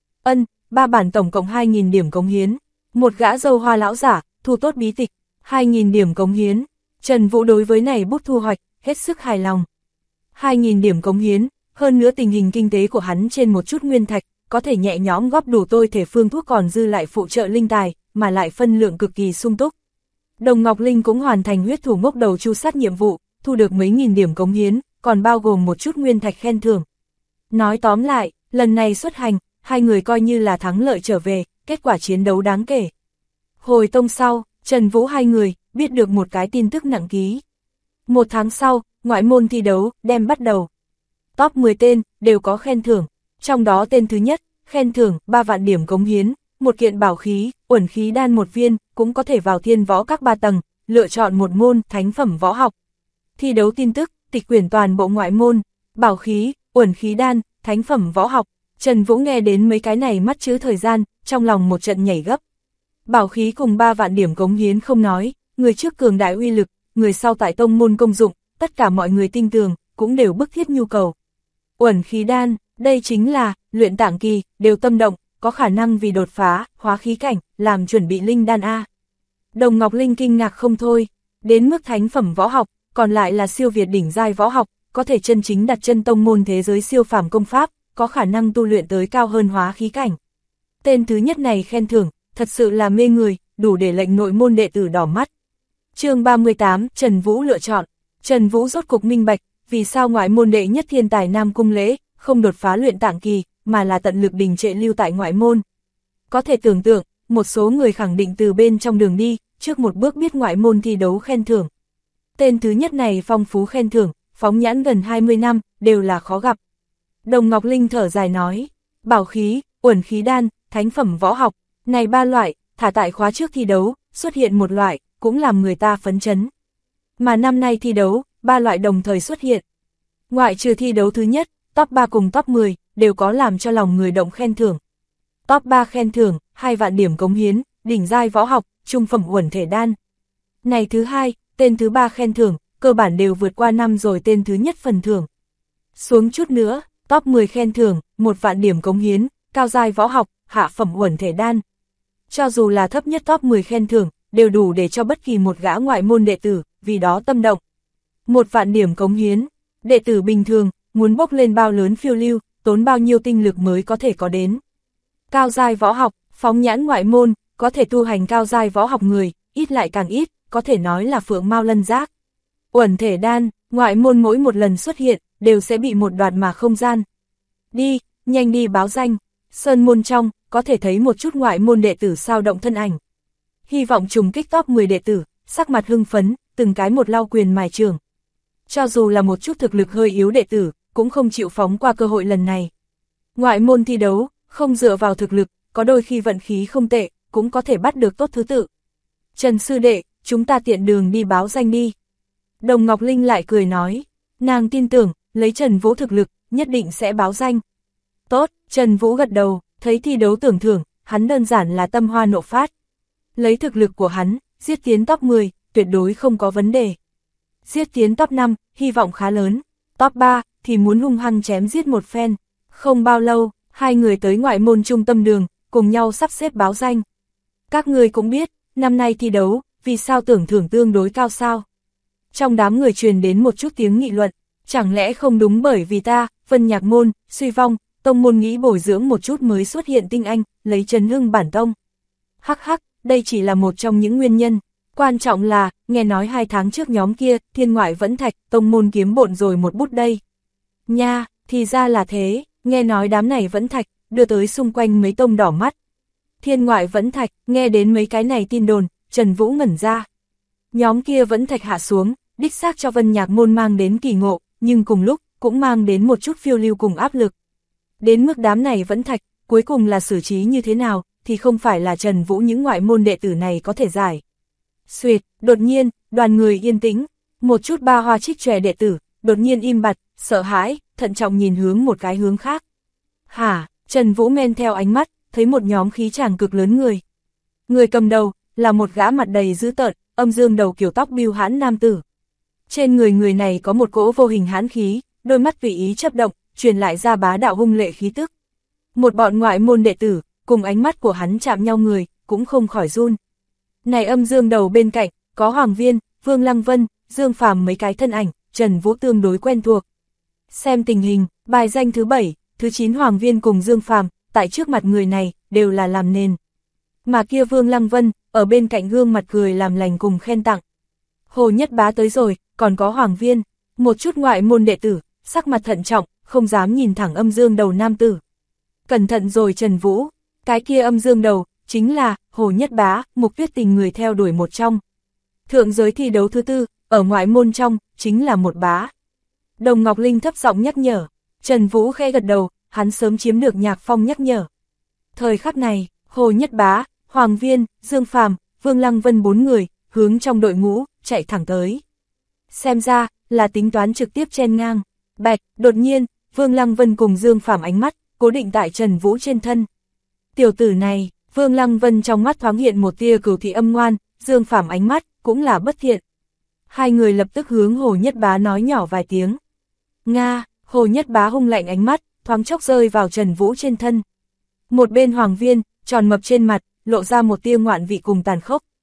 [SPEAKER 1] 3 bản tổng cộng 2.000 điểm cống hiến. Một gã dâu hoa lão giả, thu tốt bí tịch, 2.000 điểm cống hiến. Trần Vũ đối với này bút thu hoạch, hết sức hài lòng. 2.000 điểm cống hiến, hơn nữa tình hình kinh tế của hắn trên một chút nguyên thạch, có thể nhẹ nhõm góp đủ tôi thể phương thuốc còn dư lại phụ trợ linh tài, mà lại phân lượng cực kỳ sung túc. Đồng Ngọc Linh cũng hoàn thành huyết thủ ngốc đầu chu sát nhiệm vụ, thu được mấy nghìn điểm cống hiến, còn bao gồm một chút nguyên thạch khen thưởng. Nói tóm lại, lần này xuất hành, hai người coi như là thắng lợi trở về, kết quả chiến đấu đáng kể. Hồi tông sau, Trần Vũ hai người, biết được một cái tin tức nặng ký. 1 tháng sau, ngoại môn thi đấu, đem bắt đầu. Top 10 tên, đều có khen thưởng. Trong đó tên thứ nhất, khen thưởng, 3 vạn điểm cống hiến, một kiện bảo khí, uẩn khí đan 1 viên, cũng có thể vào Thiên Võ Các 3 tầng, lựa chọn một môn, thánh phẩm võ học. Thi đấu tin tức, tịch quyển toàn bộ ngoại môn, bảo khí, uẩn khí đan, thánh phẩm võ học. Trần Vũ nghe đến mấy cái này mắt chữ thời gian, trong lòng một trận nhảy gấp. Bảo khí cùng 3 vạn điểm cống hiến không nói, người trước cường đại uy lực, người sau tại tông môn công dụng, tất cả mọi người tin tưởng, cũng đều bức thiết nhu cầu. Uẩn khí đan, đây chính là, luyện tạng kỳ, đều tâm động, có khả năng vì đột phá, hóa khí cảnh, làm chuẩn bị linh đan A. Đồng Ngọc Linh kinh ngạc không thôi, đến mức thánh phẩm võ học, còn lại là siêu việt đỉnh giai võ học, có thể chân chính đặt chân tông môn thế giới siêu phàm công pháp, có khả năng tu luyện tới cao hơn hóa khí cảnh. Tên thứ nhất này khen thưởng, thật sự là mê người, đủ để lệnh nội môn đệ tử đỏ mắt. Chương 38, Trần Vũ lựa chọn. Trần Vũ rốt cục minh bạch, vì sao ngoại môn đệ nhất thiên tài Nam Cung Lễ, không đột phá luyện tạng kỳ, mà là tận lực đình trệ lưu tại ngoại môn. Có thể tưởng tượng, một số người khẳng định từ bên trong đường đi, trước một bước biết ngoại môn thi đấu khen thưởng. Tên thứ nhất này phong phú khen thưởng, phóng nhãn gần 20 năm, đều là khó gặp. Đồng Ngọc Linh thở dài nói, bảo khí, uẩn khí đan, thánh phẩm võ học, này ba loại, thả tại khóa trước thi đấu, xuất hiện một loại, cũng làm người ta phấn chấn. Mà năm nay thi đấu, ba loại đồng thời xuất hiện. Ngoại trừ thi đấu thứ nhất, top 3 cùng top 10, đều có làm cho lòng người động khen thưởng. Top 3 khen thưởng, 2 vạn điểm cống hiến, đỉnh giai võ học, trung phẩm uẩn thể đan. Này thứ hai, tên thứ ba khen thưởng, cơ bản đều vượt qua năm rồi tên thứ nhất phần thưởng. Xuống chút nữa, top 10 khen thưởng, 1 vạn điểm cống hiến, cao giai võ học, hạ phẩm uẩn thể đan. Cho dù là thấp nhất top 10 khen thưởng, đều đủ để cho bất kỳ một gã ngoại môn đệ tử, vì đó tâm động. 1 vạn điểm cống hiến, đệ tử bình thường, muốn bốc lên bao lớn phiêu lưu, tốn bao nhiêu tinh lực mới có thể có đến. Cao giai võ học, phóng nhãn ngoại môn, có thể tu hành cao giai võ học người, ít lại càng ít, có thể nói là phượng mao lân giác. Uẩn thể đan, ngoại môn mỗi một lần xuất hiện, đều sẽ bị một đoạt mà không gian. Đi, nhanh đi báo danh, sơn môn trong, có thể thấy một chút ngoại môn đệ tử sao động thân ảnh. Hy vọng trùng kích top 10 đệ tử, sắc mặt hưng phấn, từng cái một lau quyền mài trường. Cho dù là một chút thực lực hơi yếu đệ tử, cũng không chịu phóng qua cơ hội lần này. Ngoại môn thi đấu, không dựa vào thực lực, có đôi khi vận khí không tệ, cũng có thể bắt được tốt thứ tự. Trần sư đệ, chúng ta tiện đường đi báo danh đi. Đồng Ngọc Linh lại cười nói, nàng tin tưởng, lấy Trần Vũ thực lực, nhất định sẽ báo danh. Tốt, Trần Vũ gật đầu, thấy thi đấu tưởng thưởng, hắn đơn giản là tâm hoa nộ phát. Lấy thực lực của hắn, giết tiến top 10, tuyệt đối không có vấn đề. Giết tiến top 5, hy vọng khá lớn. Top 3, thì muốn hung hăng chém giết một phen. Không bao lâu, hai người tới ngoại môn trung tâm đường, cùng nhau sắp xếp báo danh. Các người cũng biết, năm nay thi đấu, vì sao tưởng thưởng tương đối cao sao? Trong đám người truyền đến một chút tiếng nghị luận, chẳng lẽ không đúng bởi vì ta, Vân Nhạc môn, suy vong, tông môn nghĩ bồi dưỡng một chút mới xuất hiện tinh anh, lấy Trần Hưng bản tông. Hắc hắc, đây chỉ là một trong những nguyên nhân. Quan trọng là, nghe nói 2 tháng trước nhóm kia, Thiên Ngoại Vẫn Thạch, tông môn kiếm bộn rồi một bút đây. Nha, thì ra là thế, nghe nói đám này Vẫn Thạch, đưa tới xung quanh mấy tông đỏ mắt. Thiên Ngoại Vẫn Thạch, nghe đến mấy cái này tin đồn, Trần Vũ ngẩn ra. Nhóm kia Vẫn Thạch hạ xuống, đích xác cho Vân Nhạc môn mang đến kỳ ngộ, nhưng cùng lúc, cũng mang đến một chút phiêu lưu cùng áp lực. Đến mức đám này Vẫn Thạch, cuối cùng là xử trí như thế nào, thì không phải là Trần Vũ những ngoại môn đệ tử này có thể giải. Xuyệt, đột nhiên, đoàn người yên tĩnh, một chút ba hoa trích chòe đệ tử, đột nhiên im bặt, sợ hãi, thận trọng nhìn hướng một cái hướng khác. Hả, Trần Vũ men theo ánh mắt, thấy một nhóm khí tràng cực lớn người. Người cầm đầu, là một gã mặt đầy dữ tợn, âm dương đầu kiểu tóc bưu hãn nam tử. Trên người này có một cỗ vô hình hãn khí, đôi mắt tùy ý chớp động, truyền lại ra bá đạo hung lệ khí tức. Một bọn ngoại môn đệ tử, cùng ánh mắt của hắn chạm nhau người, cũng không khỏi run. Này âm dương đầu bên cạnh, có Hoàng Viên, Vương Lăng Vân, Dương Phàm mấy cái thân ảnh, Trần Vũ tương đối quen thuộc. Xem tình hình, bài danh thứ 7, thứ 9 Hoàng Viên cùng Dương Phàm, tại trước mặt người này, đều là làm nền. Mà kia Vương Lăng Vân, ở bên cạnh gương mặt cười làm lành cùng khen tặng. Hồ Nhất Bá tới rồi, còn có Hoàng Viên, một chút ngoại môn đệ tử, sắc mặt thận trọng, không dám nhìn thẳng âm dương đầu nam tử. Cẩn thận rồi Trần Vũ, cái kia âm dương đầu, chính là Hồ Nhất Bá, Mục Tuyết Tình người theo đuổi một trong. Thượng giới thi đấu thứ 4, ở ngoại môn trong, chính là một bá. Đồng Ngọc Linh thấp giọng nhắc nhở, Trần Vũ khẽ gật đầu, hắn sớm chiếm được Nhạc Phong nhắc nhở. Thời khắc này, Hồ Nhất Bá, Hoàng Viên, Dương Phàm, Vương Lăng Vân 4 người, hướng trong đội ngũ, chạy thẳng tới. Xem ra, là tính toán trực tiếp chen ngang. Bạch, đột nhiên, Vương Lăng Vân cùng Dương Phàm ánh mắt, cố định tại Trần Vũ trên thân. Tiểu tử này, Vương Lăng Vân trong mắt thoáng hiện một tia cừu thị âm ngoan, Dương Phàm ánh mắt, cũng là bất thiện. Hai người lập tức hướng Hồ Nhất Bá nói nhỏ vài tiếng. Nga, Hồ Nhất Bá hung lạnh ánh mắt, thoáng chốc rơi vào Trần Vũ trên thân. Một bên Hoàng Viên, tròn mập trên mặt, lộ ra một tia ngoạn vị cùng tàn khốc.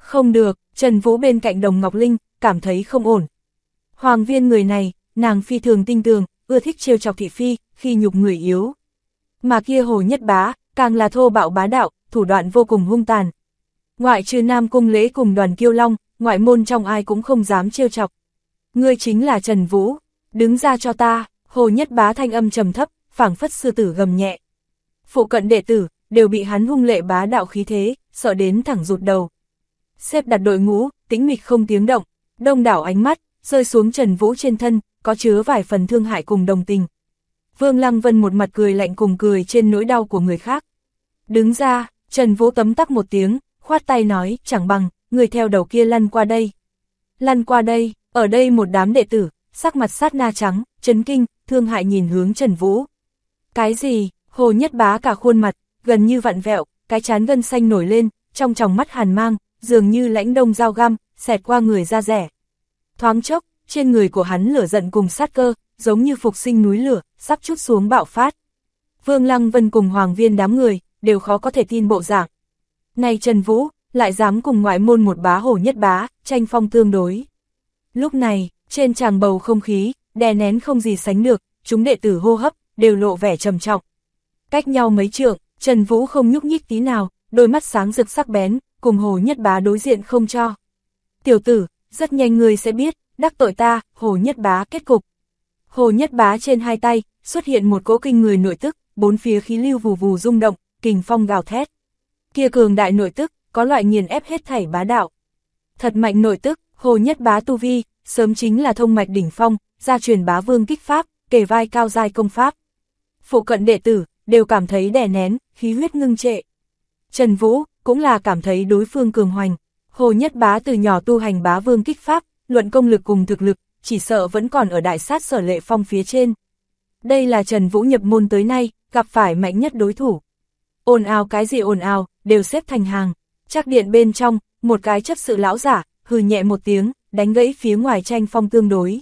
[SPEAKER 1] Không được, Trần Vũ bên cạnh Đồng Ngọc Linh, cảm thấy không ổn. Hoàng Viên người này, nàng phi thường tinh tường, ưa thích trêu chọc thị phi, khi nhục người yếu. Mà kia Hồ Nhất Bá, càng là thô bạo bá đạo, thủ đoạn vô cùng hung tàn. Ngoại trừ Nam Cung Lễ cùng Đoàn Kiêu Long, ngoại môn trong ai cũng không dám trêu chọc. Ngươi chính là Trần Vũ, đứng ra cho ta. Hồ Nhất Bá thanh âm trầm thấp, phảng phất sư tử gầm nhẹ. Phụ cận đệ tử, đều bị hắn hung lệ bá đạo khí thế, sợ đến thẳng rụt đầu. Xếp đặt đội ngũ, tĩnh mịch không tiếng động, đông đảo ánh mắt, rơi xuống Trần Vũ trên thân, có chứa vài phần thương hại cùng đồng tình. Vương Lăng Vân một mặt cười lạnh cùng cười trên nỗi đau của người khác. Đứng ra, Trần Vũ tấm tắc một tiếng, khoát tay nói, chẳng bằng, người theo đầu kia lăn qua đây. Lăn qua đây, ở đây một đám đệ tử, sắc mặt sát na trắng, chấn kinh, thương hại nhìn hướng Trần Vũ. Cái gì? Hồ Nhất Bá cả khuôn mặt, gần như vặn vẹo, cái trán gân xanh nổi lên, trong tròng mắt hàn mang, dường như lãnh đông dao găm, xẹt qua người da rẻ. Thoáng chốc, trên người của hắn lửa giận cùng sát cơ, giống như phục sinh núi lửa, sắp trút xuống bạo phát. Vương Lăng Vân cùng Hoàng Viên đám người, đều khó có thể tin bộ dạng. Này Trần Vũ, lại dám cùng ngoại môn một bá Hồ Nhất Bá, tranh phong tương đối. Lúc này, trên tràng bầu không khí, đè nén không gì sánh được, chúng đệ tử hô hấp, đều lộ vẻ trầm trọng. Cách nhau mấy trượng, Trần Vũ không nhúc nhích tí nào, đôi mắt sáng rực sắc bén, cùng Hồ Nhất Bá đối diện không cho. Tiểu tử, rất nhanh ngươi sẽ biết, đắc tội ta, Hồ Nhất Bá kết cục. Hồ Nhất Bá trên hai tay, xuất hiện một cỗ kinh người nội tức, bốn phía khí lưu vù vù rung động, kình phong gào thét. Kia cường đại nội tức, có loại nghiền ép hết thảy bá đạo. Thật mạnh nội tức, Hồ Nhất Bá tu vi, sớm chính là thông mạch đỉnh phong, gia truyền bá vương kích pháp, kề vai cao giai công pháp. Phụ cận đệ tử, đều cảm thấy đè nén, khí huyết ngưng trệ. Trần Vũ, cũng là cảm thấy đối phương cường hoành. Hồ Nhất Bá từ nhỏ tu hành bá vương kích pháp, luận công lực cùng thực lực, chỉ sợ vẫn còn ở đại sát Sở Lệ Phong phía trên. Đây là Trần Vũ nhập môn tới nay, gặp phải mạnh nhất đối thủ. Ồn ào cái gì ồn ào, đều xếp thành hàng. Chắc điện bên trong, một cái chấp sự lão giả, hừ nhẹ một tiếng, đánh gãy phía ngoài tranh phong tương đối.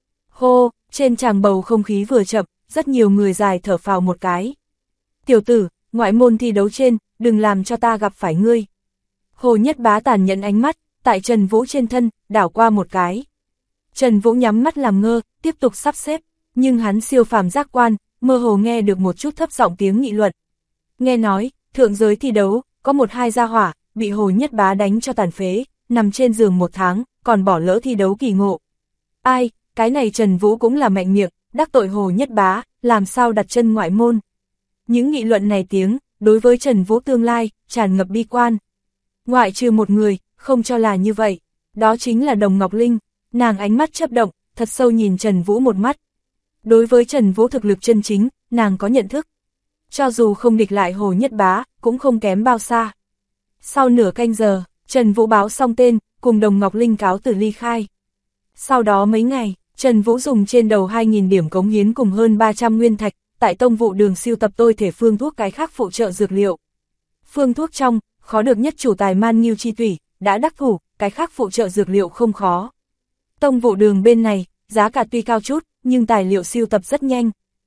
[SPEAKER 1] Hô, trên tràng bầu không khí vừa chậm, rất nhiều người dài thở phào một cái. Tiểu tử, ngoại môn thi đấu trên, đừng làm cho ta gặp phải ngươi. Hồ Nhất Bá tàn nhẫn ánh mắt, tại Trần Vũ trên thân, đảo qua một cái. Trần Vũ nhắm mắt làm ngơ, tiếp tục sắp xếp, nhưng hắn siêu phàm giác quan, mơ hồ nghe được một chút thấp giọng tiếng nghị luận. Nghe nói, thượng giới thi đấu, có một hai gia hỏa, bị Hồ Nhất Bá đánh cho tàn phế, nằm trên giường một tháng, còn bỏ lỡ thi đấu kỳ ngộ. Ai, cái này Trần Vũ cũng là mạnh miệng, đắc tội Hồ Nhất Bá, làm sao đặt chân ngoại môn. Những nghị luận này tiếng, đối với Trần Vũ tương lai, tràn ngập bi quan. Ngoại trừ một người, không cho là như vậy, đó chính là Đồng Ngọc Linh, nàng ánh mắt chớp động, thật sâu nhìn Trần Vũ một mắt. Đối với Trần Vũ thực lực chân chính, nàng có nhận thức. Cho dù không địch lại Hồ Nhất Bá, cũng không kém bao xa. Sau nửa canh giờ, Trần Vũ báo xong tên, cùng Đồng Ngọc Linh cáo từ ly khai. Sau đó mấy ngày, Trần Vũ dùng trên đầu 2.000 điểm cống hiến cùng hơn 300 nguyên thạch, tại tông vụ đường siêu tập tôi thể phương thuốc cái khác phụ trợ dược liệu. Phương thuốc trong, khó được nhất chủ tài man nghiêu chi tủy, đã đắc thủ, cái khác phụ trợ dược liệu không khó. Tông vụ đường bên này, giá cả tuy cao chút, nhưng tài liệu siêu tập rất nhanh.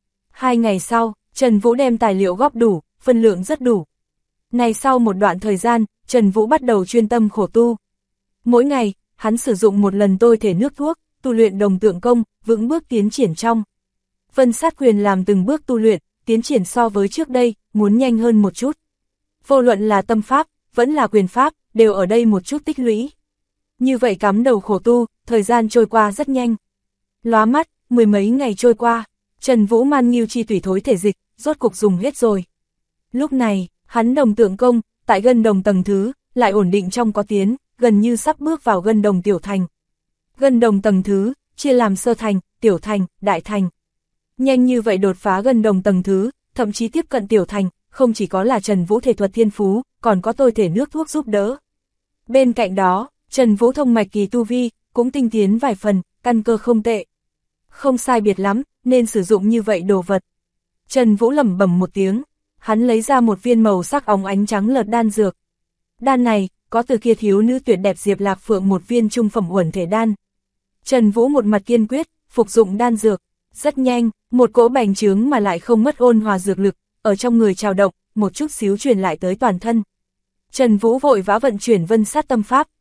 [SPEAKER 1] 2 ngày sau, Trần Vũ đem tài liệu góp đủ, phân lượng rất đủ. Này sau một đoạn thời gian, Trần Vũ bắt đầu chuyên tâm khổ tu. Mỗi ngày, hắn sử dụng một lần tôi thể nước thuốc, tu luyện đồng tượng công, vững bước tiến triển trong. Vân sát quyền làm từng bước tu luyện, tiến triển so với trước đây, muốn nhanh hơn một chút. Vô luận là tâm pháp, vẫn là quyền pháp, đều ở đây một chút tích lũy. Như vậy cắm đầu khổ tu, thời gian trôi qua rất nhanh. Lóa mắt, 10 mấy ngày trôi qua, Trần Vũ man nghiêu chi tủy thối thể dịch, rốt cục dùng hết rồi. Lúc này, hắn đồng tượng công, tại gân đồng tầng thứ, lại ổn định trong có tiến, gần như sắp bước vào gân đồng tiểu thành. Gân đồng tầng thứ, chia làm sơ thành, tiểu thành, đại thành. Nhanh như vậy đột phá gân đồng tầng thứ, thậm chí tiếp cận tiểu thành, không chỉ có là Trần Vũ thể thuật thiên phú, còn có tôi thể nước thuốc giúp đỡ. Bên cạnh đó, Trần Vũ thông mạch kỳ tu vi, cũng tinh tiến vài phần, căn cơ không tệ. Không sai biệt lắm, nên sử dụng như vậy đồ vật. Trần Vũ lẩm bẩm một tiếng, hắn lấy ra một viên màu sắc óng ánh trắng lợt đan dược. Đan này, có từ kia thiếu nữ tuyệt đẹp Diệp Lạc Phượng một viên trung phẩm uẩn thể đan. Trần Vũ một mặt kiên quyết, phục dụng đan dược. Rất nhanh, một cỗ bành trướng mà lại không mất ôn hòa dược lực, ở trong người trào động, một chút xíu truyền lại tới toàn thân. Trần Vũ vội vã vận chuyển vân sát tâm pháp,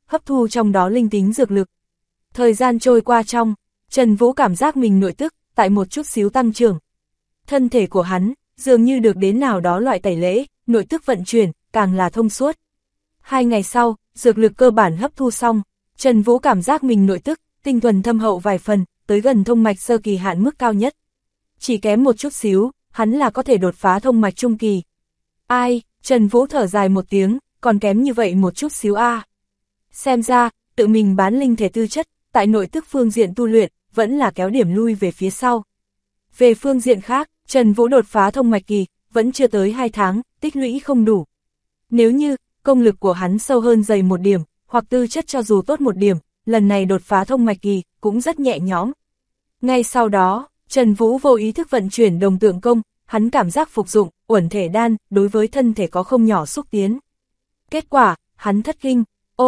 [SPEAKER 1] hấp thu trong đó linh tính dược lực. Thời gian trôi qua trong, Trần Vũ cảm giác mình nội tức, tại một chút xíu tăng trưởng. Thân thể của hắn, dường như được đến nào đó loại tẩy lễ, nội tức vận chuyển, càng là thông suốt. 2 ngày sau, dược lực cơ bản hấp thu xong, Trần Vũ cảm giác mình nội tức, tinh thuần thâm hậu vài phần, tới gần thông mạch sơ kỳ hạn mức cao nhất. Chỉ kém một chút xíu, hắn là có thể đột phá thông mạch trung kỳ. Ai, Trần Vũ thở dài một tiếng, còn kém như vậy một chút xíu a. Xem ra, tự mình bán linh thể tư chất, tại nội tức phương diện tu luyện, vẫn là kéo điểm lui về phía sau. Về phương diện khác, Trần Vũ đột phá thông mạch kỳ, vẫn chưa tới 2 tháng, tích lũy không đủ. Nếu như, công lực của hắn sâu hơn dày một điểm, hoặc tư chất cho dù tốt một điểm, lần này đột phá thông mạch kỳ, cũng rất nhẹ nhõm. Ngay sau đó, Trần Vũ vô ý thức vận chuyển đồng tượng công, hắn cảm giác phục dụng, uẩn thể đan, đối với thân thể có không nhỏ xúc tiến. Kết quả, hắn thất kinh,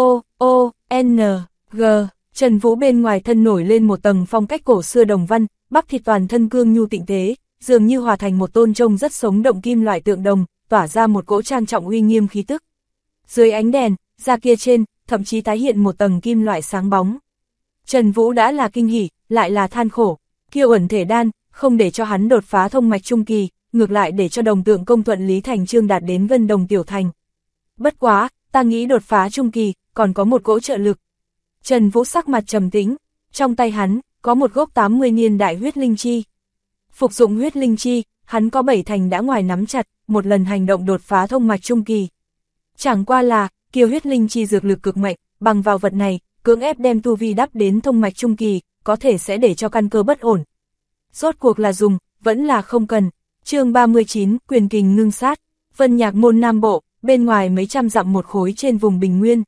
[SPEAKER 1] N, G, Trần Vũ bên ngoài thân nổi lên một tầng phong cách cổ xưa đồng văn, bắp thịt toàn thân cương nhu tịnh tế, dường như hòa thành một tôn trông rất sống động kim loại tượng đồng, tỏa ra một cỗ trang trọng uy nghiêm khí tức. Dưới ánh đèn, da kia trên, thậm chí tái hiện một tầng kim loại sáng bóng. Trần Vũ đã là kinh hỉ, lại là than khổ, kia uẩn thể đan, không để cho hắn đột phá thông mạch trung kỳ, ngược lại để cho đồng tượng công thuận lý thành chương đạt đến gân đồng tiểu thành. Bất quá, ta nghĩ đột phá trung kỳ, còn có một cỗ trợ lực. Trần Vũ sắc mặt trầm tĩnh, trong tay hắn, có một gốc 80 niên đại huyết linh chi. Phục dụng huyết linh chi, hắn có 7 thành đã ngoài nắm chặt, một lần hành động đột phá thông mạch trung kỳ. Chẳng qua là, kiều huyết linh chi dược lực cực mạnh, bằng vào vật này, cưỡng ép đem tu vi đắp đến thông mạch trung kỳ, có thể sẽ để cho căn cơ bất ổn. Rốt cuộc là dùng, vẫn là không cần. Chương 39, quyền kình ngưng sát, Vân Nhạc môn Nam Bộ, bên ngoài mấy trăm dặm một khối trên vùng Bình Nguyên.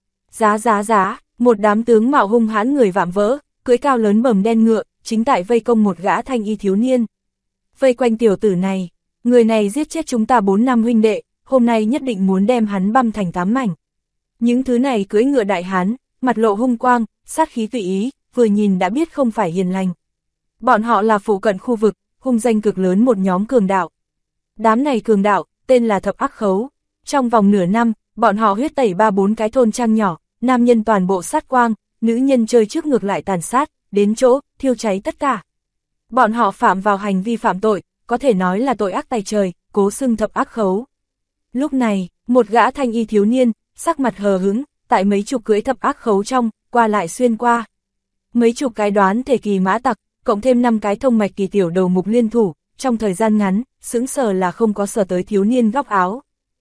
[SPEAKER 1] Giá, một đám tướng mạo hung hãn người vạm vỡ, cưỡi cao lớn bầm đen ngựa, chính tại vây công một gã thanh y thiếu niên. Vây quanh tiểu tử này, người này giết chết chúng ta 4 năm huynh đệ, hôm nay nhất định muốn đem hắn băm thành 8 mảnh. Những thứ này cưỡi ngựa đại hán, mặt lộ hung quang, sát khí tùy ý, vừa nhìn đã biết không phải hiền lành. Bọn họ là phụ cận khu vực, hung danh cực lớn một nhóm cường đạo. Đám này cường đạo, tên là Thập Ác Khấu. Trong vòng nửa năm, bọn họ huyết tẩy 3-4 cái thôn trang nhỏ, nam nhân toàn bộ sát quang, nữ nhân chơi trước ngược lại tàn sát, đến chỗ, thiêu cháy tất cả. Bọn họ phạm vào hành vi phạm tội, có thể nói là tội ác tày trời, cố xưng Thập Ác Khấu. Lúc này, một gã thanh y thiếu niên, sắc mặt hờ hững, tại mấy chục cưỡi Thập Ác Khấu trong, qua lại xuyên qua. Mấy chục cái đoán thể kỳ mã tặc, cộng thêm 5 cái thông mạch kỳ tiểu đầu mục liên thủ, trong thời gian ngắn, sững sờ là không có sờ tới thiếu niên góc áo.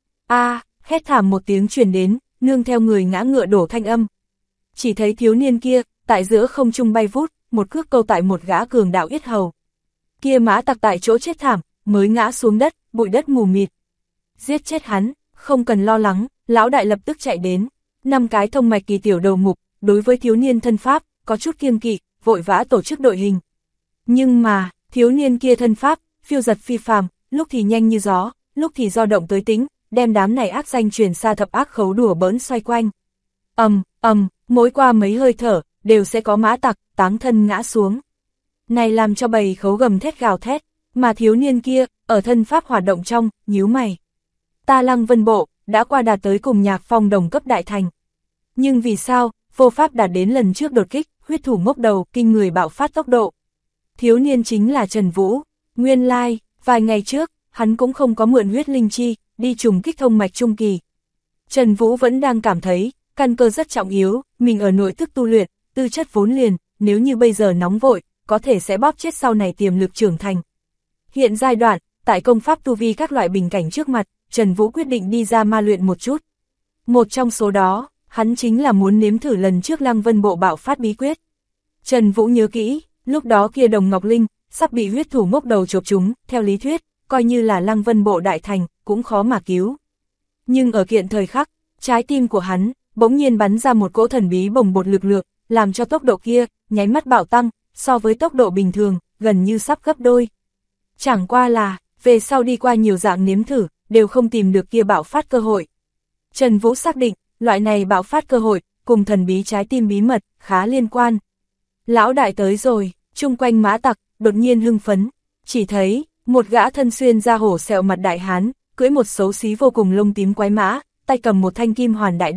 [SPEAKER 1] Hét thảm một tiếng truyền đến, nương theo người ngã ngựa đổ thanh âm. Chỉ thấy thiếu niên kia, tại giữa không trung bay vút, một cước câu tại một gã cường đạo yết hầu. Kia mã tặc tại chỗ chết thảm, mới ngã xuống đất, bụi đất mù mịt. Giết chết hắn, không cần lo lắng, lão đại lập tức chạy đến. 5 cái thông mạch kỳ tiểu đầu mục, đối với thiếu niên thân pháp, có chút kiêng kỵ, vội vã tổ chức đội hình. Nhưng mà, thiếu niên kia thân pháp, phiêu giật phi phàm, lúc thì nhanh như gió, lúc thì do động tới tính, đem đám này ác danh truyền xa Thập Ác Khấu đùa bỡn xoay quanh. Mỗi qua mấy hơi thở, đều sẽ có mã tặc, táng thân ngã xuống. Này làm cho bầy khấu gầm thét gào thét, mà thiếu niên kia, ở thân pháp hoạt động trong, nhíu mày. Ta Lăng Vân Bộ, đã qua đạt tới cùng Nhạc Phong đồng cấp đại thành. Nhưng vì sao, vô pháp đạt đến lần trước đột kích, huyết thủ ngốc đầu, kinh người bạo phát tốc độ. Thiếu niên chính là Trần Vũ, nguyên lai, vài ngày trước, hắn cũng không có mượn huyết linh chi, đi trùng kích thông mạch trung kỳ. Trần Vũ vẫn đang cảm thấy, căn cơ rất trọng yếu, mình ở nội tức tu luyện, tư chất vốn liền, nếu như bây giờ nóng vội, có thể sẽ bóp chết sau này tiềm lực trưởng thành. Hiện giai đoạn, tại công pháp tu vi các loại bình cảnh trước mặt, Trần Vũ quyết định đi ra ma luyện một chút. Một trong số đó, hắn chính là muốn nếm thử lần trước Lăng Vân Bộ bạo phát bí quyết. Trần Vũ nhớ kỹ, lúc đó kia Đồng Ngọc Linh, sắp bị huyết thủ ngốc đầu chộp chúng, theo lý thuyết, coi như là Lăng Vân Bộ đại thành, cũng khó mà cứu. Nhưng ở kiện thời khắc, trái tim của hắn, bỗng nhiên bắn ra một cỗ thần bí bồng bột lực lượng, làm cho tốc độ kia, nháy mắt bạo tăng, so với tốc độ bình thường, gần như sắp gấp đôi. Chẳng qua là, về sau đi qua nhiều dạng nếm thử, đều không tìm được kia bạo phát cơ hội. Trần Vũ xác định, loại này bạo phát cơ hội, cùng thần bí trái tim bí mật, khá liên quan. Lão đại tới rồi, chung quanh mã tặc, đột nhiên hưng phấn, chỉ thấy, một gã thân xuyên da hổ sẹo mặt đại hán, cưỡi một xấu xí vô cùng lông tím quái mã, tay cầm một thanh kim hoàn đại đao,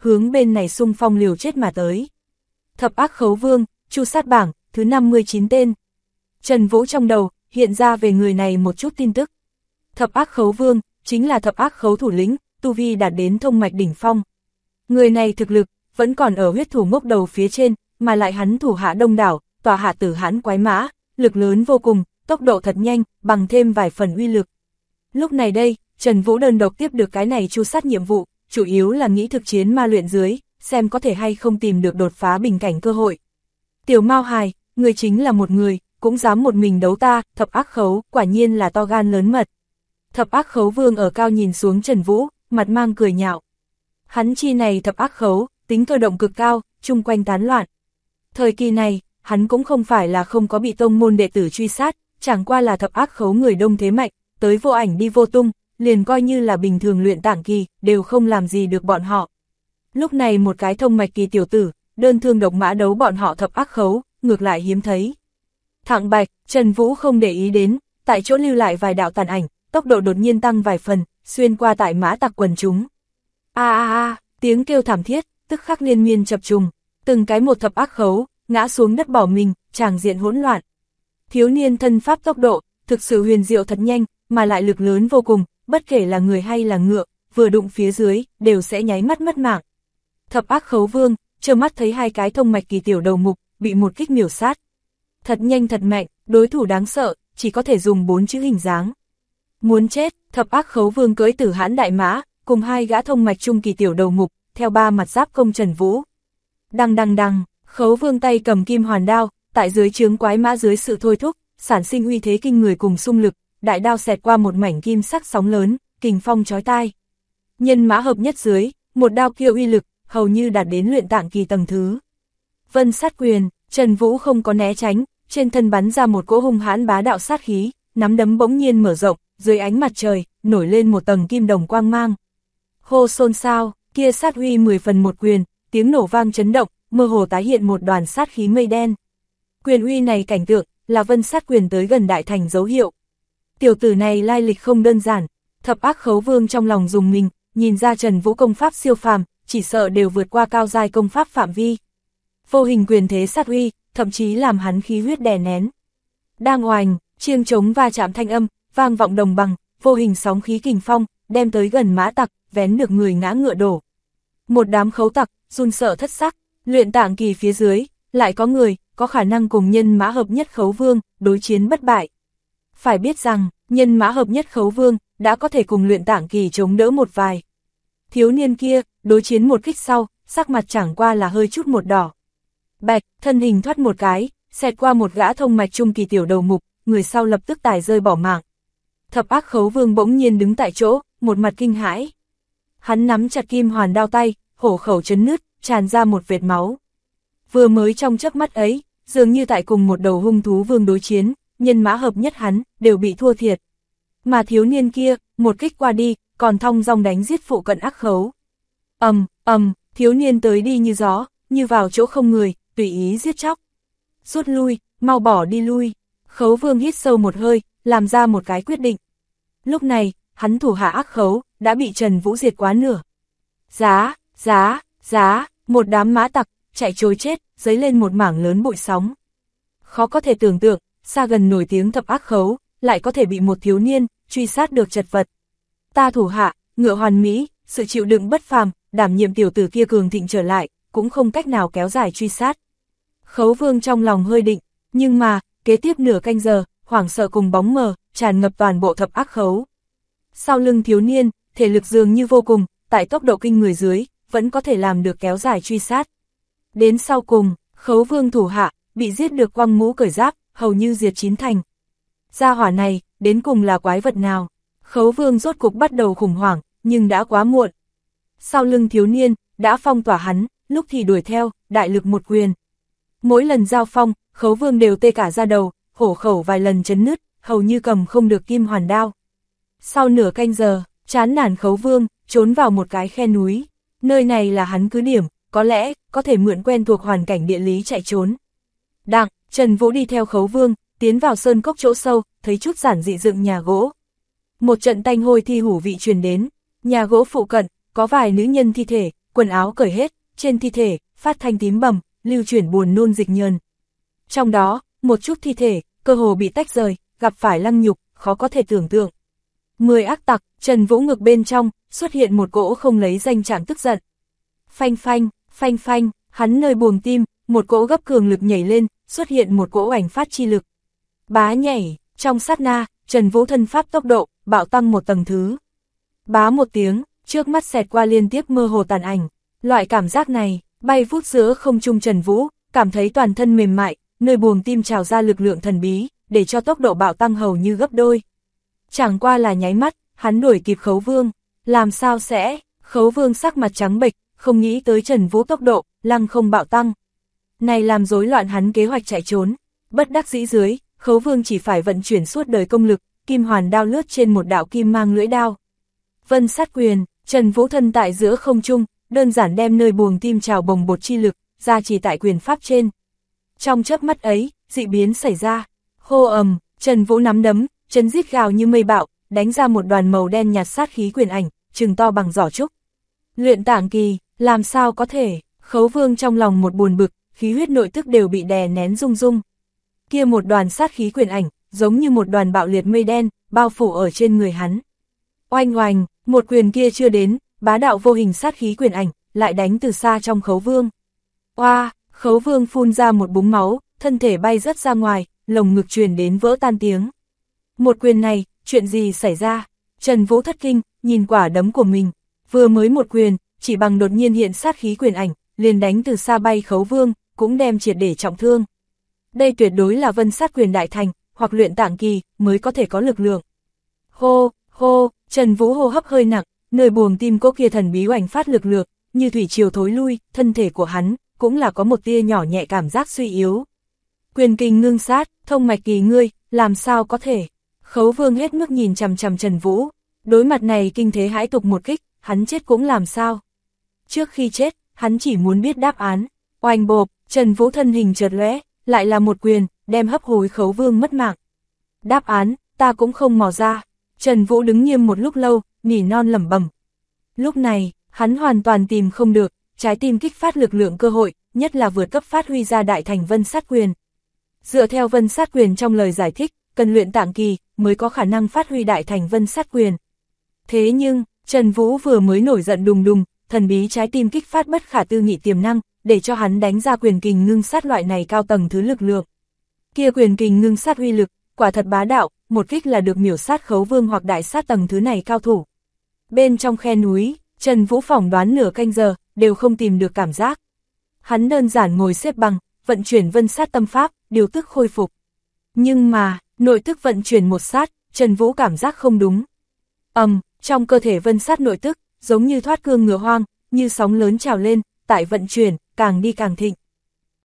[SPEAKER 1] hướng bên này xung phong liều chết mà tới. Thập ác khấu vương, chu sát bảng, thứ 59 tên. Trần Vũ trong đầu, hiện ra về người này một chút tin tức. Thập ác khấu vương, chính là thập ác khấu thủ lĩnh, tu vi đạt đến thông mạch đỉnh phong. Người này thực lực, vẫn còn ở huyết thủ ngốc đầu phía trên, mà lại hắn thủ hạ đông đảo, tòa hạ tử hãn quái mã, lực lớn vô cùng, tốc độ thật nhanh, bằng thêm vài phần uy lực. Lúc này đây, Trần Vũ đơn độc tiếp được cái này chu sát nhiệm vụ, chủ yếu là nghĩ thực chiến ma luyện dưới, xem có thể hay không tìm được đột phá bình cảnh cơ hội. Tiểu Mao Hài, người chính là một người, cũng dám một mình đấu ta, thập ác khấu, quả nhiên là to gan lớn mật. Thập ác khấu vương ở cao nhìn xuống Trần Vũ, mặt mang cười nhạo. Hắn chi này thập ác khấu, tính cơ động cực cao, chung quanh tán loạn. Thời kỳ này, hắn cũng không phải là không có bị tông môn đệ tử truy sát, chẳng qua là thập ác khấu người đông thế mạnh, tới vô ảnh đi vô tung, liền coi như là bình thường luyện tạng kỳ, đều không làm gì được bọn họ. Lúc này một cái thông mạch kỳ tiểu tử, đơn thương độc mã đấu bọn họ thập ác khấu, ngược lại hiếm thấy. Thẳng bạch, Trần Vũ không để ý đến, tại chỗ lưu lại vài đạo tàn ảnh, tốc độ đột nhiên tăng vài phần, xuyên qua tại mã tặc quần chúng. Tiếng kêu thảm thiết, tức khắc liên miên chập trùng, từng cái một thập ác khấu, ngã xuống đất bỏ mình, tràng diện hỗn loạn. Thiếu niên thân pháp tốc độ, thực sự huyền diệu thật nhanh, mà lại lực lớn vô cùng, bất kể là người hay là ngựa, vừa đụng phía dưới, đều sẽ nháy mắt mất mạng. Thập ác khấu vương, trơ mắt thấy hai cái thông mạch kỳ tiểu đầu mục, bị một kích miểu sát. Thật nhanh thật mạnh, đối thủ đáng sợ, chỉ có thể dùng 4 chữ hình dáng. Muốn chết, thập ác khấu vương cưỡi tử hãn đại mã, cùng hai gã thông mạch trung kỳ tiểu đầu mục, theo ba mặt giáp công Trần Vũ. Đăng đăng đăng, khấu vương tay cầm kim hoàn đao, tại dưới trướng quái mã dưới sự thôi thúc, sản sinh uy thế kinh người cùng xung lực, đại đao xẹt qua một mảnh kim sắc sóng lớn, kình phong chói tai. Nhân mã hợp nhất dưới, một đao kia uy lực, hầu như đạt đến luyện tạng kỳ tầng thứ. Vân sát quyền, Trần Vũ không có né tránh, trên thân bắn ra một cỗ hung hãn bá đạo sát khí, nắm đấm bỗng nhiên mở rộng, dưới ánh mặt trời, nổi lên một tầng kim đồng quang mang. Hô xôn xao, kia sát uy 10 phần một quyền, tiếng nổ vang chấn động, mơ hồ tái hiện một đoàn sát khí mây đen. Quyền uy này cảnh tượng, là Vân sát quyền tới gần đại thành dấu hiệu. Tiểu tử này lai lịch không đơn giản, thập ác khấu vương trong lòng dùng mình, nhìn ra Trần Vũ công pháp siêu phàm, chỉ sợ đều vượt qua cao giai công pháp phạm vi. Vô hình quyền thế sát uy, thậm chí làm hắn khí huyết đè nén. Đang oành, chiêng trống va chạm thanh âm, vang vọng đồng bằng, vô hình sóng khí kình phong, đem tới gần mã tặc, vén được người ngã ngựa đổ. Một đám khấu tặc, run sợ thất sắc, luyện tạng kỳ phía dưới, lại có người, có khả năng cùng nhân mã hợp nhất khấu vương, đối chiến bất bại. Phải biết rằng, nhân mã hợp nhất khấu vương, đã có thể cùng luyện tạng kỳ chống đỡ một vài. Thiếu niên kia, đối chiến một kích sau, sắc mặt chẳng qua là hơi chút một đỏ. Bạch, thân hình thoát một cái, xẹt qua một gã thông mạch trung kỳ tiểu đầu mục, người sau lập tức tài rơi bỏ mạng. Thập ác khấu vương bỗng nhiên đứng tại chỗ, một mặt kinh hãi. Hắn nắm chặt kim hoàn đao tay, hổ khẩu chấn nứt, tràn ra một vệt máu. Vừa mới trong chớp mắt ấy, dường như tại cùng một đầu hung thú vương đối chiến, nhân mã hợp nhất hắn, đều bị thua thiệt. Mà thiếu niên kia, một kích qua đi, còn thong dong đánh giết phụ cận ác khấu. Thiếu niên tới đi như gió, như vào chỗ không người, tùy ý giết chóc. Rút lui, mau bỏ đi lui. Khấu vương hít sâu một hơi, làm ra một cái quyết định. Lúc này, hắn thủ hạ ác khấu, đã bị Trần Vũ diệt quá nửa. Giá, một đám mã tặc, chạy trối chết, dấy lên một mảng lớn bụi sóng. Khó có thể tưởng tượng, xa gần nổi tiếng thập ác khấu, lại có thể bị một thiếu niên, truy sát được chật vật. Ta thủ hạ, ngựa hoàn mỹ, sự chịu đựng bất phàm, đảm nhiệm tiểu tử kia cường thịnh trở lại, cũng không cách nào kéo dài truy sát. Khấu vương trong lòng hơi định, nhưng mà, kế tiếp nửa canh giờ, hoảng sợ cùng bóng mờ, tràn ngập toàn bộ thập ác khấu. Sau lưng thiếu niên, thể lực dường như vô cùng, tại tốc độ kinh người dưới, vẫn có thể làm được kéo dài truy sát. Đến sau cùng, khấu vương thủ hạ, bị giết được quăng mũ cởi giáp, hầu như diệt chín thành. Gia hỏa này, đến cùng là quái vật nào? Khấu vương rốt cục bắt đầu khủng hoảng, nhưng đã quá muộn. Sau lưng thiếu niên, đã phong tỏa hắn, lúc thì đuổi theo, đại lực một quyền. Mỗi lần giao phong, khấu vương đều tê cả da đầu, hổ khẩu vài lần chấn nứt, hầu như cầm không được kim hoàn đao. Sau nửa canh giờ, chán nản khấu vương, trốn vào một cái khe núi. Nơi này là hắn cứ điểm, có lẽ, có thể mượn quen thuộc hoàn cảnh địa lý chạy trốn. Trần Vũ đi theo khấu vương, tiến vào sơn cốc chỗ sâu, thấy chút giản dị dựng nhà gỗ. Một trận tanh hôi thi hủ vị truyền đến, nhà gỗ phụ cận, có vài nữ nhân thi thể, quần áo cởi hết, trên thi thể, phát thanh tím bầm, lưu chuyển buồn nôn dịch nhờn. Trong đó, một chút thi thể, cơ hồ bị tách rời, gặp phải lăng nhục, khó có thể tưởng tượng. 10 ác tặc, Trần Vũ ngực bên trong, xuất hiện một cỗ không lấy danh trạng tức giận. Phanh phanh, phanh phanh, hắn nơi buồng tim, một cỗ gấp cường lực nhảy lên, xuất hiện một cỗ ảnh phát chi lực. Bá nhảy, trong sát na, Trần Vũ thân pháp tốc độ, bạo tăng một tầng thứ. Bá một tiếng, trước mắt xẹt qua liên tiếp mơ hồ tàn ảnh. Loại cảm giác này, bay vút giữa không trung Trần Vũ, cảm thấy toàn thân mềm mại, nơi buồng tim trào ra lực lượng thần bí, để cho tốc độ bạo tăng hầu như gấp đôi. Chẳng qua là nháy mắt, hắn đuổi kịp Khấu Vương. Làm sao sẽ? Khấu Vương sắc mặt trắng bệch, không nghĩ tới Trần Vũ tốc độ, lăng không bạo tăng. Này làm rối loạn hắn kế hoạch chạy trốn. Bất đắc dĩ dưới, Khấu Vương chỉ phải vận chuyển suốt đời công lực, kim hoàn đao lướt trên một đạo kim mang lưỡi đao. Vân sát quyền, Trần Vũ thân tại giữa không trung, đơn giản đem nơi buồng tim trào bồng bột chi lực, ra chỉ tại quyền pháp trên. Trong chớp mắt ấy, dị biến xảy ra. Hô ầm, Trần Vũ nắm đấm, chân rít gào như mây bạo, đánh ra một đoàn màu đen nhạt sát khí quyền ảnh, chừng to bằng giỏ trúc. Luyện Tạng kỳ, làm sao có thể? Khấu Vương trong lòng một buồn bực, khí huyết nội tức đều bị đè nén rung rung. Kia một đoàn sát khí quyền ảnh, giống như một đoàn bạo liệt mây đen, bao phủ ở trên người hắn. Oanh oanh, một quyền kia chưa đến, bá đạo vô hình sát khí quyền ảnh, lại đánh từ xa trong Khấu Vương. Oa, Khấu Vương phun ra một búng máu, thân thể bay rất ra ngoài, lồng ngực truyền đến vỡ tan tiếng. Một quyền này, chuyện gì xảy ra? Trần Vũ thất kinh, nhìn quả đấm của mình. Vừa mới một quyền, chỉ bằng đột nhiên hiện sát khí quyền ảnh, liền đánh từ xa bay Khấu Vương, cũng đem triệt để trọng thương. Đây tuyệt đối là vân sát quyền đại thành, hoặc luyện tạng kỳ, mới có thể có lực lượng. Hô, hô, Trần Vũ hô hấp hơi nặng, nơi buồng tim cố kia thần bí oanh phát lực lượng, như thủy triều thối lui, thân thể của hắn, cũng là có một tia nhỏ nhẹ cảm giác suy yếu. Quyền kinh ngưng sát, thông mạch kỳ ngươi, làm sao có thể? Khấu Vương hết mức nhìn chằm chằm Trần Vũ, đối mặt này kinh thế hãi tục một kích, hắn chết cũng làm sao? Trước khi chết, hắn chỉ muốn biết đáp án. Oanh bộp, Trần Vũ thân hình chợt lóe, lại là một quyền, đem hấp hối Khấu Vương mất mạng. Đáp án, ta cũng không mò ra. Trần Vũ đứng nghiêm một lúc lâu, nỉ non lẩm bẩm. Lúc này, hắn hoàn toàn tìm không được, trái tim kích phát lực lượng cơ hội, nhất là vượt cấp phát huy ra đại thành vân sát quyền. Dựa theo vân sát quyền trong lời giải thích, cần luyện tạng kỳ, mới có khả năng phát huy đại thành vân sát quyền. Thế nhưng, Trần Vũ vừa mới nổi giận đùng đùng, thần bí trái tim kích phát bất khả tư nghị tiềm năng, để cho hắn đánh ra quyền kình ngưng sát loại này cao tầng thứ lực lượng. Kia quyền kình ngưng sát uy lực, quả thật bá đạo, một kích là được miểu sát Khấu Vương hoặc đại sát tầng thứ này cao thủ. Bên trong khe núi, Trần Vũ phỏng đoán nửa canh giờ, đều không tìm được cảm giác. Hắn đơn giản ngồi xếp bằng, vận chuyển vân sát tâm pháp, điều tức khôi phục. Nhưng mà, nội tức vận chuyển một sát, Trần Vũ cảm giác không đúng. Trong cơ thể vân sát nội tức, giống như thoát cương ngựa hoang, như sóng lớn trào lên, tại vận chuyển, càng đi càng thịnh.